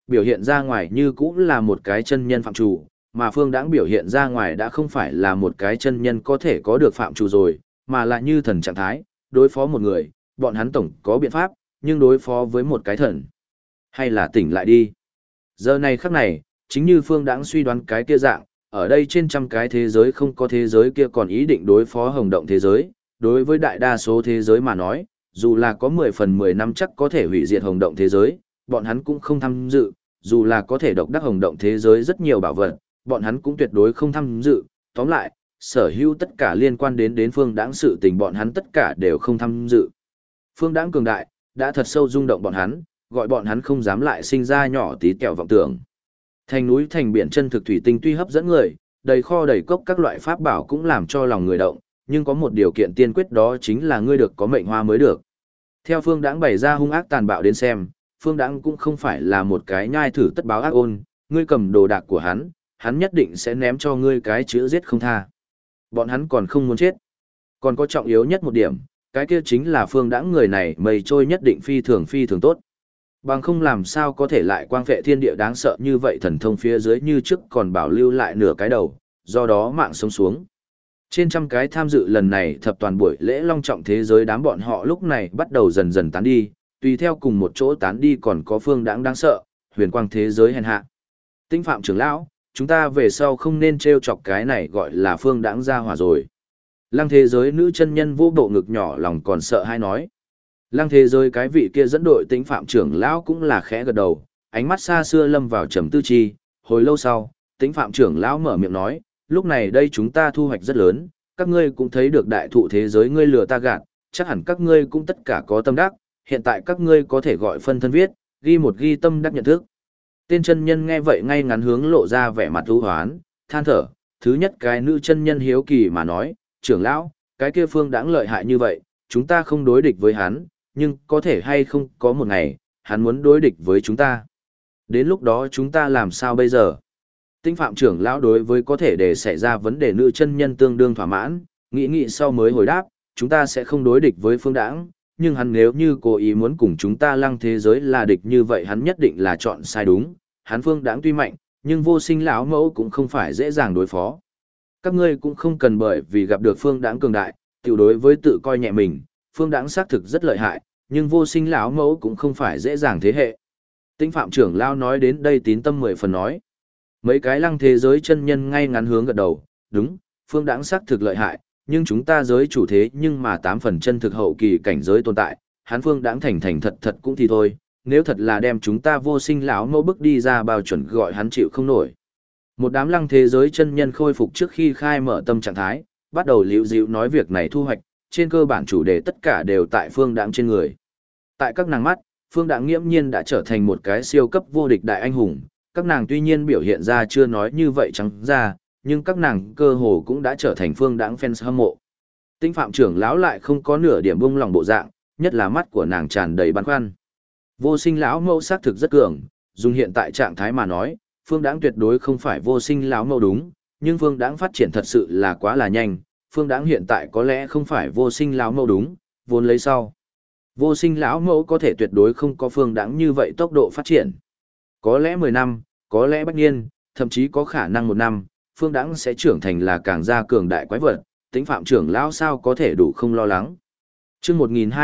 biểu hiện ra ngoài như cũng là một cái chân nhân phạm chủ, mà Phương Đãng biểu hiện ra ngoài đã không phải là một cái chân nhân có thể có được phạm chủ rồi, mà là như thần trạng thái, đối phó một người, bọn hắn tổng có biện pháp, nhưng đối phó với một cái thần, hay là tỉnh lại đi. Giờ này khắc này, chính như Phương Đãng suy đoán cái kia dạng, ở đây trên trăm cái thế giới không có thế giới kia còn ý định đối phó hồng động thế giới, đối với đại đa số thế giới mà nói, dù là có 10 phần 10 năm chắc có thể hủy diệt hồng động thế giới, bọn hắn cũng không tham dự, dù là có thể độc đắc hồng động thế giới rất nhiều bảo vật, bọn hắn cũng tuyệt đối không tham dự, tóm lại, sở hữu tất cả liên quan đến Phương Đãng sự tình bọn hắn tất cả đều không tham dự. Phương Đãng cường đại, đã thật sâu rung động bọn hắn, gọi bọn hắn không dám lại sinh ra nhỏ tí tẹo vọng tưởng. Thành núi thành biển chân thực thủy tinh tuy hấp dẫn người, đầy kho đầy cốc các loại pháp bảo cũng làm cho lòng người động, nhưng có một điều kiện tiên quyết đó chính là ngươi được có mệnh hoa mới được. Theo Phương Đãng bày ra hung ác tàn bạo đến xem, Phương Đãng cũng không phải là một cái nhai thử tất báo ác ôn, ngươi cầm đồ đạc của hắn, hắn nhất định sẽ ném cho ngươi cái chữ giết không tha. Bọn hắn còn không muốn chết. Còn có trọng yếu nhất một điểm, cái kia chính là Phương Đãng người này mây trôi nhất định phi thường tốt. Bằng không làm sao có thể lại quang vệ thiên địa đáng sợ như vậy, thần thông phía dưới như trước còn bảo lưu lại nửa cái đầu, do đó mạng sống xuống. Trên trăm cái tham dự lần này thập toàn buổi lễ long trọng thế giới đám bọn họ lúc này bắt đầu dần dần tán đi, tùy theo cùng một chỗ tán đi còn có Phương Đãng đáng sợ, huyền quang thế giới hèn hạ. Tinh Phạm trưởng lão, chúng ta về sau không nên trêu chọc cái này gọi là Phương Đãng ra hỏa rồi. Lăng thế giới nữ chân nhân vô bộ ngực nhỏ lòng còn sợ hay nói. Lăng thế giới cái vị kia dẫn đội Tinh Phạm trưởng lão cũng là khẽ gật đầu, ánh mắt xa xưa lâm vào trầm tư chi, hồi lâu sau, Tinh Phạm trưởng lão mở miệng nói, lúc này đây chúng ta thu hoạch rất lớn, các ngươi cũng thấy được đại thụ thế giới ngươi lừa ta gạt, chắc hẳn các ngươi cũng tất cả có tâm đắc, hiện tại các ngươi có thể gọi phân thân viết, ghi một ghi tâm đắc nhận thức. Tên chân nhân nghe vậy ngay ngắn hướng lộ ra vẻ mặt u hoán, than thở, thứ nhất cái nữ chân nhân hiếu kỳ mà nói, trưởng lão, cái kia Phương Đãng lợi hại như vậy, chúng ta không đối địch với hắn, nhưng có thể hay không có một ngày, hắn muốn đối địch với chúng ta. Đến lúc đó chúng ta làm sao bây giờ? Tinh Phạm trưởng lão đối với có thể để xảy ra vấn đề nữ chân nhân tương đương thỏa mãn, nghĩ sau mới hồi đáp, chúng ta sẽ không đối địch với Phương Đãng, nhưng hắn nếu như cố ý muốn cùng chúng ta Lăng thế giới là địch như vậy hắn nhất định là chọn sai đúng, hắn Phương Đãng tuy mạnh, nhưng Vô Sinh lão mẫu cũng không phải dễ dàng đối phó. Các ngươi cũng không cần bởi vì gặp được Phương Đãng cường đại, tiểu đối với tự coi nhẹ mình, Phương Đãng xác thực rất lợi hại, nhưng Vô Sinh lão mẫu cũng không phải dễ dàng thế hệ. Tinh Phạm trưởng lão nói đến đây tín tâm 10 phần nói. Mấy cái Lăng thế giới chân nhân ngay ngắn hướng gật đầu, đúng, Phương Đãng xác thực lợi hại, nhưng chúng ta giới chủ thế nhưng mà 8 phần chân thực hậu kỳ cảnh giới tồn tại, hắn Phương Đãng thành thật cũng thì thôi, nếu thật là đem chúng ta Vô Sinh lão mẫu bức đi ra bao chuẩn gọi hắn chịu không nổi. Một đám Lăng thế giới chân nhân khôi phục trước khi khai mở tâm trạng thái, bắt đầu liễu dịu nói việc này thu hoạch, trên cơ bản chủ đề tất cả đều tại Phương Đãng trên người. Tại các nàng mắt, Phương Đãng nghiễm nhiên đã trở thành một cái siêu cấp vô địch đại anh hùng, các nàng tuy nhiên biểu hiện ra chưa nói như vậy trắng ra, nhưng các nàng cơ hồ cũng đã trở thành Phương Đãng fans hâm mộ. Tinh Phạm trưởng lão lại không có nửa điểm buông lòng bộ dạng, nhất là mắt của nàng tràn đầy băn khoăn. Vô Sinh lão mẫu xác thực rất cường, dùng hiện tại trạng thái mà nói, Phương Đãng tuyệt đối không phải Vô Sinh lão mẫu đúng, nhưng Phương Đãng phát triển thật sự là quá là nhanh, Phương Đãng hiện tại có lẽ không phải Vô Sinh lão mẫu đúng, vốn lấy sau. Vô Sinh lão mẫu có thể tuyệt đối không có Phương Đãng như vậy tốc độ phát triển. Có lẽ 10 năm, có lẽ bách niên, thậm chí có khả năng 1 năm, Phương Đãng sẽ trưởng thành là càng gia cường đại quái vật, Tinh Phạm trưởng lão sao có thể đủ không lo lắng. Chương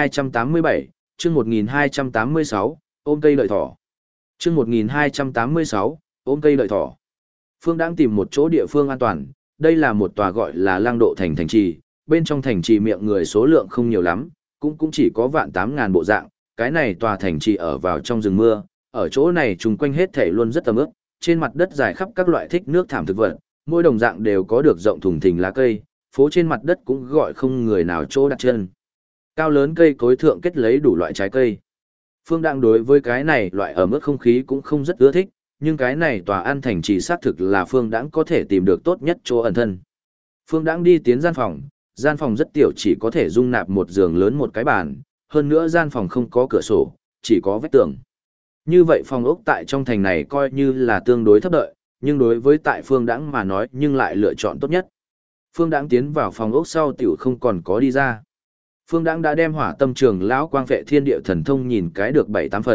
1287, chương 1286, ôm cây đợi thỏ. Chương 1286, ôm cây đợi thỏ. Phương Đãng tìm một chỗ địa phương an toàn, đây là một tòa gọi là Lang Độ thành trì, bên trong thành trì miệng người số lượng không nhiều lắm, cũng chỉ có 18000 bộ dạng, cái này tòa thành trì ở vào trong rừng mưa, ở chỗ này chung quanh hết thảy luôn rất tầm ướp, trên mặt đất dài khắp các loại thích nước thảm thực vật, mỗi đồng dạng đều có được rộng thùng thình lá cây, phố trên mặt đất cũng gọi không người nào chỗ đặt chân. Cao lớn cây cối thượng kết lấy đủ loại trái cây. Phương Đãng đối với cái này loại ẩm ướt không khí cũng không rất ưa thích, nhưng cái này tòa ăn thành trì xác thực là Phương Đãng có thể tìm được tốt nhất chỗ ẩn thân. Phương Đãng đi tiến gian phòng rất tiểu chỉ có thể dung nạp một giường lớn một cái bàn, hơn nữa gian phòng không có cửa sổ, chỉ có vách tường. Như vậy phòng ốc tại trong thành này coi như là tương đối thấp đợi, nhưng đối với tại Phương Đãng mà nói nhưng lại lựa chọn tốt nhất. Phương Đãng tiến vào phòng ốc sau tiểu không còn có đi ra. Phương Đãng đã đem Hỏa Tâm Trường lão quang vệ thiên địa thần thông nhìn cái được 7-8 phần,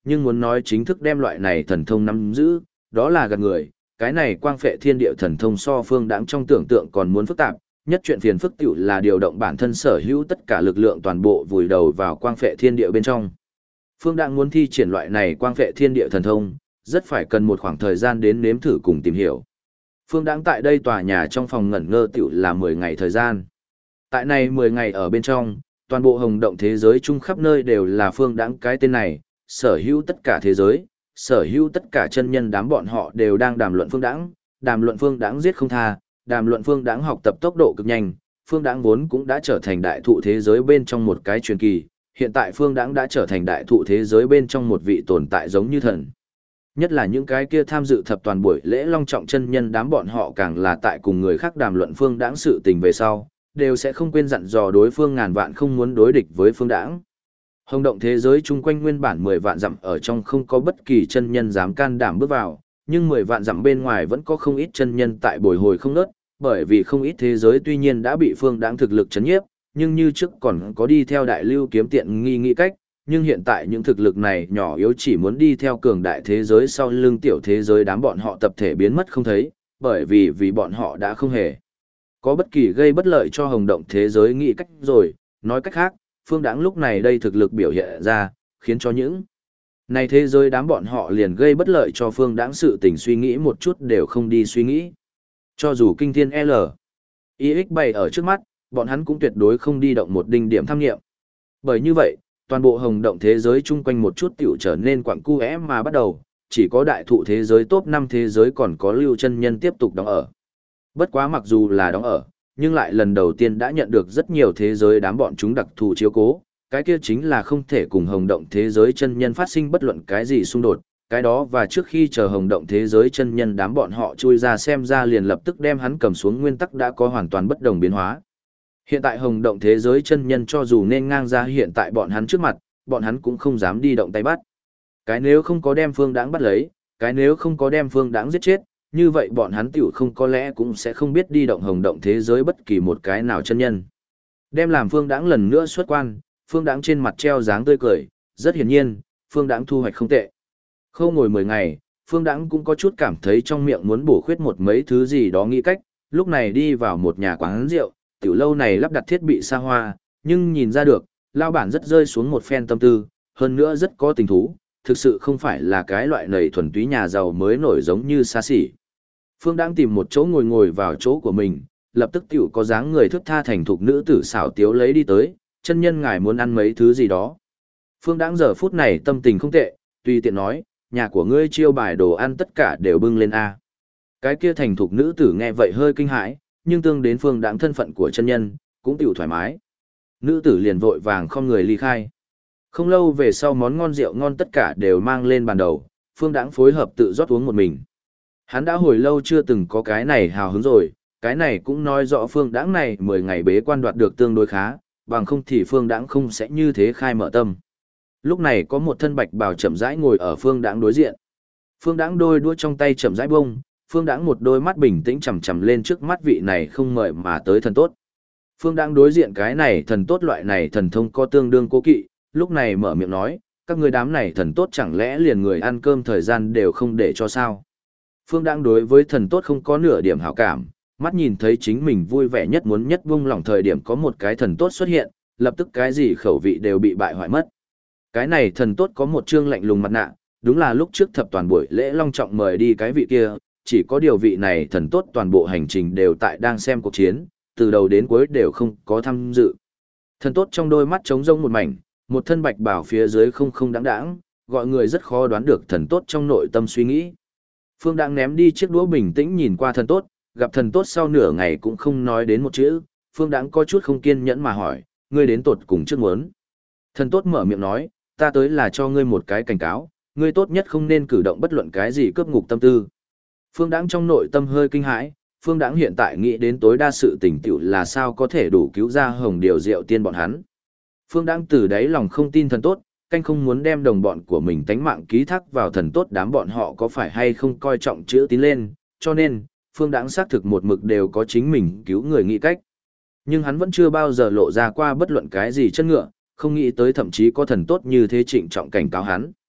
nhưng muốn nói chính thức đem loại này thần thông nắm giữ, đó là gạt người, cái này quang phệ thiên địa thần thông so Phương Đãng trong tưởng tượng còn muốn phức tạp, nhất chuyện phiền phức tiểu là điều động bản thân sở hữu tất cả lực lượng toàn bộ vùi đầu vào quang phệ thiên địa bên trong. Phương Đãng muốn thi triển loại này quang phệ thiên địa thần thông, rất phải cần một khoảng thời gian đến nếm thử cùng tìm hiểu. Phương Đãng tại đây tòa nhà trong phòng ngẩn ngơ tiểu là 10 ngày thời gian. Tại này 10 ngày ở bên trong, toàn bộ hồng động thế giới chung khắp nơi đều là Phương Đãng cái tên này, sở hữu tất cả thế giới, sở hữu tất cả chân nhân đám bọn họ đều đang đàm luận Phương Đãng, đàm luận Phương Đãng giết không tha, đàm luận Phương Đãng học tập tốc độ cực nhanh, Phương Đãng vốn cũng đã trở thành đại thụ thế giới bên trong một cái truyền kỳ, hiện tại Phương Đãng đã trở thành đại thụ thế giới bên trong một vị tồn tại giống như thần. Nhất là những cái kia tham dự thập toàn buổi lễ long trọng chân nhân đám bọn họ càng là tại cùng người khác đàm luận Phương Đãng sự tình về sau, đều sẽ không quên dặn dò đối phương ngàn vạn không muốn đối địch với Phương Đãng. Hồng động thế giới chung quanh nguyên bản 10 vạn dặm ở trong không có bất kỳ chân nhân dám can đảm bước vào, nhưng 10 vạn dặm bên ngoài vẫn có không ít chân nhân tại bồi hồi không ngớt, bởi vì không ít thế giới tuy nhiên đã bị Phương Đãng thực lực chấn nhiếp, nhưng như trước còn có đi theo đại lưu kiếm tiện nghi nghĩ cách, nhưng hiện tại những thực lực này nhỏ yếu chỉ muốn đi theo cường đại thế giới sau lưng tiểu thế giới đám bọn họ tập thể biến mất không thấy, bởi vì bọn họ đã không hề có bất kỳ gây bất lợi cho hồng động thế giới nghĩ cách rồi, nói cách khác, Phương Đãng lúc này đây thực lực biểu hiện ra, khiến cho những này thế giới đám bọn họ liền gây bất lợi cho Phương Đãng sự tình suy nghĩ một chút đều không đi suy nghĩ. Cho dù kinh thiên L, IX bày ở trước mắt, bọn hắn cũng tuyệt đối không đi động một đinh điểm tham nghiệm. Bởi như vậy, toàn bộ hồng động thế giới chung quanh một chút tiểu trở nên quặng cu mà bắt đầu, chỉ có đại thụ thế giới top 5 thế giới còn có lưu chân nhân tiếp tục đóng ở. Bất quá mặc dù là đóng ở, nhưng lại lần đầu tiên đã nhận được rất nhiều thế giới đám bọn chúng đặc thù chiếu cố, cái kia chính là không thể cùng hồng động thế giới chân nhân phát sinh bất luận cái gì xung đột, cái đó và trước khi chờ hồng động thế giới chân nhân đám bọn họ chui ra xem ra liền lập tức đem hắn cầm xuống nguyên tắc đã có hoàn toàn bất đồng biến hóa. Hiện tại hồng động thế giới chân nhân cho dù nên ngang ra hiện tại bọn hắn trước mặt, bọn hắn cũng không dám đi động tay bắt. Cái nếu không có đem Phương Đãng bắt lấy, cái nếu không có đem Phương Đãng giết chết, như vậy bọn hắn tiểu không có lẽ cũng sẽ không biết đi động hồng động thế giới bất kỳ một cái nào chân nhân. Đem làm Phương Đãng lần nữa xuất quan, Phương Đãng trên mặt treo dáng tươi cười, rất hiển nhiên, Phương Đãng thu hoạch không tệ. Không ngồi 10 ngày, Phương Đãng cũng có chút cảm thấy trong miệng muốn bổ khuyết một mấy thứ gì đó nghĩ cách, lúc này đi vào một nhà quán rượu, tiểu lâu này lắp đặt thiết bị xa hoa, nhưng nhìn ra được, lao bản rất rơi xuống một phen tâm tư, hơn nữa rất có tình thú, thực sự không phải là cái loại nầy thuần túy nhà giàu mới nổi giống như xa xỉ. Phương Đãng tìm một chỗ ngồi vào chỗ của mình, lập tức tiểu có dáng người thước tha thành thục nữ tử xảo tiếu lấy đi tới, chân nhân ngài muốn ăn mấy thứ gì đó. Phương Đãng giờ phút này tâm tình không tệ, tùy tiện nói, nhà của ngươi chiêu bài đồ ăn tất cả đều bưng lên A. Cái kia thành thục nữ tử nghe vậy hơi kinh hãi, nhưng tương đến Phương Đãng thân phận của chân nhân, cũng tiểu thoải mái. Nữ tử liền vội vàng không người ly khai. Không lâu về sau món ngon rượu ngon tất cả đều mang lên bàn đầu, Phương Đãng phối hợp tự rót uống một mình. Hắn đã hồi lâu chưa từng có cái này hào hứng rồi, cái này cũng nói rõ Phương Đãng này 10 ngày bế quan đoạt được tương đối khá, bằng không thì Phương Đãng không sẽ như thế khai mở tâm. Lúc này có một thân bạch bào chậm rãi ngồi ở Phương Đãng đối diện. Phương Đãng đôi đũa trong tay chậm rãi bông, Phương Đãng một đôi mắt bình tĩnh chằm chằm lên trước mắt vị này không mời mà tới thần tốt. Phương Đãng đối diện cái này thần tốt loại này thần thông có tương đương cố kỵ, lúc này mở miệng nói, các người đám này thần tốt chẳng lẽ liền người ăn cơm thời gian đều không để cho sao. Phương Đãng đối với thần tốt không có nửa điểm hảo cảm, mắt nhìn thấy chính mình vui vẻ nhất muốn nhất buông lỏng thời điểm có một cái thần tốt xuất hiện, lập tức cái gì khẩu vị đều bị bại hoại mất. Cái này thần tốt có một trương lạnh lùng mặt nạ, đúng là lúc trước thập toàn buổi lễ long trọng mời đi cái vị kia, chỉ có điều vị này thần tốt toàn bộ hành trình đều tại đang xem cuộc chiến, từ đầu đến cuối đều không có tham dự. Thần tốt trong đôi mắt trống rỗng một mảnh, một thân bạch bảo phía dưới không đáng đáng, gọi người rất khó đoán được thần tốt trong nội tâm suy nghĩ. Phương Đãng ném đi chiếc đũa bình tĩnh nhìn qua thần tốt, gặp thần tốt sau nửa ngày cũng không nói đến một chữ, Phương Đãng có chút không kiên nhẫn mà hỏi, ngươi đến tột cùng trước muốn. Thần tốt mở miệng nói, ta tới là cho ngươi một cái cảnh cáo, ngươi tốt nhất không nên cử động bất luận cái gì cướp ngục tâm tư. Phương Đãng trong nội tâm hơi kinh hãi, Phương Đãng hiện tại nghĩ đến tối đa sự tình tựu là sao có thể đủ cứu ra Hồng Điều Diệu Tiên bọn hắn. Phương Đãng từ đáy lòng không tin thần tốt, canh không muốn đem đồng bọn của mình tánh mạng ký thác vào thần tốt đám bọn họ có phải hay không coi trọng chữ tín lên, cho nên, Phương Đãng xác thực một mực đều có chính mình cứu người nghĩ cách. Nhưng hắn vẫn chưa bao giờ lộ ra qua bất luận cái gì chân ngựa, không nghĩ tới thậm chí có thần tốt như thế trịnh trọng cảnh cáo hắn.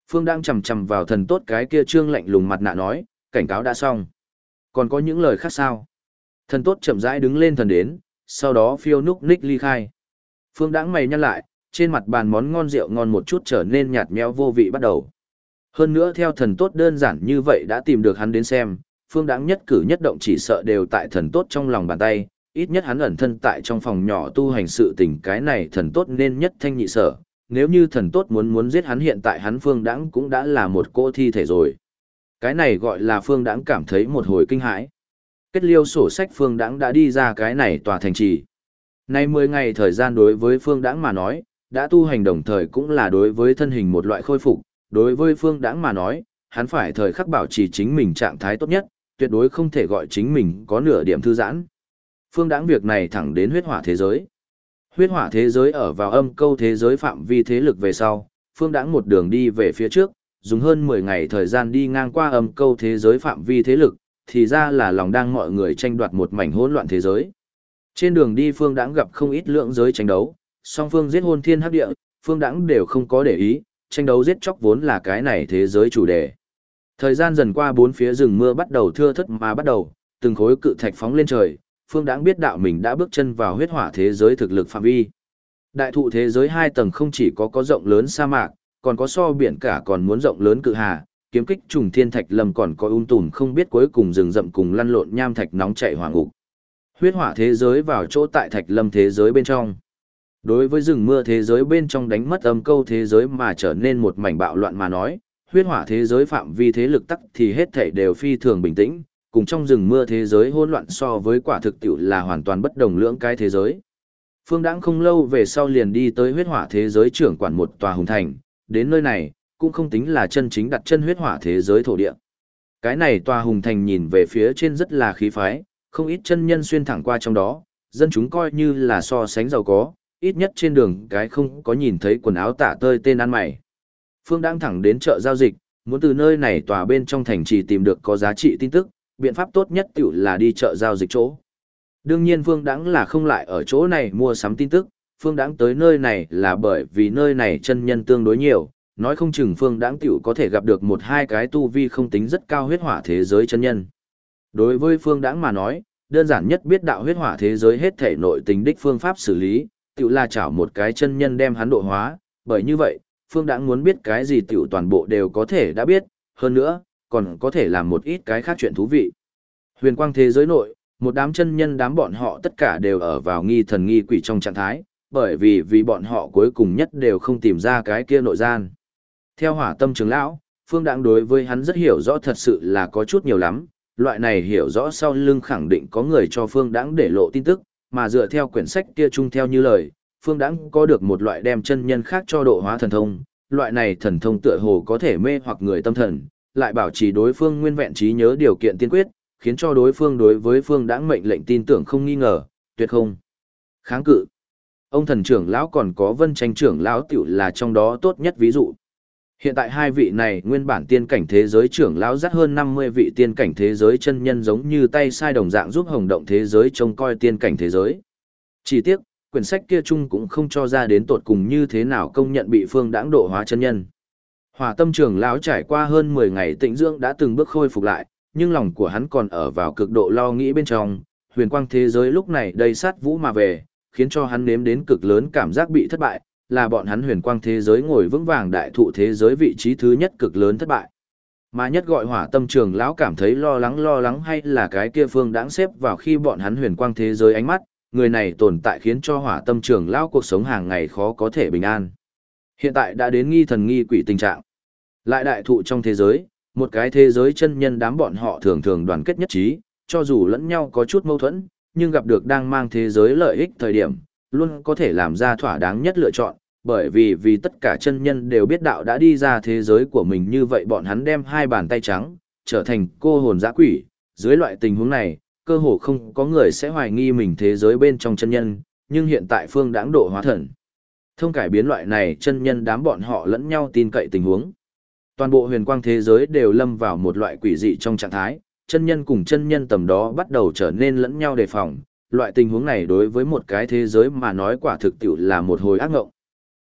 Phương đang chầm chầm vào thần tốt cái kia trương lạnh lùng mặt nạ nói, cảnh cáo đã xong. Còn có những lời khác sao? Thần tốt chậm rãi đứng lên thần đến, sau đó phiêu núc ních ly khai. Phương đãng mày nhăn lại, trên mặt bàn món ngon rượu ngon một chút trở nên nhạt nhẽo vô vị bắt đầu. Hơn nữa theo thần tốt đơn giản như vậy đã tìm được hắn đến xem, Phương đãng nhất cử nhất động chỉ sợ đều tại thần tốt trong lòng bàn tay, ít nhất hắn ẩn thân tại trong phòng nhỏ tu hành sự tình cái này thần tốt nên nhất thanh nhị sở. Nếu như thần tốt muốn giết hắn hiện tại hắn Phương đãng cũng đã là một cỗ thi thể rồi. Cái này gọi là Phương đãng cảm thấy một hồi kinh hãi. Kết liêu sổ sách Phương đãng đã đi ra cái này tòa thành trì. Nay 10 ngày thời gian đối với Phương đãng mà nói, đã tu hành đồng thời cũng là đối với thân hình một loại khôi phục, đối với Phương đãng mà nói, hắn phải thời khắc bảo trì chính mình trạng thái tốt nhất, tuyệt đối không thể gọi chính mình có nửa điểm thư giãn. Phương đãng việc này thẳng đến huyết hỏa thế giới. Huyết hỏa thế giới ở vào âm câu thế giới phạm vi thế lực về sau, Phương đãng một đường đi về phía trước, dùng hơn 10 ngày thời gian đi ngang qua âm câu thế giới phạm vi thế lực, thì ra là lòng đang mọi người tranh đoạt một mảnh hỗn loạn thế giới. Trên đường đi Phương đãng gặp không ít lượng giới tranh đấu, song phương giết hôn thiên hắc địa, Phương đãng đều không có để ý, tranh đấu giết chóc vốn là cái này thế giới chủ đề. Thời gian dần qua bốn phía rừng mưa bắt đầu thưa thớt mà bắt đầu, từng khối cự thạch phóng lên trời, Phương đãng biết đạo mình đã bước chân vào huyết hỏa thế giới thực lực phạm vi. Đại thụ thế giới 2 tầng không chỉ có rộng lớn sa mạc, còn có so biển cả còn muốn rộng lớn cự hà, kiếm kích trùng thiên thạch lâm còn có tùm không biết cuối cùng rừng rậm cùng lăn lộn nham thạch nóng chảy hỏa ngục. Huyết hỏa thế giới vào chỗ tại thạch lâm thế giới bên trong. Đối với rừng mưa thế giới bên trong đánh mất âm câu thế giới mà trở nên một mảnh bạo loạn mà nói, huyết hỏa thế giới phạm vi thế lực tắc thì hết thảy đều phi thường bình tĩnh, cùng trong rừng mưa thế giới hỗn loạn so với quả thực tiệu là hoàn toàn bất đồng lưỡng cái thế giới. Phương đãng không lâu về sau liền đi tới huyết hỏa thế giới trưởng quản một tòa hùng thành, đến nơi này, cũng không tính là chân chính đặt chân huyết hỏa thế giới thổ địa. Cái này tòa hùng thành nhìn về phía trên rất là khí phái, không ít chân nhân xuyên thẳng qua trong đó, dân chúng coi như là so sánh giàu có, ít nhất trên đường cái không có nhìn thấy quần áo tả tơi tên ăn mày. Phương đang thẳng đến chợ giao dịch, muốn từ nơi này tòa bên trong thành trì tìm được có giá trị tin tức, biện pháp tốt nhất tiểu là đi chợ giao dịch chỗ. Đương nhiên Phương Đãng là không lại ở chỗ này mua sắm tin tức, Phương Đãng tới nơi này là bởi vì nơi này chân nhân tương đối nhiều, nói không chừng Phương Đãng tiểu có thể gặp được một hai cái tu vi không tính rất cao huyết hỏa thế giới chân nhân. Đối với Phương Đãng mà nói, đơn giản nhất biết đạo huyết hỏa thế giới hết thể nội tình đích phương pháp xử lý, tiểu là chảo một cái chân nhân đem hắn độ hóa, bởi như vậy, Phương Đãng muốn biết cái gì tiểu toàn bộ đều có thể đã biết, hơn nữa, còn có thể làm một ít cái khác chuyện thú vị. Huyền quang thế giới nội, một đám chân nhân đám bọn họ tất cả đều ở vào nghi thần nghi quỷ trong trạng thái, bởi vì bọn họ cuối cùng nhất đều không tìm ra cái kia nội gian. Theo Hỏa Tâm trưởng lão, Phương Đãng đối với hắn rất hiểu rõ thật sự là có chút nhiều lắm, loại này hiểu rõ sau lưng khẳng định có người cho Phương Đãng để lộ tin tức, mà dựa theo quyển sách kia chung theo như lời, Phương Đãng có được một loại đem chân nhân khác cho độ hóa thần thông, loại này thần thông tựa hồ có thể mê hoặc người tâm thần, lại bảo trì đối phương nguyên vẹn trí nhớ điều kiện tiên quyết, khiến cho đối phương đối với Phương Đãng mệnh lệnh tin tưởng không nghi ngờ, tuyệt không kháng cự. Ông thần trưởng lão còn có Vân Tranh trưởng lão tiểu là trong đó tốt nhất ví dụ. Hiện tại hai vị này nguyên bản tiên cảnh thế giới trưởng lão dắt hơn 50 vị tiên cảnh thế giới chân nhân giống như tay sai đồng dạng giúp hồng động thế giới trông coi tiên cảnh thế giới. Chỉ tiếc, quyển sách kia chung cũng không cho ra đến tột cùng như thế nào công nhận bị Phương Đãng độ hóa chân nhân. Hỏa Tâm trưởng lão trải qua hơn 10 ngày tĩnh dưỡng đã từng bước khôi phục lại, nhưng lòng của hắn còn ở vào cực độ lo nghĩ bên trong, huyền quang thế giới lúc này đầy sát vũ mà về, khiến cho hắn nếm đến cực lớn cảm giác bị thất bại, là bọn hắn huyền quang thế giới ngồi vững vàng đại thụ thế giới vị trí thứ nhất cực lớn thất bại. Mà nhất gọi Hỏa Tâm trưởng lão cảm thấy lo lắng hay là cái kia Phương Đãng xếp vào khi bọn hắn huyền quang thế giới ánh mắt, người này tồn tại khiến cho Hỏa Tâm trưởng lão cuộc sống hàng ngày khó có thể bình an. Hiện tại đã đến nghi thần nghi quỷ tình trạng. Lại đại thụ trong thế giới, một cái thế giới chân nhân đám bọn họ thường thường đoàn kết nhất trí, cho dù lẫn nhau có chút mâu thuẫn, nhưng gặp được đang mang thế giới lợi ích thời điểm, luôn có thể làm ra thỏa đáng nhất lựa chọn, bởi vì tất cả chân nhân đều biết đạo đã đi ra thế giới của mình như vậy bọn hắn đem hai bàn tay trắng, trở thành cô hồn dã quỷ, dưới loại tình huống này, cơ hồ không có người sẽ hoài nghi mình thế giới bên trong chân nhân, nhưng hiện tại Phương Đãng độ hóa thần. Thông cải biến loại này chân nhân đám bọn họ lẫn nhau tin cậy tình huống. Toàn bộ huyền quang thế giới đều lâm vào một loại quỷ dị trong trạng thái, chân nhân cùng chân nhân tầm đó bắt đầu trở nên lẫn nhau đề phòng. Loại tình huống này đối với một cái thế giới mà nói quả thực tiệu là một hồi ác ngộng.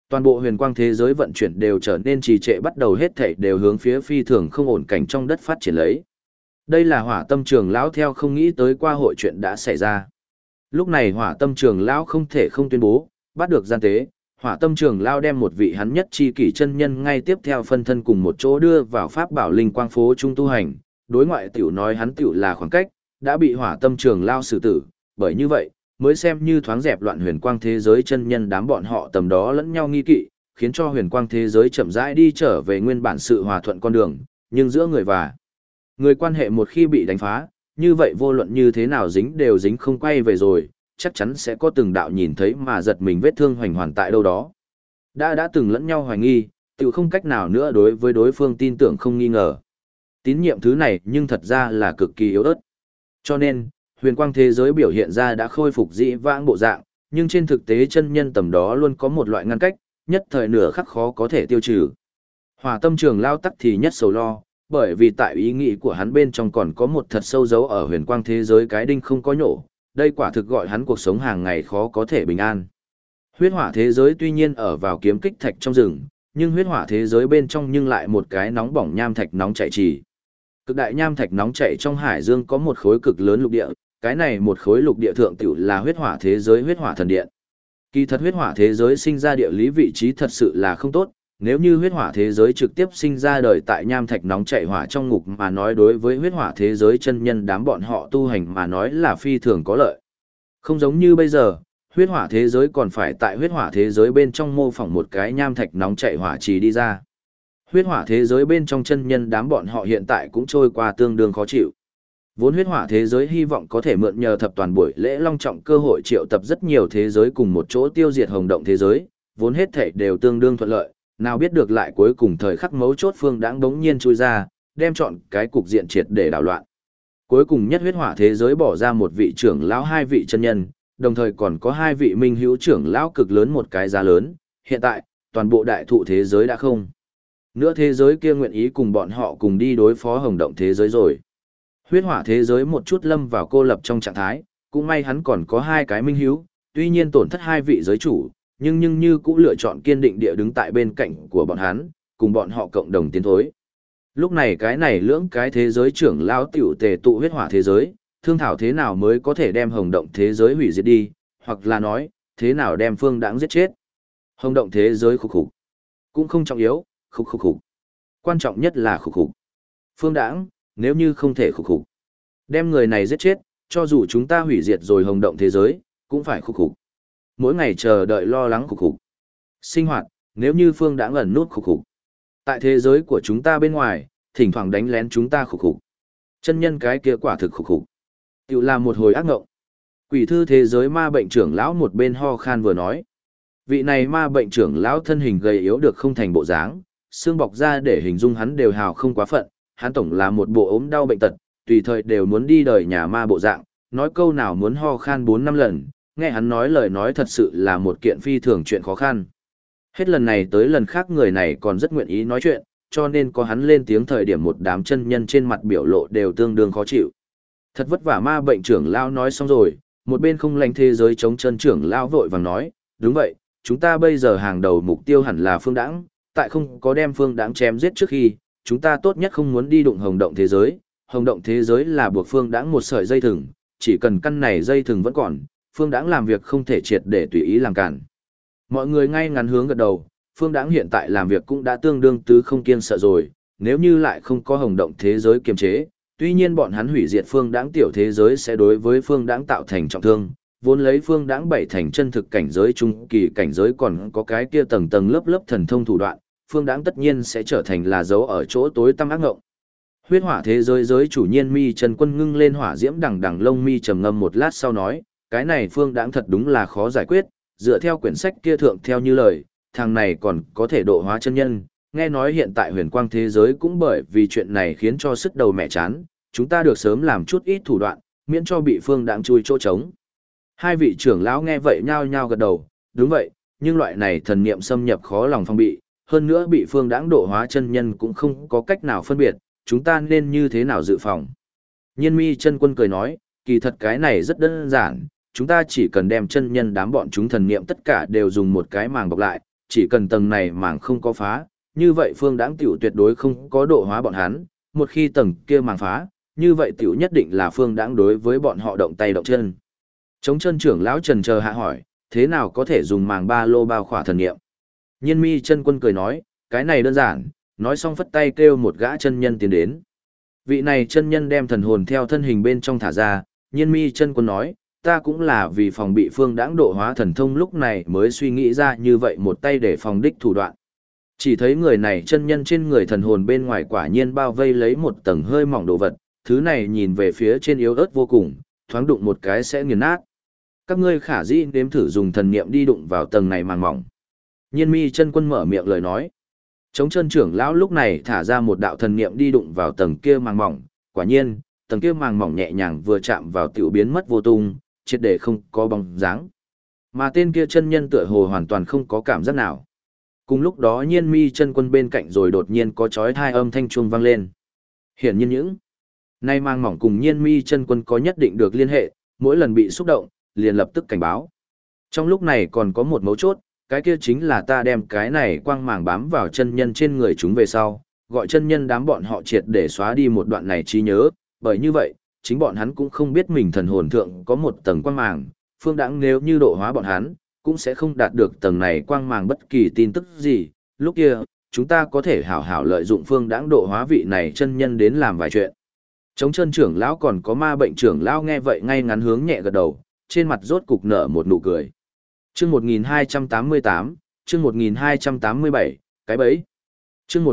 Toàn bộ huyền quang thế giới vận chuyển đều trở nên trì trệ, bắt đầu hết thảy đều hướng phía phi thường không ổn cảnh trong đất phát triển lấy. Đây là Hỏa Tâm trưởng lão theo không nghĩ tới qua hội chuyện đã xảy ra. Lúc này Hỏa Tâm trưởng lão không thể không tuyên bố, bắt được gian tế, Hỏa Tâm trưởng lão đem một vị hắn nhất chi kỷ chân nhân ngay tiếp theo phân thân cùng một chỗ đưa vào pháp bảo linh quang phố trung tu hành, đối ngoại tiểu nói hắn tiểu là khoảng cách, đã bị Hỏa Tâm trưởng lão xử tử, bởi như vậy, mới xem như thoáng dẹp loạn huyền quang thế giới chân nhân đám bọn họ tầm đó lẫn nhau nghi kỵ, khiến cho huyền quang thế giới chậm rãi đi trở về nguyên bản sự hòa thuận con đường, nhưng giữa người và người quan hệ một khi bị đánh phá, như vậy vô luận như thế nào dính đều dính không quay về rồi, chắc chắn sẽ có từng đạo nhìn thấy mà giật mình vết thương hoành hoàn tại đâu đó. Đã từng lẫn nhau hoài nghi, tự không cách nào nữa đối với đối phương tin tưởng không nghi ngờ. Tín nhiệm thứ này nhưng thật ra là cực kỳ yếu ớt. Cho nên, huyền quang thế giới biểu hiện ra đã khôi phục dĩ vãng bộ dạng, nhưng trên thực tế chân nhân tầm đó luôn có một loại ngăn cách, nhất thời nửa khắc khó có thể tiêu trừ. Hỏa Tâm trưởng lao tắc thì nhất sầu lo, bởi vì tại ý nghĩ của hắn bên trong còn có một thật sâu dấu ở huyền quang thế giới cái đinh không có nhổ, đây quả thực gọi hắn cuộc sống hàng ngày khó có thể bình an. Huyết hỏa thế giới tuy nhiên ở vào kiếm kích thạch trong rừng, nhưng huyết hỏa thế giới bên trong nhưng lại một cái nóng bỏng nham thạch nóng chảy trì. Cực đại nham thạch nóng chảy trong hải dương có một khối cực lớn lục địa, cái này một khối lục địa thượng tiểu là huyết hỏa thế giới huyết hỏa thần điện. Kỳ thật huyết hỏa thế giới sinh ra địa lý vị trí thật sự là không tốt, nếu như huyết hỏa thế giới trực tiếp sinh ra đời tại nham thạch nóng chảy hỏa trong ngục mà nói đối với huyết hỏa thế giới chân nhân đám bọn họ tu hành mà nói là phi thường có lợi. Không giống như bây giờ, huyết hỏa thế giới còn phải tại huyết hỏa thế giới bên trong mô phỏng một cái nham thạch nóng chảy hỏa trì đi ra. Huyết hỏa thế giới bên trong chân nhân đám bọn họ hiện tại cũng trôi qua tương đương khó chịu. Vốn huyết hỏa thế giới hy vọng có thể mượn nhờ thập toàn buổi lễ long trọng cơ hội triệu tập rất nhiều thế giới cùng một chỗ tiêu diệt hồng động thế giới, vốn hết thảy đều tương đương thuận lợi, nào biết được lại cuối cùng thời khắc mấu chốt phương đãng đống nhiên chui ra, đem chọn cái cục diện triệt để đảo loạn. Cuối cùng nhất huyết hỏa thế giới bỏ ra một vị trưởng lão hai vị chân nhân, đồng thời còn có hai vị minh hữu trưởng lão cực lớn một cái giá lớn, hiện tại, toàn bộ đại thụ thế giới đã không. Nữa thế giới kia nguyện ý cùng bọn họ cùng đi đối phó hồng động thế giới rồi. Huyết hỏa thế giới một chút lâm vào cô lập trong trạng thái, cũng may hắn còn có hai cái minh hữu, tuy nhiên tổn thất hai vị giới chủ, nhưng như cũng lựa chọn kiên định địa đứng tại bên cạnh của bọn hắn, cùng bọn họ cộng đồng tiến thối. Lúc này cái này lưỡng cái thế giới trưởng lão tiểu tề tụ huyết hỏa thế giới, thương thảo thế nào mới có thể đem hồng động thế giới hủy diệt đi, hoặc là nói, thế nào đem phương đãng giết chết. Hồng động thế giới khục khục, cũng không trọng yếu, khục khục khục. Quan trọng nhất là khục khục. Phương đãng, nếu như không thể khục khục, đem người này giết chết, cho dù chúng ta hủy diệt rồi hồng động thế giới, cũng phải khục khục. Mỗi ngày chờ đợi lo lắng khục khục. Sinh hoạt, nếu như phương đãng ẩn nút khục khục. Tại thế giới của chúng ta bên ngoài, thỉnh thoảng đánh lén chúng ta khục khục. Chân nhân cái kia quả thực khục khục. Tiểu là một hồi ác ngộng. Quỷ thư thế giới ma bệnh trưởng lão một bên ho khan vừa nói. Vị này ma bệnh trưởng lão thân hình gầy yếu được không thành bộ dáng, xương bọc ra để hình dung hắn đều hào không quá phận, hắn tổng là một bộ ốm đau bệnh tật, tùy thời đều muốn đi đời nhà ma bộ dạng, nói câu nào muốn ho khan 4-5 lần, nghe hắn nói lời nói thật sự là một kiện phi thường chuyện khó khăn. Hết lần này tới lần khác người này còn rất nguyện ý nói chuyện, cho nên có hắn lên tiếng thời điểm một đám chân nhân trên mặt biểu lộ đều tương đương khó chịu. Thật vất vả ma bệnh trưởng lão nói xong rồi, một bên không lành thế giới chống chân trưởng lão vội vàng nói, đúng vậy, chúng ta bây giờ hàng đầu mục tiêu hẳn là phương đãng, tại không có đem phương đãng chém giết trước khi, chúng ta tốt nhất không muốn đi đụng hồng động thế giới. Hồng động thế giới là buộc phương đãng một sợi dây thừng, chỉ cần căn này dây thừng vẫn còn, phương đãng làm việc không thể triệt để tùy ý làm cản. Mọi người ngay ngắn hướng gật đầu, phương đãng hiện tại làm việc cũng đã tương đương tứ không kiên sợ rồi, nếu như lại không có hồng động thế giới kiềm chế, tuy nhiên bọn hắn hủy diệt phương đãng tiểu thế giới sẽ đối với phương đãng tạo thành trọng thương, vốn lấy phương đãng bảy thành chân thực cảnh giới trung kỳ cảnh giới còn có cái kia tầng tầng lớp lớp thần thông thủ đoạn, phương đãng tất nhiên sẽ trở thành là dấu ở chỗ tối tăm ác ngộng. Huyết hỏa thế giới giới chủ nhiên mi Trần Quân ngưng lên hỏa diễm đằng đằng lông mi trầm ngâm một lát sau nói, cái này phương đãng thật đúng là khó giải quyết, dựa theo quyển sách kia thượng theo như lời, thằng này còn có thể độ hóa chân nhân, nghe nói hiện tại huyền quang thế giới cũng bởi vì chuyện này khiến cho sức đầu mẹ chán, chúng ta được sớm làm chút ít thủ đoạn, miễn cho bị phương đãng chui chỗ trống. Hai vị trưởng lão nghe vậy nhao nhao gật đầu, đúng vậy, nhưng loại này thần niệm xâm nhập khó lòng phòng bị, hơn nữa bị phương đãng độ hóa chân nhân cũng không có cách nào phân biệt, chúng ta nên như thế nào dự phòng. Nhiên mi chân quân cười nói, kỳ thật cái này rất đơn giản, chúng ta chỉ cần đem chân nhân đám bọn chúng thần niệm tất cả đều dùng một cái màng bọc lại, chỉ cần tầng này màng không có phá, như vậy Phương Đãng tiểu tuyệt đối không có độ hóa bọn hắn, một khi tầng kia màng phá, như vậy tiểu nhất định là Phương Đãng đối với bọn họ động tay động chân. Trống chân trưởng lão trần chờ hạ hỏi, thế nào có thể dùng màng ba lô bao khỏa thần niệm? Nhiên Mi chân quân cười nói, cái này đơn giản, nói xong phất tay kêu một gã chân nhân tiến đến. Vị này chân nhân đem thần hồn theo thân hình bên trong thả ra, Nhiên Mi chân quân nói, ta cũng là vì phòng bị Phương Đãng độ hóa thần thông lúc này mới suy nghĩ ra như vậy một tay để phòng đích thủ đoạn. Chỉ thấy người này chân nhân trên người thần hồn bên ngoài quả nhiên bao vây lấy một tầng hơi mỏng đồ vật, thứ này nhìn về phía trên yếu ớt vô cùng, thoáng đụng một cái sẽ nghiền nát. Các ngươi khả dĩ nếm thử dùng thần niệm đi đụng vào tầng này màng mỏng. Nhiên Mi chân quân mở miệng lời nói. Trống chân trưởng lão lúc này thả ra một đạo thần niệm đi đụng vào tầng kia màng mỏng, quả nhiên, tầng kia màng mỏng nhẹ nhàng vừa chạm vào tiểu biến mất vô tung, triệt để không có bóng dáng. Mà tên kia chân nhân tựa hồ hoàn toàn không có cảm giác nào. Cùng lúc đó Nhiên Mi chân quân bên cạnh rồi đột nhiên có chói tai âm thanh chuông vang lên. Hiển nhiên những nay màng mỏng cùng Nhiên Mi chân quân có nhất định được liên hệ, mỗi lần bị xúc động, liền lập tức cảnh báo. Trong lúc này còn có một mấu chốt, cái kia chính là ta đem cái này quang màng bám vào chân nhân trên người chúng về sau, gọi chân nhân đám bọn họ triệt để xóa đi một đoạn này trí nhớ, bởi như vậy, chính bọn hắn cũng không biết mình thần hồn thượng có một tầng quang màng, Phương Đãng nếu như độ hóa bọn hắn, cũng sẽ không đạt được tầng này quang màng bất kỳ tin tức gì, lúc kia, chúng ta có thể hảo hảo lợi dụng Phương Đãng độ hóa vị này chân nhân đến làm vài chuyện. Trống chân trưởng lão còn có ma bệnh trưởng lão nghe vậy ngay ngắn hướng nhẹ gật đầu, trên mặt rốt cục nở một nụ cười. Chương 1288, chương 1287, cái bẫy. Chương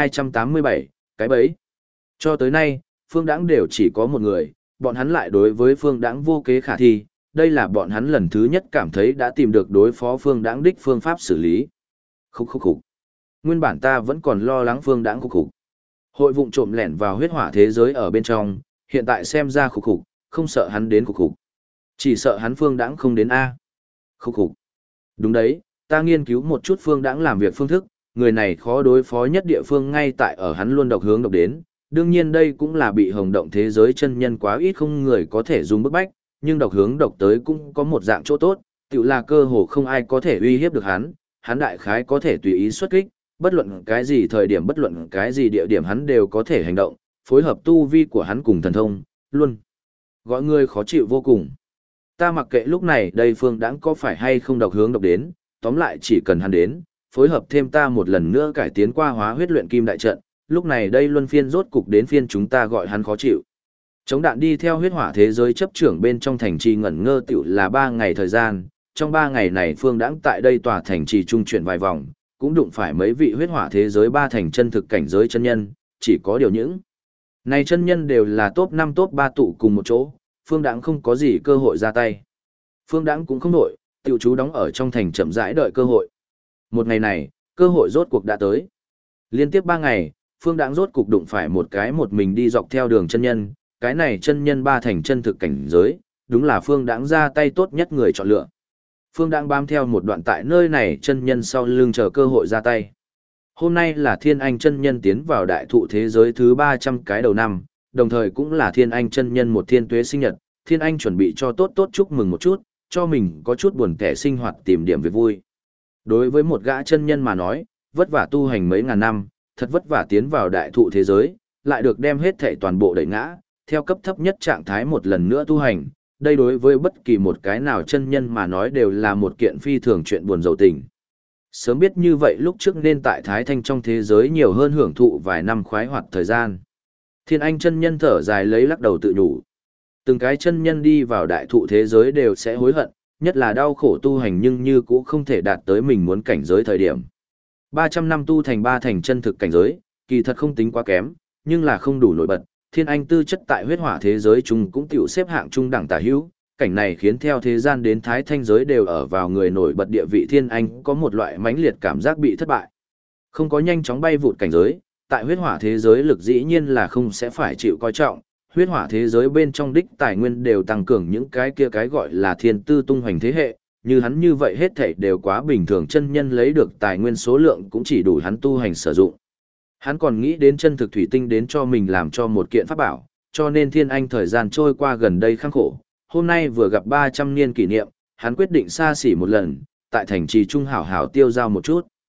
1287, cái bẫy. Cho tới nay, Phương Đãng đều chỉ có một người, bọn hắn lại đối với Phương Đãng vô kế khả thi, đây là bọn hắn lần thứ nhất cảm thấy đã tìm được đối phó Phương Đãng đích phương pháp xử lý. Khúc khúc khúc. Nguyên bản ta vẫn còn lo lắng Phương Đãng khúc khúc. Hội vụng trộm lẻn vào huyết hỏa thế giới ở bên trong, hiện tại xem ra khúc khúc, không sợ hắn đến khúc khúc. Chỉ sợ hắn Phương Đãng không đến A. Khúc khúc. Đúng đấy, ta nghiên cứu một chút Phương Đãng làm việc phương thức, người này khó đối phó nhất địa phương ngay tại ở hắn luôn độc hướng độc đến. Đương nhiên đây cũng là bị hồng động thế giới chân nhân quá ít không người có thể dùng bức bách, nhưng độc hướng độc tới cũng có một dạng chỗ tốt, tự là cơ hồ không ai có thể uy hiếp được hắn đại khái có thể tùy ý xuất kích, bất luận cái gì thời điểm bất luận cái gì địa điểm hắn đều có thể hành động, phối hợp tu vi của hắn cùng thần thông, luôn gọi người khó chịu vô cùng. Ta mặc kệ lúc này đây Phương Đãng có phải hay không độc hướng độc đến, tóm lại chỉ cần hắn đến, phối hợp thêm ta một lần nữa cải tiến qua hóa huyết luyện kim đại trận, lúc này đây luân phiên rốt cục đến phiên chúng ta gọi hắn khó chịu. Chống đạn đi theo huyết hỏa thế giới chấp trưởng bên trong thành trì ngẩn ngơ tiểu là 3 ngày thời gian, trong 3 ngày này Phương Đãng tại đây tòa thành trì trung chuyển vài vòng, cũng đụng phải mấy vị huyết hỏa thế giới 3 thành chân thực cảnh giới chân nhân, chỉ có điều những này chân nhân đều là top 5 top 3 tụ cùng một chỗ, Phương Đãng không có gì cơ hội ra tay. Phương Đãng cũng không nổi, tiểu chú đóng ở trong thành chậm rãi đợi cơ hội. Một ngày này, cơ hội rốt cuộc đã tới. Liên tiếp 3 ngày, Phương Đãng rốt cục đụng phải một mình đi dọc theo đường chân nhân, cái này chân nhân 3 thành chân thực cảnh giới, đúng là Phương Đãng ra tay tốt nhất người chọn lựa. Phương Đãng bám theo một đoạn tại nơi này chân nhân sau lưng chờ cơ hội ra tay. Hôm nay là Thiên Anh chân nhân tiến vào đại thụ thế giới thứ 300 cái đầu năm, đồng thời cũng là Thiên Anh chân nhân một thiên tuế sinh nhật, Thiên Anh chuẩn bị cho tốt chúc mừng một chút, cho mình có chút buồn tẻ sinh hoạt tìm điểm việc vui. Đối với một gã chân nhân mà nói, vất vả tu hành mấy ngàn năm, thật vất vả tiến vào đại thụ thế giới, lại được đem hết thảy toàn bộ đẩy ngã, theo cấp thấp nhất trạng thái một lần nữa tu hành, đây đối với bất kỳ một cái nào chân nhân mà nói đều là một kiện phi thường chuyện buồn rầu tình. Sớm biết như vậy lúc trước nên tại Thái Thanh trong thế giới nhiều hơn hưởng thụ vài năm khoái hoạt thời gian. Thiên Anh chân nhân thở dài lấy lắc đầu tự nhủ. Từng cái chân nhân đi vào đại thụ thế giới đều sẽ hối hận, nhất là đau khổ tu hành nhưng như cũng không thể đạt tới mình muốn cảnh giới thời điểm. 300 năm tu thành 3 thành chân thực cảnh giới, kỳ thật không tính quá kém, nhưng là không đủ nổi bật. Thiên Anh tư chất tại huyết hỏa thế giới chung cũng tiểu xếp hạng trung đẳng tả hữu, cảnh này khiến theo thế gian đến Thái Thanh giới đều ở vào người nổi bật địa vị Thiên Anh có một loại mãnh liệt cảm giác bị thất bại. Không có nhanh chóng bay vụt cảnh giới, tại huyết hỏa thế giới lực dĩ nhiên là không sẽ phải chịu coi trọng, huyết hỏa thế giới bên trong đích tài nguyên đều tăng cường những cái kia cái gọi là thiên tư tung hoành thế hệ, như hắn như vậy hết thảy đều quá bình thường, chân nhân lấy được tài nguyên số lượng cũng chỉ đủ hắn tu hành sử dụng. Hắn còn nghĩ đến chân thực thủy tinh đến cho mình làm cho một kiện pháp bảo, cho nên Thiên Anh thời gian trôi qua gần đây khắc khổ, hôm nay vừa gặp 300 niên kỷ niệm, hắn quyết định xa xỉ một lần, tại thành trì trung hảo hảo tiêu giao một chút.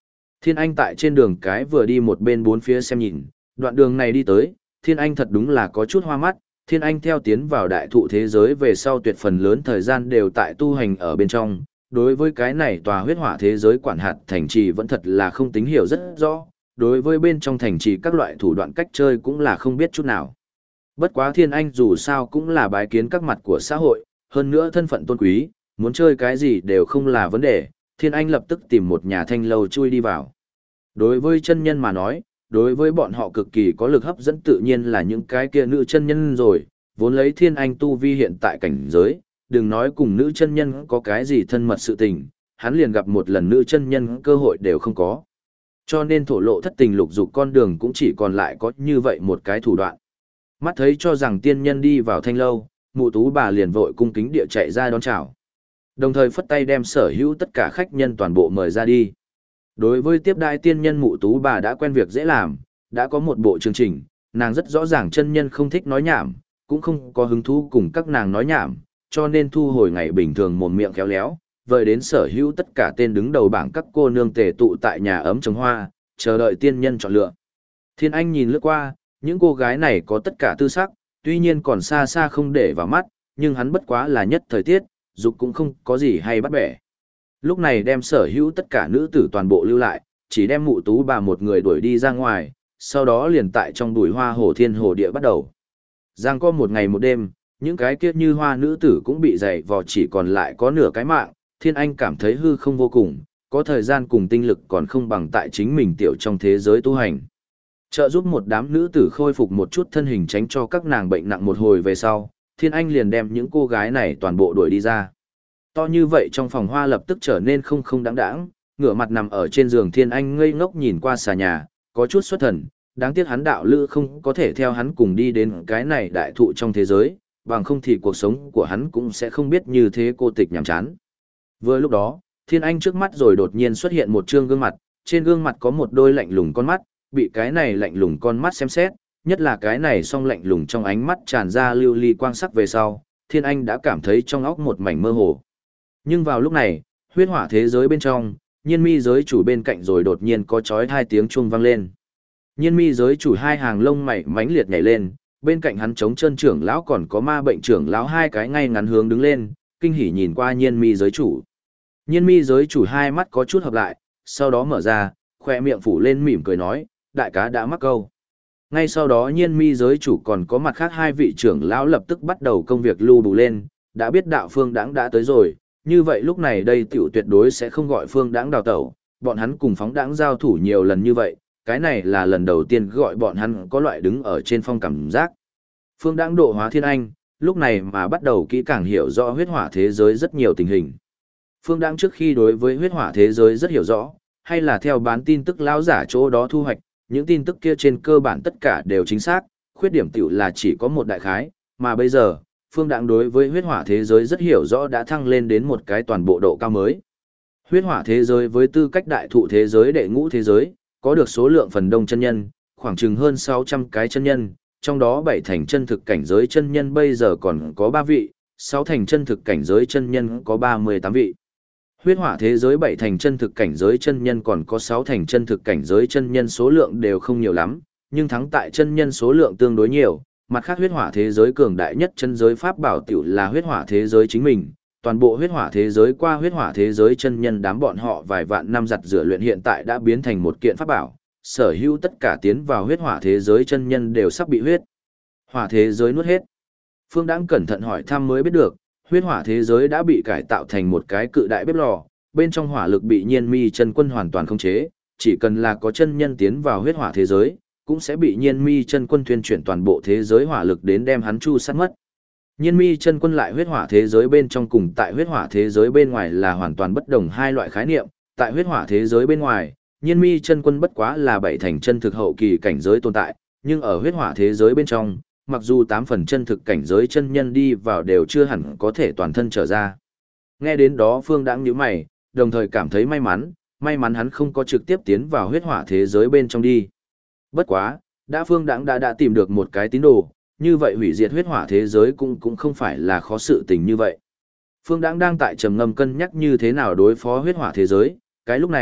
Thiên Anh tại trên đường cái vừa đi một bên bốn phía xem nhìn, đoạn đường này đi tới, Thiên Anh thật đúng là có chút hoa mắt, Thiên Anh theo tiến vào đại thụ thế giới về sau tuyệt phần lớn thời gian đều tại tu hành ở bên trong, đối với cái này tòa huyết hỏa thế giới quản hạt thành trì vẫn thật là không tính hiểu rất rõ, đối với bên trong thành trì các loại thủ đoạn cách chơi cũng là không biết chút nào. Bất quá Thiên Anh dù sao cũng là bái kiến các mặt của xã hội, hơn nữa thân phận tôn quý, muốn chơi cái gì đều không là vấn đề, Thiên Anh lập tức tìm một nhà thanh lâu chui đi vào. Đối với chân nhân mà nói, đối với bọn họ cực kỳ có lực hấp dẫn tự nhiên là những cái kia nữ chân nhân rồi, vốn lấy Thiên Anh tu vi hiện tại cảnh giới, đừng nói cùng nữ chân nhân có cái gì thân mật sự tình, hắn liền gặp một lần nữ chân nhân cơ hội đều không có. Cho nên thổ lộ thất tình lục dục con đường cũng chỉ còn lại có như vậy một cái thủ đoạn. Mắt thấy cho rằng tiên nhân đi vào thanh lâu, Mụ Tú bà liền vội cung kính địa chạy ra đón chào. Đồng thời phất tay đem sở hữu tất cả khách nhân toàn bộ mời ra đi. Đối với tiếp đãi tiên nhân Mụ Tú bà đã quen việc dễ làm, đã có một bộ chương trình, nàng rất rõ ràng chân nhân không thích nói nhảm, cũng không có hứng thú cùng các nàng nói nhảm, cho nên thu hồi ngày bình thường mồm miệng khéo léo, vời đến sở hữu tất cả tên đứng đầu bảng các cô nương tề tụ tại nhà ấm trồng hoa, chờ đợi tiên nhân chọn lựa. Thiên Anh nhìn lướt qua, những cô gái này có tất cả tư sắc, tuy nhiên còn xa xa không để vào mắt, nhưng hắn bất quá là nhất thời tiết, dục cũng không có gì hay bắt bẻ. Lúc này đem sở hữu tất cả nữ tử toàn bộ lưu lại, chỉ đem Mụ Tú bà một người đuổi đi ra ngoài, sau đó liền tại trong bụi hoa hồ thiên hồ địa bắt đầu. Giang có một ngày một đêm, những cái kia như hoa nữ tử cũng bị dày vò chỉ còn lại có nửa cái mạng, Thiên Anh cảm thấy hư không vô cùng, có thời gian cùng tinh lực còn không bằng tại chính mình tiểu trong thế giới tu hành. Trợ giúp một đám nữ tử khôi phục một chút thân hình tránh cho các nàng bệnh nặng một hồi về sau, Thiên Anh liền đem những cô gái này toàn bộ đuổi đi ra. To như vậy trong phòng hoa lập tức trở nên không đáng đáng, ngửa mặt nằm ở trên giường Thiên Anh ngây ngốc nhìn qua xà nhà, có chút xuất thần, đáng tiếc hắn đạo lữ không có thể theo hắn cùng đi đến cái này đại thụ trong thế giới, bằng không thì cuộc sống của hắn cũng sẽ không biết như thế cô tịch nhàm chán. Vừa lúc đó, Thiên Anh trước mắt rồi đột nhiên xuất hiện một trương gương mặt, trên gương mặt có một đôi lạnh lùng con mắt, bị cái này lạnh lùng con mắt xem xét, nhất là cái này song lạnh lùng trong ánh mắt tràn ra lưu ly quang sắc về sau, Thiên Anh đã cảm thấy trong óc một mảnh mơ hồ. Nhưng vào lúc này, huyết hỏa thế giới bên trong, Nhiên Mi giới chủ bên cạnh rồi đột nhiên có chói hai tiếng chuông vang lên. Nhiên Mi giới chủ hai hàng lông mày mãnh liệt nhảy lên, bên cạnh hắn chống chân trưởng lão còn có ma bệnh trưởng lão hai cái ngay ngắn hướng đứng lên, kinh hỉ nhìn qua Nhiên Mi giới chủ. Nhiên Mi giới chủ hai mắt có chút hợp lại, sau đó mở ra, khoe miệng phủ lên mỉm cười nói, đại cá đã mắc câu. Ngay sau đó Nhiên Mi giới chủ còn có mặt khác hai vị trưởng lão lập tức bắt đầu công việc lưu đủ lên, đã biết đạo Phương Đãng đã tới rồi, như vậy lúc này đây tiểu tuyệt đối sẽ không gọi Phương Đãng đào tẩu, bọn hắn cùng Phóng Đãng giao thủ nhiều lần như vậy, cái này là lần đầu tiên gọi bọn hắn có loại đứng ở trên phong cảm giác. Phương Đãng độ hóa Thiên Anh, lúc này mà bắt đầu kỹ càng hiểu rõ huyết hỏa thế giới rất nhiều tình hình. Phương Đãng trước khi đối với huyết hỏa thế giới rất hiểu rõ, hay là theo bán tin tức lão giả chỗ đó thu hoạch, những tin tức kia trên cơ bản tất cả đều chính xác, khuyết điểm tiểu là chỉ có một đại khái, mà bây giờ, Phương Đãng đối với huyết hỏa thế giới rất hiểu rõ đã thăng lên đến một cái toàn bộ độ cao mới. Huyết hỏa thế giới với tư cách đại thụ thế giới đệ ngũ thế giới, có được số lượng phần đông chân nhân, khoảng chừng hơn 600 cái chân nhân, trong đó 7 thành chân thực cảnh giới chân nhân bây giờ còn có 3 vị, 6 thành chân thực cảnh giới chân nhân có 38 vị. Huyết hỏa thế giới 7 thành chân thực cảnh giới chân nhân còn có 6 thành chân thực cảnh giới chân nhân số lượng đều không nhiều lắm, nhưng thắng tại chân nhân số lượng tương đối nhiều, mặt khác huyết hỏa thế giới cường đại nhất chân giới pháp bảo tiểu là huyết hỏa thế giới chính mình, toàn bộ huyết hỏa thế giới qua huyết hỏa thế giới chân nhân đám bọn họ vài vạn năm giặt rửa luyện hiện tại đã biến thành một kiện pháp bảo, sở hữu tất cả tiến vào huyết hỏa thế giới chân nhân đều sắp bị huyết hỏa thế giới nuốt hết. Phương Đãng cẩn thận hỏi thăm mới biết được, huyết hỏa thế giới đã bị cải tạo thành một cái cự đại bếp lò, bên trong hỏa lực bị Nhiên Mi chân quân hoàn toàn khống chế, chỉ cần là có chân nhân tiến vào huyết hỏa thế giới, cũng sẽ bị Nhiên Mi chân quân thuyên chuyển toàn bộ thế giới hỏa lực đến đem hắn chu sát mất. Nhiên Mi chân quân lại huyết hỏa thế giới bên trong cùng tại huyết hỏa thế giới bên ngoài là hoàn toàn bất đồng hai loại khái niệm, tại huyết hỏa thế giới bên ngoài, Nhiên Mi chân quân bất quá là 7 thành chân thực hậu kỳ cảnh giới tồn tại, nhưng ở huyết hỏa thế giới bên trong, mặc dù 8 phần chân thực cảnh giới chân nhân đi vào đều chưa hẳn có thể toàn thân trở ra. Nghe đến đó Phương Đãng nhíu mày, đồng thời cảm thấy may mắn hắn không có trực tiếp tiến vào huyết hỏa thế giới bên trong đi. Bất quá, Phương Đãng đã tìm được một cái tín đồ, như vậy hủy diệt huyết hỏa thế giới cũng không phải là khó sự tình như vậy. Phương Đãng đang tại trầm ngâm cân nhắc như thế nào đối phó huyết hỏa thế giới, cái lúc này,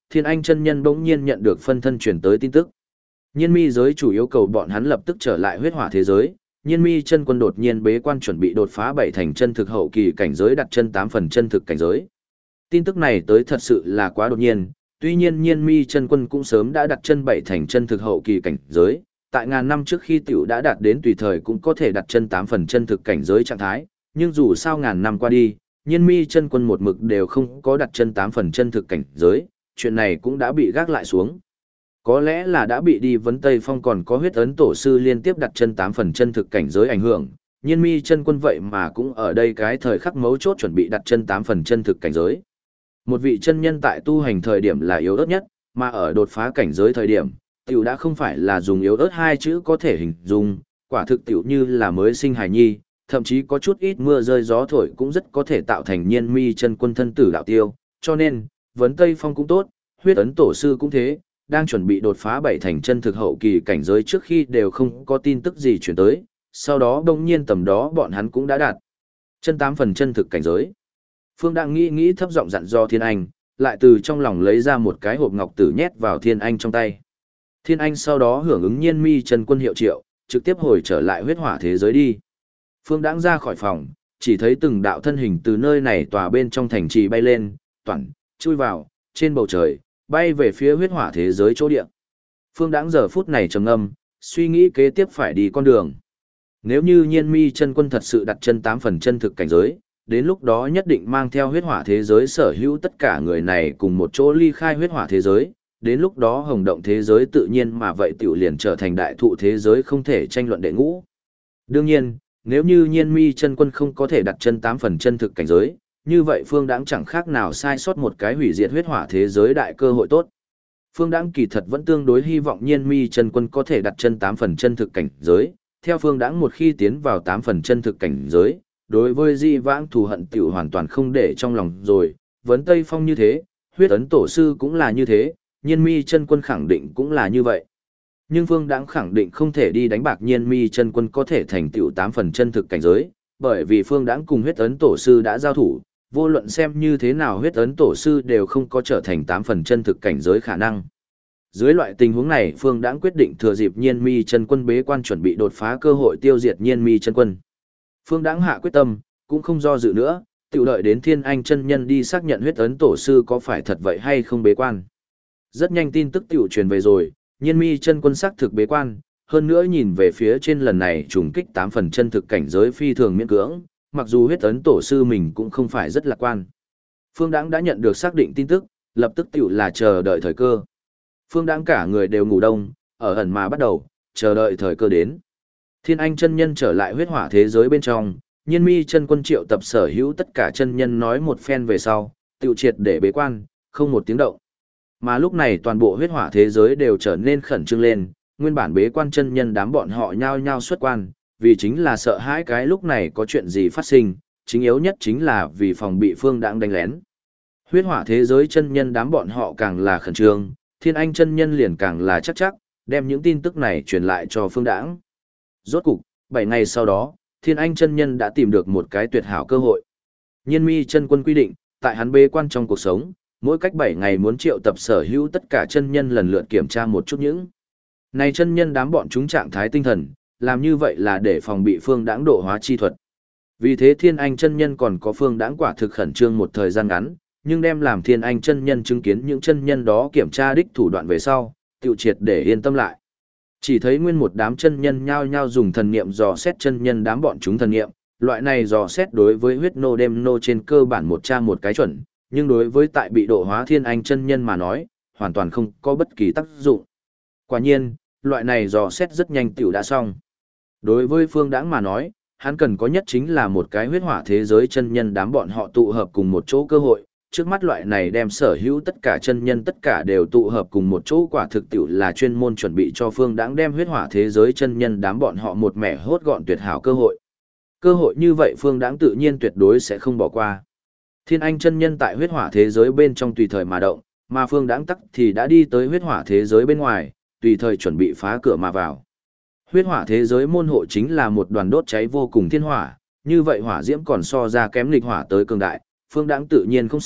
Thiên Anh chân nhân bỗng nhiên nhận được phân thân truyền tới tin tức. Nhiên mi giới chủ yêu cầu bọn hắn lập tức trở lại huyết hỏa thế giới. Nhiên mi chân quân đột nhiên bế quan chuẩn bị đột phá 7 thành chân thực hậu kỳ cảnh giới, đặt chân 8 phần chân thực cảnh giới. Tin tức này tới thật sự là quá đột nhiên, tuy nhiên Nhiên mi chân quân cũng sớm đã đặt chân 7 thành chân thực hậu kỳ cảnh giới, tại ngàn năm trước khi tiểu đã đạt đến tùy thời cũng có thể đặt chân 8 phần chân thực cảnh giới trạng thái, nhưng dù sao ngàn năm qua đi, Nhiên mi chân quân một mực đều không có đặt chân 8 phần chân thực cảnh giới, chuyện này cũng đã bị gác lại xuống. Có lẽ là đã bị đi vấn Tây Phong còn có huyết ấn tổ sư liên tiếp đặt chân 8 phần chân thực cảnh giới ảnh hưởng, Nhiên mi chân quân vậy mà cũng ở đây cái thời khắc mấu chốt chuẩn bị đặt chân 8 phần chân thực cảnh giới. Một vị chân nhân tại tu hành thời điểm là yếu ớt nhất, mà ở đột phá cảnh giới thời điểm, tiểu đã không phải là dùng yếu ớt hai chữ có thể hình dung, quả thực tiểu như là mới sinh hài nhi, thậm chí có chút ít mưa rơi gió thổi cũng rất có thể tạo thành Nhiên mi chân quân thân tử đạo tiêu, cho nên, vấn Tây Phong cũng tốt, huyết ấn tổ sư cũng thế, đang chuẩn bị đột phá 7 thành chân thực hậu kỳ cảnh giới trước khi đều không có tin tức gì chuyển tới, sau đó đông nhiên tầm đó bọn hắn cũng đã đạt chân 8 phần chân thực cảnh giới. Phương đang nghĩ thấp giọng dặn do Thiên Anh, lại từ trong lòng lấy ra một cái hộp ngọc tử nhét vào Thiên Anh trong tay. Thiên Anh sau đó hưởng ứng Nhiên mi chân quân hiệu triệu, trực tiếp hồi trở lại huyết hỏa thế giới đi. Phương đãng ra khỏi phòng, chỉ thấy từng đạo thân hình từ nơi này tỏa bên trong thành trì bay lên, toản, chui vào, trên bầu trời, bay về phía huyết hỏa thế giới chỗ địa. Phương đãng giờ phút này trầm ngâm, suy nghĩ kế tiếp phải đi con đường. Nếu như Nhiên mi chân quân thật sự đặt chân 8 phần chân thực cảnh giới, đến lúc đó nhất định mang theo huyết hỏa thế giới sở hữu tất cả người này cùng một chỗ ly khai huyết hỏa thế giới, đến lúc đó hồng động thế giới tự nhiên mà vậy tiểu liền trở thành đại thụ thế giới không thể tranh luận đệ ngũ. Đương nhiên, nếu như Nhiên mi chân quân không có thể đặt chân 8 phần chân thực cảnh giới, như vậy Phương Đãng chẳng khác nào sai sót một cái hủy diệt huyết hỏa thế giới đại cơ hội tốt. Phương Đãng kỳ thật vẫn tương đối hy vọng Nhiên mi chân quân có thể đặt chân 8 phần chân thực cảnh giới, theo Phương Đãng một khi tiến vào 8 phần chân thực cảnh giới, đối với di vãng thù hận tiểu hoàn toàn không để trong lòng rồi, vấn Tây Phong như thế, huyết ấn tổ sư cũng là như thế, Nhiên mi chân quân khẳng định cũng là như vậy. Nhưng Phương Đãng khẳng định không thể đi đánh bạc Nhiên mi chân quân có thể thành tựu 8 phần chân thực cảnh giới, bởi vì Phương Đãng cùng huyết ấn tổ sư đã giao thủ, vô luận xem như thế nào huyết ấn tổ sư đều không có trở thành 8 phần chân thực cảnh giới khả năng. Dưới loại tình huống này, Phương Đãng quyết định thừa dịp Nhiên mi chân quân bế quan chuẩn bị đột phá cơ hội tiêu diệt Nhiên mi chân quân. Phương Đãng hạ quyết tâm, cũng không do dự nữa, tự đợi đến Thiên Anh chân nhân đi xác nhận huyết ấn tổ sư có phải thật vậy hay không bế quan. Rất nhanh tin tức tiểu truyền về rồi, Nhiên mi chân quân xác thực bế quan, hơn nữa nhìn về phía trên lần này trùng kích 8 phần chân thực cảnh giới phi thường miễn cưỡng, mặc dù huyết ấn tổ sư mình cũng không phải rất lạc quan. Phương Đãng đã nhận được xác định tin tức, lập tức tiểu là chờ đợi thời cơ. Phương Đãng cả người đều ngủ đông, ở ẩn mà bắt đầu, chờ đợi thời cơ đến. Thiên Anh chân nhân trở lại huyết hỏa thế giới bên trong, Nhiên mi chân quân triệu tập sở hữu tất cả chân nhân nói một phen về sau, tiểu triệt để bế quan, không một tiếng động. Mà lúc này toàn bộ huyết hỏa thế giới đều trở nên khẩn trương lên, nguyên bản bế quan chân nhân đám bọn họ nhao nhao xuất quan, vì chính là sợ hãi cái lúc này có chuyện gì phát sinh, chính yếu nhất chính là vì phòng bị Phương Đãng đánh lén. Huyết hỏa thế giới chân nhân đám bọn họ càng là khẩn trương, Thiên Anh chân nhân liền càng là chắc, đem những tin tức này truyền lại cho Phương Đãng. Rốt cục, 7 ngày sau đó, Thiên Anh chân nhân đã tìm được một cái tuyệt hảo cơ hội. Nhiên mi chân quân quy định, tại hắn bế quan trong cuộc sống, mỗi cách 7 ngày muốn triệu tập sở hữu tất cả chân nhân lần lượt kiểm tra một chút những này chân nhân đám bọn chúng trạng thái tinh thần, làm như vậy là để phòng bị Phương Đãng độ hóa chi thuật. Vì thế Thiên Anh chân nhân còn có Phương Đãng quả thực khẩn trương một thời gian ngắn, nhưng đem làm Thiên Anh chân nhân chứng kiến những chân nhân đó kiểm tra đích thủ đoạn về sau, tiêu triệt để yên tâm lại. Chỉ thấy nguyên một đám chân nhân nhao nhao dùng thần niệm dò xét chân nhân đám bọn chúng thần niệm, loại này dò xét đối với huyết nô đêm nô trên cơ bản một tra một cái chuẩn, nhưng đối với tại bị độ hóa Thiên Anh chân nhân mà nói, hoàn toàn không có bất kỳ tác dụng. Quả nhiên, loại này dò xét rất nhanh tiểu đã xong. Đối với Phương Đãng mà nói, hắn cần có nhất chính là một cái huyết hỏa thế giới chân nhân đám bọn họ tụ hợp cùng một chỗ cơ hội, trước mắt loại này đem sở hữu tất cả chân nhân tất cả đều tụ hợp cùng một chỗ quả thực tiểu là chuyên môn chuẩn bị cho Phương Đãng đem huyết hỏa thế giới chân nhân đám bọn họ một mẻ hốt gọn tuyệt hảo cơ hội. Cơ hội như vậy Phương Đãng tự nhiên tuyệt đối sẽ không bỏ qua. Thiên Anh chân nhân tại huyết hỏa thế giới bên trong tùy thời mà động, mà Phương Đãng tắc thì đã đi tới huyết hỏa thế giới bên ngoài, tùy thời chuẩn bị phá cửa mà vào. Huyết hỏa thế giới môn hộ chính là một đoàn đốt cháy vô cùng thiên hỏa, như vậy hỏa diễm còn so ra kém nghịch hỏa tới cường đại, Phương Đãng tự nhiên không sợ,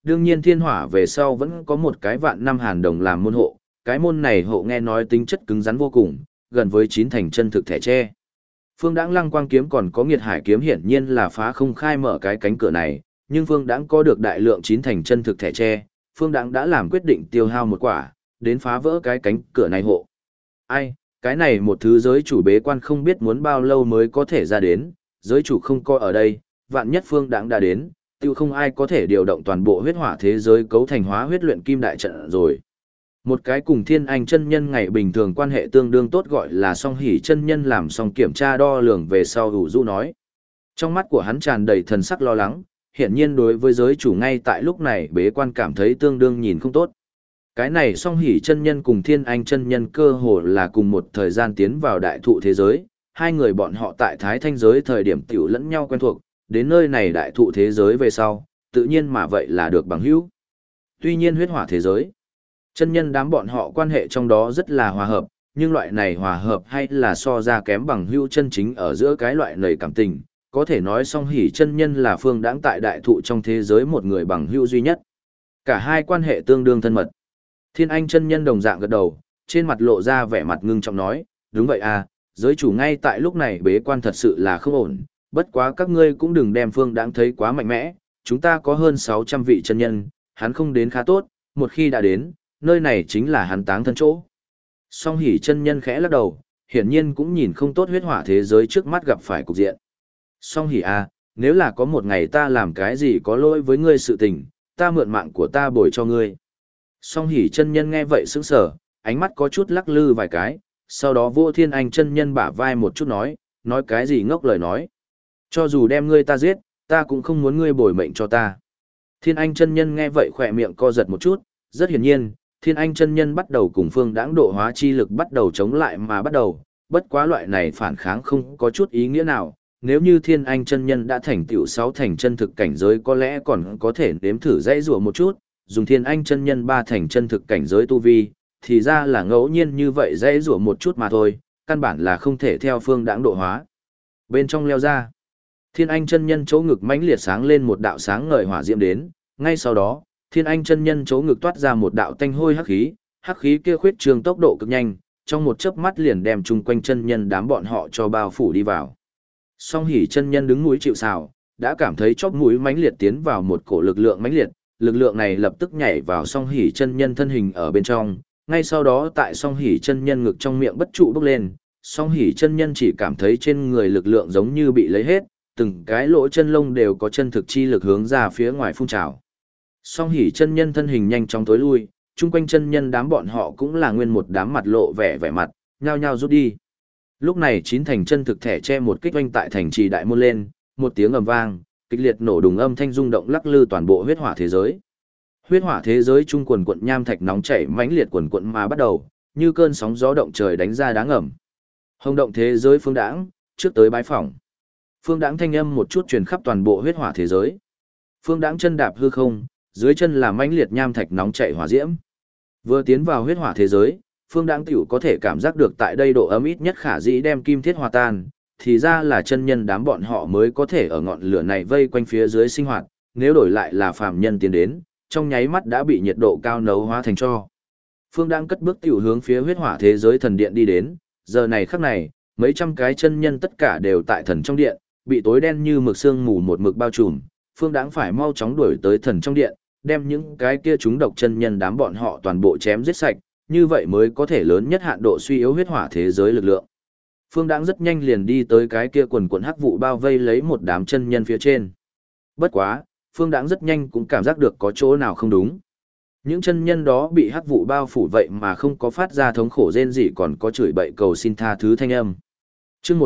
đương nhiên thiên hỏa về sau vẫn có một cái vạn năm hàn đồng làm môn hộ, cái môn này hộ nghe nói tính chất cứng rắn vô cùng, gần với chín thành chân thực thẻ tre. Phương Đãng Lăng Quang kiếm còn có Nghiệt Hải kiếm hiển nhiên là phá không khai mở cái cánh cửa này, nhưng Phương Đãng có được đại lượng chín thành chân thực thẻ tre, Phương Đãng đã làm quyết định tiêu hao một quả, đến phá vỡ cái cánh cửa này hộ. Ai, cái này một thứ giới chủ bế quan không biết muốn bao lâu mới có thể ra đến, giới chủ không coi ở đây, vạn nhất Phương Đãng đã đến, tiêu không ai có thể điều động toàn bộ huyết hỏa thế giới cấu thành hóa huyết luyện kim đại trận rồi. Một cái cùng Thiên Anh chân nhân ngày bình thường quan hệ tương đương tốt gọi là Song Hỷ chân nhân làm xong kiểm tra đo lường về sau ủ rũ nói. Trong mắt của hắn tràn đầy thần sắc lo lắng, hiển nhiên đối với giới chủ ngay tại lúc này bế quan cảm thấy tương đương nhìn không tốt. Cái này Song Hỷ chân nhân cùng Thiên Anh chân nhân cơ hồ là cùng một thời gian tiến vào đại thụ thế giới, hai người bọn họ tại Thái Thanh giới thời điểm tiểu lẫn nhau quen thuộc, đến nơi này đại thụ thế giới về sau, tự nhiên mà vậy là được bằng hữu. Tuy nhiên huyết hỏa thế giới, chân nhân đám bọn họ quan hệ trong đó rất là hòa hợp, nhưng loại này hòa hợp hay là so ra kém bằng hữu chân chính ở giữa cái loại nầy cảm tình, có thể nói Song Hỷ chân nhân là Phương Đãng tại đại thụ trong thế giới một người bằng hữu duy nhất. Cả hai quan hệ tương đương thân mật. Thiên Anh chân nhân đồng dạng gật đầu, trên mặt lộ ra vẻ mặt ngưng trọng nói, đúng vậy à, giới chủ ngay tại lúc này bế quan thật sự là không ổn, bất quá các ngươi cũng đừng đem Phương Đãng thấy quá mạnh mẽ, chúng ta có hơn 600 vị chân nhân, hắn không đến khá tốt, một khi đã đến, nơi này chính là hắn táng thân chỗ. Song Hỷ chân nhân khẽ lắc đầu, hiển nhiên cũng nhìn không tốt huyết hỏa thế giới trước mắt gặp phải cục diện. Song Hỷ à, nếu là có một ngày ta làm cái gì có lỗi với ngươi sự tình, ta mượn mạng của ta bồi cho ngươi. Song Hỷ chân nhân nghe vậy sững sờ, ánh mắt có chút lắc lư vài cái, sau đó vô Thiên Anh chân nhân bả vai một chút nói cái gì ngốc lời nói. Cho dù đem ngươi ta giết, ta cũng không muốn ngươi bồi mệnh cho ta. Thiên Anh chân nhân nghe vậy khỏe miệng co giật một chút, rất hiển nhiên, Thiên Anh chân nhân bắt đầu cùng Phương Đãng độ hóa chi lực bắt đầu chống lại mà bắt đầu, bất quá loại này phản kháng không có chút ý nghĩa nào, nếu như Thiên Anh chân nhân đã thành tựu 6 thành chân thực cảnh giới có lẽ còn có thể nếm thử dãy rủa một chút, dùng Thiên Anh chân nhân 3 thành chân thực cảnh giới tu vi, thì ra là ngẫu nhiên như vậy dãy rủa một chút mà thôi, căn bản là không thể theo Phương Đãng độ hóa. Bên trong leo ra, Thiên Anh chân nhân chỗ ngực mãnh liệt sáng lên một đạo sáng ngời hỏa diễm đến, ngay sau đó, Thiên Anh chân nhân chỗ ngực toát ra một đạo tanh hôi hắc khí kia khuyết trường tốc độ cực nhanh, trong một chớp mắt liền đem chung quanh chân nhân đám bọn họ cho bao phủ đi vào. Song Hỷ chân nhân đứng núi chịu sào, đã cảm thấy chóp mũi mãnh liệt tiến vào một cổ lực lượng mãnh liệt, lực lượng này lập tức nhảy vào Song Hỷ chân nhân thân hình ở bên trong, ngay sau đó tại Song Hỷ chân nhân ngực trong miệng bất trụ bốc lên, Song Hỷ chân nhân chỉ cảm thấy trên người lực lượng giống như bị lấy hết, từng cái lỗ chân lông đều có chân thực chi lực hướng ra phía ngoài phun trào. Song Hỷ chân nhân thân hình nhanh chóng tối lui, chung quanh chân nhân đám bọn họ cũng là nguyên một đám mặt lộ vẻ mặt, nhao nhao rút đi. Lúc này chín thành chân thực thẻ che một kích oanh tại thành trì đại môn lên, một tiếng ầm vang, kịch liệt nổ đùng âm thanh rung động lắc lư toàn bộ huyết hỏa thế giới. Huyết hỏa thế giới trung quần quận nham thạch nóng chảy mãnh liệt quần quận mà bắt đầu, như cơn sóng gió động trời đánh ra đá ngầm. Hồng động thế giới Phương Đãng, trước tới bái phỏng. Phương Đãng thanh âm một chút truyền khắp toàn bộ huyết hỏa thế giới. Phương Đãng chân đạp hư không, dưới chân là mãnh liệt nham thạch nóng chảy hỏa diễm. Vừa tiến vào huyết hỏa thế giới, Phương Đãng tiểu có thể cảm giác được tại đây độ ấm ít nhất khả dĩ đem kim thiết hòa tan, thì ra là chân nhân đám bọn họ mới có thể ở ngọn lửa này vây quanh phía dưới sinh hoạt, nếu đổi lại là phàm nhân tiến đến, trong nháy mắt đã bị nhiệt độ cao nấu hóa thành tro. Phương Đãng cất bước tiểu hướng phía huyết hỏa thế giới thần điện đi đến, giờ này khắc này, mấy trăm cái chân nhân tất cả đều tại thần trong điện, bị tối đen như mực sương mù một mực bao trùm, Phương Đãng phải mau chóng đuổi tới thần trong điện, đem những cái kia chúng độc chân nhân đám bọn họ toàn bộ chém giết sạch, như vậy mới có thể lớn nhất hạn độ suy yếu huyết hỏa thế giới lực lượng. Phương Đãng rất nhanh liền đi tới cái kia quần quần hắc vụ bao vây lấy một đám chân nhân phía trên. Bất quá, Phương Đãng rất nhanh cũng cảm giác được có chỗ nào không đúng. Những chân nhân đó bị hắc vụ bao phủ vậy mà không có phát ra thống khổ rên rỉ còn có chửi bậy cầu xin tha thứ thanh âm. Chương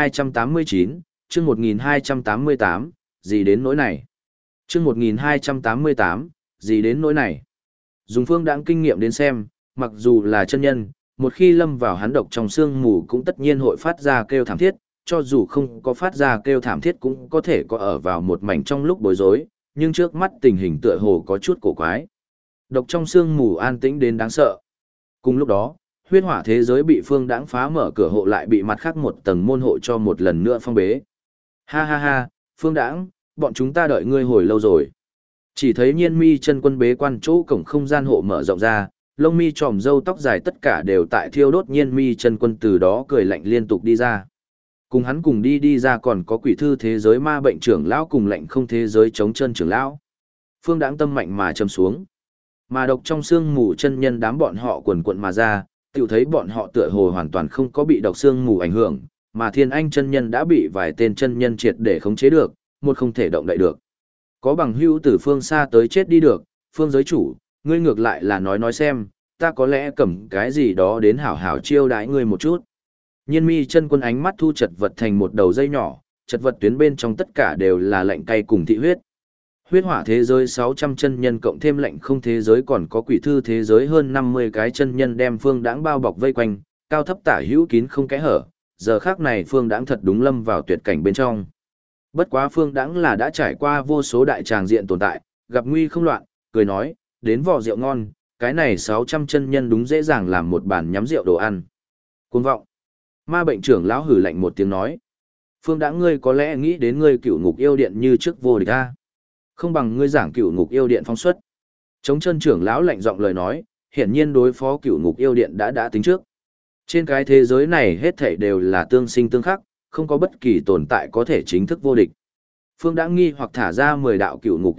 1289, chương 1288, gì đến nỗi này? Chương 1288, gì đến nỗi này? Dùng Phương Đãng kinh nghiệm đến xem, mặc dù là chân nhân, một khi lâm vào hắn độc trong sương mù cũng tất nhiên hội phát ra kêu thảm thiết, cho dù không có phát ra kêu thảm thiết cũng có thể có ở vào một mảnh trong lúc bối rối, nhưng trước mắt tình hình tựa hồ có chút cổ quái. Độc trong sương mù an tĩnh đến đáng sợ. Cùng lúc đó, huyết hỏa thế giới bị Phương Đãng phá mở cửa hộ lại bị mặt khác một tầng môn hộ cho một lần nữa phong bế. Ha ha ha, Phương Đãng, bọn chúng ta đợi ngươi hồi lâu rồi. Chỉ thấy Nhiên Mi chân quân bế quan chỗ cổng không gian hộ mở rộng ra, lông mi tròm râu tóc dài tất cả đều tại thiêu đốt. Nhiên Mi chân quân từ đó cười lạnh liên tục đi ra. Cùng hắn cùng đi ra còn có quỷ thư thế giới ma bệnh trưởng lão cùng lệnh không thế giới chống chân trưởng lão. Phương Đãng tâm mạnh mà châm xuống. Mà độc trong xương mù chân nhân đám bọn họ quần quận mà ra, tiểu thấy bọn họ tựa hồ hoàn toàn không có bị độc xương mù ảnh hưởng, mà Thiên Anh chân nhân đã bị vài tên chân nhân triệt để khống chế được, một không thể động đậy được. Có bằng hữu từ phương xa tới chết đi được, Phương giới chủ, ngươi ngược lại là nói xem, ta có lẽ cầm cái gì đó đến hảo hảo chiêu đãi ngươi một chút. Nhiên Mi chân quân ánh mắt thu chật vật thành một đầu dây nhỏ, chật vật tuyến bên trong tất cả đều là lạnh cay cùng thị huyết. Huyết hỏa thế giới 600 chân nhân cộng thêm lệnh không thế giới còn có quỷ thư thế giới hơn 50 cái chân nhân đem Phương Đãng bao bọc vây quanh, cao thấp tả hữu kín không kẽ hở, giờ khác này Phương Đãng thật đúng lâm vào tuyệt cảnh bên trong. Bất quá Phương Đãng là đã trải qua vô số đại tràng diện tồn tại, gặp nguy không loạn, cười nói, đến vò rượu ngon, cái này 600 chân nhân đúng dễ dàng làm một bàn nhắm rượu đồ ăn. Cuồng vọng. Ma bệnh trưởng lão hử lạnh một tiếng nói, Phương Đãng ngươi có lẽ nghĩ đến ngươi cựu ngục yêu điện như trước vô địch a, không bằng ngươi giảng cựu ngục yêu điện phóng xuất. Chống chân trưởng lão lạnh giọng lời nói, hiển nhiên đối phó cựu ngục yêu điện đã tính trước. Trên cái thế giới này hết thảy đều là tương sinh tương khắc, không có bất kỳ tồn tại có thể chính thức vô địch. Phương Đãng nghi hoặc thả ra 10 đạo cựu ngục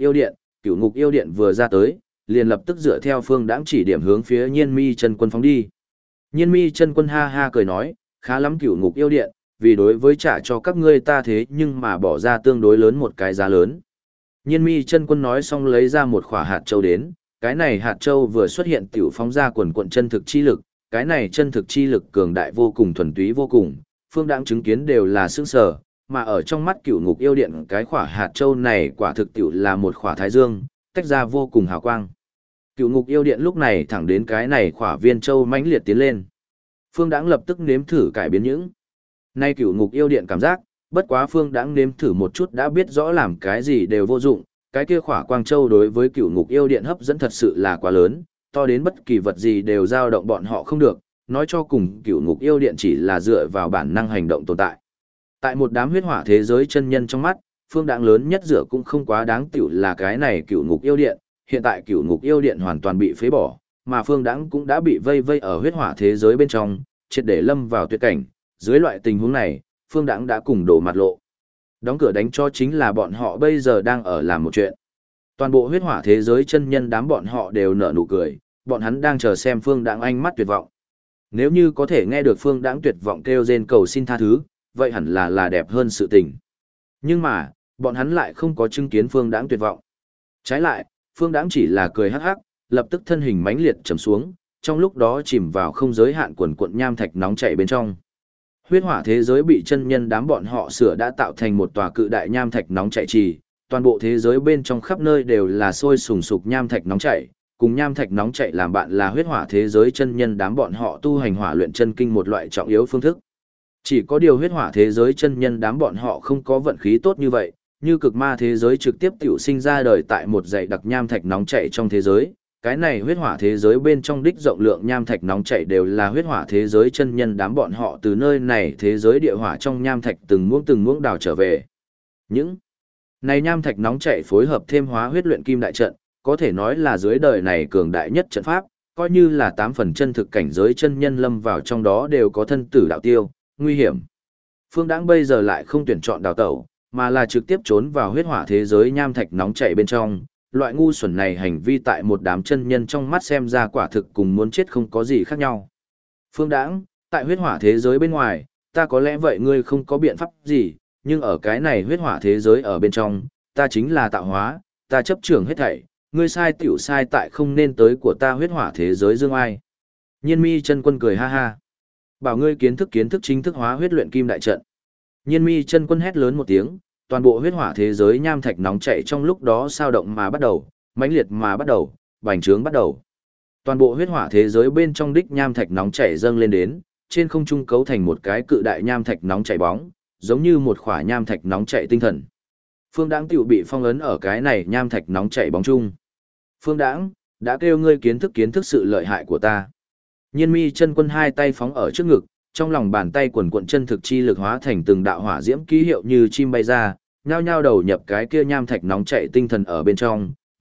yêu điện vừa ra tới, liền lập tức dựa theo Phương Đãng chỉ điểm hướng phía Nhiên Mi chân quân phóng đi. Nhiên Mi chân quân ha ha cười nói, khá lắm cựu ngục yêu điện, vì đối với trả cho các ngươi ta thế nhưng mà bỏ ra tương đối lớn một cái giá lớn. Nhiên Mi chân quân nói xong lấy ra một khỏa hạt châu đến, cái này hạt châu vừa xuất hiện tiểu phóng ra quần quận chân thực chi lực, cái này chân thực chi lực cường đại vô cùng thuần túy vô cùng, Phương Đãng chứng kiến đều là sững sờ, mà ở trong mắt cựu ngục yêu điện cái khỏa hạt châu này quả thực tiểu là một khỏa thái dương, tách ra vô cùng hào quang. Cựu ngục yêu điện lúc này thẳng đến cái này khỏa viên châu mãnh liệt tiến lên. Phương Đãng lập tức nếm thử cải biến những. Nay cựu ngục yêu điện cảm giác, bất quá Phương Đãng nếm thử một chút đã biết rõ làm cái gì đều vô dụng, cái kia khỏa quang châu đối với cựu ngục yêu điện hấp dẫn thật sự là quá lớn, to đến bất kỳ vật gì đều dao động bọn họ không được, nói cho cùng cựu ngục yêu điện chỉ là dựa vào bản năng hành động tồn tại. Tại một đám huyết hỏa thế giới chân nhân trong mắt, Phương Đãng lớn nhất dựa cũng không quá đáng tiểu là cái này cựu ngục yêu điện, hiện tại cựu ngục yêu điện hoàn toàn bị phế bỏ, mà Phương Đãng cũng đã bị vây ở huyết hỏa thế giới bên trong, triệt để lâm vào tuyệt cảnh, dưới loại tình huống này, Phương Đãng đã cùng đổ mặt lộ. Đóng cửa đánh cho chính là bọn họ bây giờ đang ở làm một chuyện. Toàn bộ huyết hỏa thế giới chân nhân đám bọn họ đều nở nụ cười, bọn hắn đang chờ xem Phương Đãng ánh mắt tuyệt vọng. Nếu như có thể nghe được Phương Đãng tuyệt vọng kêu rên cầu xin tha thứ, vậy hẳn là đẹp hơn sự tình. Nhưng mà, bọn hắn lại không có chứng kiến Phương Đãng tuyệt vọng. Trái lại, Phương Đãng chỉ là cười hắc hắc, lập tức thân hình mãnh liệt trầm xuống, trong lúc đó chìm vào không giới hạn quần cuộn nham thạch nóng chảy bên trong. Huyết hỏa thế giới bị chân nhân đám bọn họ sửa đã tạo thành một tòa cự đại nham thạch nóng chảy trì, toàn bộ thế giới bên trong khắp nơi đều là sôi sùng sục nham thạch nóng chảy, cùng nham thạch nóng chảy làm bạn là huyết hỏa thế giới chân nhân đám bọn họ tu hành hỏa luyện chân kinh một loại trọng yếu phương thức. Chỉ có điều huyết hỏa thế giới chân nhân đám bọn họ không có vận khí tốt như vậy, như cực ma thế giới trực tiếp tiểu sinh ra đời tại một dãy đặc nham thạch nóng chảy trong thế giới. Cái này huyết hỏa thế giới bên trong đích rộng lượng nham thạch nóng chảy đều là huyết hỏa thế giới chân nhân đám bọn họ từ nơi này thế giới địa hỏa trong nham thạch từng muỗng đào trở về. Những này nham thạch nóng chảy phối hợp thêm hóa huyết luyện kim đại trận, có thể nói là dưới đời này cường đại nhất trận pháp, coi như là 8 phần chân thực cảnh giới chân nhân lâm vào trong đó đều có thân tử đạo tiêu, nguy hiểm. Phương Đãng bây giờ lại không tuyển chọn đào tẩu, mà là trực tiếp trốn vào huyết hỏa thế giới nham thạch nóng chảy bên trong. Loại ngu xuẩn này hành vi tại một đám chân nhân trong mắt xem ra quả thực cùng muốn chết không có gì khác nhau. Phương Đãng, tại huyết hỏa thế giới bên ngoài, ta có lẽ vậy ngươi không có biện pháp gì, nhưng ở cái này huyết hỏa thế giới ở bên trong, ta chính là tạo hóa, ta chấp trưởng hết thảy, ngươi sai tiểu sai tại không nên tới của ta huyết hỏa thế giới dương ai. Nhiên Mi chân quân cười ha ha. Bảo ngươi kiến thức chính thức hóa huyết luyện kim đại trận. Nhiên Mi chân quân hét lớn một tiếng, toàn bộ huyết hỏa thế giới nham thạch nóng chảy trong lúc đó sao động mà bắt đầu, mãnh liệt mà bắt đầu, bành trướng bắt đầu. Toàn bộ huyết hỏa thế giới bên trong đích nham thạch nóng chảy dâng lên đến, trên không trung cấu thành một cái cự đại nham thạch nóng chảy bóng, giống như một khỏa nham thạch nóng chảy tinh thần. Phương Đãng tiểu bị phong ấn ở cái này nham thạch nóng chảy bóng chung. Phương Đãng, đã kêu ngươi kiến thức sự lợi hại của ta. Nhiên Mi chân quân hai tay phóng ở trước ngực, trong lòng bàn tay quần quận chân thực chi lực hóa thành từng đạo hỏa diễm ký hiệu như chim bay ra, nhao nhao đầu nhập cái kia nham thạch nóng chảy tinh thần ở bên trong,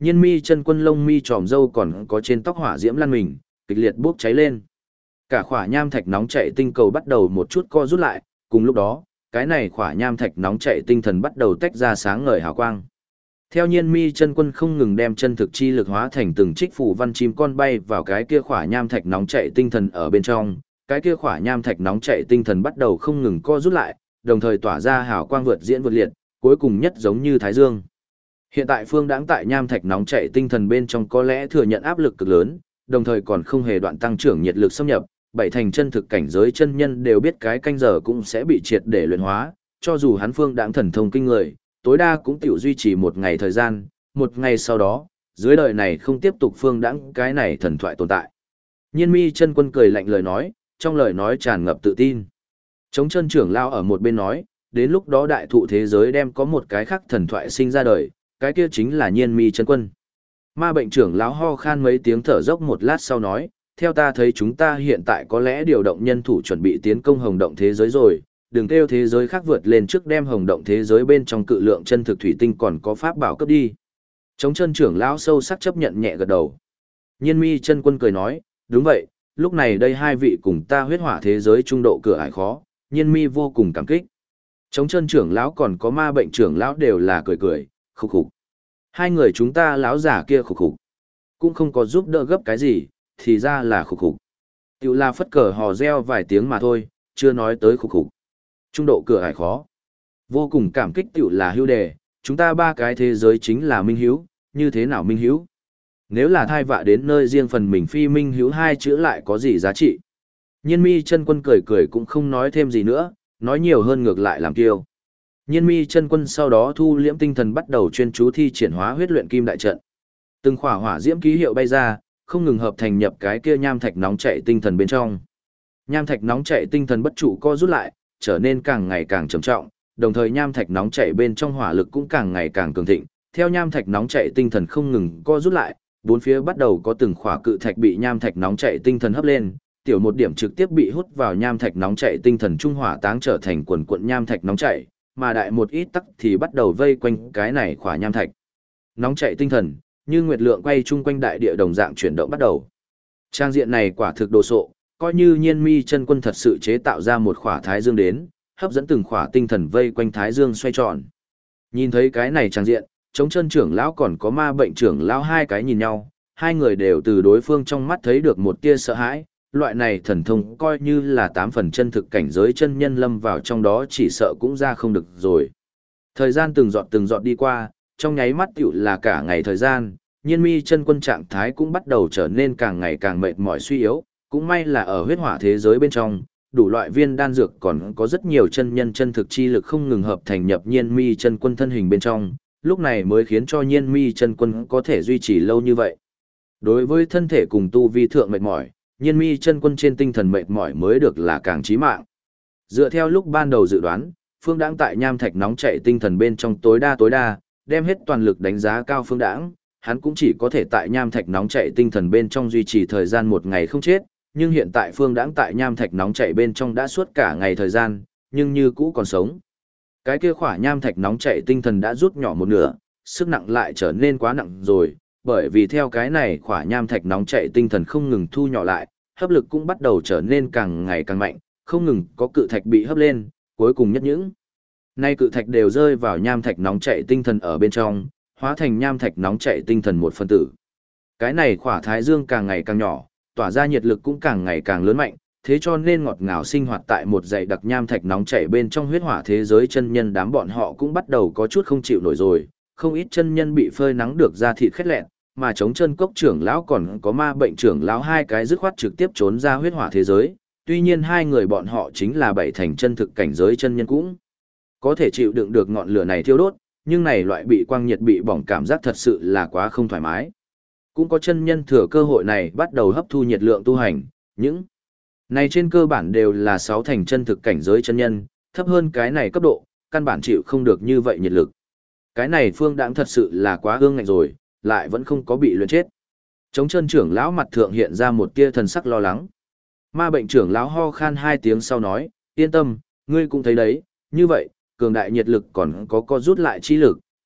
Nhiên mi chân quân lông mi tròm râu còn có trên tóc hỏa diễm lan mình, kịch liệt bốc cháy lên. Cả khỏa nham thạch nóng chảy tinh cầu bắt đầu một chút co rút lại, cùng lúc đó, cái này khỏa nham thạch nóng chảy tinh thần bắt đầu tách ra sáng ngời hào quang. Theo nhiên mi chân quân không ngừng đem chân thực chi lực hóa thành từng trích phù văn chim con bay vào cái kia khỏa nham thạch nóng chảy tinh thần ở bên trong, cái kia khỏa nham thạch nóng chảy tinh thần bắt đầu không ngừng co rút lại, đồng thời tỏa ra hào quang vượt diễn vượt liệt, cuối cùng nhất giống như thái dương. Hiện tại Phương Đãng tại nham thạch nóng chảy tinh thần bên trong có lẽ thừa nhận áp lực cực lớn, đồng thời còn không hề đoạn tăng trưởng nhiệt lực xâm nhập, bảy thành chân thực cảnh giới chân nhân đều biết cái canh giờ cũng sẽ bị triệt để luyện hóa, cho dù hắn Phương Đãng thần thông kinh người, tối đa cũng tiểu duy trì một ngày thời gian, một ngày sau đó, dưới đời này không tiếp tục Phương Đãng cái này thần thoại tồn tại. Nhiên mi chân quân cười lạnh lời nói, trong lời nói tràn ngập tự tin. Chống chân trưởng lao ở một bên nói, đến lúc đó đại thụ thế giới đem có một cái khác thần thoại sinh ra đời, cái kia chính là nhiên mi chân quân. Ma bệnh trưởng lão ho khan mấy tiếng thở dốc một lát sau nói, theo ta thấy chúng ta hiện tại có lẽ điều động nhân thủ chuẩn bị tiến công hồng động thế giới rồi, đừng kêu thế giới khác vượt lên trước đem hồng động thế giới bên trong cự lượng chân thực thủy tinh còn có pháp bảo cấp đi. Chống chân trưởng lão sâu sắc chấp nhận nhẹ gật đầu. Nhiên mi chân quân cười nói, đúng vậy, lúc này đây hai vị cùng ta huyết hỏa thế giới trung độ cửa ải khó, nhiên mi vô cùng cảm kích. Chống chân trưởng lão còn có ma bệnh trưởng lão đều là cười cười, khục khục. Hai người chúng ta lão giả kia khục khục. Cũng không có giúp đỡ gấp cái gì, thì ra là khục khục. Tiểu là phất cờ hò reo vài tiếng mà thôi, chưa nói tới khục khục. Trung độ cửa ải khó. Vô cùng cảm kích tiểu là hưu đề, chúng ta ba cái thế giới chính là minh hiếu, như thế nào minh hiếu? Nếu là thai vạ đến nơi riêng phần mình phi minh hiếu hai chữ lại có gì giá trị? Nhiên mi chân quân cười cười cũng không nói thêm gì nữa, nói nhiều hơn ngược lại làm kiêu. Nhiên mi chân quân sau đó thu liễm tinh thần bắt đầu chuyên chú thi triển hóa huyết luyện kim đại trận. Từng khỏa hỏa diễm ký hiệu bay ra, không ngừng hợp thành nhập cái kia nham thạch nóng chảy tinh thần bên trong. Nham thạch nóng chảy tinh thần bất trụ co rút lại, trở nên càng ngày càng trầm trọng, đồng thời nham thạch nóng chảy bên trong hỏa lực cũng càng ngày càng cường thịnh. Theo nham thạch nóng chảy tinh thần không ngừng co rút lại, bốn phía bắt đầu có từng khỏa cự thạch bị nham thạch nóng chảy tinh thần hấp lên, tiểu một điểm trực tiếp bị hút vào nham thạch nóng chảy tinh thần trung hỏa táng trở thành quần cuộn nham thạch nóng chảy, mà đại một ít tắc thì bắt đầu vây quanh cái này khỏa nham thạch nóng chảy tinh thần, như nguyệt lượng quay chung quanh đại địa đồng dạng chuyển động bắt đầu. Trang diện này quả thực đồ sộ, coi như nhiên mi chân quân thật sự chế tạo ra một khỏa thái dương đến, hấp dẫn từng khỏa tinh thần vây quanh thái dương xoay tròn. Nhìn thấy cái này trang diện, chống chân trưởng lão còn có ma bệnh trưởng lão hai cái nhìn nhau, hai người đều từ đối phương trong mắt thấy được một tia sợ hãi, loại này thần thông coi như là 8 phần chân thực cảnh giới chân nhân lâm vào trong đó chỉ sợ cũng ra không được rồi. Thời gian từng giọt đi qua, trong nháy mắt tiểu là cả ngày thời gian, nhiên mi chân quân trạng thái cũng bắt đầu trở nên càng ngày càng mệt mỏi suy yếu, cũng may là ở huyết hỏa thế giới bên trong, đủ loại viên đan dược còn có rất nhiều chân nhân chân thực chi lực không ngừng hợp thành nhập nhiên mi chân quân thân hình bên trong, lúc này mới khiến cho nhiên mi chân quân có thể duy trì lâu như vậy. Đối với thân thể cùng tu vi thượng mệt mỏi, nhiên mi chân quân trên tinh thần mệt mỏi mới được là càng chí mạng. Dựa theo lúc ban đầu dự đoán, Phương Đãng tại nham thạch nóng chảy tinh thần bên trong tối đa, đem hết toàn lực đánh giá cao Phương Đãng, hắn cũng chỉ có thể tại nham thạch nóng chảy tinh thần bên trong duy trì thời gian một ngày không chết, nhưng hiện tại Phương Đãng tại nham thạch nóng chảy bên trong đã suốt cả ngày thời gian, nhưng như cũ còn sống. Cái kia khỏa nham thạch nóng chảy tinh thần đã rút nhỏ một nửa, sức nặng lại trở nên quá nặng rồi, bởi vì theo cái này khỏa nham thạch nóng chảy tinh thần không ngừng thu nhỏ lại, hấp lực cũng bắt đầu trở nên càng ngày càng mạnh, không ngừng có cự thạch bị hấp lên, cuối cùng nhất những nay cự thạch đều rơi vào nham thạch nóng chảy tinh thần ở bên trong, hóa thành nham thạch nóng chảy tinh thần một phân tử. Cái này khỏa thái dương càng ngày càng nhỏ, tỏa ra nhiệt lực cũng càng ngày càng lớn mạnh, thế cho nên ngọt ngào sinh hoạt tại một dãy đặc nham thạch nóng chảy bên trong huyết hỏa thế giới chân nhân đám bọn họ cũng bắt đầu có chút không chịu nổi rồi, không ít chân nhân bị phơi nắng được ra thịt khét lẹn, mà chống chân cốc trưởng lão còn có ma bệnh trưởng lão hai cái dứt khoát trực tiếp trốn ra huyết hỏa thế giới, tuy nhiên hai người bọn họ chính là bảy thành chân thực cảnh giới chân nhân cũng có thể chịu đựng được ngọn lửa này thiêu đốt, nhưng này loại bị quang nhiệt bị bỏng cảm giác thật sự là quá không thoải mái. Cũng có chân nhân thừa cơ hội này bắt đầu hấp thu nhiệt lượng tu hành, những này trên cơ bản đều là 6 thành chân thực cảnh giới chân nhân, thấp hơn cái này cấp độ, căn bản chịu không được như vậy nhiệt lực. Cái này Phương Đãng thật sự là quá ương ngạnh rồi, lại vẫn không có bị luyện chết. Chống chân trưởng lão mặt thượng hiện ra một tia thần sắc lo lắng. Ma bệnh trưởng lão ho khan 2 tiếng sau nói, yên tâm, ngươi cũng thấy đấy, như vậy, cường đại nhiệt lực còn có rút lại chi lực,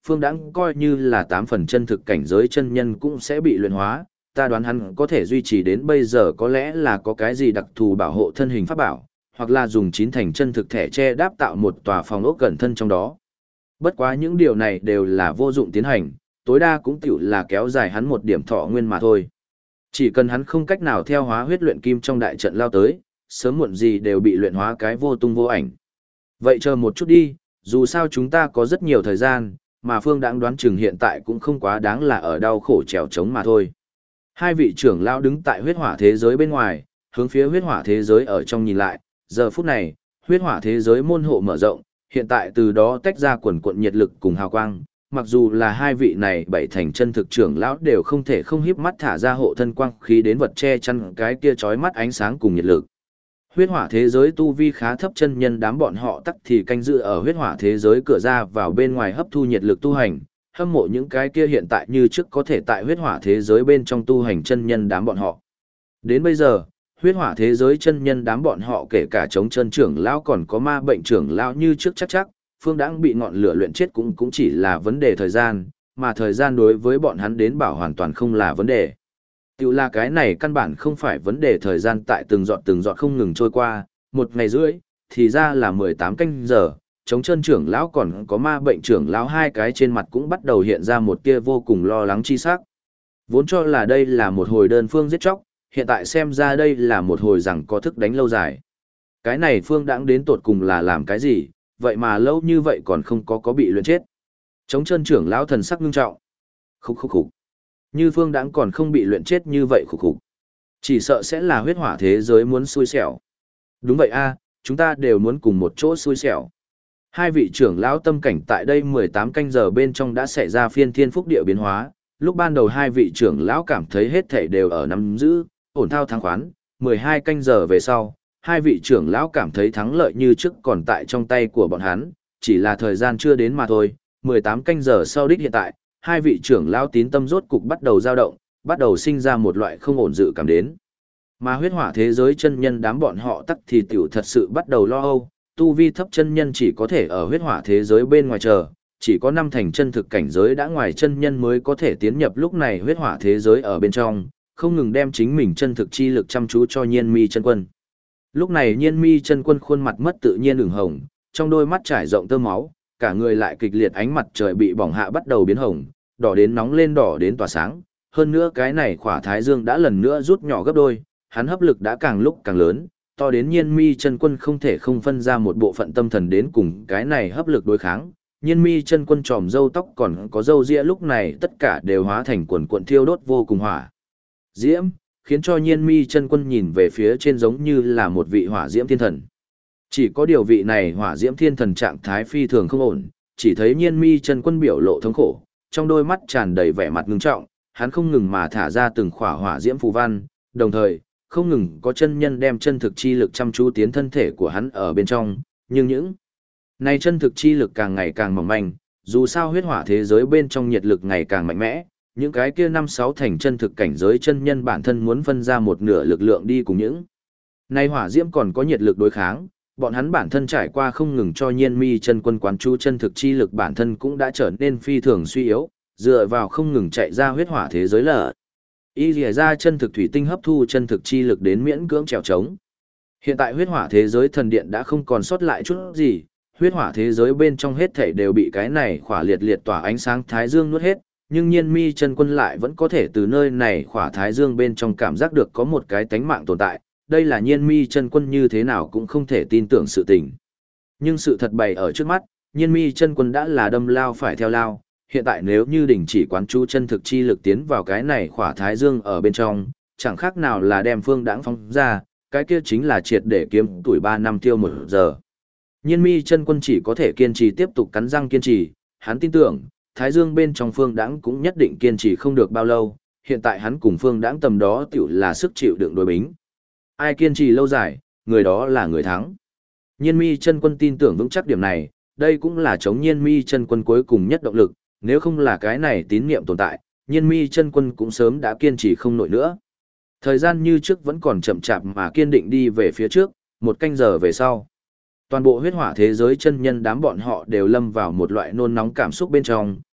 Phương Đãng coi như là 8 phần chân thực cảnh giới chân nhân cũng sẽ bị luyện hóa, ta đoán hắn có thể duy trì đến bây giờ có lẽ là có cái gì đặc thù bảo hộ thân hình pháp bảo, hoặc là dùng 9 thành chân thực thẻ che đáp tạo một tòa phòng ốc gần thân trong đó. Bất quá những điều này đều là vô dụng tiến hành, tối đa cũng tiểu là kéo dài hắn một điểm thọ nguyên mà thôi. Chỉ cần hắn không cách nào theo hóa huyết luyện kim trong đại trận lao tới, sớm muộn gì đều bị luyện hóa cái vô tung vô ảnh. Vậy chờ một chút đi, dù sao chúng ta có rất nhiều thời gian, mà Phương Đãng đoán chừng hiện tại cũng không quá đáng là ở đau khổ trèo trống mà thôi. Hai vị trưởng lão đứng tại huyết hỏa thế giới bên ngoài, hướng phía huyết hỏa thế giới ở trong nhìn lại, giờ phút này, huyết hỏa thế giới môn hộ mở rộng, hiện tại từ đó tách ra quần quận nhiệt lực cùng hào quang, mặc dù là hai vị này bảy thành chân thực trưởng lão đều không thể không híp mắt thả ra hộ thân quang khí đến vật che chắn cái kia chói mắt ánh sáng cùng nhiệt lực. Huyết hỏa thế giới tu vi khá thấp chân nhân đám bọn họ tắc thì canh giữ ở huyết hỏa thế giới cửa ra vào bên ngoài hấp thu nhiệt lực tu hành, hâm mộ những cái kia hiện tại như trước có thể tại huyết hỏa thế giới bên trong tu hành chân nhân đám bọn họ. Đến bây giờ, huyết hỏa thế giới chân nhân đám bọn họ kể cả chống chân trưởng lão còn có ma bệnh trưởng lão như trước chắc, Phương Đãng bị ngọn lửa luyện chết cũng chỉ là vấn đề thời gian, mà thời gian đối với bọn hắn đến bảo hoàn toàn không là vấn đề. Tiểu là cái này căn bản không phải vấn đề thời gian tại từng giọt không ngừng trôi qua, một ngày rưỡi, thì ra là 18 canh giờ, chống chân trưởng lão còn có ma bệnh trưởng lão hai cái trên mặt cũng bắt đầu hiện ra một tia vô cùng lo lắng chi sắc. Vốn cho là đây là một hồi đơn phương giết chóc, hiện tại xem ra đây là một hồi rằng có thức đánh lâu dài. Cái này Phương Đãng đến tột cùng là làm cái gì, vậy mà lâu như vậy còn không có bị luyện chết. Chống chân trưởng lão thần sắc ngưng trọng. Khục. Như Phương Đãng còn không bị luyện chết như vậy khục. Chỉ sợ sẽ là huyết hỏa thế giới muốn xui xẻo. Đúng vậy a, chúng ta đều muốn cùng một chỗ xui xẻo. Hai vị trưởng lão tâm cảnh tại đây 18 canh giờ bên trong đã xảy ra phiên thiên phúc địa biến hóa. Lúc ban đầu hai vị trưởng lão cảm thấy hết thảy đều ở nắm giữ, ổn thao thắng khoán. 12 canh giờ về sau, hai vị trưởng lão cảm thấy thắng lợi như trước còn tại trong tay của bọn hắn, chỉ là thời gian chưa đến mà thôi. 18 canh giờ sau đích hiện tại, hai vị trưởng lão tín tâm rốt cục bắt đầu dao động, bắt đầu sinh ra một loại không ổn dự cảm đến. Mà huyết hỏa thế giới chân nhân đám bọn họ tắc thì tiểu thật sự bắt đầu lo âu, tu vi thấp chân nhân chỉ có thể ở huyết hỏa thế giới bên ngoài chờ, chỉ có 5 thành chân thực cảnh giới đã ngoài chân nhân mới có thể tiến nhập lúc này huyết hỏa thế giới ở bên trong, không ngừng đem chính mình chân thực chi lực chăm chú cho Nhiên Mi chân quân. Lúc này Nhiên Mi chân quân khuôn mặt mất tự nhiên ửng hồng, trong đôi mắt trải rộng tơ máu, cả người lại kịch liệt ánh mặt trời bị bỏng hạ bắt đầu biến hồng, đỏ đến nóng lên đỏ đến tỏa sáng, hơn nữa cái này khỏa thái dương đã lần nữa rút nhỏ gấp đôi, hắn hấp lực đã càng lúc càng lớn, to đến Nhiên Mi chân quân không thể không phân ra một bộ phận tâm thần đến cùng cái này hấp lực đối kháng. Nhiên Mi chân quân tròm râu tóc còn có râu ria lúc này tất cả đều hóa thành quần cuộn thiêu đốt vô cùng hỏa diễm, khiến cho Nhiên Mi chân quân nhìn về phía trên giống như là một vị hỏa diễm thiên thần. Chỉ có điều vị này hỏa diễm thiên thần trạng thái phi thường không ổn, chỉ thấy Nhiên Mi chân quân biểu lộ thống khổ, trong đôi mắt tràn đầy vẻ mặt ngưng trọng, hắn không ngừng mà thả ra từng khỏa hỏa diễm phù văn, đồng thời, không ngừng có chân nhân đem chân thực chi lực chăm chú tiến thân thể của hắn ở bên trong, nhưng những này chân thực chi lực càng ngày càng mỏng manh, dù sao huyết hỏa thế giới bên trong nhiệt lực ngày càng mạnh mẽ, những cái kia 5-6 thành chân thực cảnh giới chân nhân bản thân muốn phân ra một nửa lực lượng đi cùng những này hỏa diễm còn có nhiệt lực đối kháng, bọn hắn bản thân trải qua không ngừng cho Nhiên Mi chân quân quán chú chân thực chi lực bản thân cũng đã trở nên phi thường suy yếu, dựa vào không ngừng chạy ra huyết hỏa thế giới lở. Y lìa ra chân thực thủy tinh hấp thu chân thực chi lực đến miễn cưỡng trèo trống. Hiện tại huyết hỏa thế giới thần điện đã không còn sót lại chút gì, huyết hỏa thế giới bên trong hết thảy đều bị cái này khỏa liệt liệt tỏa ánh sáng thái dương nuốt hết, nhưng Nhiên Mi chân quân lại vẫn có thể từ nơi này khỏa thái dương bên trong cảm giác được có một cái tánh mạng tồn tại, đây là Nhiên Mi chân quân như thế nào cũng không thể tin tưởng sự tình. Nhưng sự thật bày ở trước mắt, Nhiên Mi chân quân đã là đâm lao phải theo lao, hiện tại nếu như đình chỉ quán chú chân thực chi lực tiến vào cái này khỏa thái dương ở bên trong, chẳng khác nào là đem Phương Đãng phóng ra, cái kia chính là triệt để kiếm tuổi 3 năm tiêu 1 giờ. Nhiên Mi chân quân chỉ có thể kiên trì tiếp tục cắn răng kiên trì, hắn tin tưởng, thái dương bên trong Phương Đãng cũng nhất định kiên trì không được bao lâu, hiện tại hắn cùng Phương Đãng tầm đó tiểu là sức chịu đựng đối bính. Ai kiên trì lâu dài, người đó là người thắng. Nhiên Mi chân quân tin tưởng vững chắc điểm này, đây cũng là chống Nhiên Mi chân quân cuối cùng nhất động lực, nếu không là cái này tín niệm tồn tại, Nhiên Mi chân quân cũng sớm đã kiên trì không nổi nữa. Thời gian như trước vẫn còn chậm chạp mà kiên định đi về phía trước, 1 canh giờ về sau. Toàn bộ huyết hỏa thế giới chân nhân đám bọn họ đều lâm vào một loại nôn nóng cảm xúc bên trong,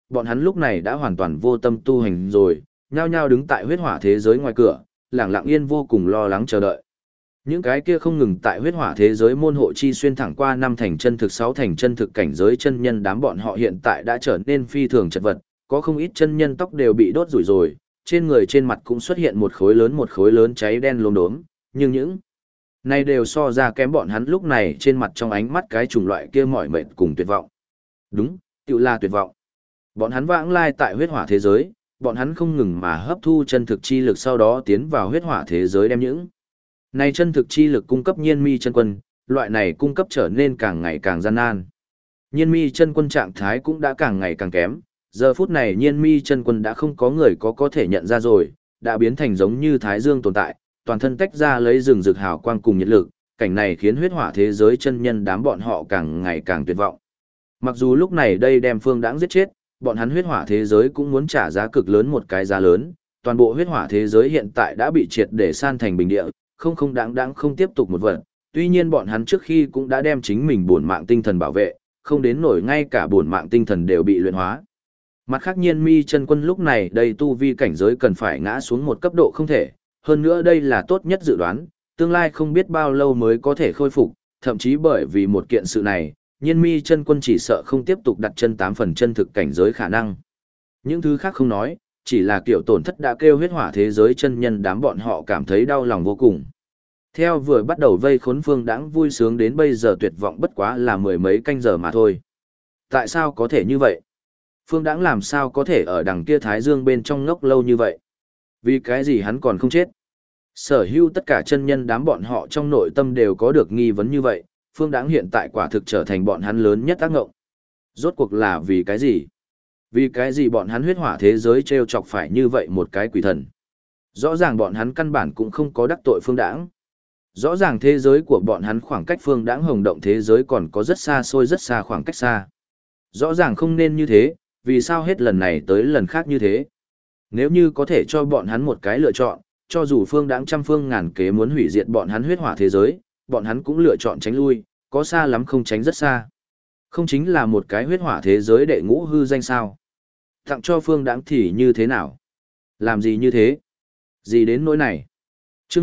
bọn hắn lúc này đã hoàn toàn vô tâm tu hành rồi, nhao nhao đứng tại huyết hỏa thế giới ngoài cửa, lặng lặng yên vô cùng lo lắng chờ đợi. Những cái kia không ngừng tại huyết hỏa thế giới môn hộ chi xuyên thẳng qua 5 thành chân thực 6 thành chân thực cảnh giới chân nhân đám bọn họ hiện tại đã trở nên phi thường chật vật, có không ít chân nhân tóc đều bị đốt rủi rồi, trên người trên mặt cũng xuất hiện một khối lớn cháy đen lốm đốm, nhưng những này đều so ra kém bọn hắn lúc này trên mặt trong ánh mắt cái chủng loại kia mỏi mệt cùng tuyệt vọng. Đúng, tự là tuyệt vọng. Bọn hắn vãng lai tại huyết hỏa thế giới, bọn hắn không ngừng mà hấp thu chân thực chi lực sau đó tiến vào huyết hỏa thế giới đem những này chân thực chi lực cung cấp Nhiên Mi chân quân, loại này cung cấp trở nên càng ngày càng gian nan. Nhiên Mi chân quân trạng thái cũng đã càng ngày càng kém, giờ phút này Nhiên Mi chân quân đã không có người có thể nhận ra rồi, đã biến thành giống như thái dương tồn tại, toàn thân tách ra lấy rừng rực hào quang cùng nhiệt lực, cảnh này khiến huyết hỏa thế giới chân nhân đám bọn họ càng ngày càng tuyệt vọng. Mặc dù lúc này đây đem Phương Đãng giết chết, bọn hắn huyết hỏa thế giới cũng muốn trả giá cực lớn một cái giá lớn, toàn bộ huyết hỏa thế giới hiện tại đã bị triệt để san thành bình địa, không đáng không tiếp tục một vật. Tuy nhiên bọn hắn trước khi cũng đã đem chính mình bổn mạng tinh thần bảo vệ, không đến nổi ngay cả bổn mạng tinh thần đều bị luyện hóa. Mặt khác Nhiên Mi chân quân lúc này đây tu vi cảnh giới cần phải ngã xuống một cấp độ không thể, hơn nữa đây là tốt nhất dự đoán, tương lai không biết bao lâu mới có thể khôi phục, thậm chí bởi vì một kiện sự này, Nhiên Mi chân quân chỉ sợ không tiếp tục đặt chân 8 phần chân thực cảnh giới khả năng. Những thứ khác không nói, chỉ là kiểu tổn thất đã kêu huyết hỏa thế giới chân nhân đám bọn họ cảm thấy đau lòng vô cùng. Theo vừa bắt đầu vây khốn Phương Đãng vui sướng đến bây giờ tuyệt vọng bất quá là mười mấy canh giờ mà thôi. Tại sao có thể như vậy? Phương Đãng làm sao có thể ở đằng kia Thái Dương bên trong ngốc lâu như vậy? Vì cái gì hắn còn không chết? Sở hữu tất cả chân nhân đám bọn họ trong nội tâm đều có được nghi vấn như vậy, Phương Đãng hiện tại quả thực trở thành bọn hắn lớn nhất ác ngộng. Rốt cuộc là vì cái gì? Vì cái gì bọn hắn huyết hỏa thế giới trêu chọc phải như vậy một cái quỷ thần? Rõ ràng bọn hắn căn bản cũng không có đắc tội Phương Đãng. Rõ ràng thế giới của bọn hắn khoảng cách Phương Đãng hồng động thế giới còn có rất xa xôi rất xa khoảng cách xa. Rõ ràng không nên như thế, vì sao hết lần này tới lần khác như thế? Nếu như có thể cho bọn hắn một cái lựa chọn, cho dù Phương Đãng trăm phương ngàn kế muốn hủy diệt bọn hắn huyết hỏa thế giới, bọn hắn cũng lựa chọn tránh lui, có xa lắm không tránh rất xa. Không chính là một cái huyết hỏa thế giới đệ ngũ hư danh sao? Tặng cho Phương Đãng thì như thế nào? Làm gì như thế? Gì đến nỗi này? Chương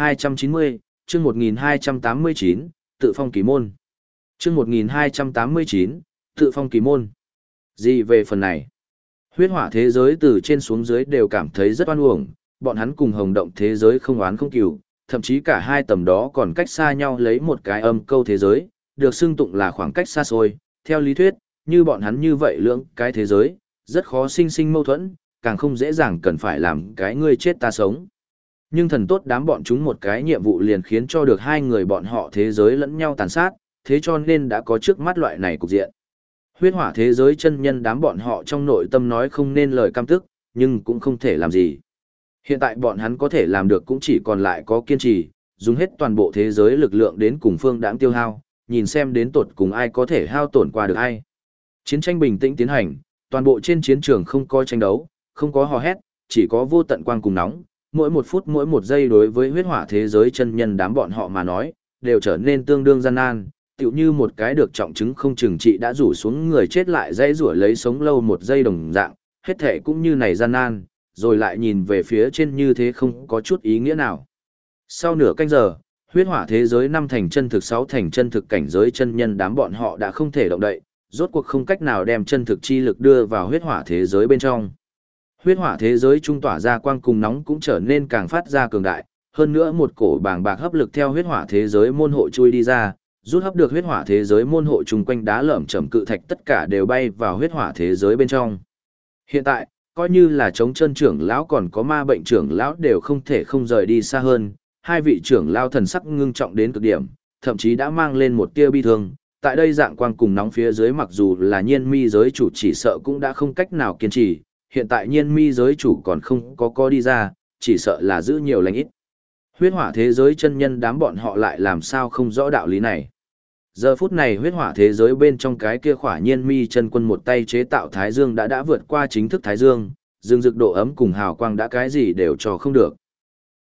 1290, chương 1289, tự phong kỳ môn. Chương 1289, tự phong kỳ môn. Gì về phần này? Huyết hỏa thế giới từ trên xuống dưới đều cảm thấy rất oan uổng, bọn hắn cùng hồng động thế giới không oán không cừu, thậm chí cả hai tầm đó còn cách xa nhau lấy một cái âm câu thế giới, được xưng tụng là khoảng cách xa xôi. Theo lý thuyết, như bọn hắn như vậy lưỡng cái thế giới, rất khó sinh mâu thuẫn, càng không dễ dàng cần phải làm cái ngươi chết ta sống. Nhưng thần tốt đám bọn chúng một cái nhiệm vụ liền khiến cho được hai người bọn họ thế giới lẫn nhau tàn sát, thế cho nên đã có trước mắt loại này cục diện. Huyết hỏa thế giới chân nhân đám bọn họ trong nội tâm nói không nên lời căm tức, nhưng cũng không thể làm gì. Hiện tại bọn hắn có thể làm được cũng chỉ còn lại có kiên trì, dùng hết toàn bộ thế giới lực lượng đến cùng Phương Đãng tiêu hao, nhìn xem đến tột cùng ai có thể hao tổn qua được ai. Chiến tranh bình tĩnh tiến hành, toàn bộ trên chiến trường không có tranh đấu, không có hò hét, chỉ có vô tận quang cùng nóng, mỗi một phút mỗi một giây đối với huyết hỏa thế giới chân nhân đám bọn họ mà nói, đều trở nên tương đương gian nan, tựu như một cái được trọng chứng không chừng trị đã rủ xuống người chết lại dãy rủa lấy sống lâu một giây đồng dạng, hết thể cũng như này gian nan, rồi lại nhìn về phía trên như thế không có chút ý nghĩa nào. Sau nửa canh giờ, huyết hỏa thế giới 5 thành chân thực 6 thành chân thực cảnh giới chân nhân đám bọn họ đã không thể động đậy, rốt cuộc không cách nào đem chân thực chi lực đưa vào huyết hỏa thế giới bên trong. Huyết hỏa thế giới trung tỏa ra quang cùng nóng cũng trở nên càng phát ra cường đại, hơn nữa một cổ bàng bạc hấp lực theo huyết hỏa thế giới môn hộ chui đi ra, rút hấp được huyết hỏa thế giới môn hộ chung quanh đá lởm chởm cự thạch tất cả đều bay vào huyết hỏa thế giới bên trong. Hiện tại, coi như là chống chân trưởng lão còn có ma bệnh trưởng lão đều không thể không rời đi xa hơn, hai vị trưởng lão thần sắc ngưng trọng đến cực điểm, thậm chí đã mang lên một tia bi thương. Tại đây dạng quang cùng nóng phía dưới mặc dù là Nhiên Mi giới chủ chỉ sợ cũng đã không cách nào kiên trì, hiện tại Nhiên Mi giới chủ còn không có đi ra, chỉ sợ là giữ nhiều lành ít. Huyết hỏa thế giới chân nhân đám bọn họ lại làm sao không rõ đạo lý này. Giờ phút này huyết hỏa thế giới bên trong cái kia khỏa Nhiên Mi chân quân một tay chế tạo Thái Dương đã vượt qua chính thức Thái Dương, dương dực độ ấm cùng hào quang đã cái gì đều cho không được.